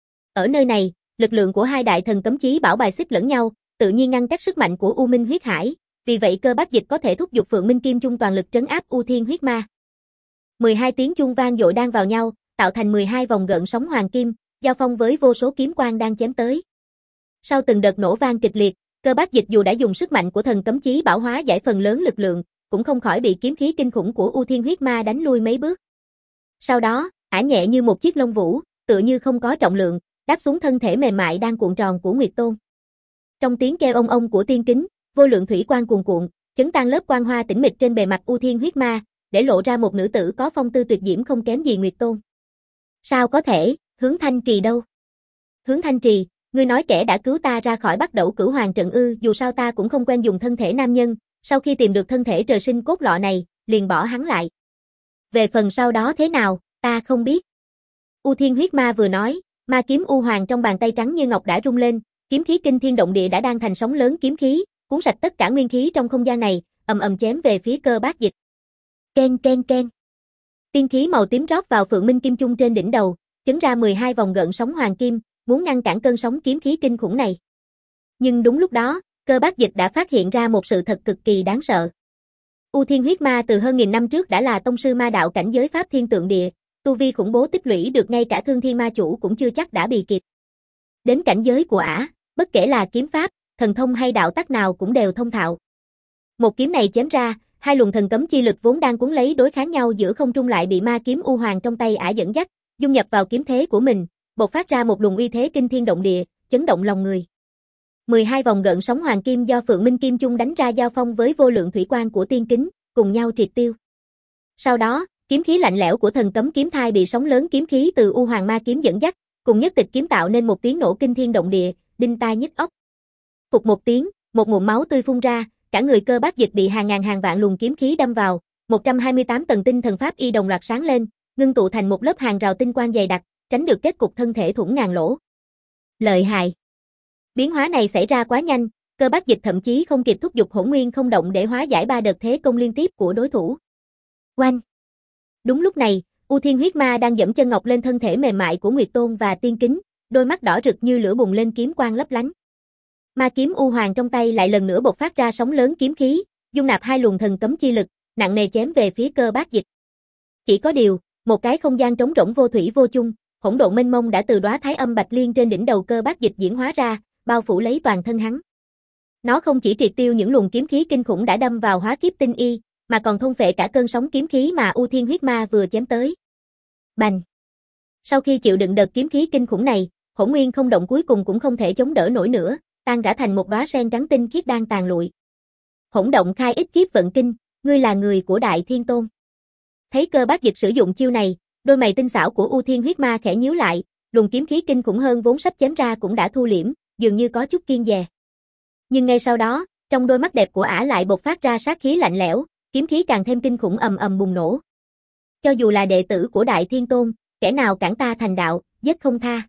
Ở nơi này, lực lượng của hai đại thần cấm chí bảo bài xích lẫn nhau, tự nhiên ngăn cách sức mạnh của U Minh huyết hải, vì vậy Cơ Bác Dịch có thể thúc giục Phượng Minh Kim Chung toàn lực trấn áp U Thiên huyết ma. mười hai tiếng chuông vang dội đan vào nhau, tạo thành mười hai vòng gợn sóng hoàng kim, giao phong với vô số kiếm quang đang chém tới. Sau từng đợt nổ vang kịch liệt, Cơ Bác Dịch dù đã dùng sức mạnh của thần cấm chí bảo hóa giải phần lớn lực lượng, cũng không khỏi bị kiếm khí kinh khủng của U Thiên huyết ma đánh lui mấy bước. Sau đó, ả nhẹ như một chiếc lông vũ, tựa như không có trọng lượng, đáp xuống thân thể mềm mại đang cuộn tròn của Nguyệt Tôn. Trong tiếng kêu ông ông của tiên kính, vô lượng thủy quang cuồn cuộn, chấn tan lớp quang hoa tĩnh mịch trên bề mặt U Thiên huyết ma, để lộ ra một nữ tử có phong tư tuyệt diễm không kém gì Nguyệt Tôn. Sao có thể, Hướng Thanh Trì đâu? Hướng Thanh Trì, ngươi nói kẻ đã cứu ta ra khỏi Bắc Đẩu Cửu Hoàng trận ư? Dù sao ta cũng không quen dùng thân thể nam nhân, sau khi tìm được thân thể trời sinh cốt lọ này, liền bỏ hắn lại. Về phần sau đó thế nào, ta không biết. U Thiên huyết ma vừa nói, ma kiếm U Hoàng trong bàn tay trắng như ngọc đã rung lên, kiếm khí kinh thiên động địa đã đan thành sóng lớn kiếm khí, cuốn sạch tất cả nguyên khí trong không gian này, ầm ầm chém về phía Cơ Bác Dịch. Ken ken ken. Tiên khí màu tím rót vào Phượng Minh Kim Chung trên đỉnh đầu, chấn ra mười hai vòng gợn sóng hoàng kim, muốn ngăn cản cơn sóng kiếm khí kinh khủng này. Nhưng đúng lúc đó, Cơ Bác Dịch đã phát hiện ra một sự thật cực kỳ đáng sợ. U Thiên huyết ma từ hơn nghìn năm trước đã là tông sư ma đạo cảnh giới Pháp Thiên Tượng Địa, tu vi khủng bố tích lũy được ngay cả Thương Thiên Ma Chủ cũng chưa chắc đã bì kịp. Đến cảnh giới của ả, bất kể là kiếm pháp, thần thông hay đạo tắc nào cũng đều thông thạo. Một kiếm này chém ra, hai luồng thần cấm chi lực vốn đang cuốn lấy đối kháng nhau giữa không trung lại bị ma kiếm U Hoàng trong tay ả dẫn dắt, dung nhập vào kiếm thế của mình, bộc phát ra một luồng uy thế kinh thiên động địa, chấn động lòng người. mười hai vòng gợn sóng hoàng kim do Phượng Minh Kim Chung đánh ra giao phong với vô lượng thủy quang của tiên kính, cùng nhau triệt tiêu. Sau đó, kiếm khí lạnh lẽo của thần cấm kiếm thai bị sóng lớn kiếm khí từ U Hoàng ma kiếm dẫn dắt, cùng nhất tịch kiếm tạo nên một tiếng nổ kinh thiên động địa, đinh tai nhức óc. Phụt một tiếng, một ngụm máu tươi phun ra, cả người Cơ Bác Dịch bị hàng ngàn hàng vạn luồng kiếm khí đâm vào, một trăm hai mươi tám tầng tinh thần pháp y đồng loạt sáng lên, ngưng tụ thành một lớp hàng rào tinh quang dày đặc, tránh được kết cục thân thể thủng ngàn lỗ. Lợi hại. Biến hóa này xảy ra quá nhanh, Cơ Bác Dịch thậm chí không kịp thúc giục Hỗn Nguyên không động để hóa giải ba đợt thế công liên tiếp của đối thủ. Oanh. Đúng lúc này, U Thiên huyết ma đang dẫm chân ngọc lên thân thể mềm mại của Nguyệt Tôn và tiên kính, đôi mắt đỏ rực như lửa bùng lên kiếm quang lấp lánh. Ma kiếm U Hoàng trong tay lại lần nữa bộc phát ra sóng lớn kiếm khí, dung nạp hai luồng thần cấm chi lực, nặng nề chém về phía Cơ Bác Dịch. Chỉ có điều, một cái không gian trống rỗng vô thủy vô chung, hỗn độn mênh mông đã từ đóa Thái Âm Bạch Liên trên đỉnh đầu Cơ Bác Dịch diễn hóa ra, bao phủ lấy toàn thân hắn. Nó không chỉ triệt tiêu những luồng kiếm khí kinh khủng đã đâm vào hóa kiếp tinh y, mà còn thôn phệ cả cơn sóng kiếm khí mà U Thiên huyết ma vừa chém tới. Bành! Sau khi chịu đựng đợt kiếm khí kinh khủng này, Hỗn Nguyên không động cuối cùng cũng không thể chống đỡ nổi nữa, tan rã thành một đóa sen trắng tinh khiết đang tàn lụi. Hỗn động khai ích kiếp vận kinh, ngươi là người của Đại Thiên Tôn. Thấy Cơ Bác Dịch sử dụng chiêu này, đôi mày tinh xảo của U Thiên huyết ma khẽ nhíu lại, luồng kiếm khí kinh khủng hơn vốn sắp chém ra cũng đã thu liễm, dường như có chút kiêng dè. Nhưng ngay sau đó, trong đôi mắt đẹp của ả lại bộc phát ra sát khí lạnh lẽo, kiếm khí càng thêm kinh khủng ầm ầm bùng nổ. Cho dù là đệ tử của Đại Thiên Tôn, kẻ nào cản ta thành đạo, giết không tha.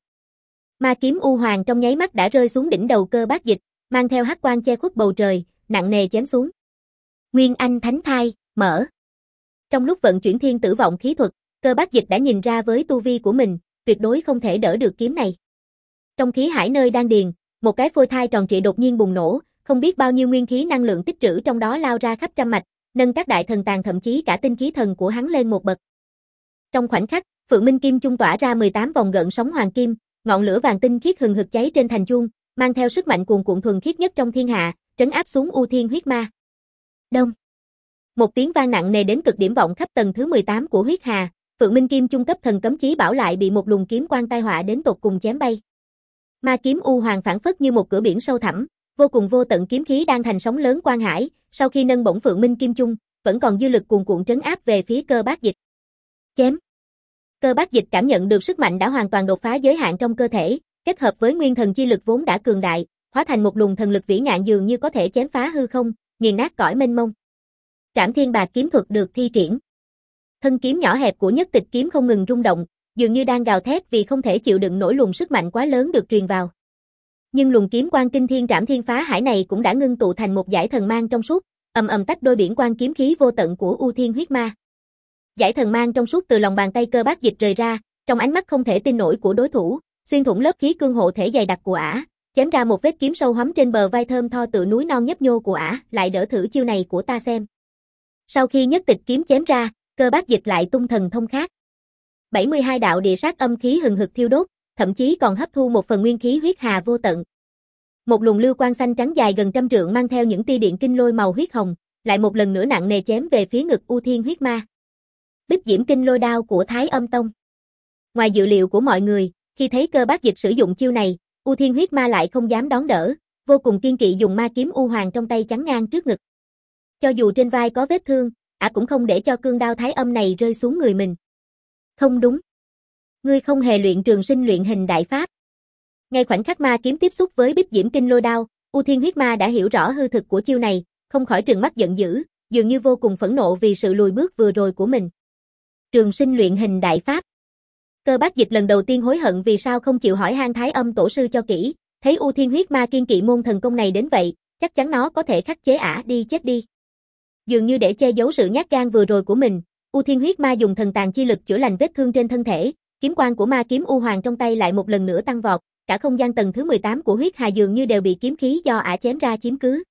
Ma kiếm U Hoàng trong nháy mắt đã rơi xuống đỉnh đầu Cơ Bát Dịch, mang theo hắc quang che khuất bầu trời, nặng nề chém xuống. Nguyên Anh Thánh Thai, mở. Trong lúc vận chuyển thiên tử vọng khí thuật, Cơ Bát Dịch đã nhìn ra với tu vi của mình, tuyệt đối không thể đỡ được kiếm này. Trong khí hải nơi đan điền, một cái phôi thai tròn trịa đột nhiên bùng nổ, không biết bao nhiêu nguyên khí năng lượng tích trữ trong đó lao ra khắp trăm mạch, nâng các đại thần tàng thậm chí cả tinh khí thần của hắn lên một bậc. Trong khoảnh khắc, Phượng Minh Kim Chung tỏa ra mười tám vòng gợn sóng hoàng kim, ngọn lửa vàng tinh khiết hừng hực cháy trên thành chuông, mang theo sức mạnh cuồn cuộn thuần khiết nhất trong thiên hạ, trấn áp xuống U Thiên huyết ma. Đông. Một tiếng vang nặng nề đến cực điểm vọng khắp tầng thứ mười tám của huyết hà, Phượng Minh Kim Chung cấp thần cấm chí bảo lại bị một luồng kiếm quang tai họa đến tột cùng chém bay. Ma kiếm U Hoàng phảng phất như một cửa biển sâu thẳm, vô cùng vô tận kiếm khí đang thành sóng lớn quang hải, sau khi nâng bổng Phượng Minh Kim Chung, vẫn còn dư lực cuồn cuộn trấn áp về phía Cơ Bát Dịch. Chém. Cơ Bát Dịch cảm nhận được sức mạnh đã hoàn toàn đột phá giới hạn trong cơ thể, kết hợp với nguyên thần chi lực vốn đã cường đại, hóa thành một luồng thần lực vĩ ngạn dường như có thể chém phá hư không, nghiền nát cõi mênh mông. Trảm Thiên Bạc kiếm thuật được thi triển. Thân kiếm nhỏ hẹp của Nhất Tịch kiếm không ngừng rung động, dường như đang gào thét vì không thể chịu đựng nổi luồng sức mạnh quá lớn được truyền vào. Nhưng luồng kiếm quang kinh thiên Trảm Thiên phá hải này cũng đã ngưng tụ thành một dải thần mang trong suốt, ầm ầm tách đôi biển quang kiếm khí vô tận của U Thiên huyết ma. Dải thần mang trong suốt từ lòng bàn tay Cơ Bát Dịch rời ra, trong ánh mắt không thể tin nổi của đối thủ, xuyên thủng lớp khí cương hộ thể dày đặc của ả, chém ra một vết kiếm sâu hoắm trên bờ vai thơm tho tự núi non nhấp nhô của ả, lại đỡ thử chiêu này của ta xem. Sau khi Nhất Tịch kiếm chém ra, Cơ Bát Dịch lại tung thần thông khác. bảy mươi hai đạo địa sát âm khí hừng hực thiêu đốt, thậm chí còn hấp thu một phần nguyên khí huyết hà vô tận. Một luồng lưu quang xanh trắng dài gần trăm trượng mang theo những tia điện kinh lôi màu huyết hồng, lại một lần nữa nặng nề chém về phía ngực U Thiên huyết ma. Bích Diễm Kinh Lôi Đao của Thái Âm Tông. Ngoài dự liệu của mọi người, khi thấy Cơ Bát Dịch sử dụng chiêu này, U Thiên huyết ma lại không dám đón đỡ, vô cùng kiên kỵ dùng ma kiếm U Hoàng trong tay chắn ngang trước ngực. Cho dù trên vai có vết thương, ả cũng không để cho cương đao Thái Âm này rơi xuống người mình. Không đúng. Ngươi không hề luyện Trường Sinh luyện hình đại pháp. Ngay khoảnh khắc ma kiếm tiếp xúc với Bích Diễm Kinh Lôi Đao, U Thiên huyết ma đã hiểu rõ hư thực của chiêu này, không khỏi trừng mắt giận dữ, dường như vô cùng phẫn nộ vì sự lùi bước vừa rồi của mình. Trường Sinh luyện hình đại pháp. Cơ Bát Dịch lần đầu tiên hối hận vì sao không chịu hỏi han Thái Âm tổ sư cho kỹ, thấy U Thiên huyết ma kiên kỵ môn thần công này đến vậy, chắc chắn nó có thể khắc chế ả đi chết đi. Dường như để che giấu sự nhát gan vừa rồi của mình, U Thiên huyết ma dùng thần tàn chi lực chữa lành vết thương trên thân thể, kiếm quang của ma kiếm U Hoàng trong tay lại một lần nữa tăng vọt, cả không gian tầng thứ mười tám của huyết hà dường như đều bị kiếm khí do ả chém ra chiếm cứ.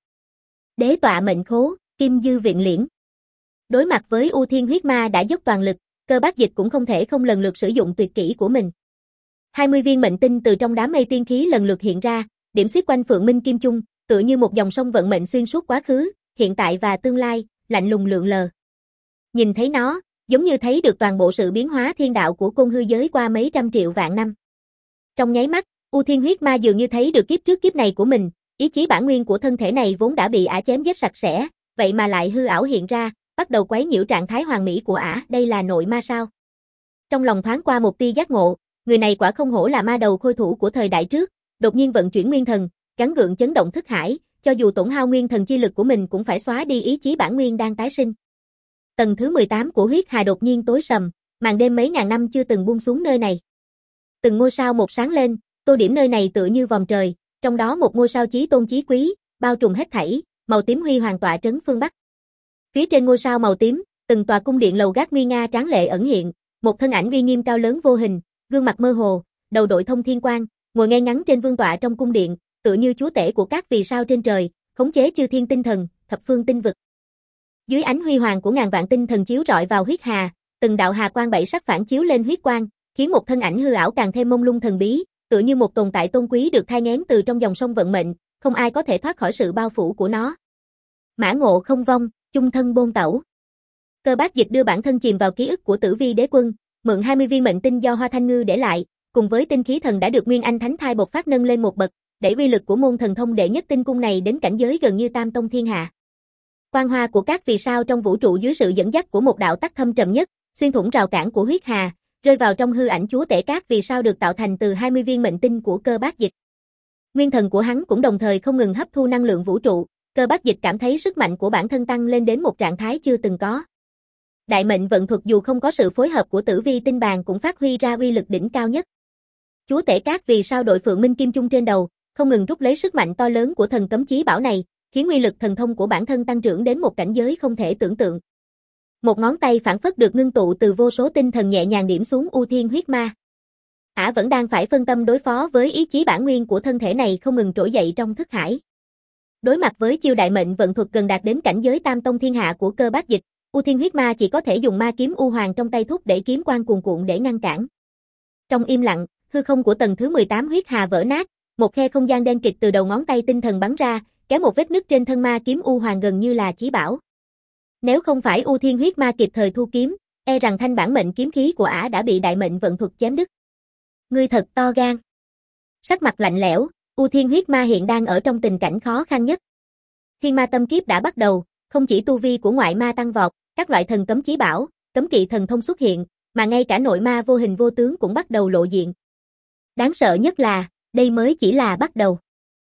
Đế tọa mệnh khố, Kim Dư viện liễn. Đối mặt với U Thiên huyết ma đã dốc toàn lực, Cơ Bát Dịch cũng không thể không lần lượt sử dụng tuyệt kỹ của mình. hai mươi viên mệnh tinh từ trong đám mây tiên khí lần lượt hiện ra, điểm xuyết quanh Phượng Minh Kim Chung, tựa như một dòng sông vận mệnh xuyên suốt quá khứ, hiện tại và tương lai, lạnh lùng lượn lờ. Nhìn thấy nó, giống như thấy được toàn bộ sự biến hóa thiên đạo của côn hư giới qua mấy trăm triệu vạn năm. Trong nháy mắt, U Thiên huyết ma dường như thấy được kiếp trước kiếp này của mình, ý chí bản nguyên của thân thể này vốn đã bị ả chém giết sạch sẽ, vậy mà lại hư ảo hiện ra, bắt đầu quấy nhiễu trạng thái hoàn mỹ của ả, đây là nội ma sao? Trong lòng thoáng qua một tia giác ngộ, người này quả không hổ là ma đầu khôi thủ của thời đại trước, đột nhiên vận chuyển nguyên thần, gắng gượng chấn động thức hải, cho dù tổn hao nguyên thần chi lực của mình cũng phải xóa đi ý chí bản nguyên đang tái sinh. Tầng thứ mười tám của huyết hà đột nhiên tối sầm, màn đêm mấy ngàn năm chưa từng buông xuống nơi này. Từng ngôi sao một sáng lên, tô điểm nơi này tựa như vòm trời, trong đó một ngôi sao chí tôn chí quý, bao trùm hết thảy, màu tím huy hoàng tọa trấn phương Bắc. Phía trên ngôi sao màu tím, từng tòa cung điện lầu gác nguy nga tráng lệ ẩn hiện, một thân ảnh uy nghiêm cao lớn vô hình, gương mặt mơ hồ, đầu đội thông thiên quang, ngồi ngay ngắn trên vương tọa trong cung điện, tựa như chúa tể của các vì sao trên trời, khống chế chư thiên tinh thần, thập phương tinh vực. Dưới ánh huy hoàng của ngàn vạn tinh thần chiếu rọi vào huyết hà, từng đạo hà quang bảy sắc phản chiếu lên huyết quang, khiến một thân ảnh hư ảo càng thêm mông lung thần bí, tựa như một tồn tại tôn quý được thai nghén từ trong dòng sông vận mệnh, không ai có thể thoát khỏi sự bao phủ của nó. Mã Ngộ không vong, chung thân bôn tẩu. Cơ Bát Dịch đưa bản thân chìm vào ký ức của Tử Vi Đế Quân, mượn hai mươi viên mệnh tinh do Hoa Thanh Ngư để lại, cùng với tinh khí thần đã được Nguyên Anh Thánh Thai bộc phát nâng lên một bậc, đẩy uy lực của môn thần thông đệ nhất tinh cung này đến cảnh giới gần như tam tông thiên hạ. Quang hoa của các vì sao trong vũ trụ dưới sự dẫn dắt của một đạo tắc thâm trầm nhất, xuyên thủng rào cản của huyết hà, rơi vào trong hư ảnh chúa tể các vì sao được tạo thành từ hai mươi viên mệnh tinh của Cơ Bát Dịch. Nguyên thần của hắn cũng đồng thời không ngừng hấp thu năng lượng vũ trụ, Cơ Bác Dịch cảm thấy sức mạnh của bản thân tăng lên đến một trạng thái chưa từng có. Đại mệnh vận thuật dù không có sự phối hợp của Tử Vi tinh bàn cũng phát huy ra uy lực đỉnh cao nhất. Chúa tể cát vì sao đội Phượng Minh Kim Chung trên đầu, không ngừng rút lấy sức mạnh to lớn của thần cấm chí bảo này, khiến uy lực thần thông của bản thân tăng trưởng đến một cảnh giới không thể tưởng tượng. Một ngón tay phảng phất được ngưng tụ từ vô số tinh thần nhẹ nhàng điểm xuống U Thiên huyết ma. Ả vẫn đang phải phân tâm đối phó với ý chí bản nguyên của thân thể này không ngừng trỗi dậy trong thức hải. Đối mặt với chiêu đại mệnh vận thuật gần đạt đến cảnh giới tam tông thiên hạ của Cơ Bác Dịch, U Thiên huyết ma chỉ có thể dùng ma kiếm U Hoàng trong tay thúc để kiếm quang cuồn cuộn để ngăn cản. Trong im lặng, hư không của tầng thứ mười tám huyết hà vỡ nát, một khe không gian đen kịt từ đầu ngón tay tinh thần bắn ra, kéo một vết nứt trên thân ma kiếm U Hoàng gần như là chí bảo. Nếu không phải U Thiên huyết ma kịp thời thu kiếm, e rằng thanh bản mệnh kiếm khí của ả đã bị đại mệnh vận thuật chém đứt. Ngươi thật to gan. Sắc mặt lạnh lẽo, U Thiên huyết ma hiện đang ở trong tình cảnh khó khăn nhất. Thiên ma tâm kiếp đã bắt đầu, không chỉ tu vi của ngoại ma tăng vọt, các loại thần cấm chí bảo, cấm kỵ thần thông xuất hiện, mà ngay cả nội ma vô hình vô tướng cũng bắt đầu lộ diện. Đáng sợ nhất là, đây mới chỉ là bắt đầu.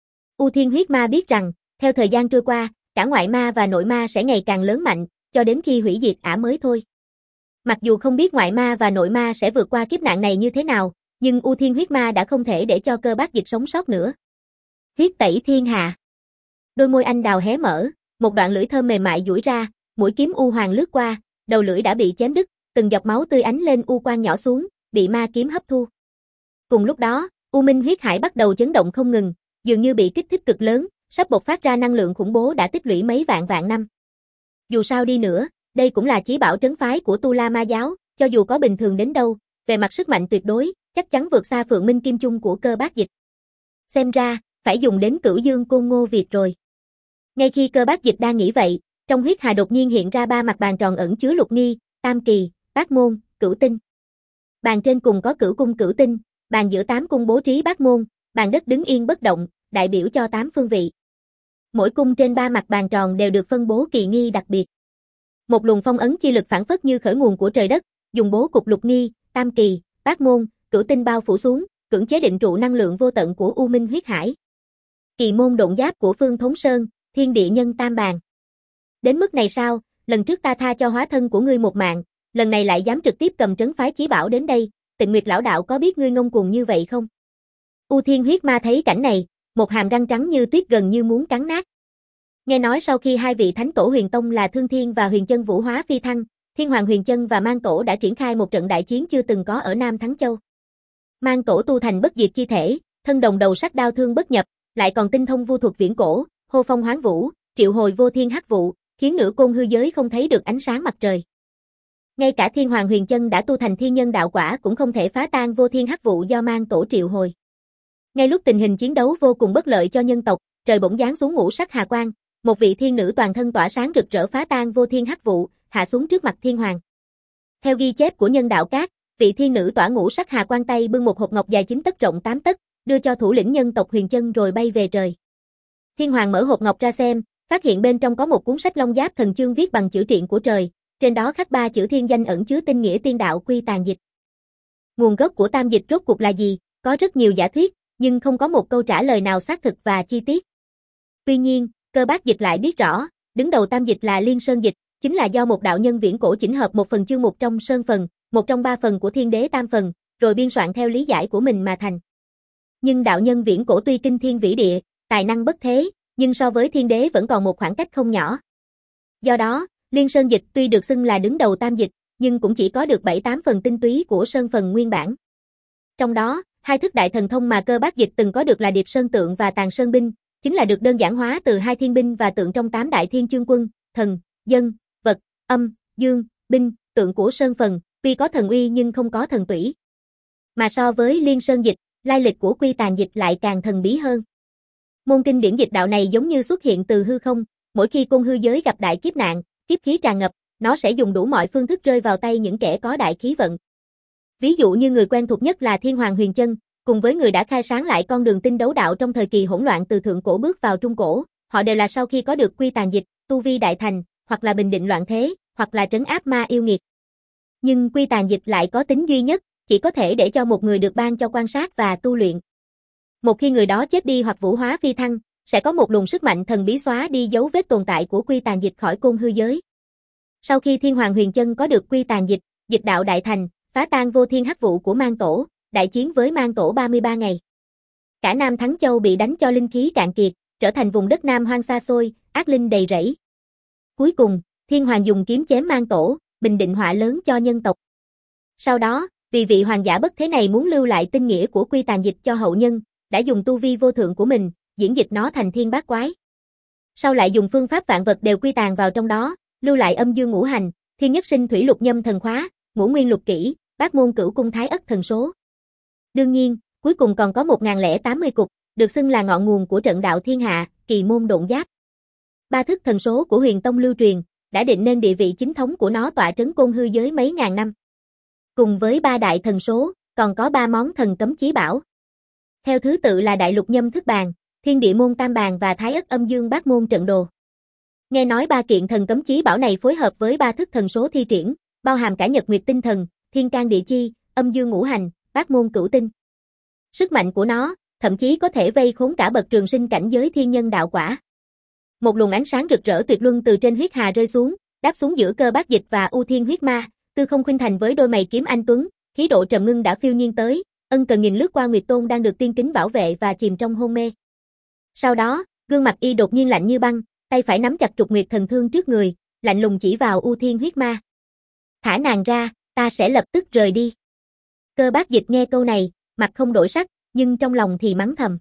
U Thiên huyết ma biết rằng, theo thời gian trôi qua, cả ngoại ma và nội ma sẽ ngày càng lớn mạnh, cho đến khi hủy diệt ả mới thôi. Mặc dù không biết ngoại ma và nội ma sẽ vượt qua kiếp nạn này như thế nào, nhưng U Thiên huyết ma đã không thể để cho Cơ Bác Dịch sống sót nữa. Huyết tẩy thiên hà. Đôi môi anh đào hé mở, một đoạn lưỡi thơm mềm mại duỗi ra, mũi kiếm U Hoàng lướt qua, đầu lưỡi đã bị chém đứt, từng giọt máu tươi ánh lên u quang nhỏ xuống, bị ma kiếm hấp thu. Cùng lúc đó, U Minh huyết hải bắt đầu chấn động không ngừng, dường như bị kích thích cực lớn, sắp bộc phát ra năng lượng khủng bố đã tích lũy mấy vạn vạn năm. Dù sao đi nữa, đây cũng là chí bảo trấn phái của Tu La Ma giáo, cho dù có bình thường đến đâu, về mặt sức mạnh tuyệt đối, chắc chắn vượt xa Phượng Minh Kim Chung của Cơ Bác Dịch. Xem ra, phải dùng đến Cửu Dương Côn Ngô Việt rồi. Ngay khi Cơ Bác Dịch đang nghĩ vậy, trong huyết hà đột nhiên hiện ra ba mặt bàn tròn ẩn chứa lục nghi, tam kỳ, bát môn, cửu tinh. Bàn trên cùng có cửu cung cửu tinh, bàn giữa tám cung bố trí bát môn, bàn đất đứng yên bất động, đại biểu cho tám phương vị. Mỗi cung trên ba mặt bàn tròn đều được phân bố kỳ nghi đặc biệt. Một luồng phong ấn chi lực phản phất như khởi nguồn của trời đất, dùng bố cục lục nghi, tam kỳ, bát môn, cửu tinh bao phủ xuống, cưỡng chế định trụ năng lượng vô tận của U Minh huyết hải. Kỳ môn độn giáp của Phương Thống Sơn, thiên địa nhân tam bàn. Đến mức này sao, lần trước ta tha cho hóa thân của ngươi một mạng, lần này lại dám trực tiếp cầm trấn phái chí bảo đến đây, Tịnh Nguyệt lão đạo có biết ngươi ngông cuồng như vậy không? U Thiên huyết ma thấy cảnh này, một hàm răng trắng như tuyết gần như muốn cắn nát. Nghe nói sau khi hai vị thánh tổ huyền tông là Thương Thiên và Huyền Chân vũ hóa phi thăng, Thiên Hoàng Huyền Chân và Mang Tổ đã triển khai một trận đại chiến chưa từng có ở Nam Thắng Châu. Mang Tổ tu thành bất diệt chi thể, thân đồng đầu sắc đao thương bất nhập, lại còn tinh thông vu thuật viễn cổ, hô phong hoán vũ, triệu hồi vô thiên hắc vụ, khiến nửa côn hư giới không thấy được ánh sáng mặt trời. Ngay cả Thiên Hoàng Huyền Chân đã tu thành thiên nhân đạo quả cũng không thể phá tan vô thiên hắc vụ do Mang Tổ triệu hồi. Ngay lúc tình hình chiến đấu vô cùng bất lợi cho nhân tộc, trời bỗng giáng xuống ngũ sắc hà quang, một vị thiên nữ toàn thân tỏa sáng rực rỡ phá tan vô thiên hắc vụ, hạ xuống trước mặt Thiên Hoàng. Theo ghi chép của nhân đạo các, vị thiên nữ tỏa ngũ sắc hà quang tay bưng một hộp ngọc dài chín tấc rộng tám tấc, đưa cho thủ lĩnh nhân tộc Huyền Chân rồi bay về trời. Thiên Hoàng mở hộp ngọc ra xem, phát hiện bên trong có một cuốn sách Long Giáp Thần Chương viết bằng chữ triện của trời, trên đó khắc ba chữ thiên danh ẩn chứa tinh nghĩa tiên đạo quy tàn dịch. Nguồn gốc của tam dịch rốt cuộc là gì? Có rất nhiều giả thuyết, nhưng không có một câu trả lời nào xác thực và chi tiết. Tuy nhiên, Cơ Bác Dịch lại biết rõ, đứng đầu tam dịch là Liên Sơn Dịch, chính là do một đạo nhân viễn cổ chỉnh hợp một phần chương mục trong sơn phần, một trong ba phần của thiên đế tam phần, rồi biên soạn theo lý giải của mình mà thành. Nhưng đạo nhân viễn cổ tuy kinh thiên vĩ địa, tài năng bất thế, nhưng so với thiên đế vẫn còn một khoảng cách không nhỏ. Do đó, Liên Sơn Dịch tuy được xưng là đứng đầu tam dịch, nhưng cũng chỉ có được bảy tám phần tinh túy của sơn phần nguyên bản. Trong đó, hai thức đại thần thông mà Cơ Bác Dịch từng có được là Điệp Sơn Tượng và Tàn Sơn Binh, chính là được đơn giản hóa từ hai thiên binh và tượng trong tám đại thiên chương quân, thần, dân, vật, âm, dương, binh, tượng của sơn phần, tuy có thần uy nhưng không có thần tủy. Mà so với Liên Sơn Dịch, lai lịch của Quy Tàn Dịch lại càng thần bí hơn. Môn kinh điển dịch đạo này giống như xuất hiện từ hư không, mỗi khi côn hư giới gặp đại kiếp nạn, kiếp khí tràn ngập, nó sẽ dùng đủ mọi phương thức rơi vào tay những kẻ có đại khí vận. Ví dụ như người quen thuộc nhất là Thiên Hoàng Huyền Chân, cùng với người đã khai sáng lại con đường tinh đấu đạo trong thời kỳ hỗn loạn từ thượng cổ bước vào trung cổ, họ đều là sau khi có được Quy Tàn Dịch, tu vi đại thành, hoặc là bình định loạn thế, hoặc là trấn áp ma yêu nghiệt. Nhưng Quy Tàn Dịch lại có tính duy nhất, chỉ có thể để cho một người được ban cho quan sát và tu luyện. Một khi người đó chết đi hoặc vũ hóa phi thăng, sẽ có một luồng sức mạnh thần bí xóa đi dấu vết tồn tại của quy tàn dịch khỏi côn hư giới. Sau khi Thiên Hoàng Huyền Chân có được quy tàn dịch, dịch đạo đại thành, phá tan vô thiên hắc vụ của Mang Tổ, đại chiến với Mang Tổ ba mươi ba ngày. Cả Nam Thắng Châu bị đánh cho linh khí cạn kiệt, trở thành vùng đất Nam hoang xa xôi, ác linh đầy rẫy. Cuối cùng, Thiên Hoàng dùng kiếm chém Mang Tổ, bình định họa lớn cho nhân tộc. Sau đó, vì vị hoàng giả bất thế này muốn lưu lại tinh nghĩa của quy tàn dịch cho hậu nhân, đã dùng tu vi vô thượng của mình, diễn dịch nó thành thiên bát quái. Sau lại dùng phương pháp vạn vật đều quy tàn vào trong đó, lưu lại âm dương ngũ hành, thiên nhất sinh thủy lục nhâm thần khóa, ngũ nguyên lục kỷ, bát môn cửu cung thái ất thần số. Đương nhiên, cuối cùng còn có một nghìn lẻ tám mươi cục, được xưng là ngọn nguồn của trận đạo thiên hạ, kỳ môn độn giáp. Ba thức thần số của Huyền Tông lưu truyền, đã định nên địa vị chính thống của nó tọa trấn côn hư giới mấy ngàn năm. Cùng với ba đại thần số, còn có ba món thần cấm chí bảo. Theo thứ tự là Đại Lục Nhâm Thức Bàn, Thiên Địa Môn Tam Bàn và Thái Ất Âm Dương Bát Môn Trận Đồ. Nghe nói ba kiện thần cấm chí bảo này phối hợp với ba thức thần số thi triển, bao hàm cả Nhật Nguyệt Tinh Thần, Thiên Can Địa Chi, Âm Dương Ngũ Hành, Bát Môn Cửu Tinh. Sức mạnh của nó, thậm chí có thể vây khốn cả bậc trường sinh cảnh giới thiên nhân đạo quả. Một luồng ánh sáng rực rỡ tuyệt luân từ trên huyết hà rơi xuống, đáp xuống giữa Cơ Bát Dịch và U Thiên huyết ma. Tư Không Khuynh Thành với đôi mày kiếm anh tuấn, khí độ trầm ngưng đã phiêu nhiên tới, ân cần nhìn lướt qua Nguyệt Tôn đang được tiên kính bảo vệ và chìm trong hôn mê. Sau đó, gương mặt y đột nhiên lạnh như băng, tay phải nắm chặt trục Nguyệt thần thương trước người, lạnh lùng chỉ vào U Thiên huyết ma. Thả nàng ra, ta sẽ lập tức rời đi. Cơ Bát Dịch nghe câu này, mặt không đổi sắc, nhưng trong lòng thì mắng thầm.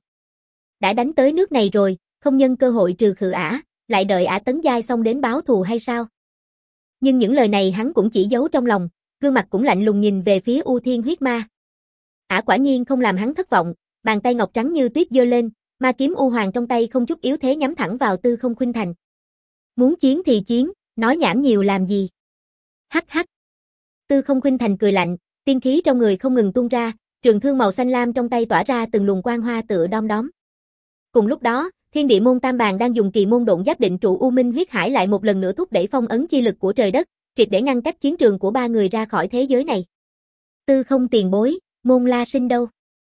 Đã đánh tới nước này rồi, không nhân cơ hội trừ khử ả, lại đợi ả tấn giai xong đến báo thù hay sao? Nhưng những lời này hắn cũng chỉ giấu trong lòng, gương mặt cũng lạnh lùng nhìn về phía U Thiên huyết ma. Ả quả nhiên không làm hắn thất vọng, bàn tay ngọc trắng như tuyết giơ lên, ma kiếm u hoàng trong tay không chút yếu thế nhắm thẳng vào Tư Không Khuynh Thành. Muốn chiến thì chiến, nói nhảm nhiều làm gì? Hắc hắc. Tư Không Khuynh Thành cười lạnh, tiên khí trong người không ngừng tuôn ra, trường thương màu xanh lam trong tay tỏa ra từng luồng quang hoa tựa đom đóm. Cùng lúc đó, Thiên Địa Môn Tam Bàn đang dùng kỳ môn độn giáp định trụ U Minh huyết hải lại một lần nữa thúc đẩy phong ấn chi lực của trời đất, triệt để ngăn cách chiến trường của ba người ra khỏi thế giới này. Tư Không tiền bối, Môn La Sinh đâu?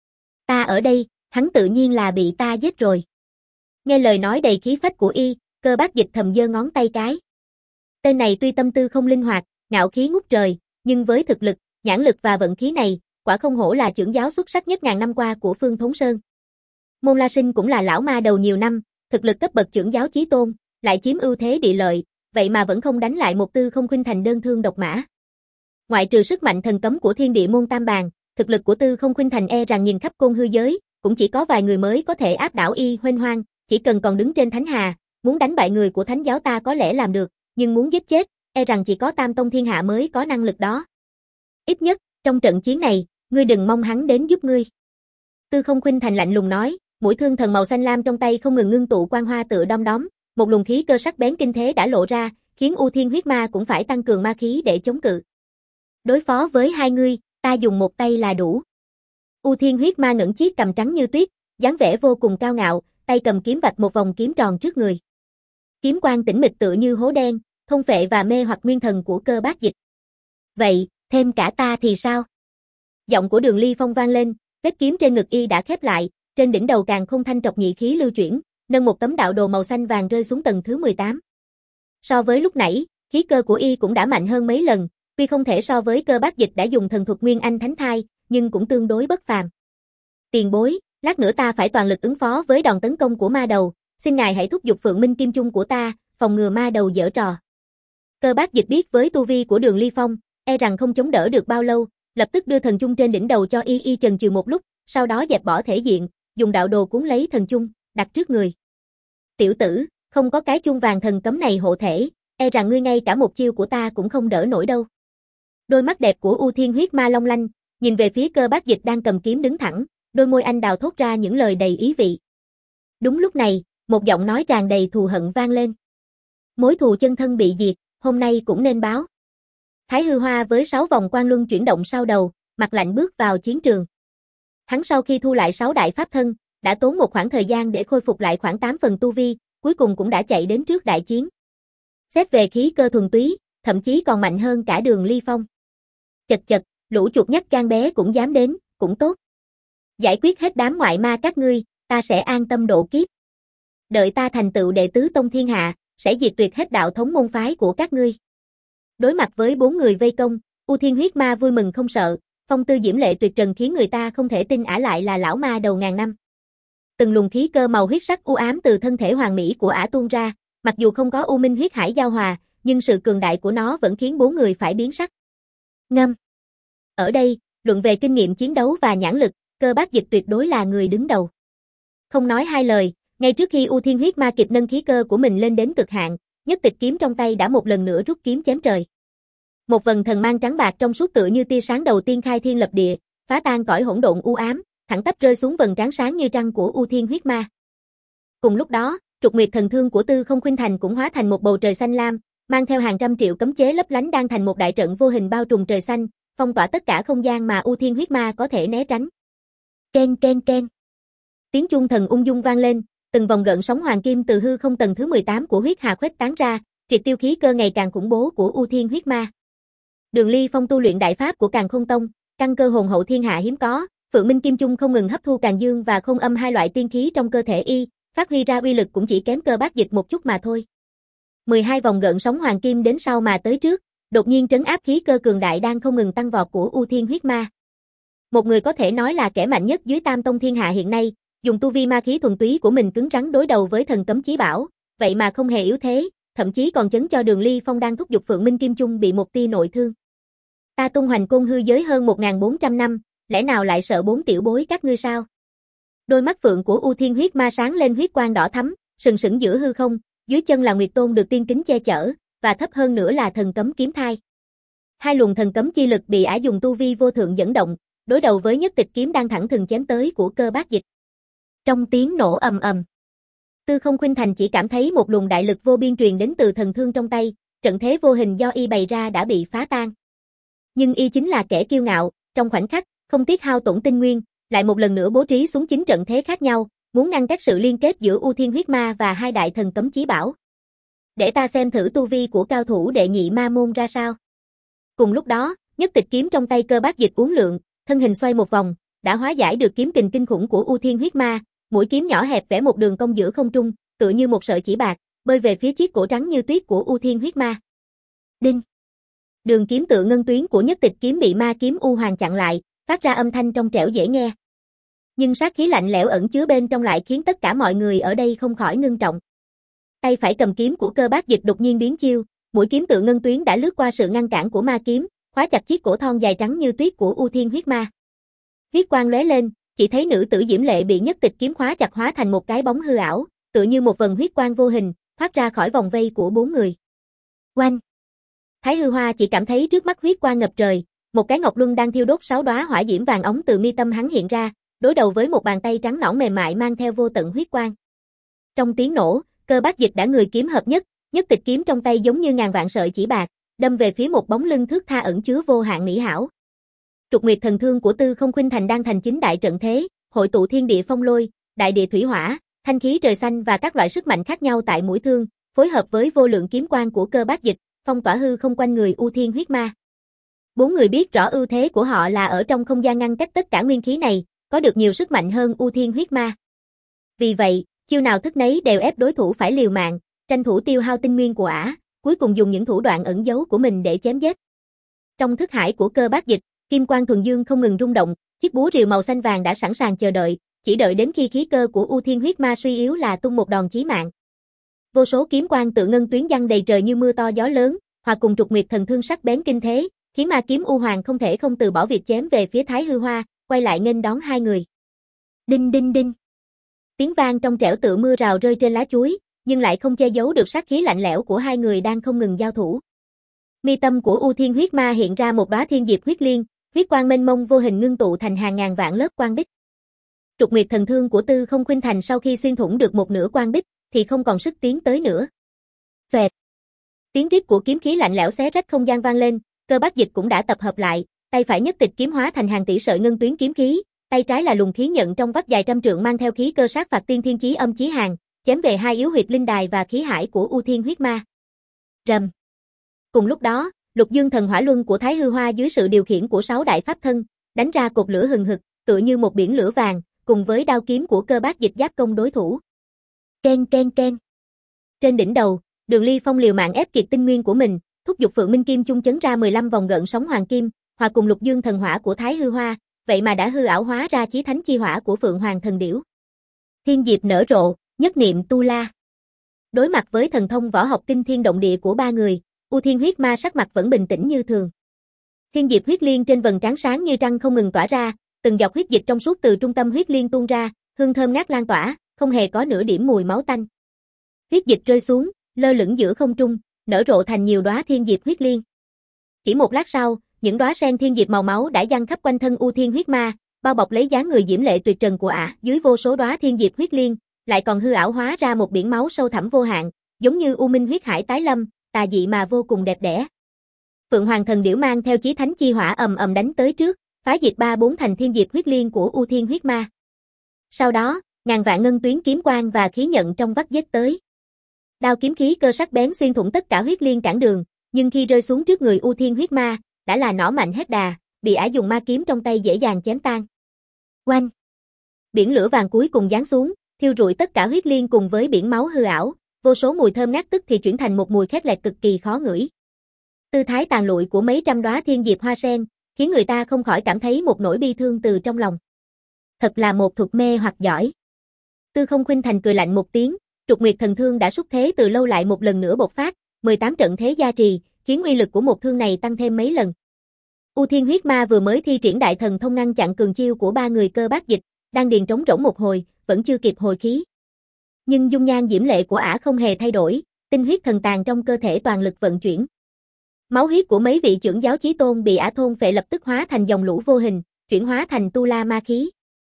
Ta ở đây, hắn tự nhiên là bị ta giết rồi. Nghe lời nói đầy khí phách của y, Cơ Bát Dịch thầm giơ ngón tay cái. Tên này tuy tâm tư không linh hoạt, ngạo khí ngút trời, nhưng với thực lực, nhãn lực và vận khí này, quả không hổ là chưởng giáo xuất sắc nhất ngàn năm qua của Phương Thốn Sơn. Môn La Sinh cũng là lão ma đầu nhiều năm, thực lực cấp bậc chưởng giáo chí tôn, lại chiếm ưu thế địa lợi, vậy mà vẫn không đánh lại một Tư Không Khuynh Thành đơn thương độc mã. Ngoại trừ sức mạnh thần cấm của Thiên Địa Môn Tam Bàn, thực lực của Tư Không Khuynh Thành e rằng nhìn khắp côn hư giới, cũng chỉ có vài người mới có thể áp đảo y huênh hoang, chỉ cần còn đứng trên thánh hà, muốn đánh bại người của thánh giáo ta có lẽ làm được, nhưng muốn giết chết, e rằng chỉ có Tam Tông Thiên Hạ mới có năng lực đó. Ít nhất, trong trận chiến này, ngươi đừng mong hắn đến giúp ngươi. Tư Không Khuynh Thành lạnh lùng nói, mũi thương thần màu xanh lam trong tay không ngừng ngưng tụ quang hoa tựa đom đóm, một luồng khí cơ sắc bén kinh thế đã lộ ra, khiến U Thiên huyết ma cũng phải tăng cường ma khí để chống cự. Đối phó với hai ngươi, ta dùng một tay là đủ. U Thiên huyết ma ngẩng chiếc cằm trắng như tuyết, dáng vẻ vô cùng cao ngạo, tay cầm kiếm vạch một vòng kiếm tròn trước người. Kiếm quang tĩnh mịch tựa như hố đen, thôn phệ và mê hoặc nguyên thần của Cơ Bát Dịch. Vậy, thêm cả ta thì sao? Giọng của Đường Ly Phong vang lên, vết kiếm trên ngực y đã khép lại, trên đỉnh đầu càng không thanh trọc nhị khí lưu chuyển, nâng một tấm đạo đồ màu xanh vàng rơi xuống tầng thứ mười tám. So với lúc nãy, khí cơ của y cũng đã mạnh hơn mấy lần, tuy không thể so với Cơ Bát Dịch đã dùng thần thuật Nguyên Anh Thánh Thai, nhưng cũng tương đối bất phàm. Tiền bối, lát nữa ta phải toàn lực ứng phó với đòn tấn công của ma đầu, xin ngài hãy thúc giục Phượng Minh Kim Chung của ta, phòng ngừa ma đầu giở trò. Cơ Bát Dịch biết với tu vi của Đường Ly Phong, e rằng không chống đỡ được bao lâu, lập tức đưa thần chung trên đỉnh đầu cho y y chần chừ một lúc, sau đó dẹp bỏ thể diện, dùng đạo đồ cuốn lấy thần chung, đặt trước người. Tiểu tử, không có cái chuông vàng thần cấm này hộ thể, e rằng ngươi ngay cả một chiêu của ta cũng không đỡ nổi đâu. Đôi mắt đẹp của U Thiên huyết ma long lanh, nhìn về phía Cơ Bát Dịch đang cầm kiếm đứng thẳng, đôi môi anh đào thốt ra những lời đầy ý vị. Đúng lúc này, một giọng nói tràn đầy thù hận vang lên. Mối thù chân thân bị diệt, hôm nay cũng nên báo. Thái Hư Hoa với sáu vòng quang luân chuyển động sau đầu, mặt lạnh bước vào chiến trường. Hắn sau khi thu lại sáu đại pháp thân, đã tốn một khoảng thời gian để khôi phục lại khoảng tám phần tu vi, cuối cùng cũng đã chạy đến trước đại chiến. Xét về khí cơ thuần túy, thậm chí còn mạnh hơn cả Đường Ly Phong. Chật chật, lũ chuột nhắt gan bé cũng dám đến, cũng tốt. Giải quyết hết đám ngoại ma các ngươi, ta sẽ an tâm độ kiếp. đợi ta thành tựu đệ tứ tông thiên hạ, sẽ diệt tuyệt hết đạo thống môn phái của các ngươi. Đối mặt với bốn người vây công, U Thiên huyết ma vui mừng không sợ, phong tư diễm lệ tuyệt trần khiến người ta không thể tin ả lại là lão ma đầu ngàn năm. Từng luồng khí cơ màu huyết sắc u ám từ thân thể hoàn mỹ của ả tuôn ra, mặc dù không có U Minh huyết hải giao hòa, nhưng sự cường đại của nó vẫn khiến bốn người phải biến sắc. Ngâm. Ở đây, luận về kinh nghiệm chiến đấu và nhãn lực, Cơ Bác Dịch tuyệt đối là người đứng đầu. Không nói hai lời, ngay trước khi U Thiên huyết ma kịp nâng khí cơ của mình lên đến cực hạn, nhất tịch kiếm trong tay đã một lần nữa rút kiếm chém trời. Một vầng thần mang trắng bạc trong suốt tựa như tia sáng đầu tiên khai thiên lập địa, phá tan cõi hỗn độn u ám, thẳng tắp rơi xuống vầng trán sáng như trăng của U Thiên huyết ma. Cùng lúc đó, trục nguyệt thần thương của Tư Không Khuynh Thành cũng hóa thành một bầu trời xanh lam, mang theo hàng trăm triệu cấm chế lấp lánh đang thành một đại trận vô hình bao trùm trời xanh, phong tỏa tất cả không gian mà U Thiên huyết ma có thể né tránh. Ken ken ken. Tiếng chuông thần ung dung vang lên, từng vòng gợn sóng hoàng kim từ hư không tầng thứ mười tám của huyết hà khuếch tán ra, triệt tiêu khí cơ ngày càng khủng bố của U Thiên huyết ma. Đường Ly Phong tu luyện đại pháp của Càn Khôn Tông, căn cơ hồn hậu thiên hạ hiếm có, Phượng Minh Kim Chung không ngừng hấp thu Càn Dương và Không Âm hai loại tiên khí trong cơ thể y, phát huy ra uy lực cũng chỉ kém Cơ Bác Dịch một chút mà thôi. mười hai vòng gợn sóng hoàng kim đến sau mà tới trước, đột nhiên trấn áp khí cơ cường đại đang không ngừng tăng vọt của U Thiên huyết ma. Một người có thể nói là kẻ mạnh nhất dưới Tam Tông thiên hạ hiện nay, dùng tu vi ma khí thuần túy của mình cứng rắn đối đầu với thần cấm chí bảo, vậy mà không hề yếu thế, thậm chí còn chấn cho Đường Ly Phong đang thúc giục Phượng Minh Kim Chung bị một tia nội thương. Ta tung hoành côn hư giới hơn một nghìn bốn trăm năm, lẽ nào lại sợ bốn tiểu bối các ngươi sao? Đôi mắt phượng của U Thiên huyết ma sáng lên huyết quang đỏ thắm, sừng sững giữa hư không, dưới chân là Nguyệt Tôn được tiên kính che chở, và thấp hơn nữa là thần cấm kiếm thai. Hai luồng thần cấm chi lực bị ả dùng tu vi vô thượng dẫn động, đối đầu với nhất tịch kiếm đang thẳng thừng chém tới của Cơ Bác Dịch. Trong tiếng nổ ầm ầm, Tư Không Khuynh Thành chỉ cảm thấy một luồng đại lực vô biên truyền đến từ thần thương trong tay, trận thế vô hình do y bày ra đã bị phá tan. Nhưng y chính là kẻ kiêu ngạo, trong khoảnh khắc, không tiếc hao tổn tinh nguyên, lại một lần nữa bố trí xuống chín trận thế khác nhau, muốn ngăn cách sự liên kết giữa U Thiên huyết ma và hai đại thần cấm chí bảo. Để ta xem thử tu vi của cao thủ đệ nhị ma môn ra sao. Cùng lúc đó, nhất tịch kiếm trong tay Cơ Bác Dịch uốn lượn, thân hình xoay một vòng, đã hóa giải được kiếm kình kinh khủng của U Thiên huyết ma, mũi kiếm nhỏ hẹp vẽ một đường cong giữa không trung, tựa như một sợi chỉ bạc, bơi về phía chiếc cổ trắng như tuyết của U Thiên huyết ma. Đinh. Đường kiếm tựa ngân tuyến của nhất tịch kiếm bị ma kiếm U Hoàng chặn lại, phát ra âm thanh trong trẻo dễ nghe. Nhưng sát khí lạnh lẽo ẩn chứa bên trong lại khiến tất cả mọi người ở đây không khỏi ngưng trọng. Tay phải cầm kiếm của Cơ Bác Dịch đột nhiên biến chiêu, mũi kiếm tựa ngân tuyến đã lướt qua sự ngăn cản của ma kiếm, khóa chặt chiếc cổ thon dài trắng như tuyết của U Thiên huyết ma. Huyết quang lóe lên, chỉ thấy nữ tử diễm lệ bị nhất tịch kiếm khóa chặt hóa thành một cái bóng hư ảo, tựa như một vần huyết quang vô hình, thoát ra khỏi vòng vây của bốn người. Oanh! Thái Hư Hoa chỉ cảm thấy trước mắt huyết quang ngập trời, một cái ngọc luân đang thiêu đốt sáu đóa hỏa diễm vàng óng từ mi tâm hắn hiện ra, đối đầu với một bàn tay trắng nõn mềm mại mang theo vô tận huyết quang. Trong tiếng nổ, Cơ Bác Dịch đã người kiếm hợp nhất, nhất tịch kiếm trong tay giống như ngàn vạn sợi chỉ bạc, đâm về phía một bóng lưng thước tha ẩn chứa vô hạn mỹ hảo. Trục nguyệt thần thương của Tư Không Khuynh Thành đang thành chính đại trận thế, hội tụ thiên địa phong lôi, đại địa thủy hỏa, thanh khí trời xanh và các loại sức mạnh khác nhau tại mũi thương, phối hợp với vô lượng kiếm quang của Cơ Bác Dịch, phong tỏa hư không quanh người U Thiên huyết ma. Bốn người biết rõ ưu thế của họ là ở trong không gian ngăn cách tất cả nguyên khí này, có được nhiều sức mạnh hơn U Thiên huyết ma. Vì vậy, chiêu nào thức nấy đều ép đối thủ phải liều mạng, tranh thủ tiêu hao tinh nguyên của ả, cuối cùng dùng những thủ đoạn ẩn giấu của mình để chém giết. Trong thức hải của Cơ Bác Dịch, kim quang thuần dương không ngừng rung động, chiếc búa rìu màu xanh vàng đã sẵn sàng chờ đợi, chỉ đợi đến khi khí cơ của U Thiên huyết ma suy yếu là tung một đòn chí mạng. Vô số kiếm quang tự ngân tuyến giăng đầy trời như mưa to gió lớn, hòa cùng trục nguyệt thần thương sắc bén kinh thế, khiến ma kiếm U Hoàng không thể không từ bỏ việc chém về phía Thái Hư Hoa, quay lại nghênh đón hai người. Đinh đinh đinh. Tiếng vang trong trẻo tựa mưa rào rơi trên lá chuối, nhưng lại không che giấu được sát khí lạnh lẽo của hai người đang không ngừng giao thủ. Mi tâm của U Thiên huyết ma hiện ra một đóa thiên diệp huyết liên, huyết quang mênh mông vô hình ngưng tụ thành hàng ngàn vạn lớp quang bích. Trục nguyệt thần thương của Tư Không Khuynh Thành sau khi xuyên thủng được một nửa quang bích, thì không còn sức tiến tới nữa. Phẹt. Tiếng rít của kiếm khí lạnh lẽo xé rách không gian vang lên, Cơ Bác Dịch cũng đã tập hợp lại, tay phải nhất tịch kiếm hóa thành hàng tỷ sợi ngân tuyến kiếm khí, tay trái là luồng khí nhận trong vắt dài trăm trượng mang theo khí cơ sát phạt tiên thiên chí âm chí hàn, chém về hai yếu huyệt linh đài và khí hải của U Thiên huyết ma. Rầm. Cùng lúc đó, Lục Dương Thần Hỏa Luân của Thái Hư Hoa dưới sự điều khiển của sáu đại pháp thân, đánh ra cột lửa hừng hực, tựa như một biển lửa vàng, cùng với đao kiếm của Cơ Bác Dịch giáp công đối thủ. Ken ken ken. Trên đỉnh đầu, Đường Ly Phong liều mạng ép kiệt tinh nguyên của mình, thúc giục Phượng Minh Kim Chung chấn ra mười lăm vòng gợn sóng hoàng kim, hòa cùng Lục Dương thần hỏa của Thái Hư Hoa, vậy mà đã hư ảo hóa ra chí thánh chi hỏa của Phượng Hoàng thần điểu. Thiên diệp nở rộ, nhất niệm tu la. Đối mặt với thần thông võ học kinh thiên động địa của ba người, U Thiên Huyết Ma sắc mặt vẫn bình tĩnh như thường. Thiên diệp huyết liên trên vầng trán sáng như trăng không ngừng tỏa ra, từng giọt huyết dịch trong suốt từ trung tâm huyết liên tuôn ra, hương thơm ngát lan tỏa, không hề có nửa điểm mùi máu tanh. Huyết dịch rơi xuống, lơ lửng giữa không trung, nở rộ thành nhiều đóa thiên diệp huyết liên. Chỉ một lát sau, những đóa sen thiên diệp màu máu đã giăng khắp quanh thân U Thiên Huyết Ma, bao bọc lấy dáng người diễm lệ tuyệt trần của ả, dưới vô số đóa thiên diệp huyết liên, lại còn hư ảo hóa ra một biển máu sâu thẳm vô hạn, giống như U Minh huyết hải tái lâm, tà dị mà vô cùng đẹp đẽ. Phượng Hoàng thần điểu mang theo chí thánh chi hỏa ầm ầm đánh tới trước, phá diệt ba bốn thành thiên diệp huyết liên của U Thiên Huyết Ma. Sau đó, ngàn vạn ngân tuyến kiếm quang và khí nhận trong vắt giết tới. Đao kiếm khí cơ sắc bén xuyên thủng tất cả huyết liên cản đường, nhưng khi rơi xuống trước người U Thiên Huyết Ma, đã là nỏ mạnh hết đà, bị ả dùng ma kiếm trong tay dễ dàng chém tan. Oanh! Biển lửa vàng cuối cùng giáng xuống, thiêu rụi tất cả huyết liên cùng với biển máu hư ảo, vô số mùi thơm ngát tức thì chuyển thành một mùi khét lẹt cực kỳ khó ngửi. Tư thái tàn lụi của mấy trăm đóa thiên diệp hoa sen, khiến người ta không khỏi cảm thấy một nỗi bi thương từ trong lòng. Thật là một thuật mê hoặc giỏi. Tư Không Khuynh Thành cười lạnh một tiếng, Trục Nguyệt thần thương đã xuất thế từ lâu lại một lần nữa bộc phát, mười tám trận thế gia trì, khiến uy lực của một thương này tăng thêm mấy lần. U Thiên Huyết Ma vừa mới thi triển đại thần thông ngăn chặn cường chiêu của ba người Cơ Bát Dịch, đang điền trống rỗng một hồi, vẫn chưa kịp hồi khí. Nhưng dung nhan diễm lệ của ả không hề thay đổi, tinh huyết thần tàn trong cơ thể toàn lực vận chuyển. Máu huyết của mấy vị trưởng giáo chí tôn bị ả thôn phệ lập tức hóa thành dòng lũ vô hình, chuyển hóa thành tu la ma khí.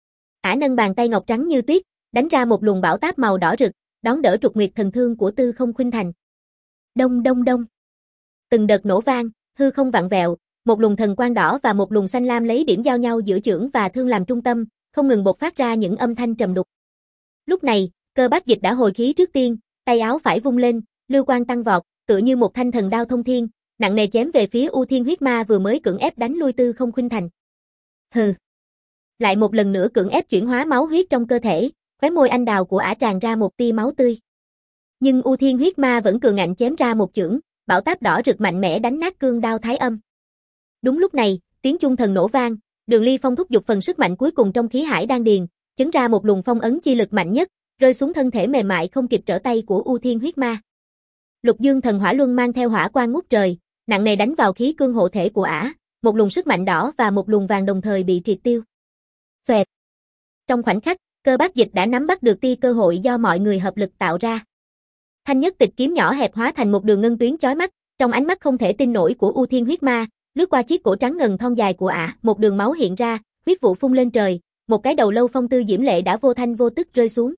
Ả nâng bàn tay ngọc trắng như tuyết, đánh ra một luồng bão táp màu đỏ rực, đón đỡ Trục Nguyệt thần thương của Tư Không Khuynh Thành. Đông đông đông. Từng đợt nổ vang, hư không vặn vẹo, một luồng thần quang đỏ và một luồng xanh lam lấy điểm giao nhau giữa chưởng và thương làm trung tâm, không ngừng bộc phát ra những âm thanh trầm đục. Lúc này, Cơ Bát Dịch đã hồi khí trước tiên, tay áo phải vung lên, lưu quang tăng vọt, tựa như một thanh thần đao thông thiên, nặng nề chém về phía U Thiên Huyết Ma vừa mới cưỡng ép đánh lui Tư Không Khuynh Thành. Hừ. Lại một lần nữa cưỡng ép chuyển hóa máu huyết trong cơ thể, khóe môi anh đào của ả tràn ra một tia máu tươi. Nhưng U Thiên Huyết Ma vẫn cường ngạnh chém ra một chưởng, bão táp đỏ rực mạnh mẽ đánh nát cương đao thái âm. Đúng lúc này, tiếng chuông thần nổ vang, Đường Ly Phong thúc giục phần sức mạnh cuối cùng trong khí hải đan điền, chấn ra một luồng phong ấn chi lực mạnh nhất, rơi xuống thân thể mềm mại không kịp trở tay của U Thiên Huyết Ma. Lục Dương thần hỏa luân mang theo hỏa quang ngút trời, nặng nề đánh vào khí cương hộ thể của ả, một luồng sức mạnh đỏ và một luồng vàng đồng thời bị triệt tiêu. Xoẹt. Trong khoảnh khắc, Cơ Bát Dịch đã nắm bắt được tia cơ hội do mọi người hợp lực tạo ra. Thanh nhất tịch kiếm nhỏ hẹp hóa thành một đường ngân tuyến chói mắt, trong ánh mắt không thể tin nổi của U Thiên Huyết Ma, lướt qua chiếc cổ trắng ngần thon dài của ả, một đường máu hiện ra, huyết vụ phun lên trời, một cái đầu lâu phong tư diễm lệ đã vô thanh vô tức rơi xuống.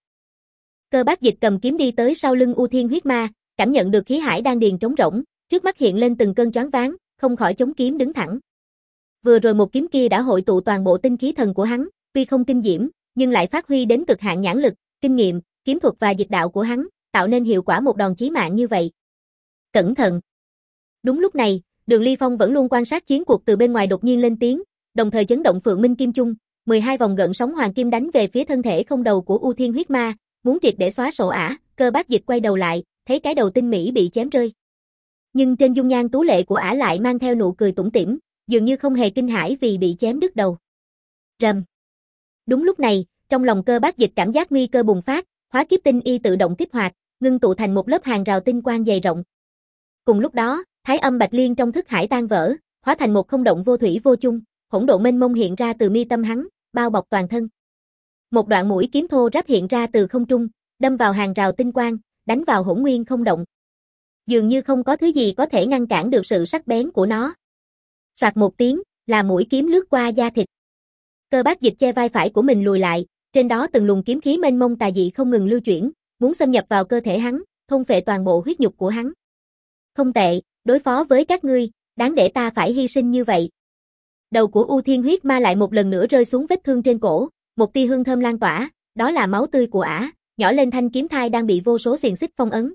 Cơ Bát Dịch cầm kiếm đi tới sau lưng U Thiên Huyết Ma, cảm nhận được khí hải đan điền trống rỗng, trước mắt hiện lên từng cơn choáng váng, không khỏi chống kiếm đứng thẳng. Vừa rồi một kiếm kia đã hội tụ toàn bộ tinh khí thần của hắn, tuy không kinh diễm, nhưng lại phát huy đến cực hạn nhãn lực, kinh nghiệm, kiếm thuật và dịch đạo của hắn, tạo nên hiệu quả một đòn chí mạng như vậy. Cẩn thận. Đúng lúc này, Đường Ly Phong vẫn luôn quan sát chiến cuộc từ bên ngoài đột nhiên lên tiếng, đồng thời chấn động Phượng Minh Kim Chung, mười hai vòng gợn sóng hoàng kim đánh về phía thân thể không đầu của U Thiên Huyết Ma, muốn triệt để xóa sổ ả. Cơ Bát Dịch quay đầu lại, thấy cái đầu tinh mỹ bị chém rơi. Nhưng trên dung nhan tú lệ của ả lại mang theo nụ cười tủm tỉm, dường như không hề kinh hãi vì bị chém đứt đầu. Rầm. Đúng lúc này, trong lòng Cơ Bát Dịch cảm giác nguy cơ bùng phát, hóa kiếp tinh y tự động kích hoạt, ngưng tụ thành một lớp hàng rào tinh quang dày rộng. Cùng lúc đó, Thái Âm Bạch Liên trong thức hải tan vỡ, hóa thành một không động vô thủy vô chung, hỗn độn mênh mông hiện ra từ mi tâm hắn, bao bọc toàn thân. Một đoạn mũi kiếm thô ráp hiện ra từ không trung, đâm vào hàng rào tinh quang, đánh vào hỗn nguyên không động. Dường như không có thứ gì có thể ngăn cản được sự sắc bén của nó. Soạt một tiếng, là mũi kiếm lướt qua da thịt. Cơ Bát Dịch che vai phải của mình lùi lại, trên đó từng luồng kiếm khí mênh mông tà dị không ngừng lưu chuyển, muốn xâm nhập vào cơ thể hắn, thôn phệ toàn bộ huyết nhục của hắn. Không tệ, đối phó với các ngươi, đáng để ta phải hy sinh như vậy. Đầu của U Thiên Huyết Ma lại một lần nữa rơi xuống vết thương trên cổ, một tia hương thơm lan tỏa, đó là máu tươi của ả, nhỏ lên thanh kiếm thai đang bị vô số xiềng xích phong ấn.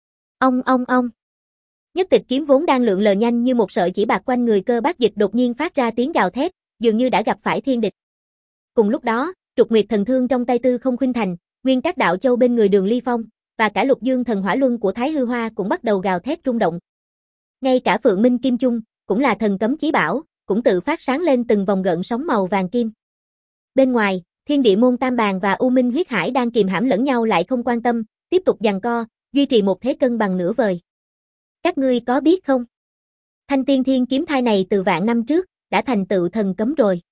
Ong ong ong. Nhất tịch kiếm vốn đang lượn lờ nhanh như một sợi chỉ bạc quanh người Cơ Bát Dịch đột nhiên phát ra tiếng gào thét, dường như đã gặp phải thiên địch. Cùng lúc đó, Trục Nguyệt thần thương trong tay Tư Không Khuynh Thành, Nguyên các đạo châu bên người Đường Ly Phong, và cả Lục Dương thần hỏa luân của Thái Hư Hoa cũng bắt đầu gào thét rung động. Ngay cả Phượng Minh Kim Chung, cũng là thần cấm chí bảo, cũng tự phát sáng lên từng vòng gợn sóng màu vàng kim. Bên ngoài, Thiên Địa Môn Tam Bàn và U Minh Huyết Hải đang kìm hãm lẫn nhau lại không quan tâm, tiếp tục giằng co, duy trì một thế cân bằng nửa vời. Các ngươi có biết không? Thanh Tiên Thiên kiếm thai này từ vạn năm trước, đã thành tựu thần cấm rồi.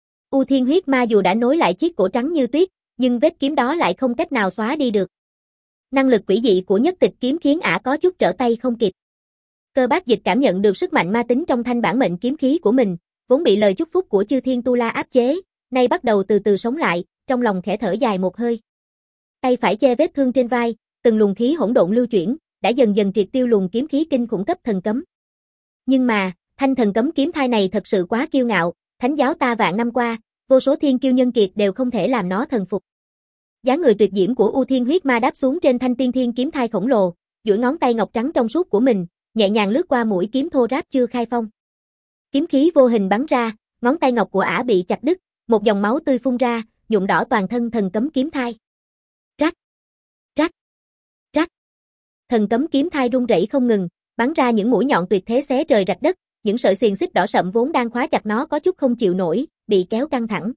U Thiên Huyết Ma dù đã nối lại chiếc cổ trắng như tuyết, nhưng vết kiếm đó lại không cách nào xóa đi được. Năng lực quỷ dị của nhất tịch kiếm khiến ả có chút trở tay không kịp. Cơ Bác Dịch cảm nhận được sức mạnh ma tính trong thanh bản mệnh kiếm khí của mình, vốn bị lời chúc phúc của Chư Thiên Tu La áp chế, nay bắt đầu từ từ sống lại, trong lòng khẽ thở dài một hơi. Tay phải che vết thương trên vai, từng luồng khí hỗn độn lưu chuyển, đã dần dần triệt tiêu luồng kiếm khí kinh khủng cấp thần cấm. Nhưng mà, thanh thần cấm kiếm thai này thật sự quá kiêu ngạo, thánh giáo ta vạn năm qua, vô số thiên kiêu nhân kiệt đều không thể làm nó thần phục. Dáng người tuyệt diễm của U Thiên Huyết Ma đáp xuống trên thanh tiên thiên kiếm thai khổng lồ, duỗi ngón tay ngọc trắng trong suốt của mình, nhẹ nhàng lướt qua mũi kiếm thô ráp chưa khai phong. Kiếm khí vô hình bắn ra, ngón tay ngọc của ả bị chặt đứt, một dòng máu tươi phun ra, nhuộm đỏ toàn thân thần cấm kiếm thai. Rắc, rắc, rắc. Thần cấm kiếm thai rung rẩy không ngừng, bắn ra những mũi nhọn tuyệt thế xé trời rạch đất, những sợi xiềng xích đỏ sậm vốn đang khóa chặt nó có chút không chịu nổi, bị kéo căng thẳng.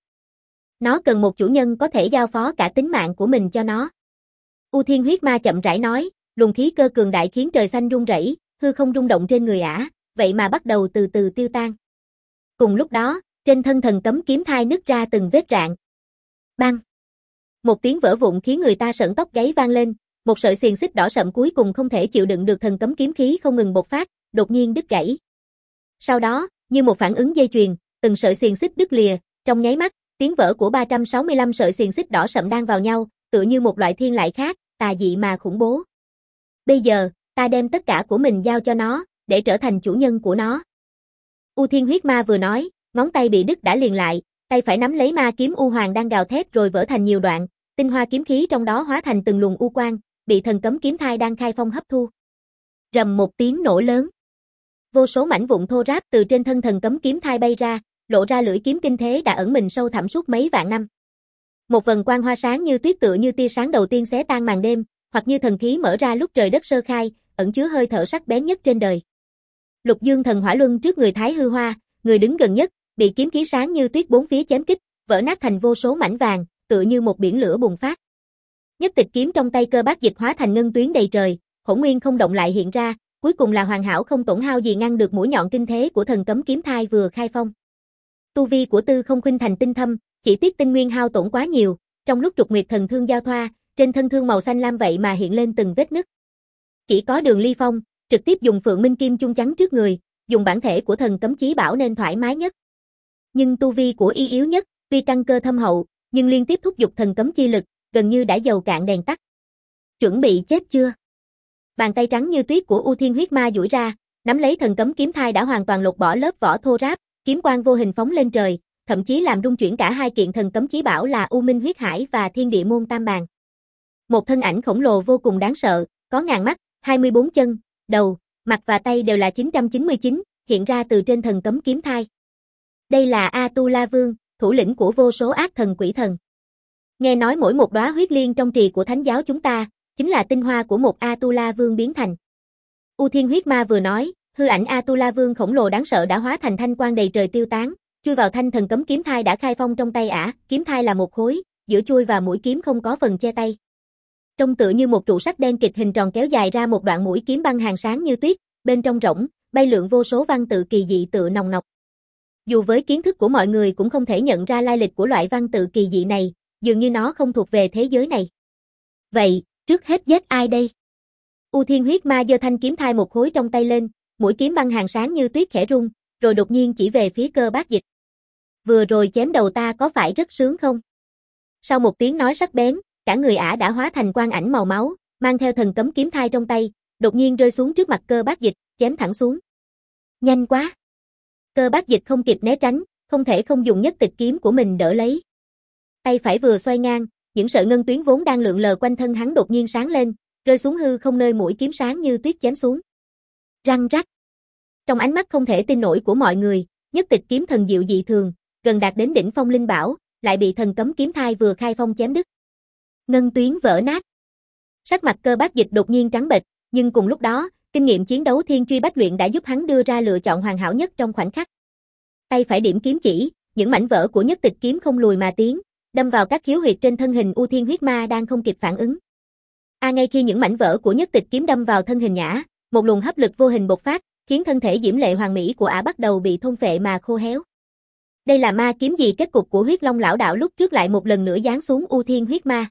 Nó cần một chủ nhân có thể giao phó cả tính mạng của mình cho nó. U Thiên Huyết Ma chậm rãi nói, luồng khí cơ cường đại khiến trời xanh rung rẩy, hư không rung động trên người ả, vậy mà bắt đầu từ từ tiêu tan. Cùng lúc đó, trên thân thần cấm kiếm thai nứt ra từng vết rạn. Bang! Một tiếng vỡ vụn khiến người ta sởn tóc gáy vang lên, một sợi xiềng xích đỏ sậm cuối cùng không thể chịu đựng được thần cấm kiếm khí không ngừng bộc phát, đột nhiên đứt gãy. Sau đó, như một phản ứng dây chuyền, từng sợi xiềng xích đứt lìa, trong nháy mắt, tiếng vỡ của ba trăm sáu mươi lăm sợi xiềng xích đỏ sậm đan vào nhau, tựa như một loại thiên lại khác, tà dị mà khủng bố. Bây giờ, ta đem tất cả của mình giao cho nó, để trở thành chủ nhân của nó. U Thiên Huyết Ma vừa nói, ngón tay bị đứt đã liền lại, tay phải nắm lấy ma kiếm u hoàng đang gào thét rồi vỡ thành nhiều đoạn, tinh hoa kiếm khí trong đó hóa thành từng luồng u quang, bị thần cấm kiếm thai đang khai phong hấp thu. Rầm một tiếng nổ lớn. Vô số mảnh vụn thô ráp từ trên thân thần cấm kiếm thai bay ra, lộ ra lưỡi kiếm kinh thế đã ẩn mình sâu thẳm suốt mấy vạn năm. Một vầng quang hoa sáng như tuyết tựa như tia sáng đầu tiên xé tan màn đêm, hoặc như thần khí mở ra lúc trời đất sơ khai, ẩn chứa hơi thở sắc bén nhất trên đời. Lục Dương thần hỏa luân trước người Thái Hư Hoa, người đứng gần nhất, bị kiếm khí sáng như tuyết bốn phía chém kích, vỡ nát thành vô số mảnh vàng, tựa như một biển lửa bùng phát. Nhất tịch kiếm trong tay Cơ Bác Dịch hóa thành ngân tuyến đầy trời, hỗn nguyên không động lại hiện ra, cuối cùng là hoàn hảo không tổn hao gì ngăn được mũi nhọn kinh thế của thần cấm kiếm thai vừa khai phong. Tu vi của Tư Không Khuynh thành tinh thâm, chỉ tiếc tinh nguyên hao tổn quá nhiều, trong lúc trục nguyệt thần thương giao thoa, trên thân thương màu xanh lam vậy mà hiện lên từng vết nứt. Chỉ có Đường Ly Phong, trực tiếp dùng Phượng Minh Kim Chung chắn trước người, dùng bản thể của thần cấm chí bảo nên thoải mái nhất. Nhưng tu vi của y yếu nhất, tuy căn cơ thâm hậu, nhưng liên tiếp thúc giục thần cấm chi lực, gần như đã dầu cạn đèn tắt. Chuẩn bị chết chưa? Bàn tay trắng như tuyết của U Thiên Huyết Ma duỗi ra, nắm lấy thần cấm kiếm thai đã hoàn toàn lột bỏ lớp vỏ thô ráp, kiếm quang vô hình phóng lên trời, thậm chí làm rung chuyển cả hai kiện thần cấm chí bảo là U Minh Huyết Hải và Thiên Địa Môn Tam Bàn. Một thân ảnh khổng lồ vô cùng đáng sợ, có ngàn mắt, hai mươi bốn chân, đầu, mặt và tay đều là chín trăm chín mươi chín, hiện ra từ trên thần cấm kiếm thai. Đây là A-tu-la Vương, thủ lĩnh của vô số ác thần quỷ thần. Nghe nói mỗi một đóa huyết liên trong trì của thánh giáo chúng ta, chính là tinh hoa của một A-tu-la Vương biến thành. U Thiên Huyết Ma vừa nói, hư ảnh A-tu-la Vương khổng lồ đáng sợ đã hóa thành thanh quang đầy trời tiêu tán, chui vào thanh thần cấm kiếm thai đã khai phong trong tay ả, kiếm thai là một khối, giữa chuôi và mũi kiếm không có phần che tay. Trông tựa như một trụ sắt đen kịt hình tròn kéo dài ra một đoạn mũi kiếm băng hàng sáng như tuyết, bên trong rỗng, bay lượn vô số văn tự kỳ dị tựa nòng nọc. Dù với kiến thức của mọi người cũng không thể nhận ra lai lịch của loại văn tự kỳ dị này, dường như nó không thuộc về thế giới này. Vậy, trước hết giết ai đây? U Thiên Huyết Ma giơ thanh kiếm thai một khối trong tay lên, mũi kiếm băng hàng sáng như tuyết khẽ rung, rồi đột nhiên chỉ về phía Cơ Bác Dịch. Vừa rồi chém đầu ta có phải rất sướng không? Sau một tiếng nói sắc bén, cả người ả đã hóa thành quang ảnh màu máu, mang theo thần cấm kiếm thai trong tay, đột nhiên rơi xuống trước mặt Cơ Bác Dịch, chém thẳng xuống. Nhanh quá! Cơ Bác Dịch không kịp né tránh, không thể không dùng nhất tịch kiếm của mình đỡ lấy. Tay phải vừa xoay ngang, những sợi ngân tuyến vốn đang lượn lờ quanh thân hắn đột nhiên sáng lên, rơi xuống hư không nơi mũi kiếm sáng như tuyết chém xuống. Răng rắc. Trong ánh mắt không thể tin nổi của mọi người, nhất tịch kiếm thần diệu dị thường, gần đạt đến đỉnh phong linh bảo, lại bị thần cấm kiếm thai vừa khai phong chém đứt. Ngân tuyến vỡ nát. Sắc mặt Cơ Bác Dịch đột nhiên trắng bệch, nhưng cùng lúc đó, kinh nghiệm chiến đấu thiên truy bách luyện đã giúp hắn đưa ra lựa chọn hoàn hảo nhất trong khoảnh khắc. Tay phải điểm kiếm chỉ, những mảnh vỡ của nhất tịch kiếm không lùi mà tiến, đâm vào các khiếu huyệt trên thân hình U Thiên Huyết Ma đang không kịp phản ứng. A à, ngay khi những mảnh vỡ của nhất tịch kiếm đâm vào thân hình Nhã, một luồng hấp lực vô hình bộc phát, khiến thân thể diễm lệ hoàn mỹ của ả bắt đầu bị thôn phệ mà khô héo. Đây là ma kiếm gì? Kết cục của Huyết Long lão đạo lúc trước lại một lần nữa giáng xuống U Thiên Huyết Ma.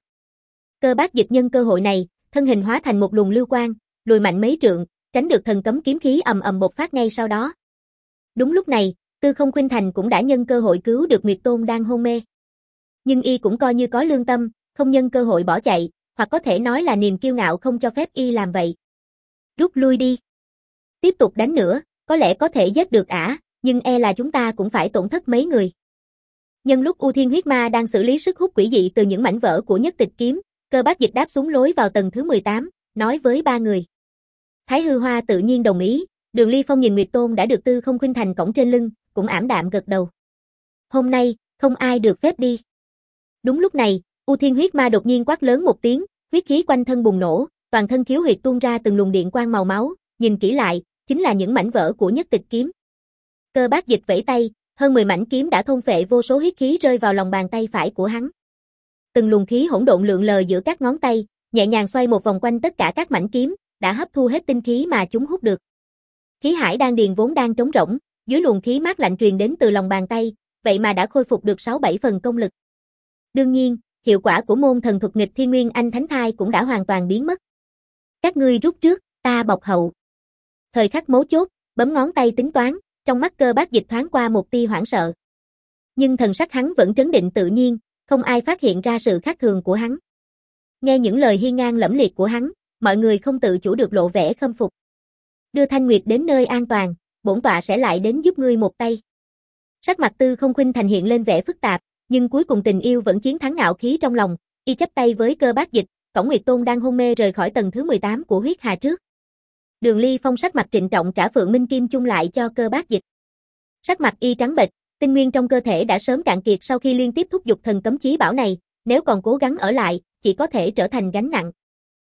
Cơ Bác Dịch nhân cơ hội này, thân hình hóa thành một luồng lưu quang, lùi mạnh mấy trượng, tránh được thần cấm kiếm khí ầm ầm bộc phát ngay sau đó. Đúng lúc này, Tư Không Khuynh Thành cũng đã nhân cơ hội cứu được Nguyệt Tôn đang hôn mê. Nhưng y cũng coi như có lương tâm, không nhân cơ hội bỏ chạy, hoặc có thể nói là niềm kiêu ngạo không cho phép y làm vậy. Rút lui đi. Tiếp tục đánh nữa, có lẽ có thể giết được ả, nhưng e là chúng ta cũng phải tổn thất mấy người. Nhân lúc U Thiên Huyết Ma đang xử lý sức hút quỷ dị từ những mảnh vỡ của nhất tịch kiếm, Cơ Bác Dịch đáp xuống lối vào tầng thứ mười tám, nói với ba người. Thái Hư Hoa tự nhiên đồng ý, Đường Ly Phong nhìn Nguyệt Tôn đã được Tư Không Khuynh Thành cõng trên lưng, cũng ảm đạm gật đầu. Hôm nay, không ai được phép đi. Đúng lúc này, U Thiên Huyết Ma đột nhiên quát lớn một tiếng, huyết khí quanh thân bùng nổ, toàn thân khiếu huyệt tuôn ra từng luồng điện quang màu máu, nhìn kỹ lại, chính là những mảnh vỡ của nhất tịch kiếm. Cơ Bác Dịch vẫy tay, hơn mười mảnh kiếm đã thôn phệ vô số huyết khí rơi vào lòng bàn tay phải của hắn. Từng luồng khí hỗn độn lượn lờ giữa các ngón tay, nhẹ nhàng xoay một vòng quanh tất cả các mảnh kiếm, đã hấp thu hết tinh khí mà chúng hút được. Khí hải đan điền vốn đang trống rỗng, dưới luồng khí mát lạnh truyền đến từ lòng bàn tay, vậy mà đã khôi phục được sáu bảy phần công lực. Đương nhiên, hiệu quả của môn thần thuật nghịch Thiên Nguyên Anh Thánh Thai cũng đã hoàn toàn biến mất. Các ngươi rút trước, ta bọc hậu. Thời khắc mấu chốt, bấm ngón tay tính toán, trong mắt Cơ Bác Dịch thoáng qua một tia hoảng sợ. Nhưng thần sắc hắn vẫn trấn định tự nhiên, không ai phát hiện ra sự khác thường của hắn. Nghe những lời hiên ngang lẫm liệt của hắn, mọi người không tự chủ được lộ vẻ khâm phục. Đưa Thanh Nguyệt đến nơi an toàn, bổn tọa sẽ lại đến giúp ngươi một tay. Sắc mặt Tư Không Khuynh Thành hiện lên vẻ phức tạp, nhưng cuối cùng tình yêu vẫn chiến thắng ngạo khí trong lòng, y chắp tay với Cơ Bác Dịch, cõng Nguyệt Tôn đang hôn mê rời khỏi tầng thứ mười tám của huyết hà trước. Đường Ly Phong sắc mặt trịnh trọng trả Phượng Minh Kim chung lại cho Cơ Bác Dịch. Sắc mặt y trắng bệch, tinh nguyên trong cơ thể đã sớm cạn kiệt sau khi liên tiếp thúc giục thần cấm chí bảo này, nếu còn cố gắng ở lại, chỉ có thể trở thành gánh nặng.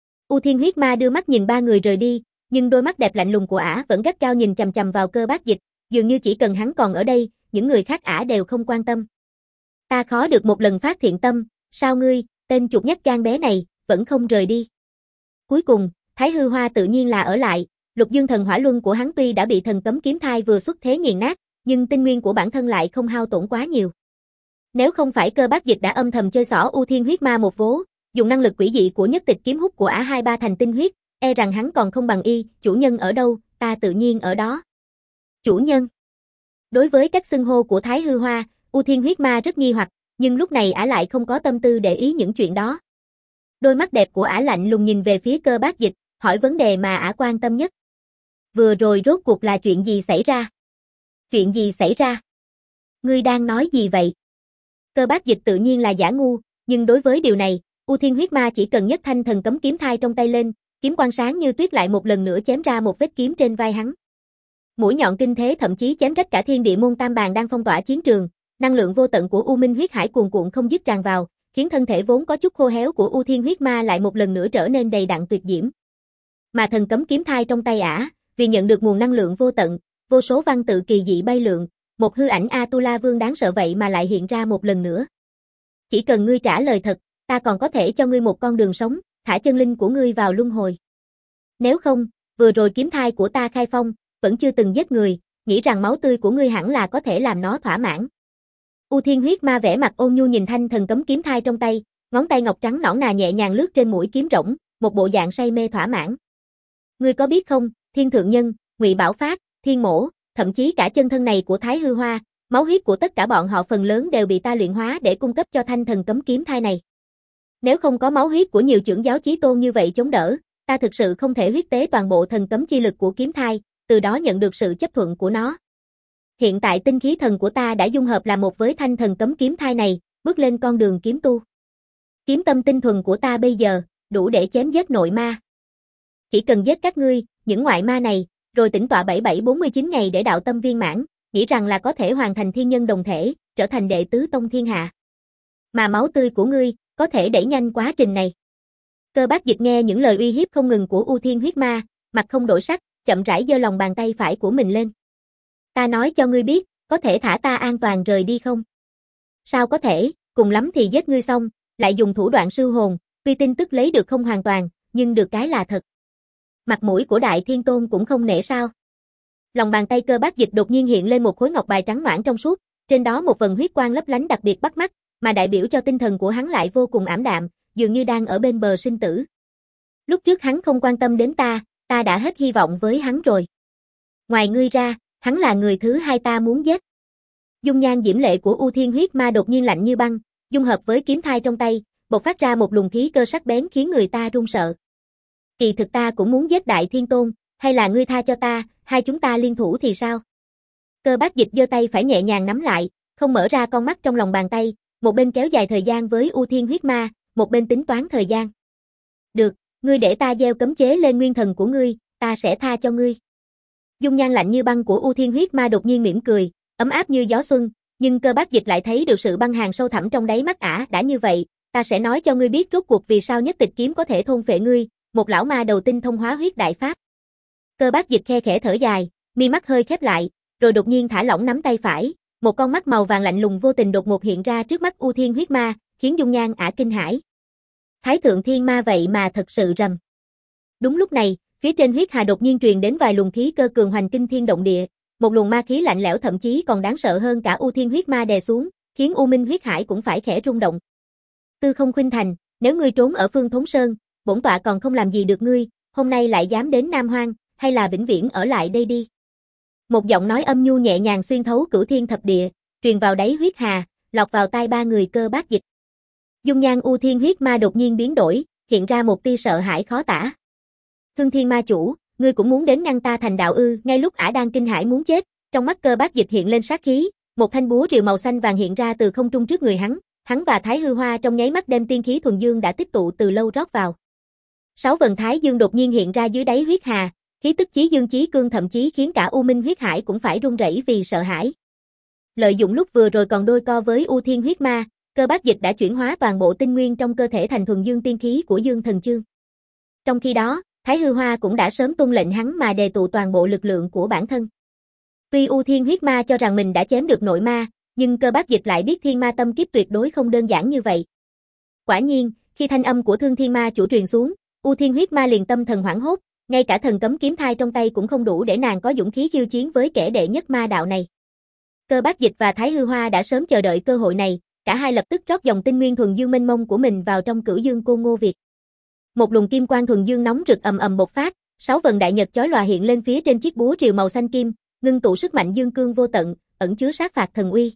U Thiên Huyết Ma đưa mắt nhìn ba người rời đi, nhưng đôi mắt đẹp lạnh lùng của ả vẫn gắt gao nhìn chằm chằm vào Cơ Bác Dịch, dường như chỉ cần hắn còn ở đây, những người khác ả đều không quan tâm. Ta khó được một lần phát thiện tâm, sao ngươi, tên chuột nhắt gan bé này, vẫn không rời đi. Cuối cùng, Thái Hư Hoa tự nhiên là ở lại, Lục Dương Thần Hỏa Luân của hắn tuy đã bị thần cấm kiếm thai vừa xuất thế nghiền nát, nhưng tinh nguyên của bản thân lại không hao tổn quá nhiều. Nếu không phải Cơ Bác Dịch đã âm thầm chơi xỏ U Thiên Huyết Ma một vố, dùng năng lực quỷ dị của nhất tịch kiếm hút của ả hai ba thành tinh huyết, e rằng hắn còn không bằng y, chủ nhân ở đâu, ta tự nhiên ở đó. Chủ nhân. Đối với cách xưng hô của Thái Hư Hoa, U Thiên Huyết Ma rất nghi hoặc, nhưng lúc này ả lại không có tâm tư để ý những chuyện đó. Đôi mắt đẹp của ả lạnh lùng nhìn về phía Cơ Bác Dịch, hỏi vấn đề mà ả quan tâm nhất. Vừa rồi rốt cuộc là chuyện gì xảy ra? Chuyện gì xảy ra? Ngươi đang nói gì vậy? Cơ Bác Dịch tự nhiên là giả ngu, nhưng đối với điều này, U Thiên Huyết Ma chỉ cần nhấc thanh thần cấm kiếm thai trong tay lên, kiếm quang sáng như tuyết lại một lần nữa chém ra một vết kiếm trên vai hắn. Mũi nhọn kinh thế thậm chí chém rách cả thiên địa môn tam bàn đang phong tỏa chiến trường, năng lượng vô tận của U Minh huyết hải cuồn cuộn không dứt tràn vào, khiến thân thể vốn có chút khô héo của U Thiên Huyết Ma lại một lần nữa trở nên đầy đặn tuyệt diễm. Mà thần cấm kiếm thai trong tay ả, vì nhận được nguồn năng lượng vô tận, vô số văn tự kỳ dị bay lượn, một hư ảnh Atula Vương đáng sợ vậy mà lại hiện ra một lần nữa. Chỉ cần ngươi trả lời thật, ta còn có thể cho ngươi một con đường sống, thả chân linh của ngươi vào luân hồi. Nếu không, vừa rồi kiếm thai của ta khai phong, vẫn chưa từng giết người, nghĩ rằng máu tươi của ngươi hẳn là có thể làm nó thỏa mãn. U Thiên Huyết Ma vẻ mặt ôn nhu nhìn thanh thần cấm kiếm thai trong tay, ngón tay ngọc trắng nõn nà nhẹ nhàng lướt trên mũi kiếm rỗng, một bộ dạng say mê thỏa mãn. Ngươi có biết không, Thiên Thượng Nhân, Ngụy Bảo Phát, Thiên Mổ, thậm chí cả chân thân này của Thái Hư Hoa, máu huyết của tất cả bọn họ phần lớn đều bị ta luyện hóa để cung cấp cho thanh thần cấm kiếm thai này. Nếu không có máu huyết của nhiều trưởng giáo chí tôn như vậy chống đỡ, ta thực sự không thể huyết tế toàn bộ thần cấm chi lực của kiếm thai, từ đó nhận được sự chấp thuận của nó. Hiện tại tinh khí thần của ta đã dung hợp làm một với thanh thần cấm kiếm thai này, bước lên con đường kiếm tu. Kiếm tâm tinh thuần của ta bây giờ, đủ để chém giết nội ma. Chỉ cần giết các ngươi, những ngoại ma này, rồi tĩnh tọa bảy bảy bốn mươi chín ngày để đạo tâm viên mãn, nghĩ rằng là có thể hoàn thành thiên nhân đồng thể, trở thành đệ tứ tông thiên hạ. Mà máu tươi của ngươi, có thể đẩy nhanh quá trình này. Cơ Bác Dịch nghe những lời uy hiếp không ngừng của U Thiên Huyết Ma, mặt không đổi sắc, chậm rãi giơ lòng bàn tay phải của mình lên. Ta nói cho ngươi biết, có thể thả ta an toàn rời đi không? Sao có thể, cùng lắm thì giết ngươi xong, lại dùng thủ đoạn sư hồn, tuy tin tức lấy được không hoàn toàn, nhưng được cái là thật. Mặt mũi của Đại Thiên Tôn cũng không nể sao. Lòng bàn tay Cơ Bác Dịch đột nhiên hiện lên một khối ngọc bài trắng noãn trong suốt, trên đó một vần huyết quang lấp lánh đặc biệt bắt mắt, mà đại biểu cho tinh thần của hắn lại vô cùng ảm đạm, dường như đang ở bên bờ sinh tử. Lúc trước hắn không quan tâm đến ta, ta đã hết hy vọng với hắn rồi. Ngoài ngươi ra, hắn là người thứ hai ta muốn giết. Dung nhan diễm lệ của U Thiên Huyết Ma đột nhiên lạnh như băng, dung hợp với kiếm thai trong tay, bộc phát ra một luồng khí cơ sắc bén khiến người ta run sợ. Kỳ thực ta cũng muốn giết Đại Thiên Tôn, hay là ngươi tha cho ta, hai chúng ta liên thủ thì sao? Cơ Bác Dịch giơ tay phải nhẹ nhàng nắm lại, không mở ra con mắt trong lòng bàn tay, một bên kéo dài thời gian với U Thiên Huyết Ma, một bên tính toán thời gian. Được, ngươi để ta gieo cấm chế lên nguyên thần của ngươi, ta sẽ tha cho ngươi. Dung nhan lạnh như băng của U Thiên Huyết Ma đột nhiên mỉm cười, ấm áp như gió xuân, nhưng Cơ Bác Dịch lại thấy được sự băng hàn sâu thẳm trong đáy mắt ả. Đã như vậy, ta sẽ nói cho ngươi biết rốt cuộc vì sao Nhất Tịch kiếm có thể thôn phệ ngươi, một lão ma đầu tinh thông hóa huyết đại pháp. Cơ Bác Dịch khe khẽ thở dài, mi mắt hơi khép lại, rồi đột nhiên thả lỏng nắm tay phải, một con mắt màu vàng lạnh lùng vô tình đột ngột hiện ra trước mắt U Thiên Huyết Ma, khiến dung nhan ả kinh hãi. Thái thượng thiên ma vậy mà thật sự rầm. Đúng lúc này, phía trên huyết hà đột nhiên truyền đến vài luồng khí cơ cường hoành kinh thiên động địa, một luồng ma khí lạnh lẽo thậm chí còn đáng sợ hơn cả U Thiên Huyết Ma đè xuống, khiến U Minh Huyết Hải cũng phải khẽ rung động. Tư Không khuynh thành, nếu ngươi trốn ở Phương Thốn Sơn, bổn tọa còn không làm gì được ngươi, hôm nay lại dám đến Nam Hoang, hay là vĩnh viễn ở lại đây đi. Một giọng nói âm nhu nhẹ nhàng xuyên thấu cửu thiên thập địa, truyền vào đáy huyết hà, lọt vào tai ba người Cơ Bác Dịch. Dung nhan U Thiên Huyết Ma đột nhiên biến đổi, hiện ra một tia sợ hãi khó tả. Thương Thiên Ma chủ, ngươi cũng muốn đến ngăn ta thành đạo ư? Ngay lúc ả đang kinh hãi muốn chết, trong mắt Cơ Bác Dịch hiện lên sát khí, một thanh búa rìu màu xanh vàng hiện ra từ không trung trước người hắn, hắn và Thái Hư Hoa trong nháy mắt đem tiên khí thuần dương đã tích tụ từ lâu rót vào. Sáu vần Thái Dương đột nhiên hiện ra dưới đáy huyết hà, khí tức chí dương chí cương thậm chí khiến cả U Minh Huyết Hải cũng phải run rẩy vì sợ hãi. Lợi dụng lúc vừa rồi còn đôi co với U Thiên Huyết Ma, Cơ Bác Dịch đã chuyển hóa toàn bộ tinh nguyên trong cơ thể thành thuần dương tiên khí của Dương Thần Chương. Trong khi đó, Thái Hư Hoa cũng đã sớm tuân lệnh hắn mà đề tụ toàn bộ lực lượng của bản thân. Tuy U Thiên Huyết Ma cho rằng mình đã chém được nội ma, nhưng Cơ Bác Dịch lại biết Thiên Ma Tâm Kiếp tuyệt đối không đơn giản như vậy. Quả nhiên, khi thanh âm của Thương Thiên Ma chủ truyền xuống, U Thiên Huyết Ma liền tâm thần hoảng hốt, ngay cả thần cấm kiếm thai trong tay cũng không đủ để nàng có dũng khí khiêu chiến với kẻ đệ nhất ma đạo này. Cơ Bác Dịch và Thái Hư Hoa đã sớm chờ đợi cơ hội này, cả hai lập tức rót dòng tinh nguyên thuần dương mênh mông của mình vào trong Cửu Dương Côn Ngô Việt. Một luồng kim quang thuần dương nóng rực ầm ầm bộc phát, sáu vần đại nhật chói lòa hiện lên phía trên chiếc búa rìu màu xanh kim, ngưng tụ sức mạnh dương cương vô tận, ẩn chứa sát phạt thần uy.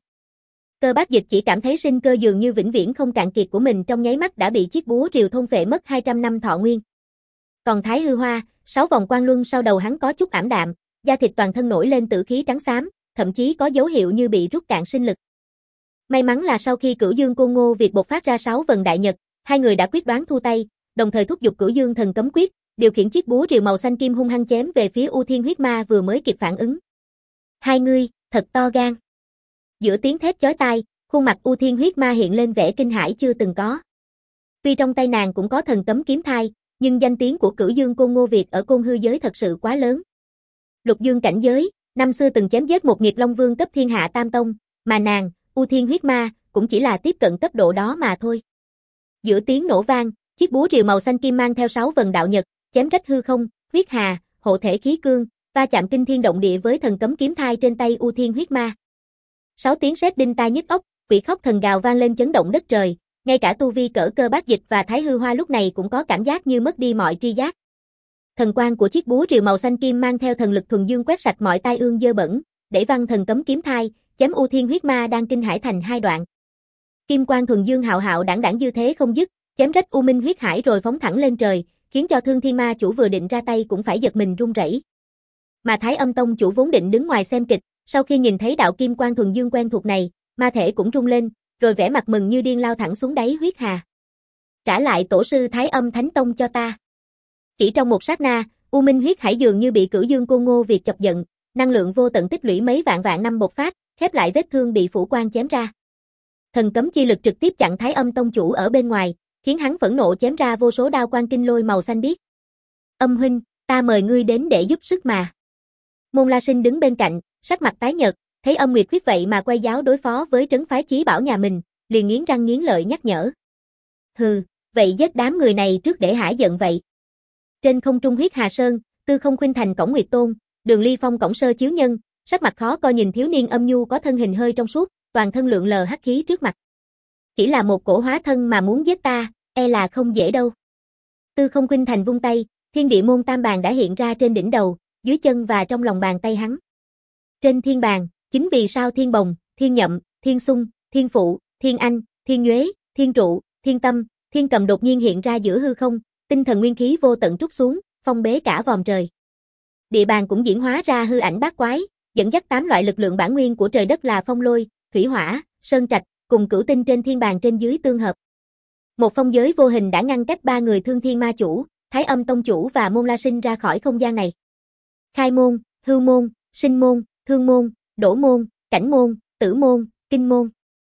Cơ Bác Dịch chỉ cảm thấy sinh cơ dường như vĩnh viễn không cạn kiệt của mình trong nháy mắt đã bị chiếc búa rìu thôn phệ mất hai trăm năm thọ nguyên. Còn Thái Hư Hoa, sáu vòng quang luân sau đầu hắn có chút ảm đạm, da thịt toàn thân nổi lên tử khí trắng xám, thậm chí có dấu hiệu như bị rút cạn sinh lực. May mắn là sau khi Cửu Dương Côn Ngô Việt bộc phát ra sáu vần đại nhật, hai người đã quyết đoán thu tay, đồng thời thúc giục Cửu Dương Thần Cấm Quyết, điều khiển chiếc búa rìu màu xanh kim hung hăng chém về phía U Thiên Huyết Ma vừa mới kịp phản ứng. Hai ngươi, thật to gan. Giữa tiếng thét chói tai, khuôn mặt U Thiên Huyết Ma hiện lên vẻ kinh hãi chưa từng có. Tuy trong tay nàng cũng có thần cấm kiếm thai, nhưng danh tiếng của Cửu Dương Côn Ngô Việt ở Côn Hư giới thật sự quá lớn. Lục Dương cảnh giới, năm xưa từng chém giết một Nghiệt Long Vương cấp thiên hạ tam tông, mà nàng, U Thiên Huyết Ma, cũng chỉ là tiếp cận cấp độ đó mà thôi. Giữa tiếng nổ vang, chiếc búa rìu màu xanh kim mang theo sáu vần đạo nhật, chém rách hư không, huyết hà, hộ thể khí cương, va chạm kinh thiên động địa với thần cấm kiếm thai trên tay U Thiên Huyết Ma. Sáu tiếng sét đinh tai nhức óc, quỷ khóc thần gào vang lên chấn động đất trời, ngay cả tu vi cỡ Cơ Bác Dịch và Thái Hư Hoa lúc này cũng có cảm giác như mất đi mọi tri giác. Thần quang của chiếc búa rìu màu xanh kim mang theo thần lực thuần dương quét sạch mọi tai ương dơ bẩn, đẩy văng thần cấm kiếm thai, chém U Thiên Huyết Ma đang kinh hãi thành hai đoạn. Kim quang thuần dương hạo hạo đãng đãng dư thế không dứt, chém rách U Minh Huyết Hải rồi phóng thẳng lên trời, khiến cho Thương Thiên Ma chủ vừa định ra tay cũng phải giật mình run rẩy. Mà Thái Âm Tông chủ vốn định đứng ngoài xem kịch, sau khi nhìn thấy đạo kim quang thuần dương quen thuộc này, ma thể cũng rung lên, rồi vẻ mặt mừng như điên lao thẳng xuống đáy huyết hà. Trả lại tổ sư Thái Âm Thánh Tông cho ta. Chỉ trong một sát na, U Minh Huyết Hải dường như bị Cửu Dương Côn Ngô Việt chọc giận, năng lượng vô tận tích lũy mấy vạn vạn năm bộc phát, khép lại vết thương bị phủ quang chém ra. Thần cấm chi lực trực tiếp chặn Thái Âm tông chủ ở bên ngoài, khiến hắn phẫn nộ chém ra vô số đao quang kinh lôi màu xanh biếc. Âm huynh, ta mời ngươi đến để giúp sức mà. Môn La Sinh đứng bên cạnh, sắc mặt tái nhợt, thấy Âm Nguyệt Khuyết vậy mà quay giáo đối phó với trấn phái Chí Bảo nhà mình, liền nghiến răng nghiến lợi nhắc nhở. Hừ, vậy giết đám người này trước để hả giận vậy. Trên không trung huyết hà sơn, Tư Không Khuynh Thành cổng Nguyệt Tôn, Đường Ly Phong cổng Sơ Chiếu Nhân, sắc mặt khó coi nhìn thiếu niên âm nhu có thân hình hơi trong suốt, toàn thân lượn lờ hắc khí trước mặt. Chỉ là một cổ hóa thân mà muốn giết ta, e là không dễ đâu. Tư Không Khuynh Thành vung tay, Thiên Địa môn tam bàn đã hiện ra trên đỉnh đầu, dưới chân và trong lòng bàn tay hắn. Trên thiên bàn, chính vì sao Thiên Bồng, Thiên Nhậm, Thiên Xung, Thiên Phụ, Thiên Anh, Thiên Nhuế, Thiên Trụ, Thiên Tâm, Thiên Cầm đột nhiên hiện ra giữa hư không, tinh thần nguyên khí vô tận trút xuống, phong bế cả vòm trời. Địa bàn cũng diễn hóa ra hư ảnh bát quái, dẫn dắt tám loại lực lượng bản nguyên của trời đất là phong lôi, thủy hỏa, sơn trạch, cùng cửu tinh trên thiên bàn trên dưới tương hợp. Một phong giới vô hình đã ngăn cách ba người Thương Thiên Ma Chủ, Thái Âm Tông Chủ và Môn La Sinh ra khỏi không gian này. Khai môn, hư môn, sinh môn, thương môn, đổ môn, cảnh môn, tử môn, kinh môn.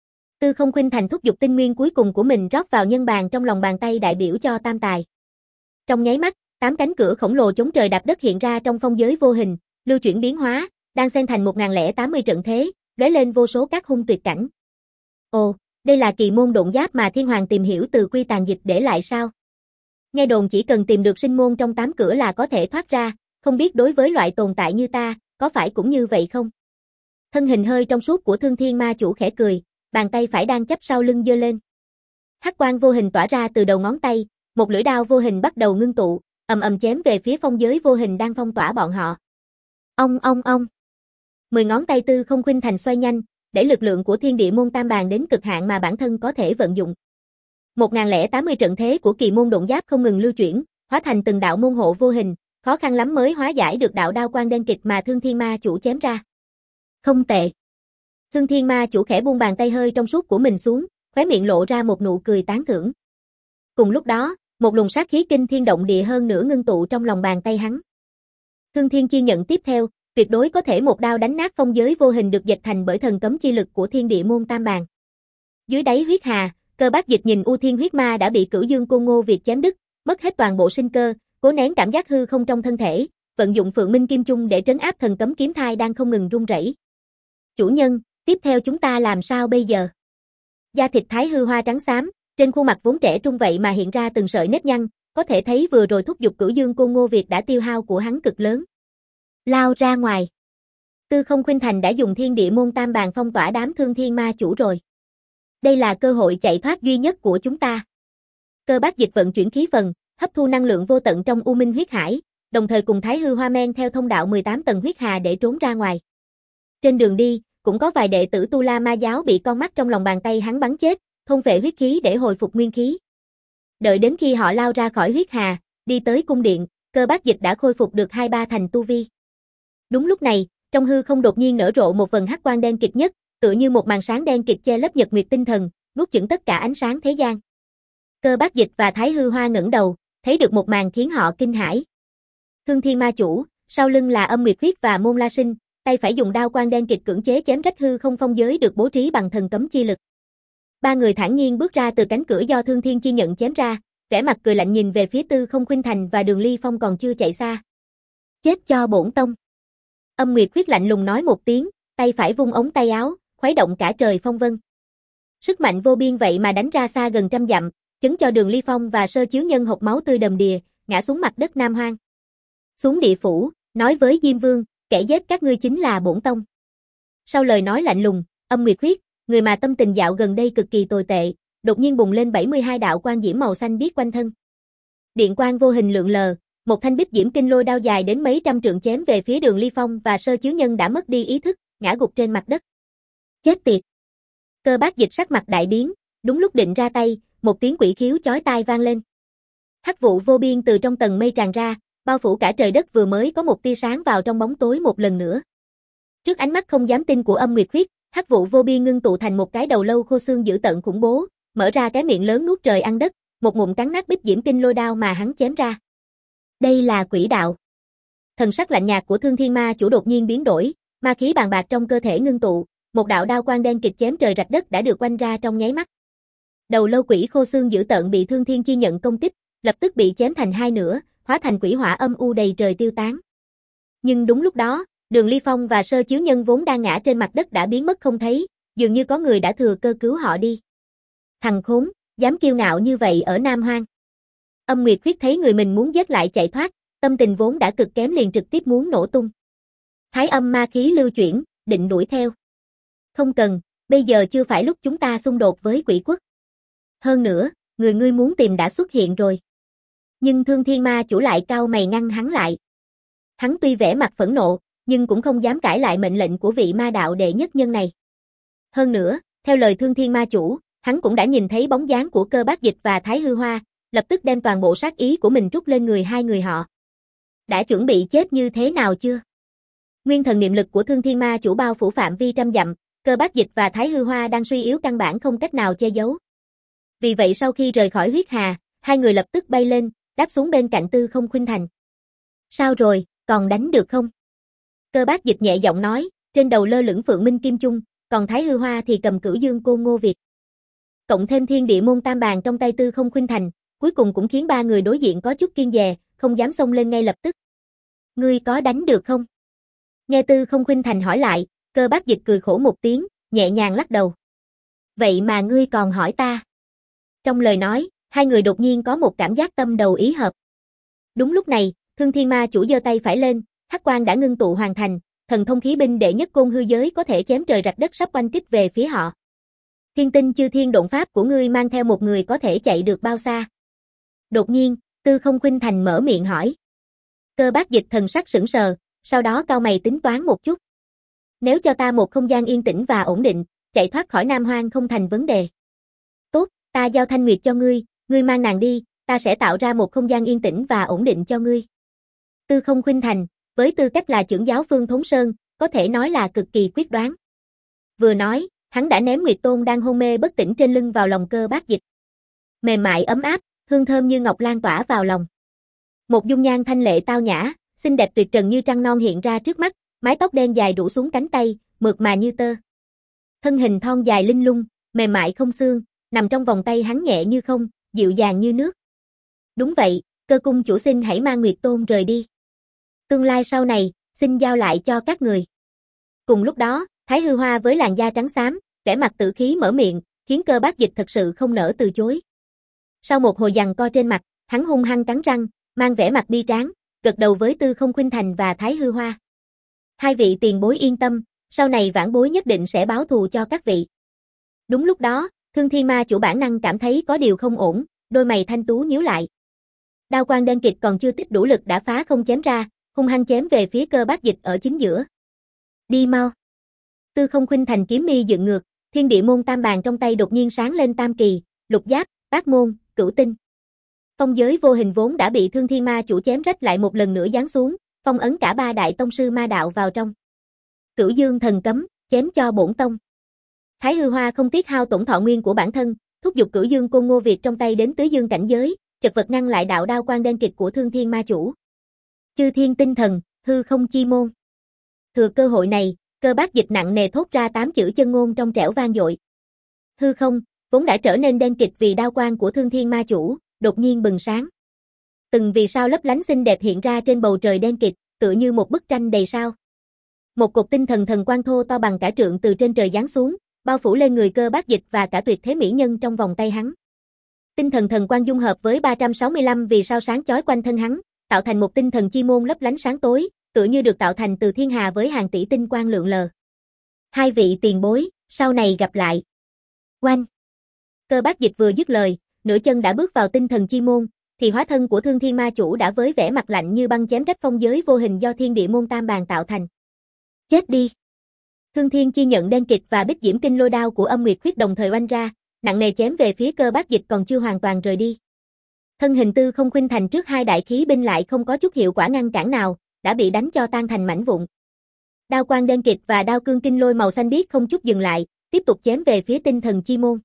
Tư Không Khuynh Thành thúc giục tinh nguyên cuối cùng của mình rót vào nhân bàn trong lòng bàn tay đại biểu cho tam tài. Trong nháy mắt, tám cánh cửa khổng lồ chống trời đạp đất hiện ra trong phong giới vô hình, lưu chuyển biến hóa, đang xen thành một nghìn lẻ tám mươi trận thế, lóe lên vô số các hung tuyệt cảnh. Ồ, đây là kỳ môn độn giáp mà Thiên Hoàng tìm hiểu từ Quy Tàn Dịch để lại sao? Nghe đồn chỉ cần tìm được sinh môn trong tám cửa là có thể thoát ra, không biết đối với loại tồn tại như ta, có phải cũng như vậy không? Thân hình hơi trong suốt của Thương Thiên Ma Chủ khẽ cười, bàn tay phải đang chắp sau lưng giơ lên. Hắc quang vô hình tỏa ra từ đầu ngón tay, một lưỡi đao vô hình bắt đầu ngưng tụ, ầm ầm chém về phía phong giới vô hình đang phong tỏa bọn họ. Ong ong ong. Mười ngón tay Tư Không Khuynh Thành xoay nhanh, để lực lượng của Thiên Địa môn tam bàn đến cực hạn mà bản thân có thể vận dụng. một nghìn lẻ tám mươi trận thế của kỳ môn độn giáp không ngừng lưu chuyển, hóa thành từng đạo môn hộ vô hình, khó khăn lắm mới hóa giải được đạo đao quang đen kịt mà Thương Thiên Ma Chủ chém ra. Không tệ. Thương Thiên Ma Chủ khẽ buông bàn tay hơi trong suốt của mình xuống, khóe miệng lộ ra một nụ cười tán thưởng. Cùng lúc đó, một luồng sát khí kinh thiên động địa hơn nữa ngưng tụ trong lòng bàn tay hắn. Thương Thiên chi nhận tiếp theo, tuyệt đối có thể một đao đánh nát phong giới vô hình được dệt thành bởi thần cấm chi lực của Thiên Địa môn tam bàn. Dưới đáy huyết hà, Cơ Bác Dịch nhìn U Thiên huyết ma đã bị Cửu Dương Côn Ngô Việt chém đứt, mất hết toàn bộ sinh cơ, cố nén cảm giác hư không trong thân thể, vận dụng Phượng Minh Kim Chung để trấn áp thần cấm kiếm thai đang không ngừng rung rẩy. Chủ nhân, tiếp theo chúng ta làm sao bây giờ? Da thịt Thái Hư Hoa trắng xám, trên khuôn mặt vốn trẻ trung vậy mà hiện ra từng sợi nếp nhăn, có thể thấy vừa rồi thúc giục Cửu Dương Côn Ngô Việt đã tiêu hao của hắn cực lớn. Lao ra ngoài. Tư Không Khuynh Thành đã dùng Thiên Địa môn tam bàn phong tỏa đám Thương Thiên Ma Chủ rồi. Đây là cơ hội chạy thoát duy nhất của chúng ta. Cơ Bác Dịch vận chuyển khí phần, hấp thu năng lượng vô tận trong U Minh huyết hải, đồng thời cùng Thái Hư Hoa men theo thông đạo mười tám tầng huyết hà để trốn ra ngoài. Trên đường đi, cũng có vài đệ tử Tu La Ma giáo bị con mắt trong lòng bàn tay hắn bắn chết, thôn phệ huyết khí để hồi phục nguyên khí. Đợi đến khi họ lao ra khỏi huyết hà, đi tới cung điện, Cơ Bác Dịch đã khôi phục được hai ba thành tu vi. Đúng lúc này, trong hư không đột nhiên nở rộ một vầng hắc quang đen kịt nhất, tựa như một màn sáng đen kịt che lấp nhật nguyệt tinh thần, nuốt chửng tất cả ánh sáng thế gian. Cơ Bác Dịch và Thái Hư Hoa ngẩng đầu, thấy được một màn khiến họ kinh hãi. Thương Thiên Ma Chủ, sau lưng là Âm Nguyệt Khuyết và Môn La Sinh, tay phải dùng đao quang đen kịt cưỡng chế chém rách hư không phong giới được bố trí bằng thần cấm chi lực. Ba người thản nhiên bước ra từ cánh cửa do Thương Thiên chi nhận chém ra, vẻ mặt cười lạnh nhìn về phía Tư Không Khuynh Thành và Đường Ly Phong còn chưa chạy xa. Chết cho bổn tông. Âm Nguyệt Khuyết lạnh lùng nói một tiếng, tay phải vung ống tay áo, khuấy động cả trời phong vân. Sức mạnh vô biên vậy mà đánh ra xa gần trăm dặm, chấn cho Đường Ly Phong và Sơ Chiếu Nhân hộc máu tươi đầm đìa, ngã xuống mặt đất Nam Hoang. Xuống địa phủ, nói với Diêm Vương, kẻ giết các ngươi chính là bổn tông. Sau lời nói lạnh lùng, Âm Nguyệt Khuyết, người mà tâm tình dạo gần đây cực kỳ tồi tệ, đột nhiên bùng lên bảy mươi hai đạo quang diễm màu xanh biếc quanh thân. Điện quang vô hình lượn lờ, một thanh bích diễm kinh lôi đao dài đến mấy trăm trượng chém về phía Đường Ly Phong và Sơ Chiếu Nhân đã mất đi ý thức, ngã gục trên mặt đất. Chết tiệt. Cơ Bác Dịch sắc mặt đại biến, đúng lúc định ra tay, một tiếng quỷ khiếu chói tai vang lên. Hắc vụ vô biên từ trong tầng mây tràn ra, bao phủ cả trời đất vừa mới có một tia sáng vào trong bóng tối một lần nữa. Trước ánh mắt không dám tin của Âm Nguyệt Khuyết, hắc vụ vô biên ngưng tụ thành một cái đầu lâu khô xương dữ tợn khủng bố, mở ra cái miệng lớn nuốt trời ăn đất, một ngụm cắn nát bích diễm kinh lôi đao mà hắn chém ra. Đây là quỷ đạo. Thần sắc lạnh nhạt của Thương Thiên Ma Chủ đột nhiên biến đổi, ma khí bàn bạc trong cơ thể ngưng tụ, một đạo đao quang đen kịt chém trời rạch đất đã được oanh ra trong nháy mắt. Đầu lâu quỷ khô xương dữ tợn bị Thương Thiên Chi nhận công kích, lập tức bị chém thành hai nửa, hóa thành quỷ hỏa âm u đầy trời tiêu tán. Nhưng đúng lúc đó, Đường Ly Phong và Sơ Chiếu Nhân vốn đang ngã trên mặt đất đã biến mất không thấy, dường như có người đã thừa cơ cứu họ đi. Thằng khốn, dám kiêu ngạo như vậy ở Nam Hoang. Âm Nguyệt Khuyết thấy người mình muốn giết lại chạy thoát, tâm tình vốn đã cực kém liền trực tiếp muốn nổ tung. Thái âm ma khí lưu chuyển, định đuổi theo. Không cần, bây giờ chưa phải lúc chúng ta xung đột với quỷ quốc. Hơn nữa, người ngươi muốn tìm đã xuất hiện rồi. Nhưng Thương Thiên Ma chủ lại cau mày ngăn hắn lại. Hắn tuy vẻ mặt phẫn nộ, nhưng cũng không dám cãi lại mệnh lệnh của vị ma đạo đệ nhất nhân này. Hơn nữa, theo lời Thương Thiên Ma chủ, hắn cũng đã nhìn thấy bóng dáng của Cơ Bác Dịch và Thái Hư Hoa, lập tức đem toàn bộ sát ý của mình trút lên người hai người họ. Đã chuẩn bị chết như thế nào chưa? Nguyên thần niệm lực của Thương Thiên Ma chủ bao phủ phạm vi trăm dặm, Cơ Bác Dịch và Thái Hư Hoa đang suy yếu căn bản không cách nào che giấu. Vì vậy sau khi rời khỏi huyết hà, hai người lập tức bay lên, đáp xuống bên cạnh Tư Không Khuynh Thành. Sao rồi, còn đánh được không? Cơ Bác Dịch nhẹ giọng nói, trên đầu lơ lửng Phượng Minh Kim Chung, còn Thái Hư Hoa thì cầm Cửu Dương Côn Ngô Việt. Cộng thêm Thiên Địa Môn Tam Bàn trong tay Tư Không Khuynh Thành, cuối cùng cũng khiến ba người đối diện có chút kiêng dè, không dám xông lên ngay lập tức. Ngươi có đánh được không? Nghe Tư Không Khuynh Thành hỏi lại, Cơ Bác Dịch cười khổ một tiếng, nhẹ nhàng lắc đầu. Vậy mà ngươi còn hỏi ta? Trong lời nói, hai người đột nhiên có một cảm giác tâm đầu ý hợp. Đúng lúc này, Thương Thiên Ma chủ giơ tay phải lên, hắc quang đã ngưng tụ hoàn thành, thần thông khí binh đệ nhất côn hư giới có thể chém trời rạch đất sắp oanh kích về phía họ. Thiên tinh chư thiên độn pháp của ngươi mang theo một người có thể chạy được bao xa? Đột nhiên, Tư Không Khuynh Thành mở miệng hỏi. Cơ Bác Dịch thần sắc sững sờ, sau đó cau mày tính toán một chút. Nếu cho ta một không gian yên tĩnh và ổn định, chạy thoát khỏi Nam Hoang không thành vấn đề. Tốt, ta giao Thanh Nguyệt cho ngươi, ngươi mang nàng đi, ta sẽ tạo ra một không gian yên tĩnh và ổn định cho ngươi. Tư Không Khuynh Thành, với tư cách là trưởng giáo Phương Thốn Sơn, có thể nói là cực kỳ quyết đoán. Vừa nói, hắn đã ném Nguyệt Tôn đang hôn mê bất tỉnh trên lưng vào lòng Cơ Bác Dịch. Mềm mại ấm áp, hương thơm như ngọc lan tỏa vào lòng. Một dung nhan thanh lệ tao nhã, xinh đẹp tuyệt trần như trăng non hiện ra trước mắt, mái tóc đen dài rủ xuống cánh tay, mượt mà như tơ. Thân hình thon dài linh lung, mềm mại không xương, nằm trong vòng tay hắn nhẹ như không, dịu dàng như nước. Đúng vậy, Cơ cung chủ xin hãy mang Nguyệt Tôn rời đi. Tương lai sau này, xin giao lại cho các người. Cùng lúc đó, Thái Hư Hoa với làn da trắng xám, vẻ mặt tử khí mở miệng, khiến Cơ Bác Dịch thật sự không nỡ từ chối. Sau một hồi giằng co trên mặt, hắn hung hăng cắn răng, mang vẻ mặt bi tráng, gật đầu với Tư Không Khuynh Thành và Thái Hư Hoa. Hai vị tiền bối yên tâm, sau này vãn bối nhất định sẽ báo thù cho các vị. Đúng lúc đó, Thương Thiên Ma chủ bản năng cảm thấy có điều không ổn, đôi mày thanh tú nhíu lại. Đao quang đen kịt còn chưa tích đủ lực đã phá không chém ra, hung hăng chém về phía Cơ Bác Dịch ở chính giữa. Đi mau. Tư Không Khuynh Thành kiếm mi dựng ngược, Thiên Địa Môn Tam Bàn trong tay đột nhiên sáng lên tam kỳ, lục giáp, bát môn, cửu tinh. Phong giới vô hình vốn đã bị Thương Thiên Ma chủ chém rách lại một lần nữa giáng xuống, phong ấn cả ba đại tông sư ma đạo vào trong. Cửu Dương thần cấm, chém cho bổn tông. Thái Hư Hoa không tiếc hao tổn thọ nguyên của bản thân, thúc giục Cửu Dương Côn Ngô Việt trong tay đến tứ dương cảnh giới, chật vật ngăn lại đạo đao quang đen kịch của Thương Thiên Ma chủ. Chư thiên tinh thần, hư không chi môn. Thừa cơ hội này, Cơ Bác Dịch nặng nề thốt ra tám chữ chân ngôn trong trẻo vang dội. Hư không, vốn đã trở nên đen kịch vì đao quang của Thương Thiên Ma chủ, đột nhiên bừng sáng. Từng vì sao lấp lánh xinh đẹp hiện ra trên bầu trời đen kịch, tựa như một bức tranh đầy sao. Một cột tinh thần thần quang thô to bằng cả trượng từ trên trời giáng xuống, bao phủ lên người Cơ Bác Dịch và cả tuyệt thế mỹ nhân trong vòng tay hắn. Tinh thần thần quang dung hợp với ba trăm sáu mươi lăm vì sao sáng chói quanh thân hắn, tạo thành một tinh thần chi môn lấp lánh sáng tối, tựa như được tạo thành từ thiên hà với hàng tỷ tinh quang lượn lờ. Hai vị tiền bối, sau này gặp lại. Oanh! Cơ Bác Dịch vừa dứt lời, nửa chân đã bước vào tinh thần chi môn, thì hóa thân của Thương Thiên Ma chủ đã với vẻ mặt lạnh như băng chém rách phong giới vô hình do Thiên Địa Môn Tam Bàn tạo thành. Chết đi! Thương Thiên chi nhận đen kịch và Bích Diễm Kinh lôi đao của Âm Nguyệt Khuyết đồng thời oanh ra, nặng nề chém về phía Cơ Bác Dịch còn chưa hoàn toàn rời đi. Thân hình Tư Không Khuynh Thành trước hai đại khí binh lại không có chút hiệu quả ngăn cản nào, đã bị đánh cho tan thành mảnh vụn. Đao quang đen kịch và đao cương kinh lôi màu xanh biếc không chút dừng lại, tiếp tục chém về phía tinh thần chi môn.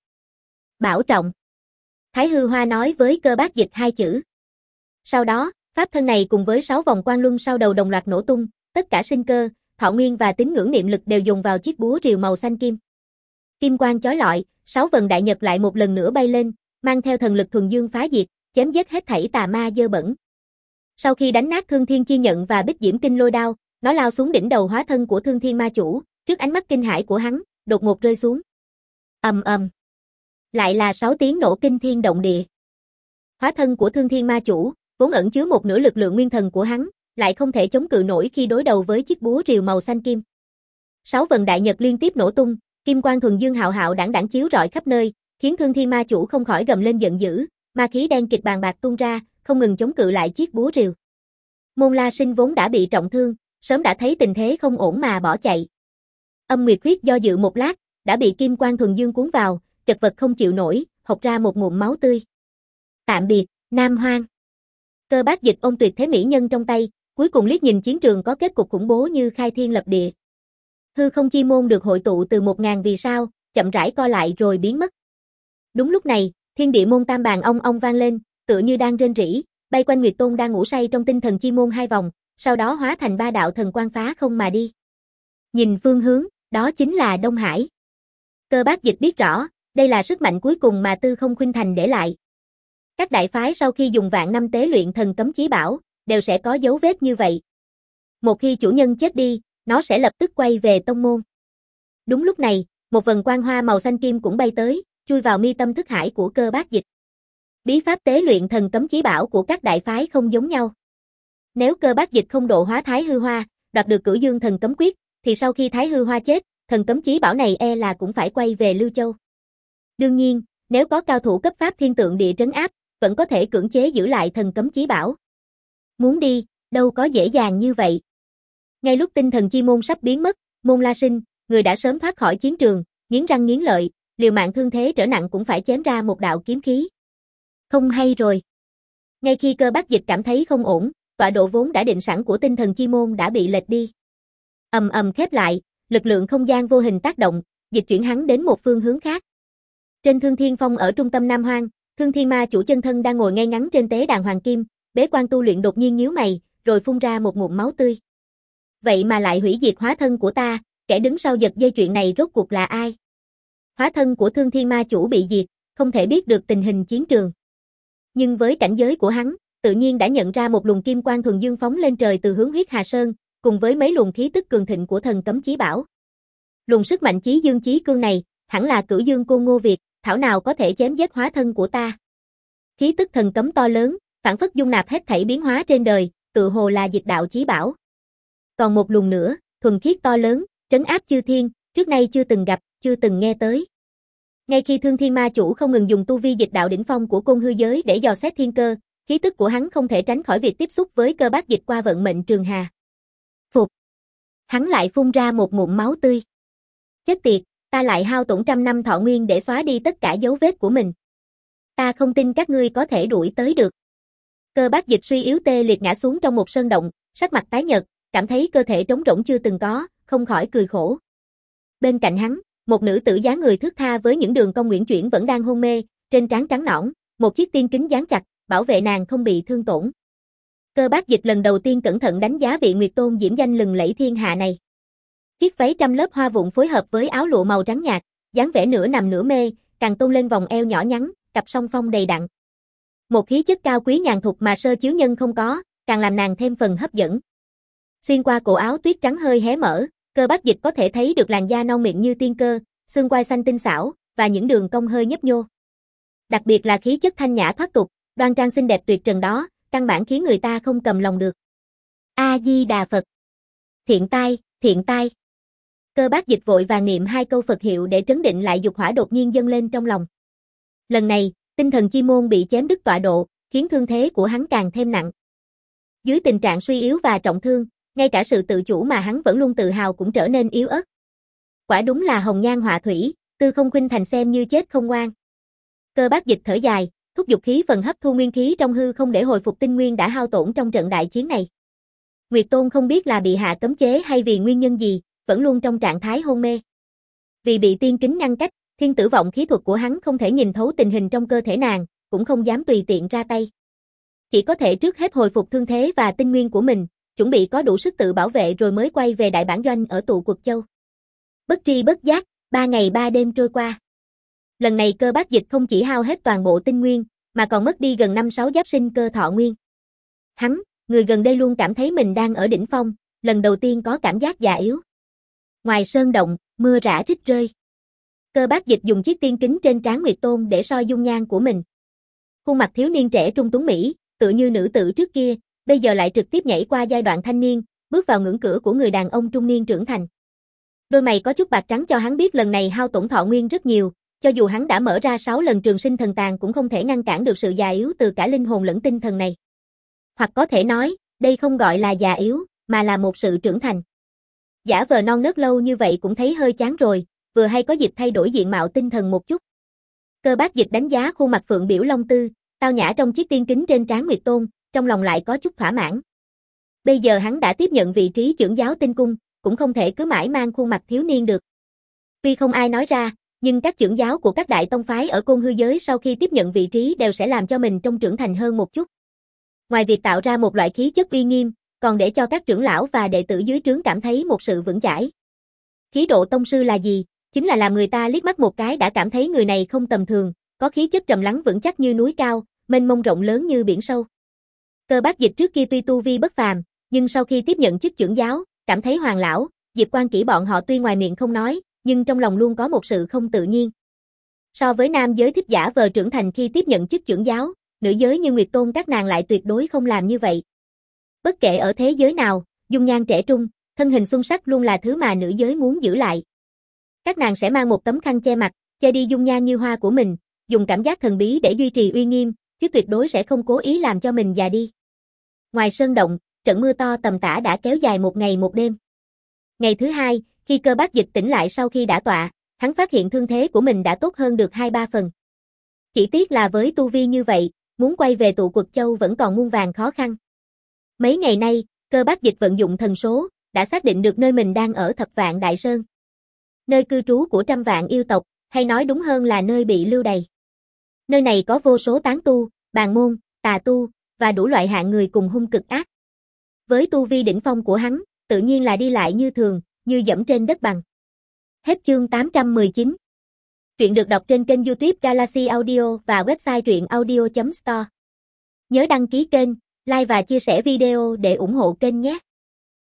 Bảo trọng. Thái Hư Hoa nói với Cơ Bác Dịch hai chữ. Sau đó, pháp thân này cùng với sáu vòng quang luân sau đầu đồng loạt nổ tung, tất cả sinh cơ, thọ nguyên và tín ngưỡng niệm lực đều dùng vào chiếc búa rìu màu xanh kim. Kim quang chói lọi, sáu vần đại nhật lại một lần nữa bay lên, mang theo thần lực thuần dương phá diệt, chém giết hết thảy tà ma dơ bẩn. Sau khi đánh nát Thương Thiên Chi Nhận và Bích Diễm Kinh Lôi Đao, nó lao xuống đỉnh đầu hóa thân của Thương Thiên Ma Chủ, trước ánh mắt kinh hãi của hắn, đột ngột rơi xuống. Ầm ầm. Lại là sáu tiếng nổ kinh thiên động địa. Hóa thân của Thương Thiên Ma Chủ, vốn ẩn chứa một nửa lực lượng nguyên thần của hắn, lại không thể chống cự nổi khi đối đầu với chiếc búa rìu màu xanh kim. Sáu vần đại nhật liên tiếp nổ tung, kim quang thuần dương hạo hạo đãng đãng chiếu rọi khắp nơi, khiến Thương Thiên Ma Chủ không khỏi gầm lên giận dữ, ma khí đen kịt bàn bạc tuôn ra, không ngừng chống cự lại chiếc búa rìu. Môn La Sinh vốn đã bị trọng thương, sớm đã thấy tình thế không ổn mà bỏ chạy. Âm Nguyệt Khuyết do dự một lát, đã bị kim quang thuần dương cuốn vào, chật vật không chịu nổi, hộc ra một ngụm máu tươi. Tạm biệt, Nam Hoang. Cơ Bác Dịch ôm tuyệt thế mỹ nhân trong tay, cuối cùng liếc nhìn chiến trường có kết cục khủng bố như khai thiên lập địa. Hư không chi môn được hội tụ từ một ngàn vì sao, chậm rãi co lại rồi biến mất. Đúng lúc này, thiên địa môn tam bàn ong ong vang lên, tựa như đang rên rỉ, bay quanh Nguyệt Tôn đang ngủ say trong tinh thần chi môn hai vòng, sau đó hóa thành ba đạo thần quang phá không mà đi. Nhìn phương hướng, đó chính là Đông Hải. Cơ Bác Dịch biết rõ, đây là sức mạnh cuối cùng mà Tư Không Khuynh Thành để lại. Các đại phái sau khi dùng vạn năm tế luyện thần cấm chí bảo, đều sẽ có dấu vết như vậy. Một khi chủ nhân chết đi, nó sẽ lập tức quay về tông môn. Đúng lúc này, một vần quang hoa màu xanh kim cũng bay tới, chui vào mi tâm thức hải của Cơ Bác Dịch. Bí pháp tế luyện thần cấm chí bảo của các đại phái không giống nhau. Nếu Cơ Bác Dịch không độ hóa Thái Hư Hoa, đoạt được Cửu Dương thần cấm quyết, thì sau khi Thái Hư Hoa chết, thần cấm chí bảo này e là cũng phải quay về Lưu Châu. Đương nhiên, nếu có cao thủ cấp pháp thiên tượng địa trấn áp, vẫn có thể cưỡng chế giữ lại thần cấm chí bảo. Muốn đi, đâu có dễ dàng như vậy. Ngay lúc tinh thần chi môn sắp biến mất, Môn La Sinh, người đã sớm thoát khỏi chiến trường, nghiến răng nghiến lợi, liều mạng thương thế trở nặng cũng phải chém ra một đạo kiếm khí. Không hay rồi. Ngay khi Cơ Bác Dịch cảm thấy không ổn, tọa độ vốn đã định sẵn của tinh thần chi môn đã bị lệch đi. Ầm ầm khép lại, lực lượng không gian vô hình tác động, dịch chuyển hắn đến một phương hướng khác. Trên Thương Thiên Phong ở trung tâm Nam Hoang, Thương Thiên Ma Chủ chân thân đang ngồi ngay ngắn trên tế đàn hoàng kim, bế quan tu luyện đột nhiên nhíu mày, rồi phun ra một ngụm máu tươi. Vậy mà lại hủy diệt hóa thân của ta, kẻ đứng sau giật dây chuyện này rốt cuộc là ai? Hóa thân của Thương Thiên Ma Chủ bị diệt, không thể biết được tình hình chiến trường. Nhưng với cảnh giới của hắn, tự nhiên đã nhận ra một luồng kim quang thuần dương phóng lên trời từ hướng Huyết Hà Sơn, cùng với mấy luồng khí tức cường thịnh của thần cấm chí bảo. Luồng sức mạnh chí dương chí cương này, hẳn là Cửu Dương Côn Ngô Việt, thảo nào có thể chém giết hóa thân của ta. Khí tức thần cấm to lớn, phản phất dung nạp hết thảy biến hóa trên đời, tự hồ là dịch đạo chí bảo. Còn một luồng nữa, thuần khiết to lớn, trấn áp chư thiên, trước nay chưa từng gặp, chưa từng nghe tới. Ngay khi Thương Thiên Ma Chủ không ngừng dùng tu vi dịch đạo đỉnh phong của côn hư giới để dò xét thiên cơ, khí tức của hắn không thể tránh khỏi việc tiếp xúc với Cơ Bác Dịch qua vận mệnh trường hà. Phục. Hắn lại phun ra một ngụm máu tươi. Chết tiệt, ta lại hao tổn trăm năm thọ nguyên để xóa đi tất cả dấu vết của mình. Ta không tin các ngươi có thể đuổi tới được. Cơ Bác Dịch suy yếu tê liệt ngã xuống trong một sơn động, sắc mặt tái nhợt, cảm thấy cơ thể trống rỗng chưa từng có, không khỏi cười khổ. Bên cạnh hắn, một nữ tử dáng người thướt tha với những đường cong uyển chuyển vẫn đang hôn mê, trên trán trắng nõn, một chiếc tiên kính dán chặt, bảo vệ nàng không bị thương tổn. Cơ Bác Dịch lần đầu tiên cẩn thận đánh giá vị Nguyệt Tôn diễm danh lừng lẫy thiên hạ này. Chiếc váy trăm lớp hoa vụn phối hợp với áo lụa màu trắng nhạt, dáng vẻ nửa nằm nửa mê, càng tôn lên vòng eo nhỏ nhắn, cặp song phong đầy đặn. Một khí chất cao quý nhàn thục mà sơ chiếu nhân không có, càng làm nàng thêm phần hấp dẫn. Xuyên qua cổ áo tuyết trắng hơi hé mở, Cơ Bác Dịch có thể thấy được làn da non mịn như tiên cơ, xương quai xanh tinh xảo và những đường cong hơi nhấp nhô. Đặc biệt là khí chất thanh nhã thoát tục, đoan trang xinh đẹp tuyệt trần đó, căn bản khiến người ta không cầm lòng được. A Di Đà Phật. Thiện tai, thiện tai. Cơ Bác Dịch vội vàng niệm hai câu Phật hiệu để trấn định lại dục hỏa đột nhiên dâng lên trong lòng. Lần này, tinh thần chi môn bị chém đứt tọa độ, khiến thương thế của hắn càng thêm nặng. Dưới tình trạng suy yếu và trọng thương, ngay cả sự tự chủ mà hắn vẫn luôn tự hào cũng trở nên yếu ớt. Quả đúng là hồng nhan họa thủy, Tư Không Khuynh Thành xem như chết không ngoan. Cơ Bác Dịch thở dài, thúc giục khí phần hấp thu nguyên khí trong hư không để hồi phục tinh nguyên đã hao tổn trong trận đại chiến này. Nguyệt Tôn không biết là bị hạ cấm chế hay vì nguyên nhân gì, vẫn luôn trong trạng thái hôn mê. Vì bị tiên kính ngăn cách, thiên tử vọng khí thuật của hắn không thể nhìn thấu tình hình trong cơ thể nàng, cũng không dám tùy tiện ra tay. Chỉ có thể trước hết hồi phục thương thế và tinh nguyên của mình, chuẩn bị có đủ sức tự bảo vệ rồi mới quay về đại bản doanh ở tụ Quật Châu. Bất tri bất giác, ba ngày ba đêm trôi qua. Lần này Cơ Bác Dịch không chỉ hao hết toàn bộ tinh nguyên, mà còn mất đi gần năm sáu giáp sinh cơ thọ nguyên. Hắn, người gần đây luôn cảm thấy mình đang ở đỉnh phong, lần đầu tiên có cảm giác già yếu. Ngoài sơn động, mưa rã rít rơi. Cơ Bác Dịch dùng chiếc tiên kính trên trán Nguyệt Tôn để soi dung nhan của mình. Khuôn mặt thiếu niên trẻ trung tuấn mỹ, tựa như nữ tử trước kia, bây giờ lại trực tiếp nhảy qua giai đoạn thanh niên, bước vào ngưỡng cửa của người đàn ông trung niên trưởng thành. Đôi mày có chút bạc trắng cho hắn biết lần này hao tổn thọ nguyên rất nhiều, cho dù hắn đã mở ra sáu lần trường sinh thần tàn cũng không thể ngăn cản được sự già yếu từ cả linh hồn lẫn tinh thần này. Hoặc có thể nói, đây không gọi là già yếu, mà là một sự trưởng thành. Giả vờ non nớt lâu như vậy cũng thấy hơi chán rồi, vừa hay có dịp thay đổi diện mạo tinh thần một chút. Cơ Bác Dịch đánh giá khuôn mặt Phượng Biểu Long Tư, tao nhã trong chiếc tiên kính trên trán Nguyệt Tôn, trong lòng lại có chút thỏa mãn. Bây giờ hắn đã tiếp nhận vị trí trưởng giáo tinh cung, cũng không thể cứ mãi mang khuôn mặt thiếu niên được. Tuy không ai nói ra, nhưng các trưởng giáo của các đại tông phái ở Côn Hư giới sau khi tiếp nhận vị trí đều sẽ làm cho mình trông trưởng thành hơn một chút. Ngoài việc tạo ra một loại khí chất uy nghiêm, còn để cho các trưởng lão và đệ tử dưới trướng cảm thấy một sự vững chãi. Khí độ tông sư là gì? Chính là làm người ta liếc mắt một cái đã cảm thấy người này không tầm thường, có khí chất trầm lắng vững chắc như núi cao, mênh mông rộng lớn như biển sâu. Cơ Bác Dịch trước kia tuy tu vi bất phàm, nhưng sau khi tiếp nhận chức trưởng giáo, cảm thấy Hoàng lão, Diệp Quan Kỷ bọn họ tuy ngoài miệng không nói, nhưng trong lòng luôn có một sự không tự nhiên. So với nam giới thích giả vờ trưởng thành khi tiếp nhận chức trưởng giáo, nữ giới như Nguyệt Tôn các nàng lại tuyệt đối không làm như vậy. Bất kể ở thế giới nào, dung nhan trẻ trung, thân hình xuân sắc luôn là thứ mà nữ giới muốn giữ lại. Các nàng sẽ mang một tấm khăn che mặt, che đi dung nhan như hoa của mình, dùng cảm giác thần bí để duy trì uy nghiêm, chứ tuyệt đối sẽ không cố ý làm cho mình già đi. Ngoài sơn động, trận mưa to tầm tã đã kéo dài một ngày một đêm. Ngày thứ hai, khi Cơ Bác Dịch tỉnh lại sau khi đã tọa, hắn phát hiện thương thế của mình đã tốt hơn được hai ba phần. Chỉ tiếc là với tu vi như vậy, muốn quay về tụ Quật Châu vẫn còn muôn vàn khó khăn. Mấy ngày nay, Cơ Bác Dịch vận dụng thần số, đã xác định được nơi mình đang ở Thập Vạn Đại Sơn. Nơi cư trú của trăm vạn yêu tộc, hay nói đúng hơn là nơi bị lưu đày. Nơi này có vô số tán tu, bàn môn, tà tu, và đủ loại hạng người cùng hung cực ác. Với tu vi đỉnh phong của hắn, tự nhiên là đi lại như thường, như dẫm trên đất bằng. Hết chương tám trăm mười chín. Truyện được đọc trên kênh YouTube Galaxy Audio và website truyện audio chấm store. Nhớ đăng ký kênh, like và chia sẻ video để ủng hộ kênh nhé.